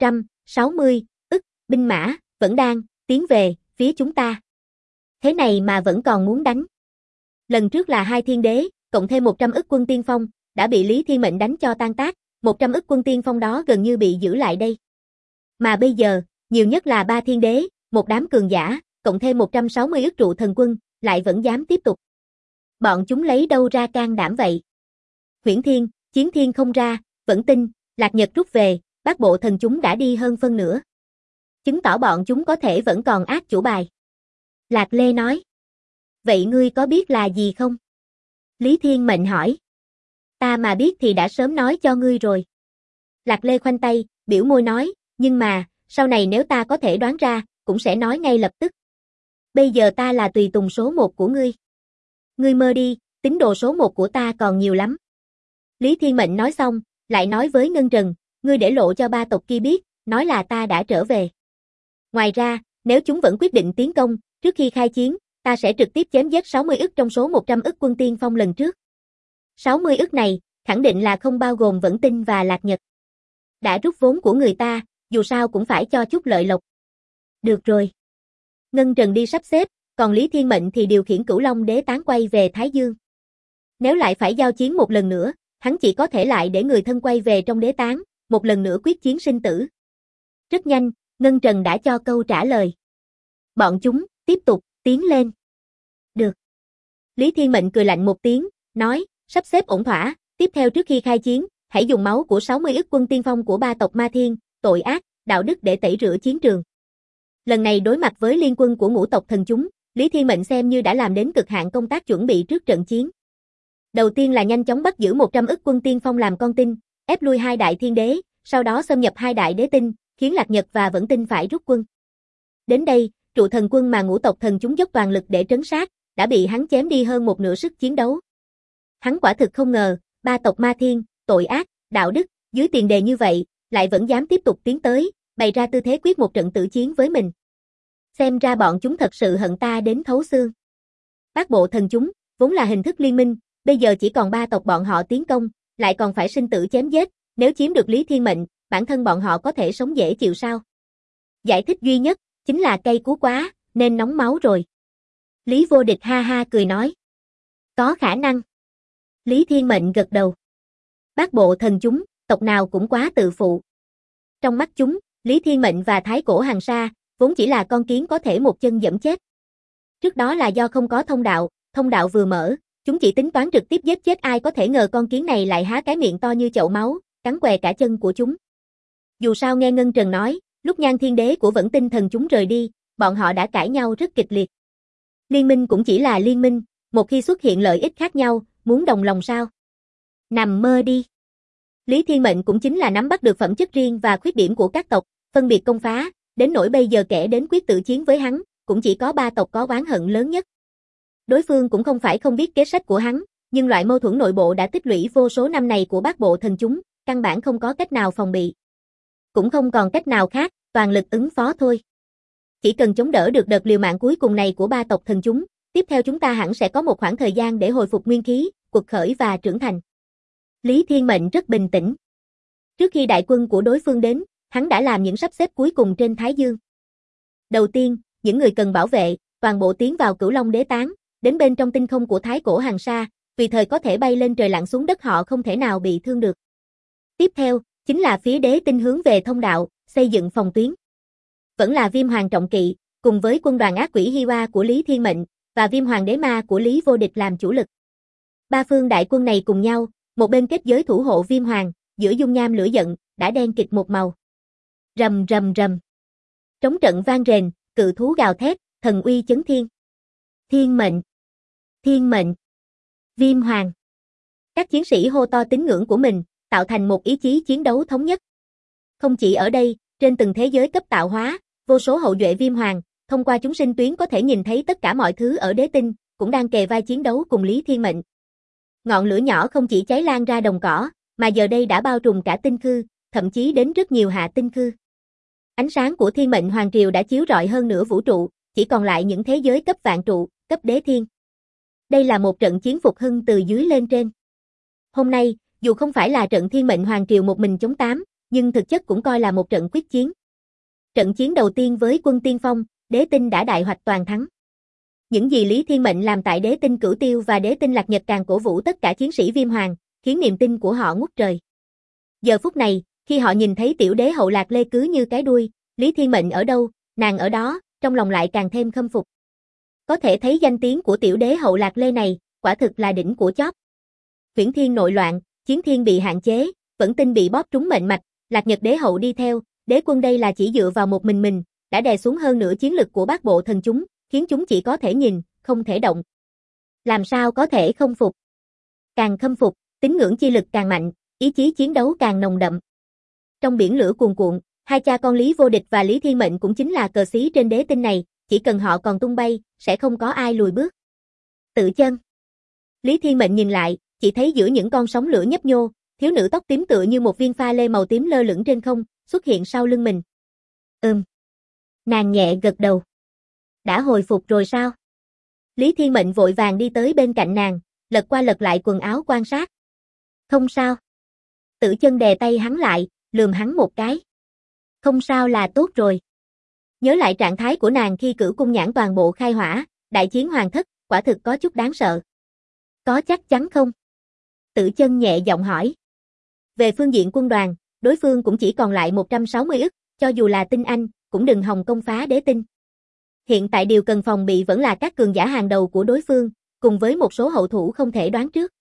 Speaker 1: 160, binh mã, vẫn đang, tiến về, phía chúng ta. Thế này mà vẫn còn muốn đánh. Lần trước là 2 thiên đế, cộng thêm 100 quân tiên phong, đã bị Lý Thiên Mệnh đánh cho tan tác, 100 quân tiên phong đó gần như bị giữ lại đây. Mà bây giờ, nhiều nhất là 3 thiên đế, một đám cường giả, cộng thêm 160 trụ thần quân, lại vẫn dám tiếp tục. Bọn chúng lấy đâu ra can đảm vậy? Huyễn Thiên, Chiến Thiên không ra, vẫn tin, Lạc Nhật rút về, bát bộ thần chúng đã đi hơn phân nửa. Chứng tỏ bọn chúng có thể vẫn còn át chủ bài. Lạc Lê nói. Vậy ngươi có biết là gì không? Lý Thiên Mệnh hỏi. Ta mà biết thì đã sớm nói cho ngươi rồi. Lạc Lê khoanh tay, biểu môi nói, nhưng mà, sau này nếu ta có thể đoán ra, cũng sẽ nói ngay lập tức. Bây giờ ta là tùy tùng số 1 của ngươi. Ngươi mơ đi, tín đồ số 1 của ta còn nhiều lắm. Lý Thiên Mệnh nói xong, lại nói với Ngân Trần, ngươi để lộ cho ba tộc kia biết, nói là ta đã trở về. Ngoài ra, nếu chúng vẫn quyết định tiến công, trước khi khai chiến, ta sẽ trực tiếp chém giết 60 ức trong số 100 ức quân tiên phong lần trước. 60 ức này, khẳng định là không bao gồm Vẫn Tinh và Lạc Nhật. Đã rút vốn của người ta, dù sao cũng phải cho chút lợi lộc. Được rồi. Ngân Trần đi sắp xếp, còn Lý Thiên Mệnh thì điều khiển Cửu Long Đế Tán quay về Thái Dương. Nếu lại phải giao chiến một lần nữa, hắn chỉ có thể lại để người thân quay về trong Đế Tán, một lần nữa quyết chiến sinh tử. Rất nhanh, Ngân Trần đã cho câu trả lời. Bọn chúng, tiếp tục, tiến lên. Được. Lý Thiên Mệnh cười lạnh một tiếng, nói, sắp xếp ổn thỏa, tiếp theo trước khi khai chiến, hãy dùng máu của 60 ức quân tiên phong của ba tộc Ma Thiên, tội ác, đạo đức để tẩy rửa chiến trường. Lần này đối mặt với liên quân của ngũ tộc thần chúng, Lý Thiên Mệnh xem như đã làm đến cực hạn công tác chuẩn bị trước trận chiến. Đầu tiên là nhanh chóng bắt giữ 100 ức quân tiên phong làm con tin, ép lui 2 đại thiên đế, sau đó xâm nhập 2 đại đế tinh, khiến Lạc Nhật và Vẫn Tinh phải rút quân. Đến đây, trụ thần quân mà ngũ tộc thần chúng dốc toàn lực để trấn sát, đã bị hắn chém đi hơn một nửa sức chiến đấu. Hắn quả thực không ngờ, ba tộc Ma Thiên, tội ác, đạo đức, dưới tiền đề như vậy, lại vẫn dám tiếp tục tiến tới, bày ra tư thế quyết một trận tử chiến với mình. Xem ra bọn chúng thật sự hận ta đến thấu xương. Bát bộ thần chúng, vốn là hình thức liên minh, bây giờ chỉ còn ba tộc bọn họ tiến công, lại còn phải sinh tử chém giết, nếu chiếm được Lý Thiên Mệnh, bản thân bọn họ có thể sống dễ chịu sao? Giải thích duy nhất, chính là cay cú quá, nên nóng máu rồi. Lý Vô Địch ha ha cười nói. Có khả năng. Lý Thiên Mệnh gật đầu. Bát bộ thần chúng, tộc nào cũng quá tự phụ. Trong mắt chúng, Lý Thiên Mệnh và Thái Cổ Hằng Sa, vốn chỉ là con kiến có thể một chân giẫm chết. Trước đó là do không có thông đạo vừa mở, chúng chỉ tính toán trực tiếp giết chết ai có thể ngờ con kiến này lại há cái miệng to như chậu máu, cắn què cả chân của chúng. Dù sao nghe Ngân Trần nói, lúc Nhan Thiên Đế của Vẫn Tinh thần chúng rời đi, bọn họ đã cãi nhau rất kịch liệt. Liên minh cũng chỉ là liên minh, một khi xuất hiện lợi ích khác nhau, muốn đồng lòng sao? Nằm mơ đi. Lý Thiên Mệnh cũng chính là nắm bắt được phẩm chất riêng và khuyết điểm của các tộc, phân biệt công phá, đến nỗi bây giờ kẻ đến quyết tự chiến với hắn, cũng chỉ có ba tộc có oán hận lớn nhất. Đối phương cũng không phải không biết kế sách của hắn, nhưng loại mâu thuẫn nội bộ đã tích lũy vô số năm này của bát bộ thần chúng, căn bản không có cách nào phòng bị. Cũng không còn cách nào khác, toàn lực ứng phó thôi. Chỉ cần chống đỡ được đợt liều mạng cuối cùng này của ba tộc thần chúng, tiếp theo chúng ta hẳn sẽ có một khoảng thời gian để hồi phục nguyên khí, quật khởi và trưởng thành. Lý Thiên Mệnh rất bình tĩnh. Trước khi đại quân của đối phương đến, hắn đã làm những sắp xếp cuối cùng trên Thái Dương. Đầu tiên, những người cần bảo vệ, toàn bộ tiến vào Cửu Long Đế Tán, đến bên trong tinh không của Thái Cổ Hằng Sa, tùy thời có thể bay lên trời lặn xuống đất họ không thể nào bị thương được. Tiếp theo, chính là phía đế tinh hướng về thông đạo, xây dựng phòng tuyến. Vẫn là Viêm Hoàng trọng kỵ, cùng với quân đoàn ác quỷ Hiwa của Lý Thiên Mệnh, và Viêm Hoàng Đế Ma của Lý Vô Địch làm chủ lực. Ba phương đại quân này cùng nhau, một bên kết giới thủ hộ Viêm Hoàng, giữa dung nham lửa giận, đã đen kịt một màu. Rầm rầm rầm. Trống trận vang rền, cự thú gào thét, thần uy chấn thiên. Thiên mệnh. Thiên mệnh. Viêm Hoàng. Các chiến sĩ hô to tín ngưỡng của mình, tạo thành một ý chí chiến đấu thống nhất. Không chỉ ở đây, trên từng thế giới cấp tạo hóa, vô số hậu duệ Viêm Hoàng, thông qua chúng sinh tuyến có thể nhìn thấy tất cả mọi thứ ở đế tinh, cũng đang kề vai chiến đấu cùng Lý Thiên Mệnh. Ngọn lửa nhỏ không chỉ cháy lan ra đồng cỏ, mà giờ đây đã bao trùm cả tinh khư, thậm chí đến rất nhiều hạ tinh khư. Ánh sáng của Thiên Mệnh Hoàng Triều đã chiếu rọi hơn nửa vũ trụ, chỉ còn lại những thế giới cấp vạn trụ, cấp đế thiên. Đây là một trận chiến phục hưng từ dưới lên trên. Hôm nay, dù không phải là trận Thiên Mệnh Hoàng Triều một mình chống tám, nhưng thực chất cũng coi là một trận quyết chiến. Trận chiến đầu tiên với quân tiên phong, đế tinh đã đại hoạch toàn thắng. Những gì Lý Thiên Mệnh làm tại đế tinh Cửu Tiêu và đế tinh Lạc Nhật càng cổ vũ tất cả chiến sĩ Viêm Hoàng, khiến niềm tin của họ ngút trời. Giờ phút này, khi họ nhìn thấy tiểu đế hậu Lạc Lê cứ như cái đuôi, Lý Thiên Mệnh ở đâu, nàng ở đó, trong lòng lại càng thêm khâm phục. Có thể thấy danh tiếng của tiểu đế hậu Lạc Lê này, quả thực là đỉnh của chóp. Huyễn Thiên nội loạn, Chiến Thiên bị hạn chế, Vẫn Tinh bị bóp trúng mệnh mạch, Lạc Nhật đế hậu đi theo, đế quân đây là chỉ dựa vào một mình, đã đè xuống hơn nửa chiến lực của bát bộ thần chúng, khiến chúng chỉ có thể nhìn, không thể động. Làm sao có thể không phục? Càng khâm phục, tín ngưỡng chi lực càng mạnh, ý chí chiến đấu càng nồng đậm. Trong biển lửa cuồn cuộn, hai cha con Lý Vô Địch và Lý Thiên Mệnh cũng chính là cờ xí trên đế tinh này, chỉ cần họ còn tung bay, sẽ không có ai lùi bước. Tự chân. Lý Thiên Mệnh nhìn lại, chỉ thấy giữa những con sóng lửa nhấp nhô, thiếu nữ tóc tím tựa như một viên pha lê màu tím lơ lửng trên không, xuất hiện sau lưng mình. Nàng nhẹ gật đầu. Đã hồi phục rồi sao? Lý Thiên Mệnh vội vàng đi tới bên cạnh nàng, lật qua lật lại quần áo quan sát. Không sao. Tử chân đè tay hắn lại, lườm hắn một cái. Không sao là tốt rồi. Nhớ lại trạng thái của nàng khi cửu cung nhãn toàn bộ khai hỏa, đại chiến hoàng thất, quả thực có chút đáng sợ. Có chắc chắn không? Tử chân nhẹ giọng hỏi. Về phương diện quân đoàn, đối phương cũng chỉ còn lại 160 ức, cho dù là tinh anh, cũng đừng hòng công phá đế tinh. Hiện tại điều cần phòng bị vẫn là các cường giả hàng đầu của đối phương, cùng với một số hậu thủ không thể đoán trước.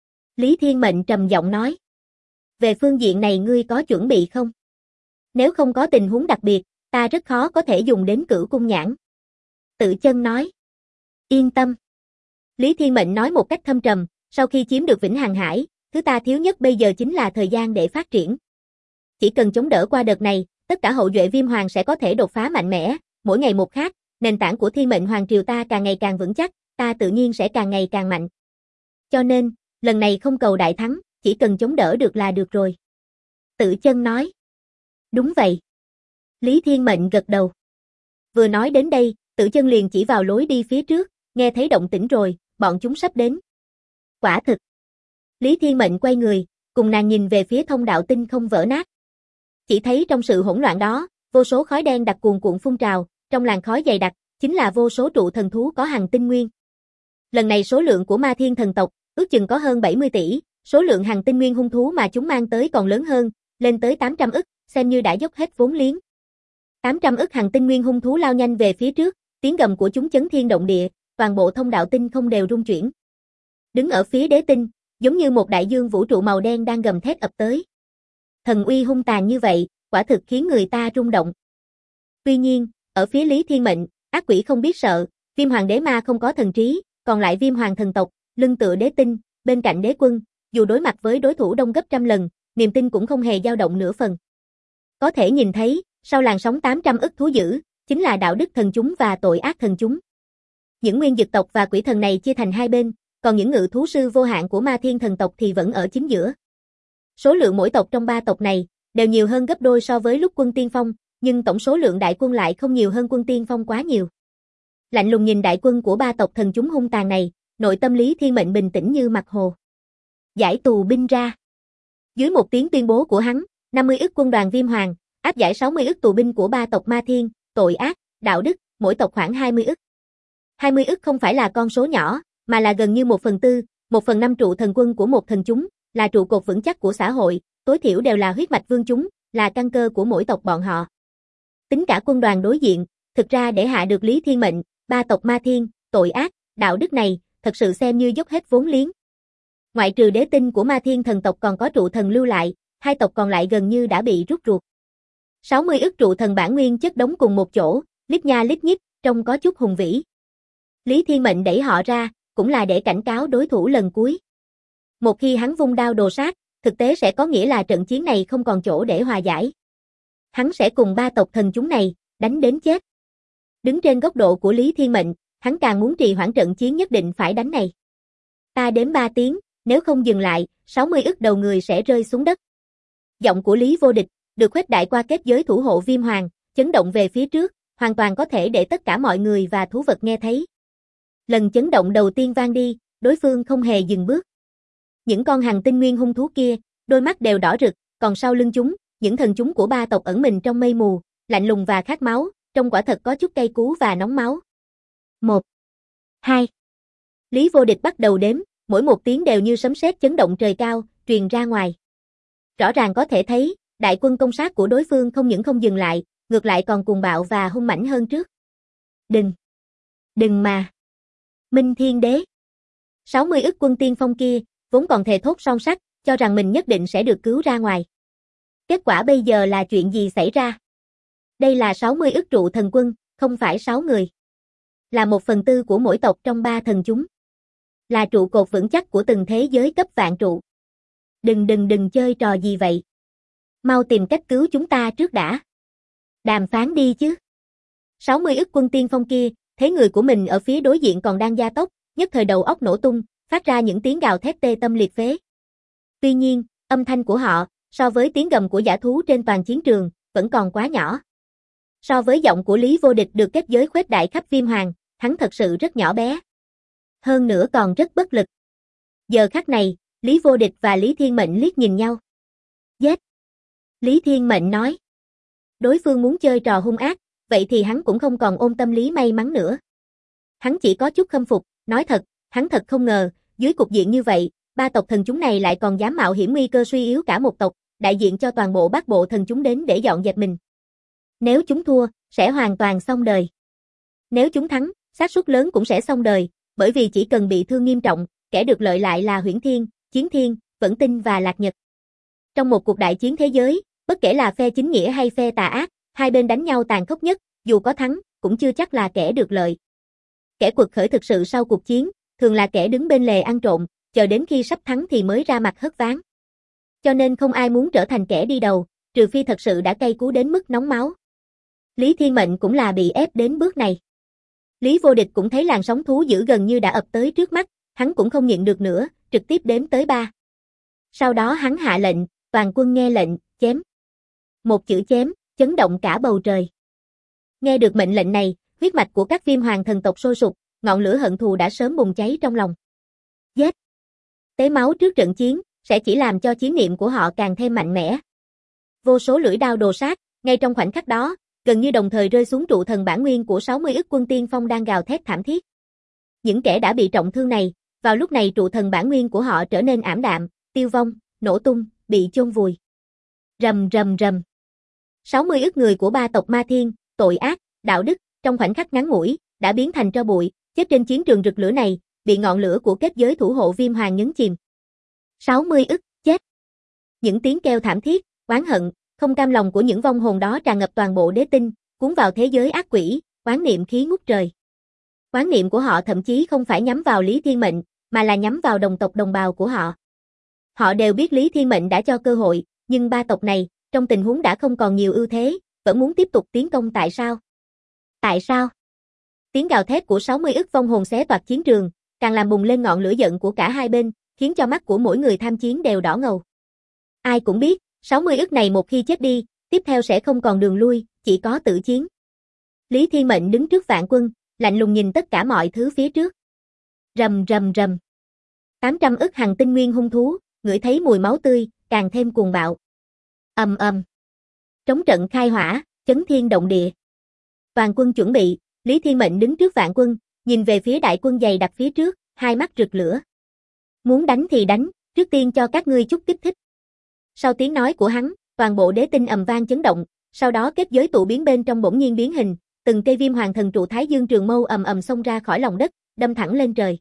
Speaker 1: Lý Thiên Mệnh trầm giọng nói. Về phương diện này ngươi có chuẩn bị không? Nếu không có tình huống đặc biệt, ta rất khó có thể dùng đến cửu cung nhãn. Tự chân nói. Yên tâm. Lý Thiên Mệnh nói một cách thâm trầm, sau khi chiếm được Vĩnh Hằng Hải, thứ ta thiếu nhất bây giờ chính là thời gian để phát triển. Chỉ cần chống đỡ qua đợt này, tất cả hậu duệ Viêm Hoàng sẽ có thể đột phá mạnh mẽ, mỗi ngày một khác, nền tảng của Thiên Mệnh Hoàng triều ta càng ngày càng vững chắc, ta tự nhiên sẽ càng ngày càng mạnh. Cho nên, lần này không cầu đại thắng, chỉ cần chống đỡ được là được rồi. Tự chân nói. Đúng vậy. Lý Thiên Mệnh gật đầu. Vừa nói đến đây, Tự chân liền chỉ vào lối đi phía trước, nghe thấy động tĩnh rồi, bọn chúng sắp đến. Quả thực. Lý Thiên Mệnh quay người, cùng nàng nhìn về phía thông đạo tinh không vỡ nát. Chỉ thấy trong sự hỗn loạn đó, vô số khói đen đặc cuồn cuộn phun trào, trong làn khói dày đặc, chính là vô số trụ thần thú có hằng tinh nguyên. Lần này số lượng của Ma Thiên thần tộc, ước chừng có hơn 70 tỷ, số lượng hằng tinh nguyên hung thú mà chúng mang tới còn lớn hơn, lên tới 800 ức, xem như đã dốc hết vốn liếng. 800 ức hằng tinh nguyên hung thú lao nhanh về phía trước, tiếng gầm của chúng chấn thiên động địa, toàn bộ thông đạo tinh không đều rung chuyển. Đứng ở phía đế tinh, giống như một đại dương vũ trụ màu đen đang gầm thét ập tới. Thần uy hung tàn như vậy, quả thực khiến người ta rung động. Tuy nhiên, ở phía Lý Thiên Mệnh, ác quỷ không biết sợ, Viêm Hoàng đế ma không có thần trí, còn lại Viêm Hoàng thần tộc, lưng tựa đế tinh, bên cạnh đế quân, dù đối mặt với đối thủ đông gấp trăm lần, niềm tin cũng không hề dao động nửa phần. Có thể nhìn thấy, sau làn sóng 800 ức thú dữ, chính là đạo đức thần chúng và tội ác thần chúng. Những nguyên dực tộc và quỷ thần này chia thành hai bên, còn những ngự thú sư vô hạn của Ma Thiên thần tộc thì vẫn ở chính giữa. Số lượng mỗi tộc trong ba tộc này đều nhiều hơn gấp đôi so với lúc quân tiên phong, nhưng tổng số lượng đại quân lại không nhiều hơn quân tiên phong quá nhiều. Lạnh lùng nhìn đại quân của ba tộc thần chúng hung tàn này, nội tâm Lý Thiên Mệnh bình tĩnh như mặt hồ. Giải tù binh ra. Dưới một tiếng tuyên bố của hắn, 50 ức quân đoàn Viêm Hoàng, áp giải 60 ức tù binh của ba tộc Ma Thiên, tội ác, đạo đức, mỗi tộc khoảng 20 ức. 20 ức không phải là con số nhỏ, mà là gần như 1/4, 1/5 trụ thần quân của một thần chúng, là trụ cột vững chắc của xã hội, tối thiểu đều là huyết mạch vương chúng, là căn cơ của mỗi tộc bọn họ. Tính cả quân đoàn đối diện, thực ra để hạ được Lý Thiên Mệnh, ba tộc Ma Thiên, tội ác, đạo đức này, thật sự xem như dốc hết vốn liếng. Ngoại trừ đế tinh của Ma Thiên thần tộc còn có trụ thần lưu lại, hai tộc còn lại gần như đã bị rút ruột. 60 ức trụ thần bản nguyên chất đống cùng một chỗ, lít nha lít nhít, trông có chút hùng vĩ. Lý Thiên Mệnh đẩy họ ra, cũng là để cảnh cáo đối thủ lần cuối. Một khi hắn vung đao đồ sát, thực tế sẽ có nghĩa là trận chiến này không còn chỗ để hòa giải. Hắn sẽ cùng ba tộc thần chúng này, đánh đến chết. Đứng trên góc độ của Lý Thiên Mệnh, hắn càng muốn trì hoãn trận chiến nhất định phải đánh này. Ta đếm 3 tiếng, nếu không dừng lại, 60 ức đầu người sẽ rơi xuống đất. Giọng của Lý Vô Địch, được khuếch đại qua kết giới thủ hộ Viêm Hoàng, chấn động về phía trước, hoàn toàn có thể để tất cả mọi người và thú vật nghe thấy. Lần chấn động đầu tiên vang đi, đối phương không hề dừng bước. Những con hằng tinh nguyên hung thú kia, đôi mắt đều đỏ rực, còn sau lưng chúng, những thần chúng của ba tộc ẩn mình trong mây mù, lạnh lùng và khát máu, trông quả thật có chút cay cú và nóng máu. 1, 2. Lý Vô Địch bắt đầu đếm, mỗi một tiếng đều như sấm sét chấn động trời cao, truyền ra ngoài. Rõ ràng có thể thấy, đại quân công sát của đối phương không những không dừng lại, ngược lại còn cuồng bạo và hung mãnh hơn trước. Đừng mà. Minh Thiên Đế. 60 ức quân tiên phong kia, vốn còn thề thốt son sắt, cho rằng mình nhất định sẽ được cứu ra ngoài. Kết quả bây giờ là chuyện gì xảy ra? Đây là 60 ức trụ thần quân, không phải 6 người. Là 1/4 của mỗi tộc trong 3 thần chúng. Là trụ cột vững chắc của từng thế giới cấp vạn trụ. Đừng chơi trò gì vậy. Mau tìm cách cứu chúng ta trước đã. Đàm phán đi chứ. 60 ức quân tiên phong kia, thấy người của mình ở phía đối diện còn đang gia tốc, nhất thời đầu óc nổ tung, phát ra những tiếng gào thét tê tâm liệt phế. Tuy nhiên, âm thanh của họ, so với tiếng gầm của dã thú trên toàn chiến trường, vẫn còn quá nhỏ. So với giọng của Lý Vô Địch được kết giới khuếch đại khắp Viêm Hoàng, hắn thật sự rất nhỏ bé. Hơn nữa còn rất bất lực. Giờ khắc này, Lý Vô Địch và Lý Thiên Mệnh liếc nhìn nhau. Giết! Lý Thiên Mệnh nói. Đối phương muốn chơi trò hung ác, vậy thì hắn cũng không còn ôm tâm lý may mắn nữa. Hắn chỉ có chút khâm phục, nói thật, hắn thật không ngờ, dưới cục diện như vậy, 3 tộc thần chúng này lại còn dám mạo hiểm nguy cơ suy yếu cả một tộc, đại diện cho toàn bộ Bát Bộ thần chúng đến để dọn dẹp mình. Nếu chúng thua, sẽ hoàn toàn xong đời. Nếu chúng thắng, xác suất lớn cũng sẽ xong đời, bởi vì chỉ cần bị thương nghiêm trọng, kẻ được lợi lại là Huyễn Thiên, Chiến Thiên, Vẫn Tinh và Lạc Nhật. Trong một cuộc đại chiến thế giới, bất kể là phe chính nghĩa hay phe tà ác, hai bên đánh nhau tàn khốc nhất, dù có thắng, cũng chưa chắc là kẻ được lợi. Kẻ quật khởi thực sự sau cuộc chiến, thường là kẻ đứng bên lề ăn trộm, chờ đến khi sắp thắng thì mới ra mặt hất ván. Cho nên không ai muốn trở thành kẻ đi đầu, trừ phi thật sự đã cay cú đến mức nóng máu. Lý Thiên Mệnh cũng là bị ép đến bước này. Lý Vô Địch cũng thấy làn sóng thú dữ gần như đã ập tới trước mắt, hắn cũng không nhịn được nữa, trực tiếp đếm tới 3. Sau đó hắn hạ lệnh, toàn quân nghe lệnh, chém. Một chữ chém, chấn động cả bầu trời. Nghe được mệnh lệnh này, huyết mạch của các Viêm Hoàng thần tộc sôi sục, ngọn lửa hận thù đã sớm bùng cháy trong lòng. Giết! Tế máu trước trận chiến, sẽ chỉ làm cho chí niệm của họ càng thêm mạnh mẽ. Vô số lưỡi đao đồ sát, ngay trong khoảnh khắc đó, gần như đồng thời rơi xuống trụ thần bản nguyên của 60 ức quân tiên phong đang gào thét thảm thiết. Những kẻ đã bị trọng thương này, vào lúc này trụ thần bản nguyên của họ trở nên ảm đạm, tiêu vong, nổ tung, bị chôn vùi. Rầm rầm rầm. 60 ức người của 3 tộc Ma Thiên, tội ác, đạo đức, trong khoảnh khắc ngắn ngủi, đã biến thành tro bụi, chết trên chiến trường rực lửa này, bị ngọn lửa của kết giới thủ hộ Viêm Hoàng nhấn chìm. 60 ức, chết. Những tiếng kêu thảm thiết, oán hận, không cam lòng của những vong hồn đó tràn ngập toàn bộ đế tinh, cuốn vào thế giới ác quỷ, oán niệm khí ngút trời. Oán niệm của họ thậm chí không phải nhắm vào Lý Thiên Mệnh, mà là nhắm vào đồng tộc đồng bào của họ. Họ đều biết Lý Thiên Mệnh đã cho cơ hội, nhưng 3 tộc này, trong tình huống đã không còn nhiều ưu thế, vẫn muốn tiếp tục tiến công tại sao? Tại sao? Tiếng gào thét của 60 ức vong hồn xé toạc chiến trường, càng làm bùng lên ngọn lửa giận của cả hai bên, khiến cho mắt của mỗi người tham chiến đều đỏ ngầu. Ai cũng biết, 60 ức này một khi chết đi, tiếp theo sẽ không còn đường lui, chỉ có tử chiến. Lý Thiên Mệnh đứng trước vạn quân, lạnh lùng nhìn tất cả mọi thứ phía trước. Rầm rầm rầm. 800 ức hằng tinh nguyên hung thú, ngửi thấy mùi máu tươi, càng thêm cuồng bạo. Ầm ầm. Trống trận khai hỏa, chấn thiên động địa. Toàn quân chuẩn bị, Lý Thiên Mệnh đứng trước vạn quân, nhìn về phía đại quân dày đặc phía trước, hai mắt rực lửa. Muốn đánh thì đánh, trước tiên cho các ngươi chút kích thích. Sau tiếng nói của hắn, toàn bộ đế tinh ầm vang chấn động, sau đó kết giới tụ biến bên trong bỗng nhiên biến hình, từng cây Viêm Hoàng thần trụ Thái Dương Trường Mâu ầm ầm xông ra khỏi lòng đất, đâm thẳng lên trời.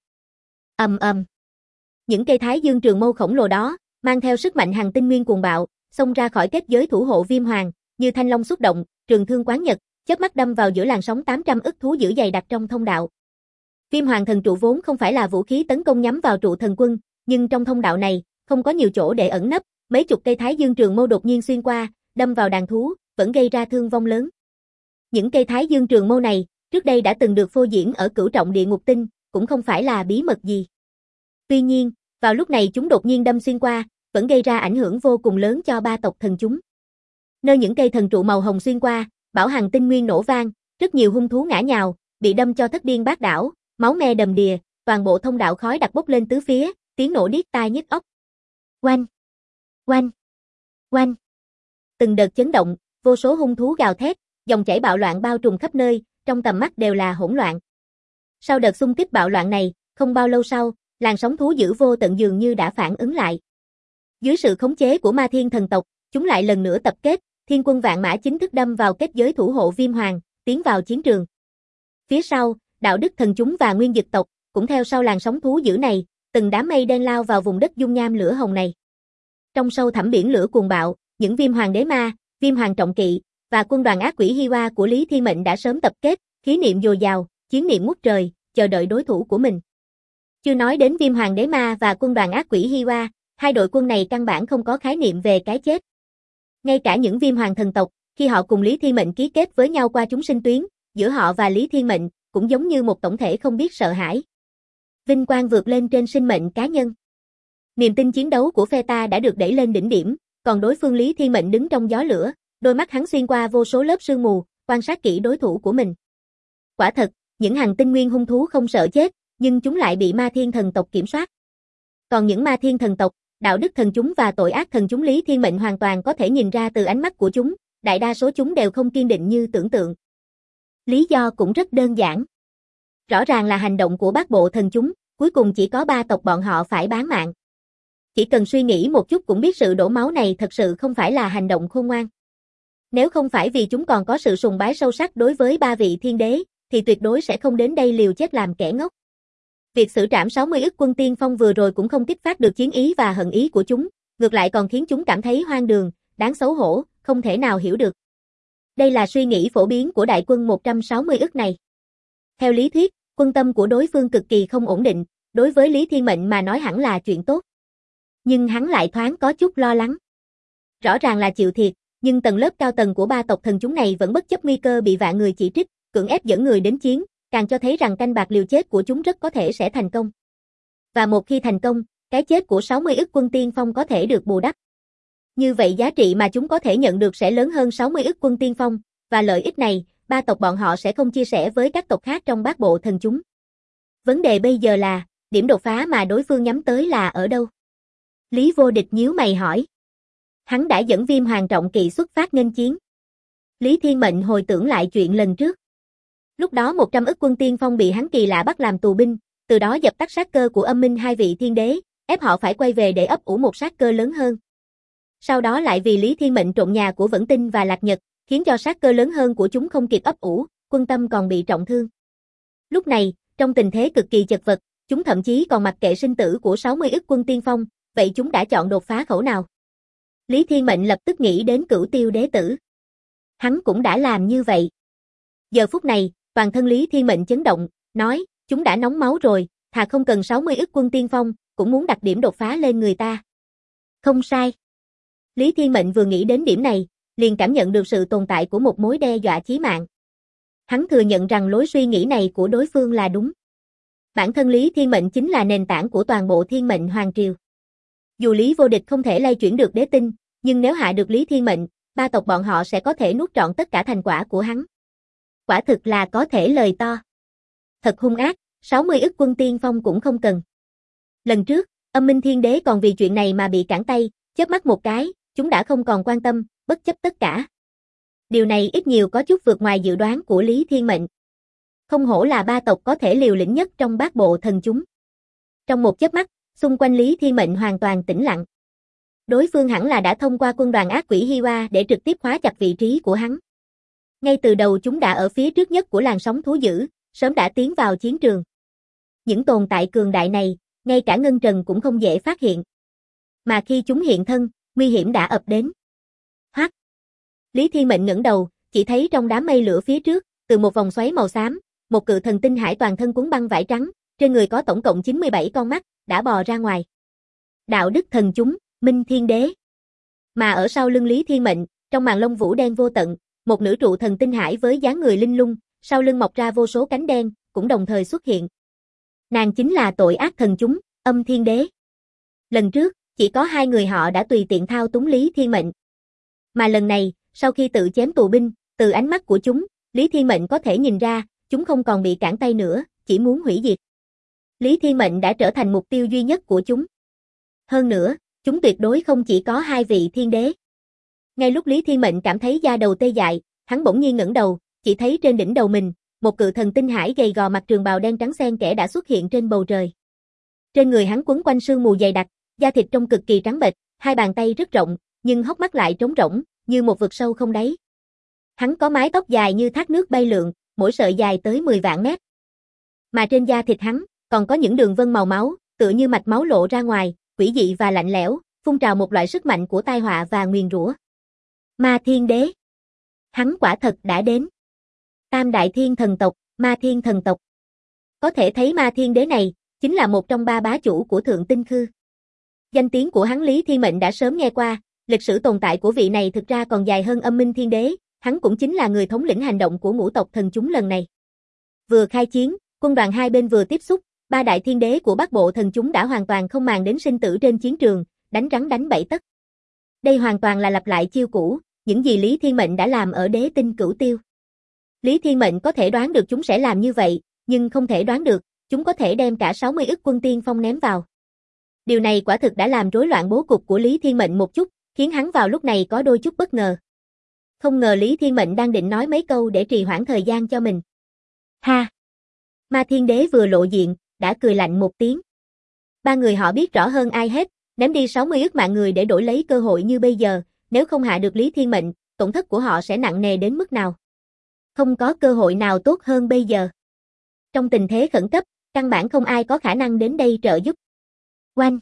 Speaker 1: Ầm ầm. Những cây Thái Dương Trường Mâu khổng lồ đó, mang theo sức mạnh hằng tinh nguyên cuồng bạo, xông ra khỏi kết giới thủ hộ Viêm Hoàng, như thanh long xuất động, trường thương quán nhật, chớp mắt đâm vào giữa làn sóng 800 ức thú dữ dày đặc trong thông đạo. Viêm Hoàng thần trụ vốn không phải là vũ khí tấn công nhắm vào trụ thần quân, nhưng trong thông đạo này, không có nhiều chỗ để ẩn nấp, mấy chục cây Thái Dương Trường Mâu đột nhiên xuyên qua, đâm vào đàn thú, vẫn gây ra thương vong lớn. Những cây Thái Dương Trường Mâu này, trước đây đã từng được phô diễn ở Cửu Trọng Địa Ngục Tinh, cũng không phải là bí mật gì. Tuy nhiên, vào lúc này chúng đột nhiên đâm xuyên qua, vẫn gây ra ảnh hưởng vô cùng lớn cho 3 tộc thần chúng. Nơi những cây thần trụ màu hồng xuyên qua, bảo hằng tinh nguyên nổ vang, rất nhiều hung thú ngã nhào, bị đâm cho thất điên bát đảo, máu me đầm đìa, toàn bộ thông đạo khói đặc bốc lên tứ phía, tiếng nổ điếc tai nhức óc. Oanh, oanh, oanh. Từng đợt chấn động, vô số hung thú gào thét, dòng chảy bạo loạn bao trùm khắp nơi, trong tầm mắt đều là hỗn loạn. Sau đợt xung kích bạo loạn này, không bao lâu sau, làn sóng thú dữ vô tận dường như đã phản ứng lại. Dưới sự khống chế của Ma Thiên thần tộc, chúng lại lần nữa tập kết, Thiên quân vạn mã chính thức đâm vào kết giới thủ hộ Viêm Hoàng, tiến vào chiến trường. Phía sau, đạo đức thần chúng và nguyên dực tộc, cũng theo sau làn sóng thú dữ này, từng đám mây đen lao vào vùng đất dung nham lửa hồng này. Trong sâu thẳm biển lửa cuồng bạo, những Viêm Hoàng đế ma, Viêm Hoàng trọng kỵ và quân đoàn ác quỷ Hiwa của Lý Thiên Mệnh đã sớm tập kết, khí niệm dồi dào, chiến niệm ngút trời, chờ đợi đối thủ của mình. Chưa nói đến Viêm Hoàng Đế Ma và quân đoàn ác quỷ Hiwa, hai đội quân này căn bản không có khái niệm về cái chết. Ngay cả những Viêm Hoàng thần tộc, khi họ cùng Lý Thiên Mệnh ký kết với nhau qua chúng sinh tuyến, giữa họ và Lý Thiên Mệnh cũng giống như một tổng thể không biết sợ hãi. Vinh quang vượt lên trên sinh mệnh cá nhân. Niềm tin chiến đấu của phe ta đã được đẩy lên đỉnh điểm, còn đối phương Lý Thiên Mệnh đứng trong gió lửa, đôi mắt hắn xuyên qua vô số lớp sương mù, quan sát kỹ đối thủ của mình. Quả thật, những hành tinh nguyên hung thú không sợ chết, nhưng chúng lại bị ma thiên thần tộc kiểm soát. Còn những ma thiên thần tộc, đạo đức thần chúng và tội ác thần chúng Lý Thiên Mệnh hoàn toàn có thể nhìn ra từ ánh mắt của chúng, đại đa số chúng đều không kiên định như tưởng tượng. Lý do cũng rất đơn giản. Rõ ràng là hành động của bát bộ thần chúng, cuối cùng chỉ có 3 tộc bọn họ phải bán mạng. Chỉ cần suy nghĩ một chút cũng biết sự đổ máu này thật sự không phải là hành động khôn ngoan. Nếu không phải vì chúng còn có sự sùng bái sâu sắc đối với 3 vị thiên đế, thì tuyệt đối sẽ không đến đây liều chết làm kẻ ngốc. Việc xử trảm 60 ức quân tiên phong vừa rồi cũng không kích phát được chiến ý và hận ý của chúng, ngược lại còn khiến chúng cảm thấy hoang đường, đáng xấu hổ, không thể nào hiểu được. Đây là suy nghĩ phổ biến của đại quân 160 ức này. Theo lý thuyết, quân tâm của đối phương cực kỳ không ổn định, đối với Lý Thiên Mệnh mà nói hẳn là chuyện tốt. Nhưng hắn lại thoáng có chút lo lắng. Rõ ràng là chịu thiệt, nhưng tầng lớp cao tầng của 3 tộc thần chúng này vẫn bất chấp nguy cơ bị vạn người chỉ trích, cưỡng ép dẫn người đến chiến, càng cho thấy rằng canh bạc liều chết của chúng rất có thể sẽ thành công. Và một khi thành công, cái chết của 60 ức quân tiên phong có thể được bù đắp. Như vậy giá trị mà chúng có thể nhận được sẽ lớn hơn 60 ức quân tiên phong, và lợi ích này, 3 tộc bọn họ sẽ không chia sẻ với các tộc khác trong bát bộ thần chúng. Vấn đề bây giờ là, điểm đột phá mà đối phương nhắm tới là ở đâu? Lý Vô Địch nhíu mày hỏi. Hắn đã dẫn Viêm Hoàng trọng kỵ xuất phát nghênh chiến. Lý Thiên Mệnh hồi tưởng lại chuyện lần trước. Lúc đó 100 ức quân tiên phong bị hắn kỳ lạ bắt làm tù binh, từ đó dập tắt sát cơ của âm minh 2 vị thiên đế, ép họ phải quay về để ấp ủ một sát cơ lớn hơn. Sau đó lại vì Lý Thiên Mệnh trộn nhà của Vẫn Tinh và Lạc Nhật, khiến cho sát cơ lớn hơn của chúng không kịp ấp ủ, quân tâm còn bị trọng thương. Lúc này, trong tình thế cực kỳ chật vật, chúng thậm chí còn mặc kệ sinh tử của 60 ức quân tiên phong, vậy chúng đã chọn đột phá khẩu nào? Lý Thiên Mệnh lập tức nghĩ đến Cửu Tiêu Đế Tử. Hắn cũng đã làm như vậy. Giờ phút này, toàn thân Lý Thiên Mệnh chấn động, nói, chúng đã nóng máu rồi, thà không cần 60 ức quân tiên phong, cũng muốn đặt điểm đột phá lên người ta. Không sai. Lý Thiên Mệnh vừa nghĩ đến điểm này, liền cảm nhận được sự tồn tại của một mối đe dọa chí mạng. Hắn thừa nhận rằng lối suy nghĩ này của đối phương là đúng. Bản thân Lý Thiên Mệnh chính là nền tảng của toàn bộ Thiên Mệnh Hoàng Triều. Dù Lý Vô Địch không thể lay chuyển được đế tinh, nhưng nếu hạ được Lý Thiên Mệnh, 3 tộc bọn họ sẽ có thể nuốt trọn tất cả thành quả của hắn. Quả thực là có thể lời to. Thật hung ác, 60 ức quân tiên phong cũng không cần. Lần trước, Âm Minh Thiên Đế còn vì chuyện này mà bị cản tay, chớp mắt một cái, chúng đã không còn quan tâm, bất chấp tất cả. Điều này ít nhiều có chút vượt ngoài dự đoán của Lý Thiên Mệnh. Không hổ là 3 tộc có thể liều lĩnh nhất trong bát bộ thần chúng. Trong một chớp mắt, xung quanh Lý Thiên Mệnh hoàn toàn tĩnh lặng. Đối phương hẳn là đã thông qua quân đoàn ác quỷ Hiwa để trực tiếp khóa chặt vị trí của hắn. Ngay từ đầu chúng đã ở phía trước nhất của làn sóng thú dữ, sớm đã tiến vào chiến trường. Những tồn tại cường đại này, ngay cả Ngân Trần cũng không dễ phát hiện. Mà khi chúng hiện thân, nguy hiểm đã ập đến. Hoắc. Lý Thiên Mệnh ngẩng đầu, chỉ thấy trong đám mây lửa phía trước, từ một vòng xoáy màu xám, một cự thần tinh hải toàn thân cuốn băng vải trắng, trên người có tổng cộng 97 con mắt, đã bò ra ngoài. Đạo đức thần chúng, Minh Thiên Đế. Mà ở sau lưng Lý Thiên Mệnh, trong màn lông vũ đen vô tận, một nữ trụ thần tinh hải với dáng người linh lung, sau lưng mọc ra vô số cánh đen, cũng đồng thời xuất hiện. Nàng chính là tội ác thần chúng, Âm Thiên Đế. Lần trước, chỉ có 2 người họ đã tùy tiện thao túng Lý Thiên Mệnh. Mà lần này, sau khi tự chém tù binh, từ ánh mắt của chúng, Lý Thiên Mệnh có thể nhìn ra, chúng không còn bị cản tay nữa, chỉ muốn hủy diệt. Lý Thiên Mệnh đã trở thành mục tiêu duy nhất của chúng. Hơn nữa, chúng tuyệt đối không chỉ có 2 vị thiên đế. Ngay lúc Lý Thiên Mệnh cảm thấy da đầu tê dại, hắn bỗng nhiên ngẩng đầu, chỉ thấy trên đỉnh đầu mình, một cự thần tinh hải gầy gò mặc trường bào đen trắng xen kẽ đã xuất hiện trên bầu trời. Trên người hắn quấn quanh sương mù dày đặc, da thịt trông cực kỳ trắng bệch, 2 bàn tay rất rộng, nhưng hốc mắt lại trống rỗng, như một vực sâu không đáy. Hắn có mái tóc dài như thác nước bay lượn, mỗi sợi dài tới 10 vạn mét. Mà trên da thịt hắn, còn có những đường vân màu máu, tựa như mạch máu lộ ra ngoài, quỷ dị và lạnh lẽo, phun trào một loại sức mạnh của tai họa và nguyền rủa. Ma Thiên Đế. Hắn quả thật đã đến. Tam đại thiên thần tộc, Ma Thiên thần tộc. Có thể thấy Ma Thiên Đế này chính là một trong ba bá chủ của Thượng Tinh Khư. Danh tiếng của hắn Lý Thiên Mệnh đã sớm nghe qua, lịch sử tồn tại của vị này thực ra còn dài hơn Âm Minh Thiên Đế, hắn cũng chính là người thống lĩnh hành động của ngũ tộc thần chúng lần này. Vừa khai chiến, quân đoàn hai bên vừa tiếp xúc, ba đại thiên đế của Bắc Bộ thần chúng đã hoàn toàn không màng đến sinh tử trên chiến trường, đánh rắn đánh bẫy tất. Đây hoàn toàn là lặp lại chiêu cũ, những gì Lý Thiên Mệnh đã làm ở Đế Tinh Cửu Tiêu. Lý Thiên Mệnh có thể đoán được chúng sẽ làm như vậy, nhưng không thể đoán được, chúng có thể đem cả 60 ức quân tiên phong ném vào. Điều này quả thực đã làm rối loạn bố cục của Lý Thiên Mệnh một chút, khiến hắn vào lúc này có đôi chút bất ngờ. Không ngờ Lý Thiên Mệnh đang định nói mấy câu để trì hoãn thời gian cho mình. Ha! Ma Thiên Đế vừa lộ diện, đã cười lạnh một tiếng. Ba người họ biết rõ hơn ai hết, ném đi 60 ức mạng người để đổi lấy cơ hội như bây giờ, nếu không hạ được Lý Thiên Mệnh, tổn thất của họ sẽ nặng nề đến mức nào. Không có cơ hội nào tốt hơn bây giờ. Trong tình thế khẩn cấp, căn bản không ai có khả năng đến đây trợ giúp. Oanh!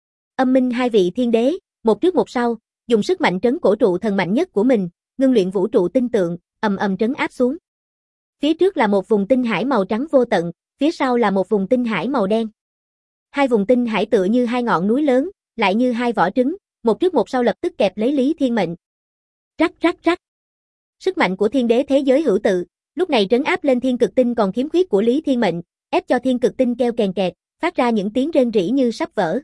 Speaker 1: Âm minh hai vị thiên đế, một trước một sau, dùng sức mạnh trấn cổ trụ thần mạnh nhất của mình, ngưng luyện vũ trụ tinh tượng, ầm ầm trấn áp xuống. Phía trước là một vùng tinh hải màu trắng vô tận, phía sau là một vùng tinh hải màu đen. Hai vùng tinh hải tựa như hai ngọn núi lớn, lại như hai vỏ trứng, một trước một sau lập tức kẹp lấy Lý Thiên Mệnh. Rắc rắc rắc. Sức mạnh của thiên đế thế giới hữu tự, lúc này trấn áp lên thiên cực tinh còn khiếm khuyết của Lý Thiên Mệnh, ép cho thiên cực tinh kêu kèn kẹt, phát ra những tiếng rên rỉ như sắp vỡ.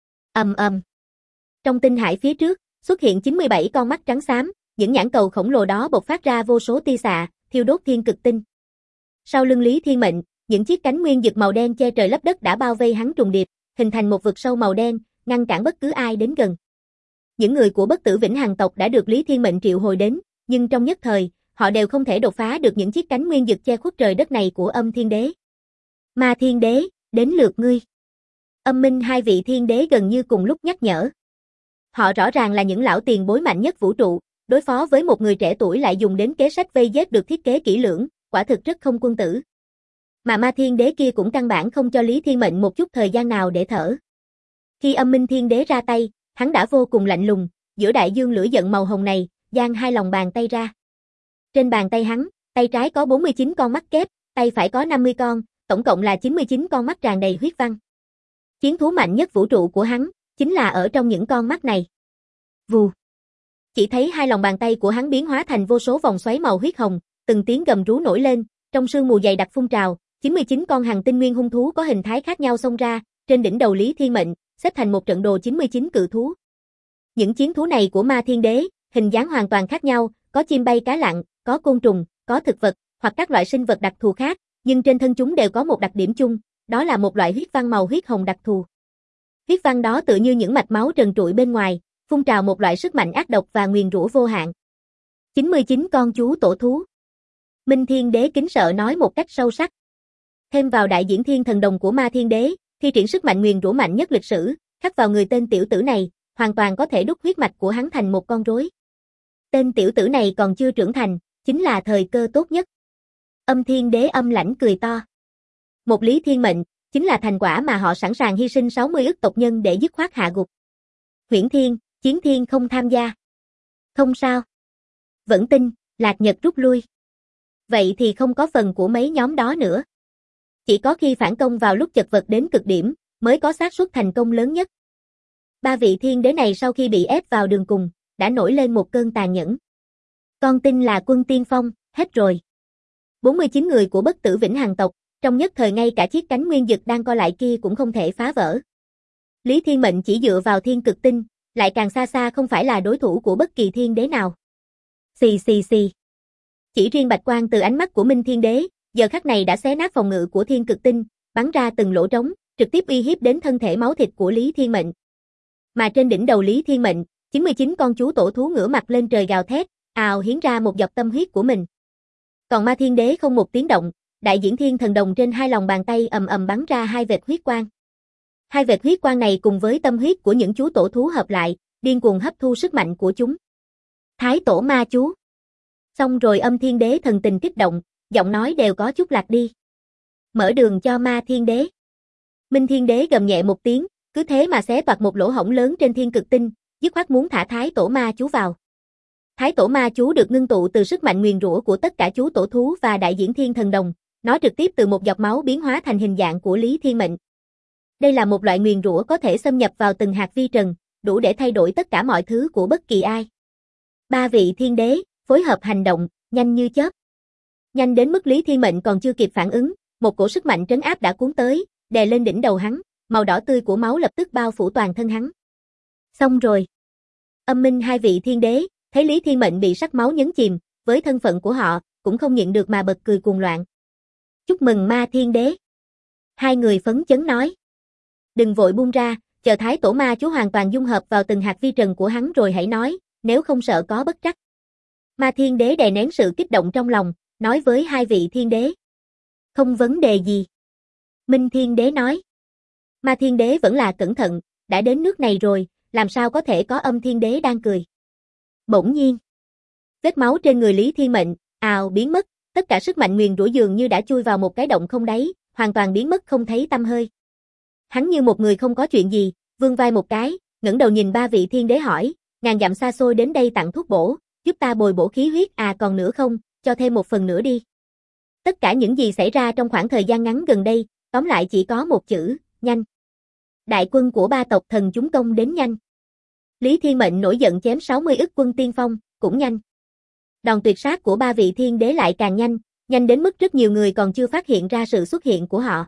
Speaker 1: Ầm ầm. Trong tinh hải phía trước, xuất hiện 97 con mắt trắng xám, những nhãn cầu khổng lồ đó bộc phát ra vô số tia xạ, thiêu đốt thiên cực tinh. Sau lưng Lý Thiên Mệnh, những chiếc cánh nguyên dực màu đen che trời lấp đất đã bao vây hắn trùng điệp, hình thành một vực sâu màu đen, ngăn cản bất cứ ai đến gần. Những người của Bất Tử Vĩnh Hằng tộc đã được Lý Thiên Mệnh triệu hồi đến, nhưng trong nhất thời, họ đều không thể đột phá được những chiếc cánh nguyên dực che khuất trời đất này của Âm Thiên Đế. Ma Thiên Đế, đến lượt ngươi. Âm minh hai vị thiên đế gần như cùng lúc nhắc nhở. Họ rõ ràng là những lão tiền bối mạnh nhất vũ trụ, đối phó với một người trẻ tuổi lại dùng đến kế sách vây giết được thiết kế kỹ lưỡng, quả thực rất không quân tử. Mà Ma Thiên Đế kia cũng căn bản không cho Lý Thiên Mệnh một chút thời gian nào để thở. Khi Âm Minh Thiên Đế ra tay, hắn đã vô cùng lạnh lùng, giữa đại dương lửa giận màu hồng này, giang hai lòng bàn tay ra. Trên bàn tay hắn, tay trái có 49 con mắt kép, tay phải có 50 con, tổng cộng là 99 con mắt tràn đầy huyết văn. Chiến thú mạnh nhất vũ trụ của hắn, chính là ở trong những con mắt này. Vù. Chỉ thấy hai lòng bàn tay của hắn biến hóa thành vô số vòng xoáy màu huyết hồng, từng tiếng gầm rú nổi lên, trong sương mù dày đặc phun trào, 99 con hành tinh nguyên hung thú có hình thái khác nhau xông ra, trên đỉnh đầu Lý Thiên Mệnh, xếp thành một trận đồ 99 cự thú. Những chiến thú này của Ma Thiên Đế, hình dáng hoàn toàn khác nhau, có chim bay cá lặn, có côn trùng, có thực vật, hoặc các loại sinh vật đặc thù khác, nhưng trên thân chúng đều có một đặc điểm chung, đó là một loại huyết văn màu huyết hồng đặc thù. Huyết văn đó tựa như những mạch máu trần trụi bên ngoài, phun trào một loại sức mạnh ác độc và nguyền rủa vô hạn. 99 con chú tổ thú. Minh Thiên Đế kính sợ nói một cách sâu sắc. Thêm vào đại diễn thiên thần đồng của Ma Thiên Đế, thi triển sức mạnh nguyền rủa mạnh nhất lịch sử, khắc vào người tên tiểu tử này, hoàn toàn có thể đúc huyết mạch của hắn thành một con rối. Tên tiểu tử này còn chưa trưởng thành, chính là thời cơ tốt nhất. Âm Thiên Đế âm lãnh cười to. Một Lý Thiên Mệnh, chính là thành quả mà họ sẵn sàng hy sinh 60 ức tộc nhân để dứt khoát hạ gục. Huyễn Thiên, Chiến Thiên không tham gia. Không sao. Vẫn tin, Lạc Nhật rút lui. Vậy thì không có phần của mấy nhóm đó nữa. Chỉ có khi phản công vào lúc chật vật đến cực điểm, mới có xác suất thành công lớn nhất. Ba vị thiên đế này sau khi bị ép vào đường cùng, đã nổi lên một cơn tàn nhẫn. Con tin là quân tiên phong, hết rồi. 49 người của Bất Tử Vĩnh Hằng tộc, trong nhất thời ngay cả chiếc cánh nguyên dực đang co lại kia cũng không thể phá vỡ. Lý Thiên Mệnh chỉ dựa vào thiên cực tinh, lại càng xa xa không phải là đối thủ của bất kỳ thiên đế nào. Xì xì xì. Chỉ riêng bạch quang từ ánh mắt của Minh Thiên Đế, giờ khắc này đã xé nát phòng ngự của thiên cực tinh, bắn ra từng lỗ trống, trực tiếp uy hiếp đến thân thể máu thịt của Lý Thiên Mệnh. Mà trên đỉnh đầu Lý Thiên Mệnh, 99 con chú tổ thú ngửa mặt lên trời gào thét, ào hiến ra một giọt tâm huyết của mình. Còn Ma Thiên Đế không một tiếng động, đại diễn thiên thần đồng trên hai lòng bàn tay ầm ầm bắn ra hai vệt huyết quang. Hai vệt huyết quang này cùng với tâm huyết của những chú tổ thú hợp lại, điên cuồng hấp thu sức mạnh của chúng. Thái tổ ma chú. Xong rồi Âm Thiên Đế thần tình kích động, giọng nói đều có chút lạc đi. Mở đường cho Ma Thiên Đế. Minh Thiên Đế gầm nhẹ một tiếng, cứ thế mà xé toạc một lỗ hổng lớn trên thiên cực tinh, dứt khoát muốn thả Thái tổ ma chú vào. Thái tổ ma chú được ngưng tụ từ sức mạnh nguyền rủa của tất cả chú tổ thú và đại diễn thiên thần đồng, Nó trực tiếp từ một giọt máu biến hóa thành hình dạng của Lý Thiên Mệnh. Đây là một loại nguyền rủa có thể xâm nhập vào từng hạt vi trần, đủ để thay đổi tất cả mọi thứ của bất kỳ ai. Ba vị thiên đế, phối hợp hành động, nhanh như chớp. Nhanh đến mức Lý Thiên Mệnh còn chưa kịp phản ứng, một cổ sức mạnh trấn áp đã cuốn tới, đè lên đỉnh đầu hắn, màu đỏ tươi của máu lập tức bao phủ toàn thân hắn. Xong rồi. Âm minh hai vị thiên đế, thấy Lý Thiên Mệnh bị sắc máu nhấn chìm, với thân phận của họ, cũng không nhịn được mà bật cười cuồng loạn. Chúc mừng ma thiên đế. Hai người phấn chấn nói. Đừng vội buông ra, chờ Thái Tổ Ma Chú hoàn toàn dung hợp vào từng hạt vi trần của hắn rồi hãy nói, nếu không sợ có bất trắc. Ma thiên đế đè nén sự kích động trong lòng, nói với hai vị thiên đế. Không vấn đề gì. Minh thiên đế nói. Ma thiên đế vẫn là cẩn thận, đã đến nước này rồi, làm sao có thể có âm thiên đế đang cười. Bỗng nhiên. Vết máu trên người Lý Thiên Mệnh, ào biến mất, tất cả sức mạnh nguyền rủa dường như đã chui vào một cái động không đáy, hoàn toàn biến mất không thấy tăm hơi. Hắn như một người không có chuyện gì, vươn vai một cái, ngẩng đầu nhìn ba vị thiên đế hỏi, ngàn dặm xa xôi đến đây tặng thuốc bổ, giúp ta bồi bổ khí huyết à còn nữa không, cho thêm một phần nữa đi. Tất cả những gì xảy ra trong khoảng thời gian ngắn gần đây, tóm lại chỉ có một chữ, nhanh. Đại quân của ba tộc thần chúng công đến nhanh. Lý Thiên Mệnh nổi giận chém 60 ức quân tiên phong, cũng nhanh. Đòn tuyệt sát của ba vị thiên đế lại càng nhanh, nhanh đến mức rất nhiều người còn chưa phát hiện ra sự xuất hiện của họ.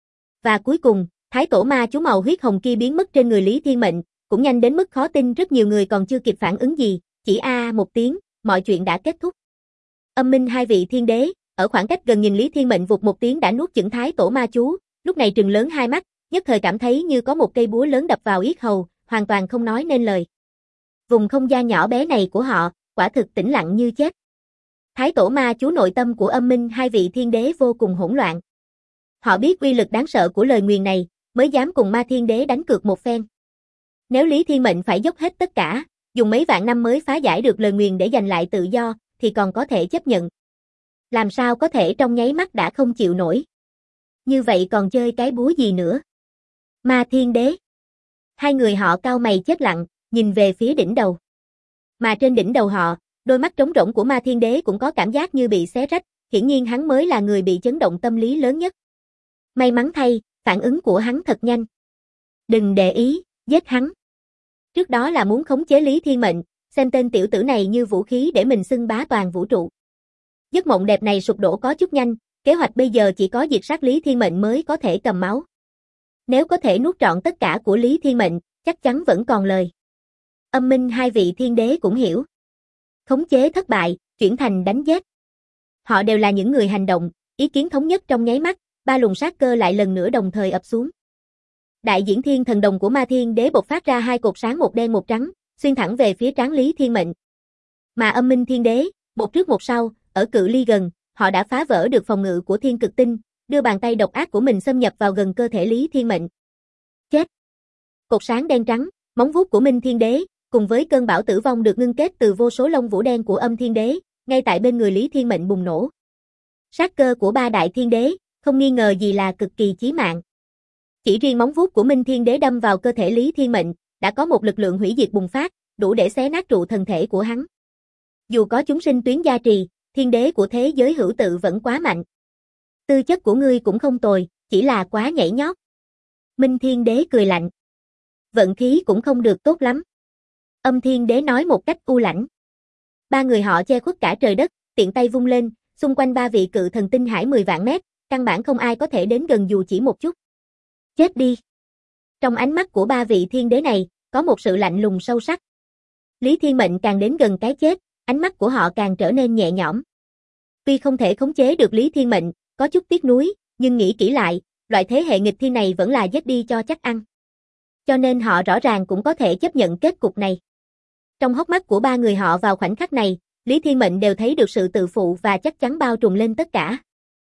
Speaker 1: Và cuối cùng, Thái Tổ Ma Chú màu huyết hồng kia biến mất trên người Lý Thiên Mệnh, cũng nhanh đến mức khó tin rất nhiều người còn chưa kịp phản ứng gì, chỉ một tiếng, mọi chuyện đã kết thúc. Âm minh hai vị thiên đế, ở khoảng cách gần nhìn Lý Thiên Mệnh vụt một tiếng đã nuốt chửng Thái Tổ Ma Chú, lúc này trừng lớn hai mắt, nhất thời cảm thấy như có một cây búa lớn đập vào yết hầu, hoàn toàn không nói nên lời. Vùng không gian nhỏ bé này của họ, quả thực tĩnh lặng như chết. Thái Tổ Ma Chú nội tâm của âm minh hai vị thiên đế vô cùng hỗn loạn. Họ biết uy lực đáng sợ của lời nguyền này, mới dám cùng ma thiên đế đánh cược một phen. Nếu Lý Thiên Mệnh phải dốc hết tất cả, dùng mấy vạn năm mới phá giải được lời nguyền để giành lại tự do, thì còn có thể chấp nhận. Làm sao có thể trong nháy mắt đã không chịu nổi. Như vậy còn chơi cái búa gì nữa? Ma thiên đế. Hai người họ cau mày chết lặng, nhìn về phía đỉnh đầu. Mà trên đỉnh đầu họ, đôi mắt trống rỗng của ma thiên đế cũng có cảm giác như bị xé rách, hiển nhiên hắn mới là người bị chấn động tâm lý lớn nhất. May mắn thay, phản ứng của hắn thật nhanh. Đừng để ý, giết hắn. Trước đó là muốn khống chế Lý Thiên Mệnh, xem tên tiểu tử này như vũ khí để mình xưng bá toàn vũ trụ. Giấc mộng đẹp này sụp đổ có chút nhanh, kế hoạch bây giờ chỉ có diệt sát Lý Thiên Mệnh mới có thể cầm máu. Nếu có thể nuốt trọn tất cả của Lý Thiên Mệnh, chắc chắn vẫn còn lời. Âm minh hai vị thiên đế cũng hiểu. Khống chế thất bại, chuyển thành đánh giết. Họ đều là những người hành động, ý kiến thống nhất trong nháy mắt, ba luồng sát cơ lại lần nữa đồng thời ập xuống. Đại diễn thiên thần đồng của ma thiên đế bộc phát ra hai cột sáng một đen một trắng, xuyên thẳng về phía trán Lý Thiên Mệnh. Mà âm minh thiên đế, một trước một sau, ở cự ly gần, họ đã phá vỡ được phòng ngự của thiên cực tinh, đưa bàn tay độc ác của mình xâm nhập vào gần cơ thể Lý Thiên Mệnh. Chết! Cột sáng đen trắng, móng vuốt của Minh Thiên Đế, cùng với cơn bão tử vong được ngưng kết từ vô số lông vũ đen của Âm Thiên Đế, ngay tại bên người Lý Thiên Mệnh bùng nổ. Sát cơ của ba đại thiên đế, không nghi ngờ gì là cực kỳ chí mạng. Chỉ riêng móng vuốt của Minh Thiên Đế đâm vào cơ thể Lý Thiên Mệnh, đã có một lực lượng hủy diệt bùng phát, đủ để xé nát trụ thần thể của hắn. Dù có chúng sinh tuyến gia trì, thiên đế của thế giới hữu tự vẫn quá mạnh. Tư chất của ngươi cũng không tồi, chỉ là quá nhảy nhót. Minh Thiên Đế cười lạnh. Vận khí cũng không được tốt lắm. Âm Thiên Đế nói một cách u lãnh. Ba người họ che khuất cả trời đất, tiện tay vung lên, xung quanh ba vị cự thần tinh hải 10 vạn mét, căn bản không ai có thể đến gần dù chỉ một chút. Chết đi. Trong ánh mắt của ba vị thiên đế này, có một sự lạnh lùng sâu sắc. Lý Thiên Mệnh càng đến gần cái chết, ánh mắt của họ càng trở nên nhẹ nhõm. Tuy không thể khống chế được Lý Thiên Mệnh, có chút tiếc nuối, nhưng nghĩ kỹ lại, loại thế hệ nghịch thiên này vẫn là giết đi cho chắc ăn. Cho nên họ rõ ràng cũng có thể chấp nhận kết cục này. Trong hốc mắt của ba người họ vào khoảnh khắc này, Lý Thiên Mệnh đều thấy được sự tự phụ và chắc chắn bao trùm lên tất cả.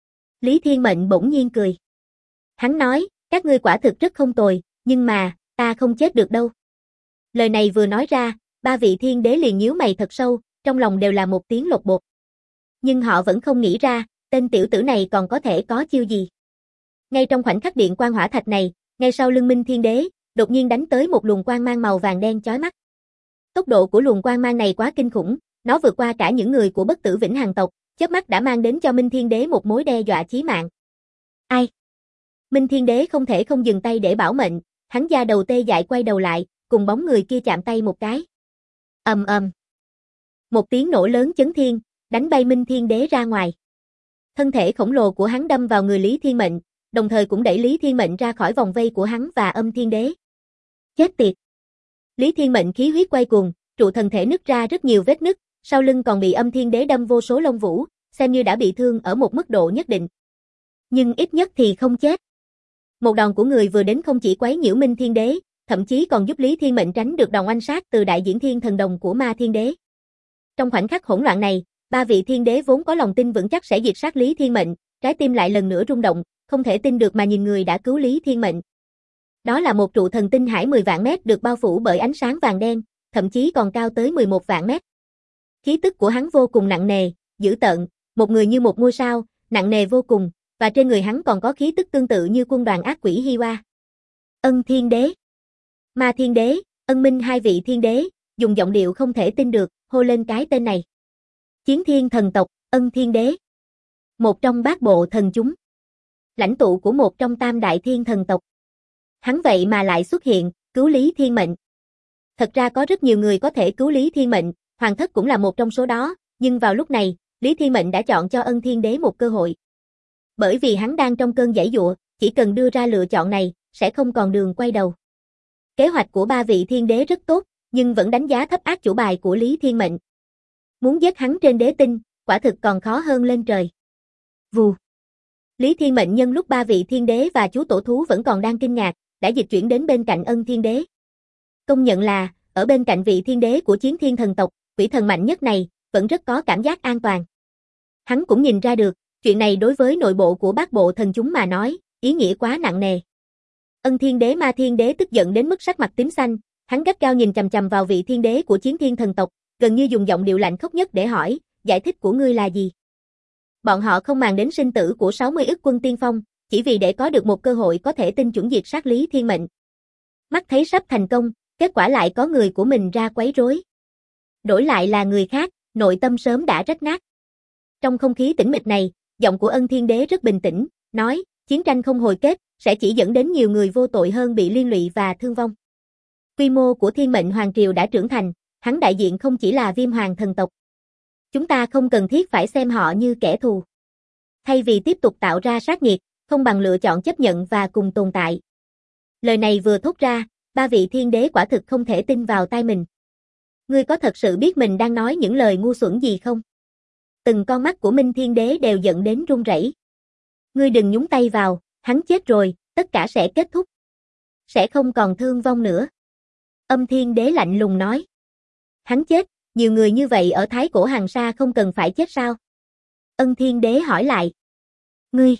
Speaker 1: Lý Thiên Mệnh bỗng nhiên cười. Hắn nói, các ngươi quả thực rất không tồi, nhưng mà, ta không chết được đâu. Lời này vừa nói ra, ba vị thiên đế liền nhíu mày thật sâu, trong lòng đều là một tiếng lột bột. Nhưng họ vẫn không nghĩ ra, tên tiểu tử này còn có thể có chiêu gì. Ngay trong khoảnh khắc điện quang hỏa thạch này, ngay sau lưng Minh Thiên Đế, đột nhiên đánh tới một luồng quang mang màu vàng đen chói mắt. Tốc độ của luồng quang mang này quá kinh khủng, nó vượt qua cả những người của Bất Tử Vĩnh Hằng tộc, chớp mắt đã mang đến cho Minh Thiên Đế một mối đe dọa chí mạng. Ai? Minh Thiên Đế không thể không dừng tay để bảo mệnh, hắn da đầu tê dại quay đầu lại, cùng bóng người kia chạm tay một cái. Ầm ầm. Một tiếng nổ lớn chấn thiên, đánh bay Minh Thiên Đế ra ngoài. Thân thể khổng lồ của hắn đâm vào người Lý Thiên Mệnh, đồng thời cũng đẩy Lý Thiên Mệnh ra khỏi vòng vây của hắn và Âm Thiên Đế. Chết tiệt! Lý Thiên Mệnh khí huyết quay cuồng, trụ thần thể nứt ra rất nhiều vết nứt, sau lưng còn bị Âm Thiên Đế đâm vô số lông vũ, xem như đã bị thương ở một mức độ nhất định. Nhưng ít nhất thì không chết. Một đòn của người vừa đến không chỉ quấy nhiễu Minh Thiên Đế, thậm chí còn giúp Lý Thiên Mệnh tránh được đòn oanh sát từ đại diễn thiên thần đồng của Ma Thiên Đế. Trong khoảnh khắc hỗn loạn này, ba vị thiên đế vốn có lòng tin vững chắc sẽ diệt sát Lý Thiên Mệnh, trái tim lại lần nữa rung động, không thể tin được mà nhìn người đã cứu Lý Thiên Mệnh. Đó là một trụ thần tinh hải 10 vạn mét được bao phủ bởi ánh sáng vàng đen, thậm chí còn cao tới 11 vạn mét. Khí tức của hắn vô cùng nặng nề, dữ tợn, một người như một ngôi sao, nặng nề vô cùng, và trên người hắn còn có khí tức tương tự như quân đoàn ác quỷ Hiwa. Ân Thiên Đế, Ma Thiên Đế, Ân Minh hai vị thiên đế, dùng giọng điệu không thể tin được, hô lên cái tên này. Chiến thiên thần tộc, Ân Thiên Đế. Một trong bát bộ thần chúng. Lãnh tụ của một trong tam đại thiên thần tộc. Hắn vậy mà lại xuất hiện, cứu Lý Thiên Mệnh. Thật ra có rất nhiều người có thể cứu Lý Thiên Mệnh, Hoàng Thất cũng là một trong số đó, nhưng vào lúc này, Lý Thiên Mệnh đã chọn cho Ân Thiên Đế một cơ hội. Bởi vì hắn đang trong cơn giãy giụa, chỉ cần đưa ra lựa chọn này, sẽ không còn đường quay đầu. Kế hoạch của ba vị thiên đế rất tốt, nhưng vẫn đánh giá thấp ác chủ bài của Lý Thiên Mệnh. Muốn giết hắn trên đế tinh, quả thực còn khó hơn lên trời. Vù. Lý Thiên Mệnh nhân lúc ba vị thiên đế và chú tổ thú vẫn còn đang kinh ngạc, đã dịch chuyển đến bên cạnh Ân Thiên Đế. Công nhận là, ở bên cạnh vị thiên đế của chiến thiên thần tộc, quỷ thần mạnh nhất này, vẫn rất có cảm giác an toàn. Hắn cũng nhìn ra được, chuyện này đối với nội bộ của bát bộ thần chúng mà nói, ý nghĩa quá nặng nề. Ân Thiên Đế Ma Thiên Đế tức giận đến mức sắc mặt tím xanh, hắn gắt gao nhìn chằm chằm vào vị thiên đế của chiến thiên thần tộc, gần như dùng giọng điệu lạnh khốc nhất để hỏi, giải thích của ngươi là gì? Bọn họ không màng đến sinh tử của 60 ức quân tiên phong, chỉ vì để có được một cơ hội có thể tinh chuẩn diệt sát Lý Thiên Mệnh. Mắt thấy sắp thành công, kết quả lại có người của mình ra quấy rối. Đổi lại là người khác, nội tâm sớm đã rách nát. Trong không khí tĩnh mịch này, giọng của Ân Thiên Đế rất bình tĩnh, nói, chiến tranh không hồi kết, sẽ chỉ dẫn đến nhiều người vô tội hơn bị liên lụy và thương vong. Quy mô của Thiên Mệnh Hoàng Triều đã trưởng thành, hắn đại diện không chỉ là Viêm Hoàng thần tộc. Chúng ta không cần thiết phải xem họ như kẻ thù. Thay vì tiếp tục tạo ra sát nghiệt, không bằng lựa chọn chấp nhận và cùng tồn tại. Lời này vừa thốt ra, ba vị thiên đế quả thực không thể tin vào tai mình. Ngươi có thật sự biết mình đang nói những lời ngu xuẩn gì không? Từng con mắt của Minh Thiên Đế đều giận đến run rẩy. Ngươi đừng nhúng tay vào, hắn chết rồi, tất cả sẽ kết thúc. Sẽ không còn thương vong nữa. Âm Thiên Đế lạnh lùng nói. Hắn chết, nhiều người như vậy ở Thái Cổ Hàng Sa không cần phải chết sao? Ân Thiên Đế hỏi lại. Ngươi.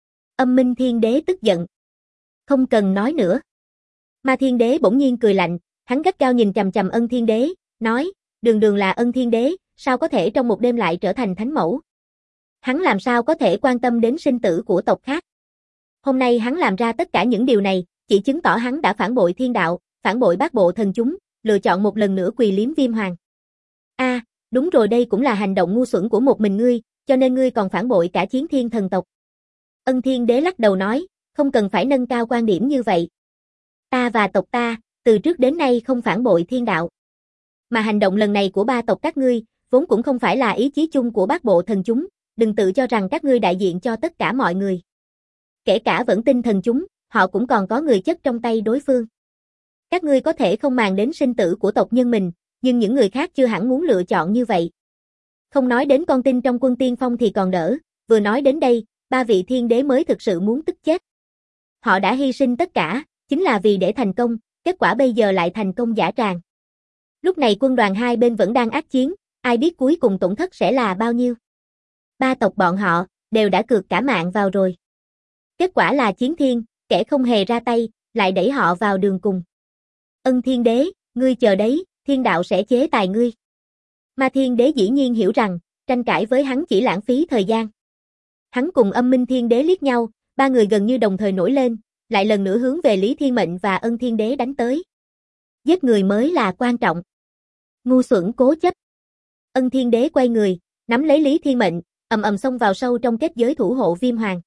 Speaker 1: Âm Minh Thiên Đế tức giận. Không cần nói nữa. Ma Thiên Đế bỗng nhiên cười lạnh, hắn gắt gao nhìn chằm chằm Ân Thiên Đế, nói, đường là Ân Thiên Đế, sao có thể trong một đêm lại trở thành thánh mẫu? Hắn làm sao có thể quan tâm đến sinh tử của tộc khác? Hôm nay hắn làm ra tất cả những điều này, chỉ chứng tỏ hắn đã phản bội thiên đạo, phản bội bát bộ thần chúng, lựa chọn một lần nữa quỳ liếm Viêm Hoàng. Đúng rồi, đây cũng là hành động ngu xuẩn của một mình ngươi, cho nên ngươi còn phản bội cả chiến thiên thần tộc. Ân Thiên Đế lắc đầu nói, không cần phải nâng cao quan điểm như vậy. Ta và tộc ta, từ trước đến nay không phản bội thiên đạo. Mà hành động lần này của ba tộc các ngươi, vốn cũng không phải là ý chí chung của bát bộ thần chúng, đừng tự cho rằng các ngươi đại diện cho tất cả mọi người. Kể cả Vẫn Tinh thần chúng, họ cũng còn có người chất trong tay đối phương. Các ngươi có thể không màng đến sinh tử của tộc nhân mình, nhưng những người khác chưa hẳn muốn lựa chọn như vậy. Không nói đến con tin trong quân tiên phong thì còn đỡ, vừa nói đến đây, ba vị thiên đế mới thực sự muốn tức chết. Họ đã hy sinh tất cả, chính là vì để thành công, kết quả bây giờ lại thành công dã tràng. Lúc này quân đoàn hai bên vẫn đang ác chiến, ai biết cuối cùng tổn thất sẽ là bao nhiêu. Ba tộc bọn họ, đều đã cược cả mạng vào rồi. Kết quả là chiến thiên, kẻ không hề ra tay, lại đẩy họ vào đường cùng. Ân Thiên Đế, ngươi chờ đấy, thiên đạo sẽ chế tài ngươi. Ma Thiên Đế dĩ nhiên hiểu rằng, tranh cãi với hắn chỉ lãng phí thời gian. Hắn cùng Âm Minh Thiên Đế liếc nhau, ba người gần như đồng thời nổi lên, lại lần nữa hướng về Lý Thiên Mệnh và Ân Thiên Đế đánh tới. Giết người mới là quan trọng. Ngu xuẩn cố chấp. Ân Thiên Đế quay người, nắm lấy Lý Thiên Mệnh, ầm ầm xông vào sâu trong kết giới thủ hộ Viêm Hoàng.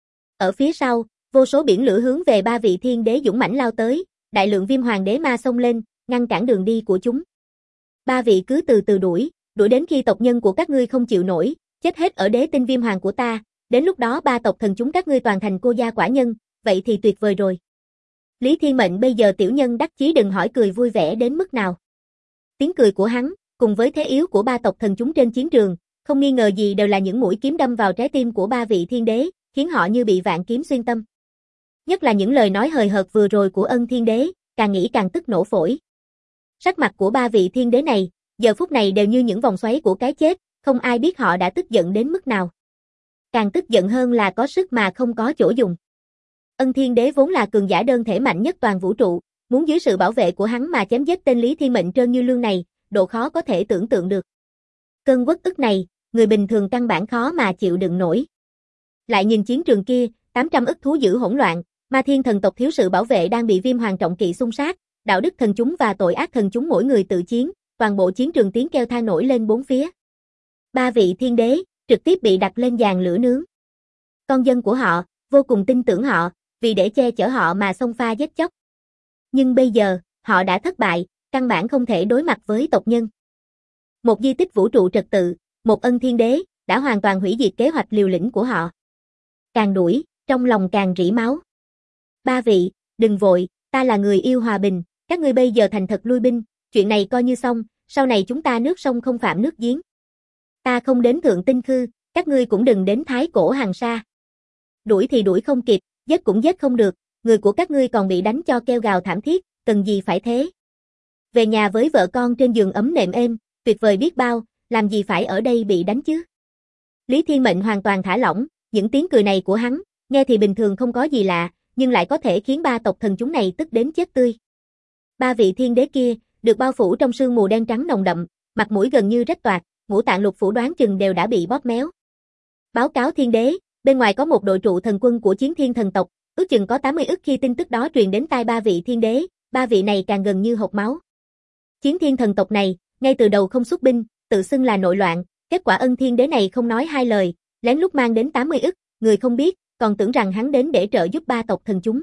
Speaker 1: Ở phía sau, vô số biển lửa hướng về ba vị thiên đế dũng mãnh lao tới, đại lượng Viêm Hoàng đế ma xông lên, ngăn cản đường đi của chúng. Ba vị cứ từ từ đuổi đến khi tộc nhân của các ngươi không chịu nổi, chết hết ở đế tinh Viêm Hoàng của ta, đến lúc đó ba tộc thần chúng các ngươi toàn thành cô gia quả nhân, vậy thì tuyệt vời rồi. Lý Thiên Mệnh bây giờ tiểu nhân đắc chí đừng hỏi cười vui vẻ đến mức nào. Tiếng cười của hắn, cùng với thế yếu của ba tộc thần chúng trên chiến trường, không nghi ngờ gì đều là những mũi kiếm đâm vào trái tim của ba vị thiên đế, khiến họ như bị vạn kiếm xuyên tâm. Nhất là những lời nói hời hợt vừa rồi của Ân Thiên Đế, càng nghĩ càng tức nổ phổi. Sắc mặt của ba vị thiên đế này, giờ phút này đều như những vòng xoáy của cái chết, không ai biết họ đã tức giận đến mức nào. Càng tức giận hơn là có sức mà không có chỗ dùng. Ân Thiên Đế vốn là cường giả đơn thể mạnh nhất toàn vũ trụ, muốn dưới sự bảo vệ của hắn mà chém giết tên Lý Thiên Mệnh trơn như lương này, độ khó có thể tưởng tượng được. Cơn uất ức này, người bình thường căn bản khó mà chịu đựng nổi. Lại nhìn chiến trường kia, 800 ức thú dữ hỗn loạn, Ma Thiên thần tộc thiếu sự bảo vệ đang bị Viêm Hoàng trọng kỵ xung sát, đạo đức thần chúng và tội ác thần chúng mỗi người tự chiến, toàn bộ chiến trường tiếng kêu than nổi lên bốn phía. Ba vị thiên đế trực tiếp bị đặt lên giàn lửa nướng. Con dân của họ vô cùng tin tưởng họ, vì để che chở họ mà xông pha giết chóc. Nhưng bây giờ, họ đã thất bại, căn bản không thể đối mặt với tộc nhân. Một di tích vũ trụ trật tự, một Ân Thiên Đế đã hoàn toàn hủy diệt kế hoạch liều lĩnh của họ. Càng đuổi, trong lòng càng rỉ máu. Ba vị, đừng vội, ta là người yêu hòa bình, các ngươi bây giờ thành thật lui binh, chuyện này coi như xong, sau này chúng ta nước sông không phạm nước giếng. Ta không đến Thượng Tinh Khư, các ngươi cũng đừng đến Thái Cổ Hàng Sa. Đuổi thì đuổi không kịp, giết cũng giết không được, người của các ngươi còn bị đánh cho kêu gào thảm thiết, cần gì phải thế. Về nhà với vợ con trên giường ấm nệm êm, tuyệt vời biết bao, làm gì phải ở đây bị đánh chứ. Lý Thiên Mệnh hoàn toàn thả lỏng, những tiếng cười này của hắn, nghe thì bình thường không có gì lạ, nhưng lại có thể khiến ba tộc thần chúng này tức đến chết tươi. Ba vị thiên đế kia, được bao phủ trong sương mù đen trắng nồng đậm, mặt mũi gần như rách toạc, ngũ tạng lục phủ đoán chừng đều đã bị bóp méo. Báo cáo thiên đế, bên ngoài có một đội trụ thần quân của Chiến Thiên thần tộc, ước chừng có 80 ức khi tin tức đó truyền đến tai ba vị thiên đế, ba vị này càng gần như hộc máu. Chiến Thiên thần tộc này, ngay từ đầu không xuất binh, tự xưng là nội loạn, kết quả Ân Thiên Đế này không nói hai lời, lén lút mang đến 80 ức, người không biết, còn tưởng rằng hắn đến để trợ giúp ba tộc thần chúng.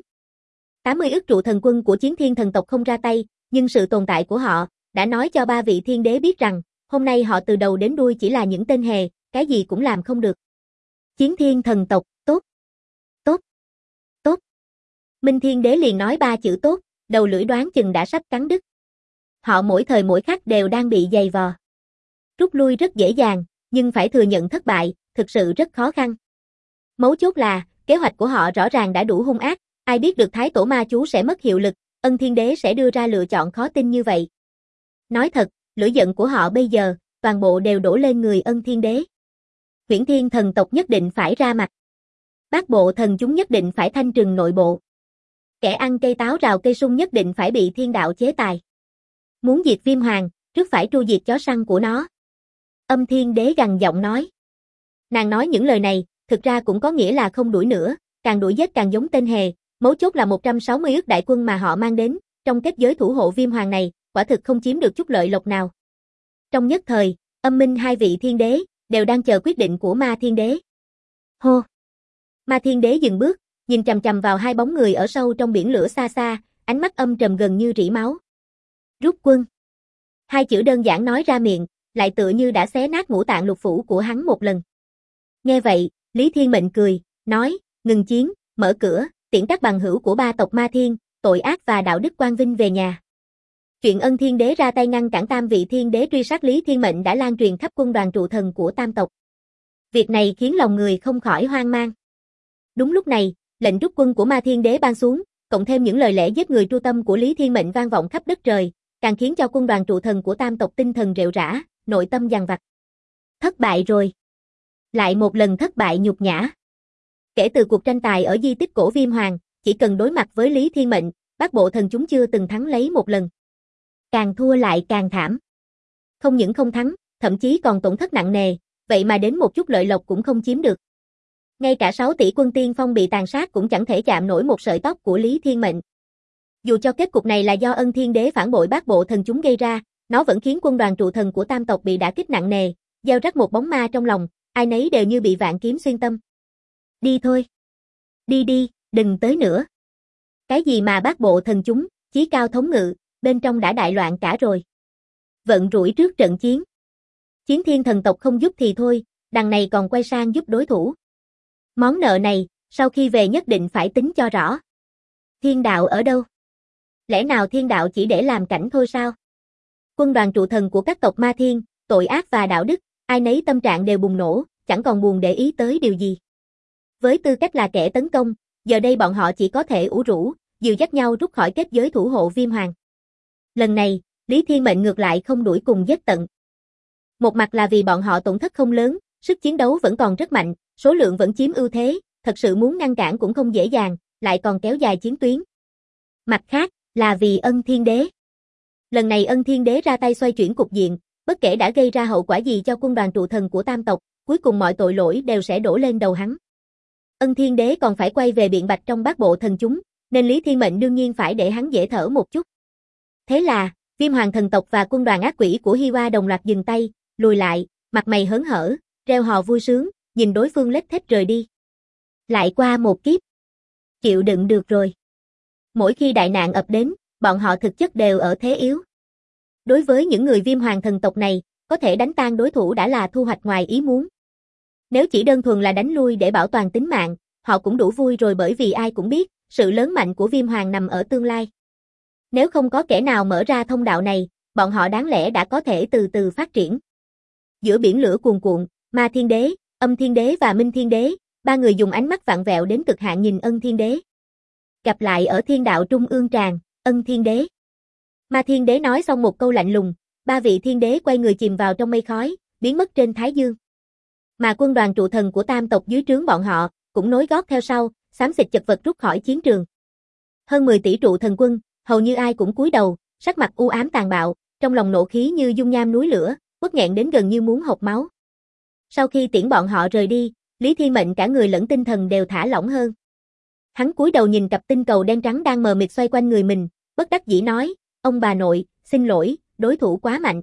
Speaker 1: 80 ức trụ thần quân của Chiến Thiên thần tộc không ra tay, nhưng sự tồn tại của họ đã nói cho ba vị thiên đế biết rằng, hôm nay họ từ đầu đến đuôi chỉ là những tên hề, cái gì cũng làm không được. Chiến Thiên thần tộc, tốt, tốt, tốt. Minh Thiên Đế liền nói ba chữ tốt, đầu lưỡi đoán chừng đã sắp cắn đứt. Họ mỗi thời mỗi khắc đều đang bị giày vò. Rút lui rất dễ dàng, nhưng phải thừa nhận thất bại, thực sự rất khó khăn. Mấu chốt là, kế hoạch của họ rõ ràng đã đủ hung ác, ai biết được Thái Tổ Ma Chú sẽ mất hiệu lực, Ân Thiên Đế sẽ đưa ra lựa chọn khó tin như vậy. Nói thật, lửa giận của họ bây giờ, toàn bộ đều đổ lên người Ân Thiên Đế. Huyễn Thiên thần tộc nhất định phải ra mặt. Bát bộ thần chúng nhất định phải thanh trừng nội bộ. Kẻ ăn cây táo rào cây sung nhất định phải bị thiên đạo chế tài. Muốn diệt Viêm Hoàng, trước phải tru diệt chó săn của nó. Âm Thiên Đế gằn giọng nói. Nàng nói những lời này, thực ra cũng có nghĩa là không đuổi nữa, càng đuổi giết càng giống tên hề, mấu chốt là 160 ức đại quân mà họ mang đến, trong kết giới thủ hộ Viêm Hoàng này, quả thực không chiếm được chút lợi lộc nào. Trong nhất thời, Âm Minh hai vị thiên đế, đều đang chờ quyết định của Ma Thiên Đế. Hô! Ma Thiên Đế dừng bước, nhìn chằm chằm vào hai bóng người ở sâu trong biển lửa xa xa, ánh mắt âm trầm gần như rỉ máu. Rút quân. Hai chữ đơn giản nói ra miệng, lại tựa như đã xé nát ngũ tạng lục phủ của hắn một lần. Nghe vậy, Lý Thiên Mệnh cười, nói, ngừng chiến, mở cửa, tiễn các bằng hữu của ba tộc Ma Thiên, tội ác và đạo đức quang vinh về nhà. Chuyện Ân Thiên Đế ra tay ngăn cản tam vị thiên đế truy sát Lý Thiên Mệnh đã lan truyền khắp quân đoàn trụ thần của tam tộc. Việc này khiến lòng người không khỏi hoang mang. Đúng lúc này, lệnh rút quân của Ma Thiên Đế ban xuống, cộng thêm những lời lẽ giết người tru tâm của Lý Thiên Mệnh vang vọng khắp đất trời, càng khiến cho quân đoàn trụ thần của tam tộc tinh thần rệu rã, nội tâm dằn vặt. Thất bại rồi. Lại một lần thất bại nhục nhã. Kể từ cuộc tranh tài ở di tích cổ Viêm Hoàng, chỉ cần đối mặt với Lý Thiên Mệnh, bát bộ thần chúng chưa từng thắng lấy một lần. Càng thua lại càng thảm. Không những không thắng, thậm chí còn tổn thất nặng nề, vậy mà đến một chút lợi lộc cũng không chiếm được. Ngay cả 6 tỷ quân tiên phong bị tàn sát cũng chẳng thể chạm nổi một sợi tóc của Lý Thiên Mệnh. Dù cho kết cục này là do Ân Thiên Đế phản bội bát bộ thần chúng gây ra, nó vẫn khiến quân đoàn trụ thần của tam tộc bị đả kích nặng nề, gieo rắc một bóng ma trong lòng, ai nấy đều như bị vạn kiếm xuyên tâm. Đi thôi. Đi đi, đừng tới nữa. Cái gì mà bát bộ thần chúng, chí cao thống ngự, bên trong đã đại loạn cả rồi. Vận rủi trước trận chiến. Chiến thiên thần tộc không giúp thì thôi, đằng này còn quay sang giúp đối thủ. Món nợ này, sau khi về nhất định phải tính cho rõ. Thiên đạo ở đâu? Lẽ nào thiên đạo chỉ để làm cảnh thôi sao? Quân đoàn trụ thần của các tộc ma thiên, tội ác và đạo đức, ai nấy tâm trạng đều bùng nổ, chẳng còn buồn để ý tới điều gì. Với tư cách là kẻ tấn công, giờ đây bọn họ chỉ có thể ủ rũ, dìu dắt nhau rút khỏi kết giới thủ hộ Viêm Hoàng. Lần này, Lý Thiên Mệnh ngược lại không đuổi cùng giết tận. Một mặt là vì bọn họ tổn thất không lớn, sức chiến đấu vẫn còn rất mạnh, số lượng vẫn chiếm ưu thế, thật sự muốn ngăn cản cũng không dễ dàng, lại còn kéo dài chiến tuyến. Mặt khác, là vì Ân Thiên Đế. Lần này Ân Thiên Đế ra tay xoay chuyển cục diện, bất kể đã gây ra hậu quả gì cho quân đoàn trụ thần của Tam tộc, cuối cùng mọi tội lỗi đều sẽ đổ lên đầu hắn. Ân Thiên Đế còn phải quay về biện bạch trong bát bộ thần chúng, nên Lý Thiên Mệnh đương nhiên phải để hắn dễ thở một chút. Thế là, Viêm Hoàng thần tộc và quân đoàn ác quỷ của Hi Hoa đồng loạt dừng tay, lùi lại, mặt mày hớn hở, reo hò vui sướng, nhìn đối phương lết thết rời đi. Lại qua một kiếp. Chịu đựng được rồi. Mỗi khi đại nạn ập đến, bọn họ thực chất đều ở thế yếu. Đối với những người Viêm Hoàng thần tộc này, có thể đánh tan đối thủ đã là thu hoạch ngoài ý muốn. Nếu chỉ đơn thuần là đánh lui để bảo toàn tính mạng, họ cũng đủ vui rồi, bởi vì ai cũng biết, sự lớn mạnh của Viêm Hoàng nằm ở tương lai. Nếu không có kẻ nào mở ra thông đạo này, bọn họ đáng lẽ đã có thể từ từ phát triển. Giữa biển lửa cuồn cuộn, Ma Thiên Đế, Âm Thiên Đế và Minh Thiên Đế, ba người dùng ánh mắt vặn vẹo đến cực hạn nhìn Ân Thiên Đế. Gặp lại ở thiên đạo trung ương tràng, Ân Thiên Đế. Ma Thiên Đế nói xong một câu lạnh lùng, ba vị thiên đế quay người chìm vào trong mây khói, biến mất trên thái dương. Mà quân đoàn trụ thần của Tam tộc dưới trướng bọn họ, cũng nối gót theo sau, xám xịt chật vật rút khỏi chiến trường. Hơn 10 tỷ trụ thần quân, hầu như ai cũng cúi đầu, sắc mặt u ám tàn bạo, trong lòng nộ khí như dung nham núi lửa, uất nghẹn đến gần như muốn hộc máu. Sau khi tiễn bọn họ rời đi, Lý Thiên Mệnh cả người lẫn tinh thần đều thả lỏng hơn. Hắn cúi đầu nhìn cặp tinh cầu đen trắng đang mờ mịt xoay quanh người mình, bất đắc dĩ nói, ông bà nội, xin lỗi, đối thủ quá mạnh.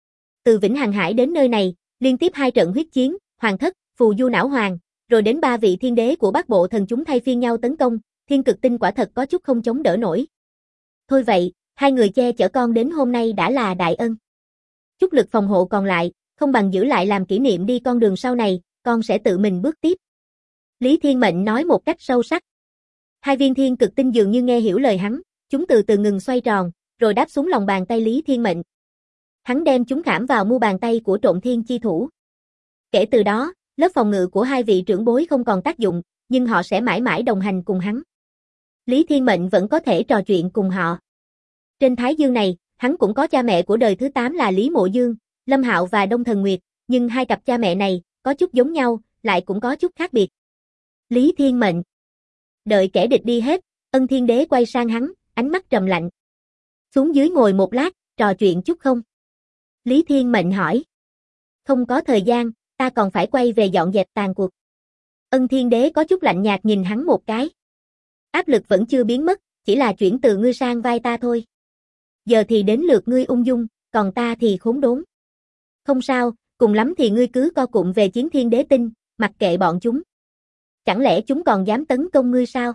Speaker 1: Từ Vĩnh Hằng Hải đến nơi này, liên tiếp 2 trận huyết chiến, Hoàng Thất, Phù Du Não Hoàng, rồi đến 3 vị thiên đế của bát bộ thần chúng thay phiên nhau tấn công, thiên cực tinh quả thật có chút không chống đỡ nổi. Thôi vậy, 2 người che chở con đến hôm nay đã là đại ân. Chút lực phòng hộ còn lại, không bằng giữ lại làm kỷ niệm đi, con đường sau này, con sẽ tự mình bước tiếp. Lý Thiên Mệnh nói một cách sâu sắc. 2 viên thiên cực tinh dường như nghe hiểu lời hắn, chúng từ từ ngừng xoay tròn, rồi đáp xuống lòng bàn tay Lý Thiên Mệnh. Hắn đem chúng khảm vào mu bàn tay của Trộn Thiên chi thủ. Kể từ đó, lớp phòng ngự của 2 vị trưởng bối không còn tác dụng, nhưng họ sẽ mãi mãi đồng hành cùng hắn. Lý Thiên Mệnh vẫn có thể trò chuyện cùng họ. Trên Thái Dương này, hắn cũng có cha mẹ của đời thứ 8 là Lý Mộ Dương, Lâm Hạo và Đông Thần Nguyệt, nhưng 2 cặp cha mẹ này, có chút giống nhau, lại cũng có chút khác biệt. Lý Thiên Mệnh. Đợi kẻ địch đi hết, Ân Thiên Đế quay sang hắn, ánh mắt trầm lạnh. Xuống dưới ngồi một lát, trò chuyện chút không? Lý Thiên Mệnh hỏi. Không có thời gian, ta còn phải quay về dọn dẹp tàn cuộc. Ân Thiên Đế có chút lạnh nhạt nhìn hắn một cái. Áp lực vẫn chưa biến mất, chỉ là chuyển từ ngươi sang vai ta thôi. Giờ thì đến lượt ngươi ung dung, còn ta thì khốn đốn. Không sao, cùng lắm thì ngươi cứ co cụm về Chiến Thiên Đế tinh, mặc kệ bọn chúng. Chẳng lẽ chúng còn dám tấn công ngươi sao?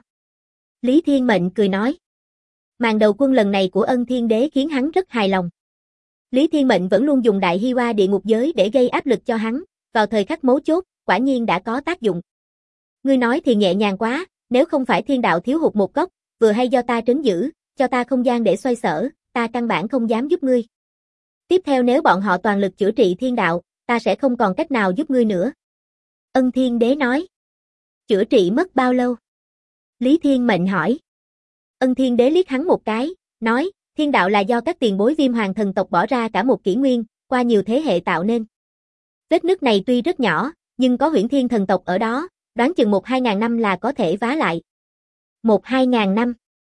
Speaker 1: Lý Thiên Mệnh cười nói. Màn đầu quân lần này của Ân Thiên Đế khiến hắn rất hài lòng. Lý Thiên Mệnh vẫn luôn dùng Đại Hi Hoa địa ngục giới để gây áp lực cho hắn, vào thời khắc mấu chốt, quả nhiên đã có tác dụng. Ngươi nói thì nhẹ nhàng quá, nếu không phải thiên đạo thiếu hụt một góc, vừa hay do ta trấn giữ, cho ta không gian để xoay sở, ta căn bản không dám giúp ngươi. Tiếp theo nếu bọn họ toàn lực chữa trị thiên đạo, ta sẽ không còn cách nào giúp ngươi nữa. Ân Thiên Đế nói. Chữa trị mất bao lâu? Lý Thiên Mệnh hỏi. Ân Thiên Đế liếc hắn một cái, nói, thiên đạo là do các tiền bối Viêm Hoàng thần tộc bỏ ra cả một kỷ nguyên, qua nhiều thế hệ tạo nên. Vết nứt này tuy rất nhỏ, nhưng có Huyễn Thiên thần tộc ở đó, đoán chừng 1-2 ngàn năm là có thể vá lại. 1-2 ngàn năm.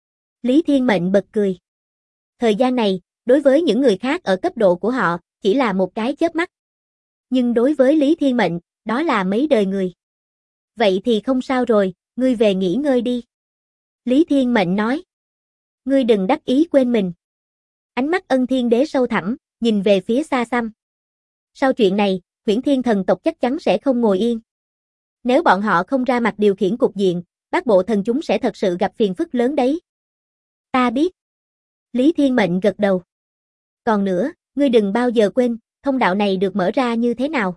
Speaker 1: Lý Thiên Mệnh bật cười. Thời gian này, đối với những người khác ở cấp độ của họ, chỉ là một cái chớp mắt. Nhưng đối với Lý Thiên Mệnh, đó là mấy đời người. Vậy thì không sao rồi, ngươi về nghỉ ngơi đi. Lý Thiên Mệnh nói. Ngươi đừng đắc ý quên mình. Ánh mắt Ân Thiên Đế sâu thẳm, nhìn về phía xa xăm. Sau chuyện này, Huyễn Thiên thần tộc chắc chắn sẽ không ngồi yên. Nếu bọn họ không ra mặt điều khiển cục diện, Bát Bộ thần chúng sẽ thật sự gặp phiền phức lớn đấy. Ta biết. Lý Thiên Mệnh gật đầu. Còn nữa, ngươi đừng bao giờ quên, thông đạo này được mở ra như thế nào.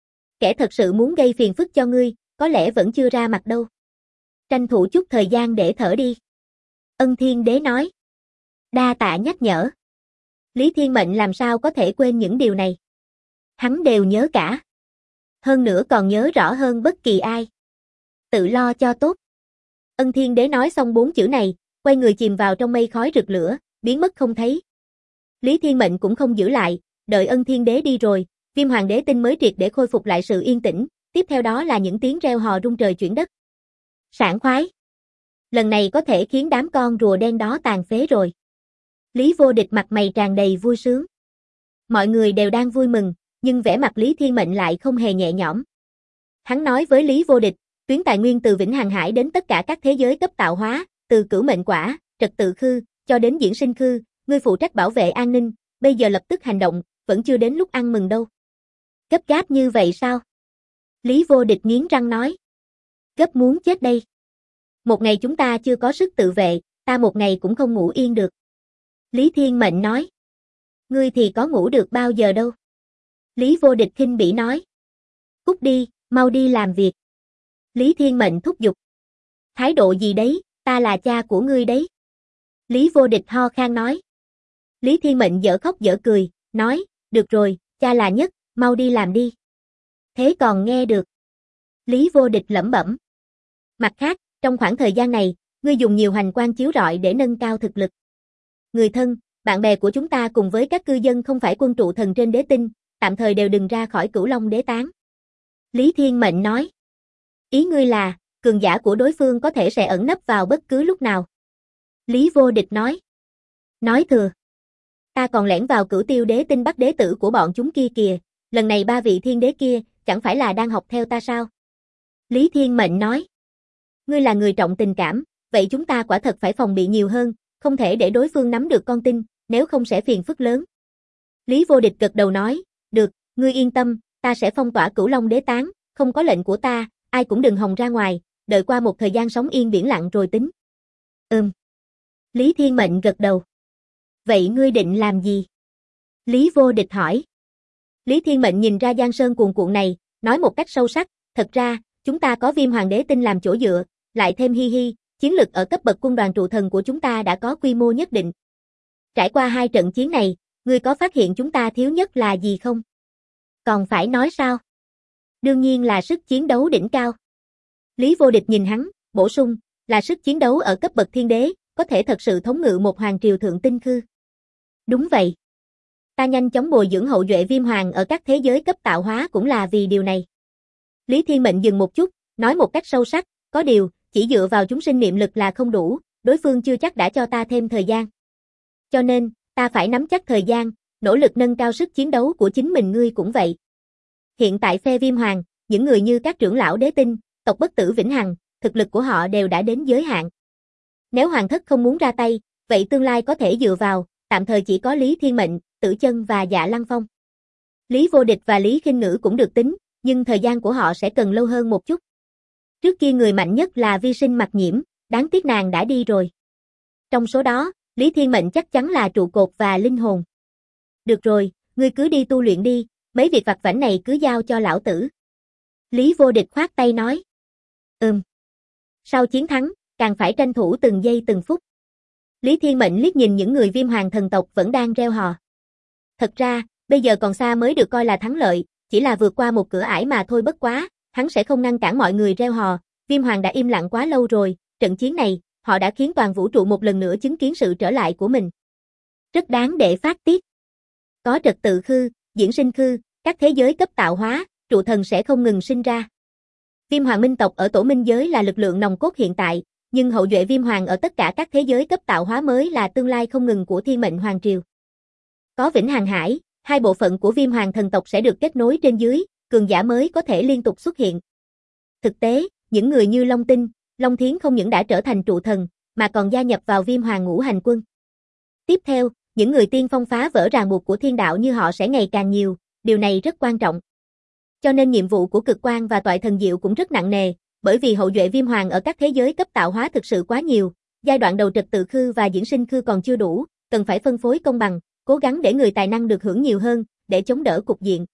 Speaker 1: Kẻ thật sự muốn gây phiền phức cho ngươi, có lẽ vẫn chưa ra mặt đâu. Tranh thủ chút thời gian để thở đi. Ân Thiên Đế nói. Đa tạ nhắc nhở. Lý Thiên Mệnh làm sao có thể quên những điều này. Hắn đều nhớ cả. Hơn nữa còn nhớ rõ hơn bất kỳ ai. Tự lo cho tốt. Ân Thiên Đế nói xong 4 chữ này, quay người chìm vào trong mây khói rực lửa, biến mất không thấy. Lý Thiên Mệnh cũng không giữ lại, đợi Ân Thiên Đế đi rồi, Viêm Hoàng Đế tinh mới triệt để khôi phục lại sự yên tĩnh, tiếp theo đó là những tiếng reo hò rung trời chuyển đất. Sảng khoái. Lần này có thể khiến đám con rùa đen đó tàn phế rồi. Lý Vô Địch mặt mày tràn đầy vui sướng. Mọi người đều đang vui mừng, nhưng vẻ mặt Lý Thiên Mệnh lại không hề nhẹ nhõm. Hắn nói với Lý Vô Địch, tuyến tài nguyên từ Vĩnh Hằng Hải đến tất cả các thế giới cấp tạo hóa, từ Cửu Mệnh Quả, Trật Tự Khư, cho đến Diễn Sinh Khư, ngươi phụ trách bảo vệ an ninh, bây giờ lập tức hành động, vẫn chưa đến lúc ăn mừng đâu. Gấp gáp như vậy sao? Lý Vô Địch nghiến răng nói. Gấp muốn chết đây. Một ngày chúng ta chưa có sức tự vệ, ta một ngày cũng không ngủ yên được. Lý Thiên Mệnh nói. Ngươi thì có ngủ được bao giờ đâu. Lý Vô Địch khinh bỉ nói. Cút đi, mau đi làm việc. Lý Thiên Mệnh thúc giục. Thái độ gì đấy, ta là cha của ngươi đấy. Lý Vô Địch ho khan nói. Lý Thiên Mệnh dở khóc dở cười, nói, được rồi, cha là nhất, mau đi làm đi. Thế còn nghe được. Lý Vô Địch lẩm bẩm. Mặt khác, trong khoảng thời gian này, ngươi dùng nhiều hành quang chiếu rọi để nâng cao thực lực. Người thân, bạn bè của chúng ta cùng với các cư dân không phải quân trụ thần trên đế tinh, tạm thời đều đừng ra khỏi Cửu Long đế tán. Lý Thiên Mệnh nói. Ý ngươi là, cường giả của đối phương có thể sẽ ẩn nấp vào bất cứ lúc nào. Lý Vô Địch nói. Nói thừa. Ta còn lẻn vào Cửu Tiêu đế tinh bắt đế tử của bọn chúng kia kìa, lần này 3 vị thiên đế kia, chẳng phải là đang học theo ta sao? Lý Thiên Mệnh nói. Ngươi là người trọng tình cảm, vậy chúng ta quả thật phải phòng bị nhiều hơn, không thể để đối phương nắm được con tin, nếu không sẽ phiền phức lớn. Lý Vô Địch gật đầu nói, được, ngươi yên tâm, ta sẽ phong tỏa Cửu Long đế tán, không có lệnh của ta, ai cũng đừng hòng ra ngoài, đợi qua một thời gian sống yên biển lặng rồi tính. Lý Thiên Mệnh gật đầu. Vậy ngươi định làm gì? Lý Vô Địch hỏi. Lý Thiên Mệnh nhìn ra giang sơn cuồn cuộn này, nói một cách sâu sắc, thật ra, chúng ta có Viêm Hoàng đế tinh làm chỗ dựa, lại thêm hi, chiến lực ở cấp bậc quân đoàn trụ thần của chúng ta đã có quy mô nhất định. Trải qua 2 trận chiến này, ngươi có phát hiện chúng ta thiếu nhất là gì không? Còn phải nói sao? Đương nhiên là sức chiến đấu đỉnh cao. Lý Vô Địch nhìn hắn, bổ sung, là sức chiến đấu ở cấp bậc thiên đế, có thể thật sự thống ngự một hoàng triều thượng tinh khư. Đúng vậy. Ta nhanh chóng bồi dưỡng hậu duệ Viêm Hoàng ở các thế giới cấp tạo hóa cũng là vì điều này. Lý Thiên Mệnh dừng một chút, nói một cách sâu sắc, có điều, chỉ dựa vào chúng sinh niệm lực là không đủ, đối phương chưa chắc đã cho ta thêm thời gian. Cho nên, ta phải nắm chắc thời gian, nỗ lực nâng cao sức chiến đấu của chính mình, ngươi cũng vậy. Hiện tại phe Viêm Hoàng, những người như các trưởng lão đế tinh, tộc bất tử vĩnh hằng, thực lực của họ đều đã đến giới hạn. Nếu Hoàng thất không muốn ra tay, vậy tương lai có thể dựa vào, tạm thời chỉ có Lý Thiên Mệnh, Tử Chân và Dạ Lăng Phong. Lý Vô Địch và Lý Khinh Ngữ cũng được tính, nhưng thời gian của họ sẽ cần lâu hơn một chút. Trước kia người mạnh nhất là Vi Sinh Mặc Nhiễm, đáng tiếc nàng đã đi rồi. Trong số đó, Lý Thiên Mệnh chắc chắn là trụ cột và linh hồn. Được rồi, ngươi cứ đi tu luyện đi, mấy việc vặt vãnh này cứ giao cho lão tử. Lý Vô Địch khoát tay nói. Sau chiến thắng, càng phải tranh thủ từng giây từng phút. Lý Thiên Mệnh liếc nhìn những người Viêm Hoàng thần tộc vẫn đang reo hò. Thật ra, bây giờ còn xa mới được coi là thắng lợi, chỉ là vượt qua một cửa ải mà thôi, bất quá, hắn sẽ không ngăn cản mọi người reo hò. Viêm Hoàng đã im lặng quá lâu rồi, trận chiến này, họ đã khiến toàn vũ trụ một lần nữa chứng kiến sự trở lại của mình. Rất đáng để phát tiết. Có Trật Tự Khư, Diễn Sinh Khư, các thế giới cấp tạo hóa, trụ thần sẽ không ngừng sinh ra. Viêm Hoàng minh tộc ở Tổ Minh giới là lực lượng nòng cốt hiện tại, nhưng hậu duệ Viêm Hoàng ở tất cả các thế giới cấp tạo hóa mới là tương lai không ngừng của Thiên Mệnh Hoàng triều. Có Vĩnh Hằng Hải, 2 bộ phận của Viêm Hoàng thần tộc sẽ được kết nối trên dưới, cường giả mới có thể liên tục xuất hiện. Thực tế, những người như Long Tinh, Long Thiến không những đã trở thành trụ thần, mà còn gia nhập vào Viêm Hoàng ngũ hành quân. Tiếp theo, những người tiên phong phá vỡ ràng buộc của thiên đạo như họ sẽ ngày càng nhiều, điều này rất quan trọng. Cho nên nhiệm vụ của Cực Quang và Toại Thần Diệu cũng rất nặng nề, bởi vì hậu duệ Viêm Hoàng ở các thế giới cấp tạo hóa thực sự quá nhiều, giai đoạn đầu trật tự khư và diễn sinh khư còn chưa đủ, cần phải phân phối công bằng, cố gắng để người tài năng được hưởng nhiều hơn, để chống đỡ cục diện.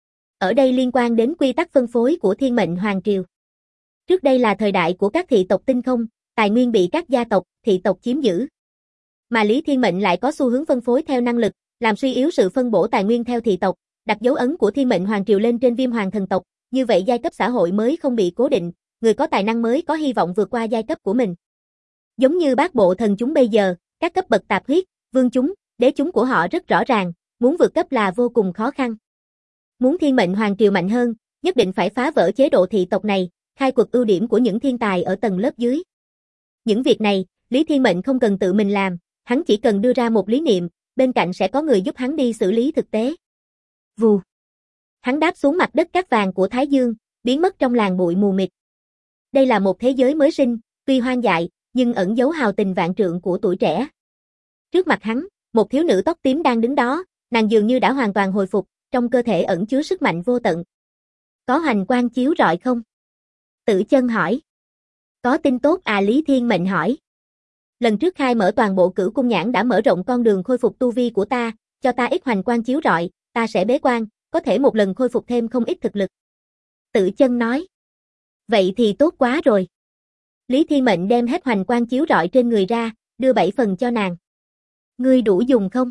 Speaker 1: Ở đây liên quan đến quy tắc phân phối của Thiên Mệnh Hoàng Triều. Trước đây là thời đại của các thị tộc tinh không, tài nguyên bị các gia tộc, thị tộc chiếm giữ. Mà Lý Thiên Mệnh lại có xu hướng phân phối theo năng lực, làm suy yếu sự phân bổ tài nguyên theo thị tộc, đặt dấu ấn của Thiên Mệnh Hoàng Triều lên trên Viêm Hoàng thần tộc, như vậy giai cấp xã hội mới không bị cố định, người có tài năng mới có hy vọng vượt qua giai cấp của mình. Giống như bát bộ thần chúng bây giờ, các cấp bậc tạp huyết, vương chúng, đế chúng của họ rất rõ ràng, muốn vượt cấp là vô cùng khó khăn. Muốn Thiên Mệnh Hoàng Triều mạnh hơn, nhất định phải phá vỡ chế độ thị tộc này, khai quật ưu điểm của những thiên tài ở tầng lớp dưới. Những việc này, Lý Thiên Mệnh không cần tự mình làm, hắn chỉ cần đưa ra một lý niệm, bên cạnh sẽ có người giúp hắn đi xử lý thực tế. Vù. Hắn đáp xuống mặt đất cát vàng của Thái Dương, biến mất trong làn bụi mù mịt. Đây là một thế giới mới sinh, tuy hoang dại, nhưng ẩn giấu hào tình vạn trượng của tuổi trẻ. Trước mặt hắn, một thiếu nữ tóc tím đang đứng đó, nàng dường như đã hoàn toàn hồi phục, trong cơ thể ẩn chứa sức mạnh vô tận. Có hoành quang chiếu rọi không? Tử Chân hỏi. Có tin tốt à? Lý Thiên Mệnh hỏi. Lần trước khai mở toàn bộ Cửu Cung Nhãn đã mở rộng con đường khôi phục tu vi của ta, cho ta ít hoành quang chiếu rọi, ta sẽ bế quan, có thể một lần khôi phục thêm không ít thực lực. Tử Chân nói. Vậy thì tốt quá rồi. Lý Thiên Mệnh đem hết hoành quang chiếu rọi trên người ra, đưa 7 phần cho nàng. Ngươi đủ dùng không?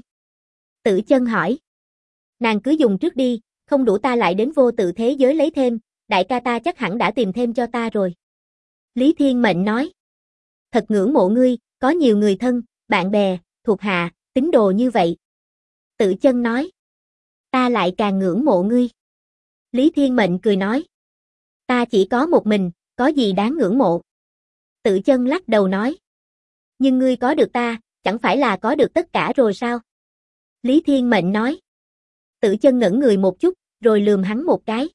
Speaker 1: Tử Chân hỏi. Nàng cứ dùng trước đi, không đủ ta lại đến vô tự thế giới lấy thêm, đại ca ta chắc hẳn đã tìm thêm cho ta rồi. Lý Thiên Mệnh nói. Thật ngưỡng mộ ngươi, có nhiều người thân, bạn bè, thuộc hạ, tín đồ như vậy. Tử Chân nói. Ta lại càng ngưỡng mộ ngươi. Lý Thiên Mệnh cười nói. Ta chỉ có một mình, có gì đáng ngưỡng mộ. Tử Chân lắc đầu nói. Nhưng ngươi có được ta, chẳng phải là có được tất cả rồi sao? Lý Thiên Mệnh nói. Tử Chân ngẩn người một chút, rồi lườm hắn một cái.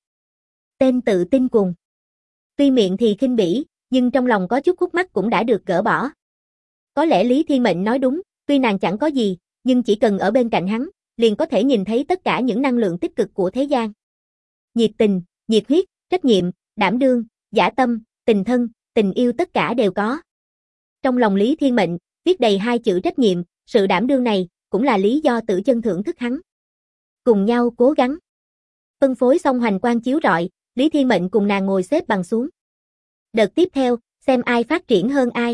Speaker 1: Tên tự tin cùng. Tuy miệng thì khinh bỉ, nhưng trong lòng có chút khúc mắc cũng đã được gỡ bỏ. Có lẽ Lý Thiên Mệnh nói đúng, tuy nàng chẳng có gì, nhưng chỉ cần ở bên cạnh hắn, liền có thể nhìn thấy tất cả những năng lượng tích cực của thế gian. Nhiệt tình, nhiệt huyết, trách nhiệm, đảm đương, dã tâm, tình thân, tình yêu tất cả đều có. Trong lòng Lý Thiên Mệnh, viết đầy 2 chữ trách nhiệm, sự đảm đương này, cũng là lý do Tử Chân thưởng thức hắn. Cùng nhau cố gắng. Phân phối xong hoành quang chiếu rọi, Lý Thiên Mệnh cùng nàng ngồi xếp bằng xuống. Đợt tiếp theo, xem ai phát triển hơn ai.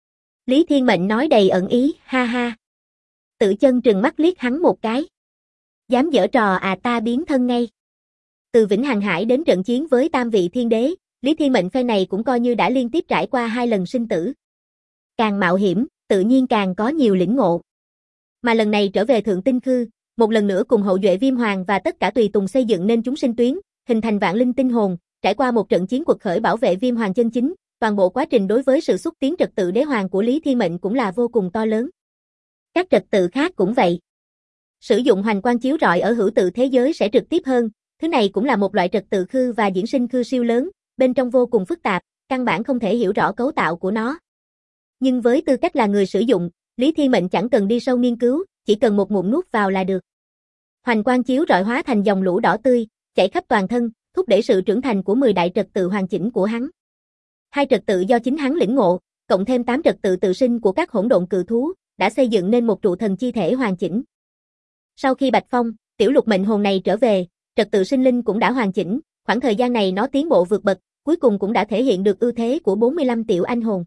Speaker 1: Lý Thiên Mệnh nói đầy ẩn ý, ha ha. Tử Chân trừng mắt liếc hắn một cái. Dám giở trò à, ta biến thân ngay. Từ Vĩnh Hằng Hải đến trận chiến với tam vị thiên đế, Lý Thiên Mệnh phe này cũng coi như đã liên tiếp trải qua 2 lần sinh tử. Càng mạo hiểm, tự nhiên càng có nhiều lĩnh ngộ. Mà lần này trở về Thượng Tinh Khư, một lần nữa cùng hậu duệ Viêm Hoàng và tất cả tùy tùng xây dựng nên chúng sinh tuyến, hình thành vạn linh tinh hồn, trải qua một trận chiến quật khởi bảo vệ Viêm Hoàng chân chính, toàn bộ quá trình đối với sự xúc tiến trật tự đế hoàng của Lý Thiên Mệnh cũng là vô cùng to lớn. Các trật tự khác cũng vậy. Sử dụng hoành quang chiếu rọi ở hữu tự thế giới sẽ trực tiếp hơn, thứ này cũng là một loại trật tự khư và diễn sinh khư siêu lớn, bên trong vô cùng phức tạp, căn bản không thể hiểu rõ cấu tạo của nó. Nhưng với tư cách là người sử dụng, Lý Thiên Mệnh chẳng cần đi sâu nghiên cứu, chỉ cần một ngụm nuốt vào là được. Hoành quang chiếu rọi hóa thành dòng lũ đỏ tươi, chảy khắp toàn thân, thúc đẩy sự trưởng thành của 10 đại trật tự hoàn chỉnh của hắn. 2 trật tự do chính hắn lĩnh ngộ, cộng thêm 8 trật tự tự sinh của các hỗn độn cự thú, đã xây dựng nên một trụ thần chi thể hoàn chỉnh. Sau khi Bạch Phong, tiểu lục mệnh hồn này trở về, trật tự sinh linh cũng đã hoàn chỉnh, khoảng thời gian này nó tiến bộ vượt bậc, cuối cùng cũng đã thể hiện được ưu thế của 45 tiểu anh hồn.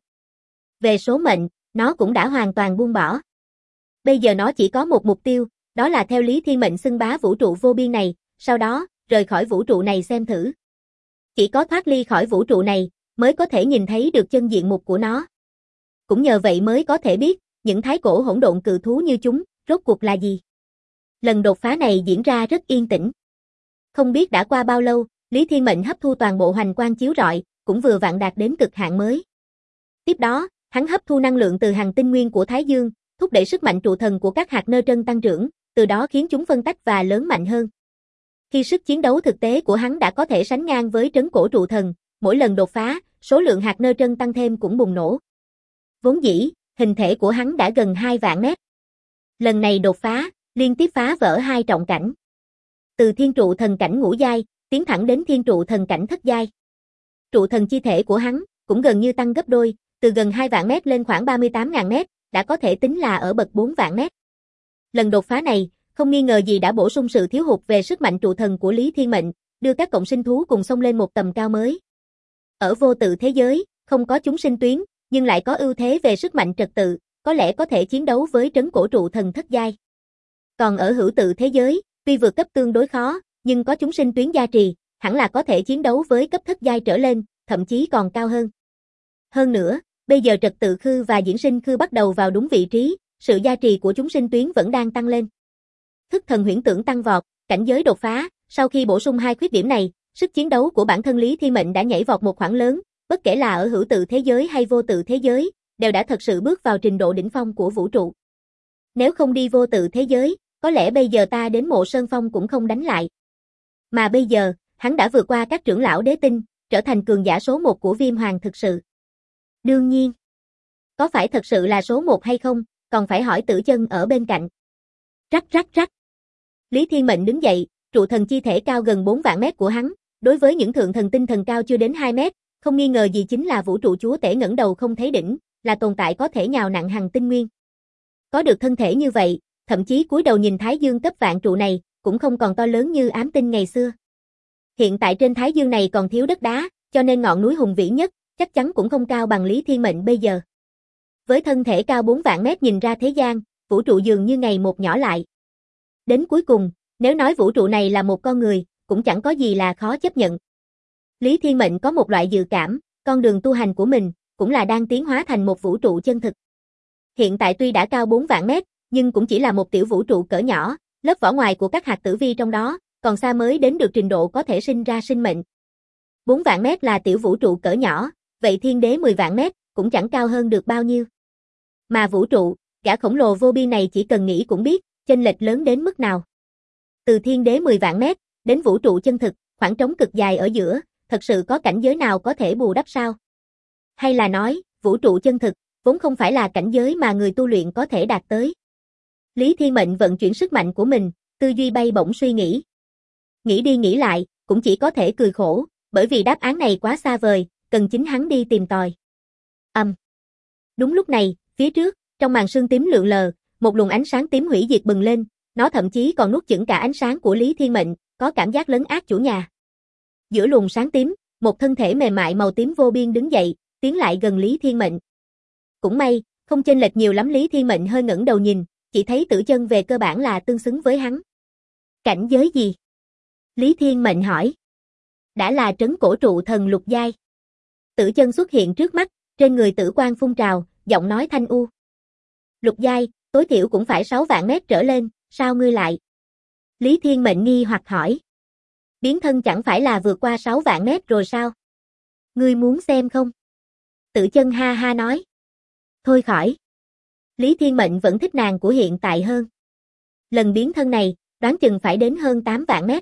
Speaker 1: Về số mệnh, nó cũng đã hoàn toàn buông bỏ. Bây giờ nó chỉ có một mục tiêu, đó là theo Lý Thiên Mệnh xưng bá vũ trụ vô biên này, sau đó, rời khỏi vũ trụ này xem thử. Chỉ có thoát ly khỏi vũ trụ này, mới có thể nhìn thấy được chân diện mục của nó. Cũng nhờ vậy mới có thể biết, những thái cổ hỗn độn cự thú như chúng, rốt cuộc là gì. Lần đột phá này diễn ra rất yên tĩnh. Không biết đã qua bao lâu, Lý Thiên Mệnh hấp thu toàn bộ hoành quang chiếu rọi, cũng vừa vặn đạt đến cực hạn mới. Tiếp đó, hắn hấp thu năng lượng từ hành tinh nguyên của Thái Dương, thúc đẩy sức mạnh trụ thần của các hạt nơ trân tăng trưởng, từ đó khiến chúng phân tách và lớn mạnh hơn. Khi sức chiến đấu thực tế của hắn đã có thể sánh ngang với trấn cổ trụ thần, mỗi lần đột phá, số lượng hạt nơ trân tăng thêm cũng bùng nổ. Vốn dĩ, hình thể của hắn đã gần 2 vạn mét. Lần này đột phá, liên tiếp phá vỡ 2 trọng cảnh. Từ thiên trụ thần cảnh ngũ giai, tiến thẳng đến thiên trụ thần cảnh thất giai. Trụ thần chi thể của hắn cũng gần như tăng gấp đôi, từ gần 2 vạn mét lên khoảng 38.000 mét, đã có thể tính là ở bậc 4 vạn mét. Lần đột phá này, không nghi ngờ gì đã bổ sung sự thiếu hụt về sức mạnh trụ thần của Lý Thiên Mệnh, đưa các cộng sinh thú cùng xông lên một tầm cao mới. Ở vô tự thế giới, không có chúng sinh tuyến, nhưng lại có ưu thế về sức mạnh trật tự, có lẽ có thể chiến đấu với trấn cổ trụ thần thất giai. Còn ở hữu tự thế giới, tuy vượt cấp tương đối khó, nhưng có chúng sinh tuyến gia trì, hẳn là có thể chiến đấu với cấp thất giai trở lên, thậm chí còn cao hơn. Hơn nữa, bây giờ trật tự khư và diễn sinh khư bắt đầu vào đúng vị trí, sự gia trì của chúng sinh tuyến vẫn đang tăng lên. Thức thần huyễn tưởng tăng vọt, cảnh giới đột phá, sau khi bổ sung 2 khuyết điểm này, sức chiến đấu của bản thân Lý Thiên Mệnh đã nhảy vọt một khoảng lớn, bất kể là ở hữu tự thế giới hay vô tự thế giới, đều đã thật sự bước vào trình độ đỉnh phong của vũ trụ. Nếu không đi vô tự thế giới, có lẽ bây giờ ta đến Mộ Sơn Phong cũng không đánh lại. Mà bây giờ, hắn đã vượt qua các trưởng lão đế tinh, trở thành cường giả số 1 của Viêm Hoàng thực sự. Đương nhiên, có phải thật sự là số 1 hay không, còn phải hỏi Tử Chân ở bên cạnh. Rắc rắc rắc. Lý Thiên Mệnh đứng dậy, trụ thần chi thể cao gần 4 vạn mét của hắn, đối với những thượng thần tinh thần cao chưa đến 2 mét, không nghi ngờ gì chính là vũ trụ chúa tể ngẩng đầu không thấy đỉnh, là tồn tại có thể nhào nặn hằng tinh nguyên. Có được thân thể như vậy, thậm chí cúi đầu nhìn Thái Dương cấp vạn trụ này, cũng không còn to lớn như ám tinh ngày xưa. Hiện tại trên Thái Dương này còn thiếu đất đá, cho nên ngọn núi hùng vĩ nhất, chắc chắn cũng không cao bằng Lý Thiên Mệnh bây giờ. Với thân thể cao 4 vạn mét nhìn ra thế gian, vũ trụ dường như ngày một nhỏ lại. Đến cuối cùng, nếu nói vũ trụ này là một con người, cũng chẳng có gì là khó chấp nhận. Lý Thiên Mệnh có một loại dự cảm, con đường tu hành của mình, cũng là đang tiến hóa thành một vũ trụ chân thực. Hiện tại tuy đã cao 4 vạn mét, nhưng cũng chỉ là một tiểu vũ trụ cỡ nhỏ, lớp vỏ ngoài của các hạt tử vi trong đó, còn xa mới đến được trình độ có thể sinh ra sinh mệnh. 4 vạn mét là tiểu vũ trụ cỡ nhỏ, vậy thiên đế 10 vạn mét, cũng chẳng cao hơn được bao nhiêu. Mà vũ trụ, gã khổng lồ vô biên này chỉ cần nghĩ cũng biết, chênh lệch lớn đến mức nào. Từ thiên đế 10 vạn mét, đến vũ trụ chân thực, khoảng trống cực dài ở giữa, thật sự có cảnh giới nào có thể bù đắp sao? Hay là nói, vũ trụ chân thực, vốn không phải là cảnh giới mà người tu luyện có thể đạt tới. Lý Thiên Mệnh vận chuyển sức mạnh của mình, tư duy bay bổng suy nghĩ. Nghĩ đi nghĩ lại, cũng chỉ có thể cười khổ, bởi vì đáp án này quá xa vời, cần chính hắn đi tìm tòi. Đúng lúc này, phía trước, trong màn sương tím lượn lờ, một luồng ánh sáng tím hủy diệt bừng lên, nó thậm chí còn nuốt chửng cả ánh sáng của Lý Thiên Mệnh, có cảm giác lấn át chủ nhà. Giữa luồng sáng tím, một thân thể mềm mại màu tím vô biên đứng dậy, tiến lại gần Lý Thiên Mệnh. Cũng may, không chênh lệch nhiều lắm. Lý Thiên Mệnh hơi ngẩng đầu nhìn, chỉ thấy Tử Chân về cơ bản là tương xứng với hắn. Cảnh giới gì? Lý Thiên Mệnh hỏi. Đã là trấn cổ trụ thần lục giai. Tử Chân xuất hiện trước mắt, trên người tử quang phun trào, giọng nói thanh u. Lục giai, tối thiểu cũng phải 6 vạn mét trở lên, sao ngươi lại? Lý Thiên Mệnh nghi hoặc hỏi. Biến thân chẳng phải là vượt qua 6 vạn mét rồi sao? Ngươi muốn xem không? Tử Chân ha ha nói. Thôi khỏi. Lý Thiên Mệnh vẫn thích nàng của hiện tại hơn. Lần biến thân này, đoán chừng phải đến hơn 8 vạn mét.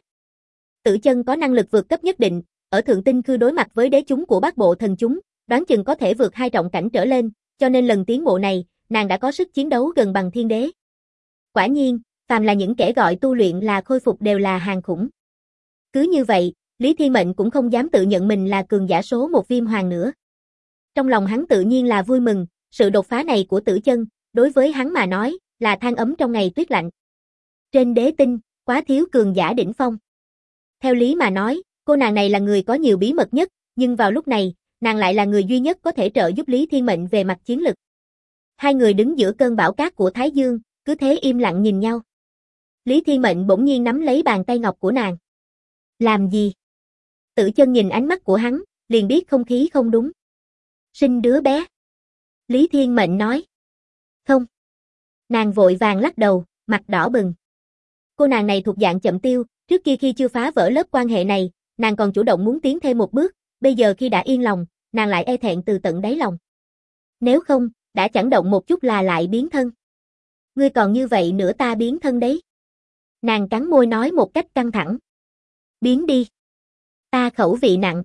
Speaker 1: Tử Chân có năng lực vượt cấp nhất định, ở thượng tinh khư đối mặt với đế chúng của Bát Bộ thần chúng, đoán chừng có thể vượt 2 trọng cảnh trở lên, cho nên lần tiến bộ này, nàng đã có sức chiến đấu gần bằng thiên đế. Quả nhiên, phàm là những kẻ gọi tu luyện là khôi phục đều là hàng khủng. Cứ như vậy, Lý Thiên Mệnh cũng không dám tự nhận mình là cường giả số 1 Viêm Hoàng nữa. Trong lòng hắn tự nhiên là vui mừng, sự đột phá này của Tử Chân, đối với hắn mà nói, là than ấm trong ngày tuyết lạnh. Trên đế tinh, quá thiếu cường giả đỉnh phong. Theo lý mà nói, cô nàng này là người có nhiều bí mật nhất, nhưng vào lúc này, nàng lại là người duy nhất có thể trợ giúp Lý Thiên Mệnh về mặt chiến lực. Hai người đứng giữa cơn bão cát của Thái Dương, cứ thế im lặng nhìn nhau. Lý Thiên Mệnh bỗng nhiên nắm lấy bàn tay ngọc của nàng. Làm gì? Tử Chân nhìn ánh mắt của hắn, liền biết không khí không đúng. Sinh đứa bé. Lý Thiên Mệnh nói. Không. Nàng vội vàng lắc đầu, mặt đỏ bừng. Cô nàng này thuộc dạng chậm tiêu, trước kia khi chưa phá vỡ lớp quan hệ này, nàng còn chủ động muốn tiến thêm một bước, bây giờ khi đã yên lòng, nàng lại e thẹn từ tận đáy lòng. Nếu không, đã chẳng động một chút là lại biến thân. Ngươi còn như vậy nữa ta biến thân đấy. Nàng cắn môi nói một cách căng thẳng. Biến đi. Ta khẩu vị nặng.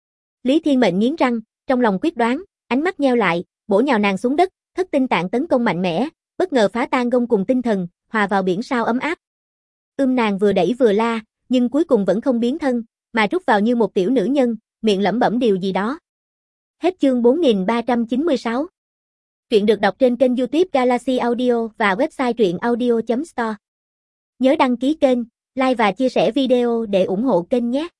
Speaker 1: Lý Thiên Mệnh nghiến răng, trong lòng quyết đoán, ánh mắt nheo lại, bổ nhào nàng xuống đất, thất tinh tạng tấn công mạnh mẽ, bất ngờ phá tan gông cùng tinh thần, hòa vào biển sao ấm áp. Nàng vừa đẩy vừa la, nhưng cuối cùng vẫn không biến thân, mà rút vào như một tiểu nữ nhân, miệng lẩm bẩm điều gì đó. Hết chương 4396. Truyện được đọc trên kênh YouTube Galaxy Audio và website truyệnaudio.store. Nhớ đăng ký kênh, like và chia sẻ video để ủng hộ kênh nhé.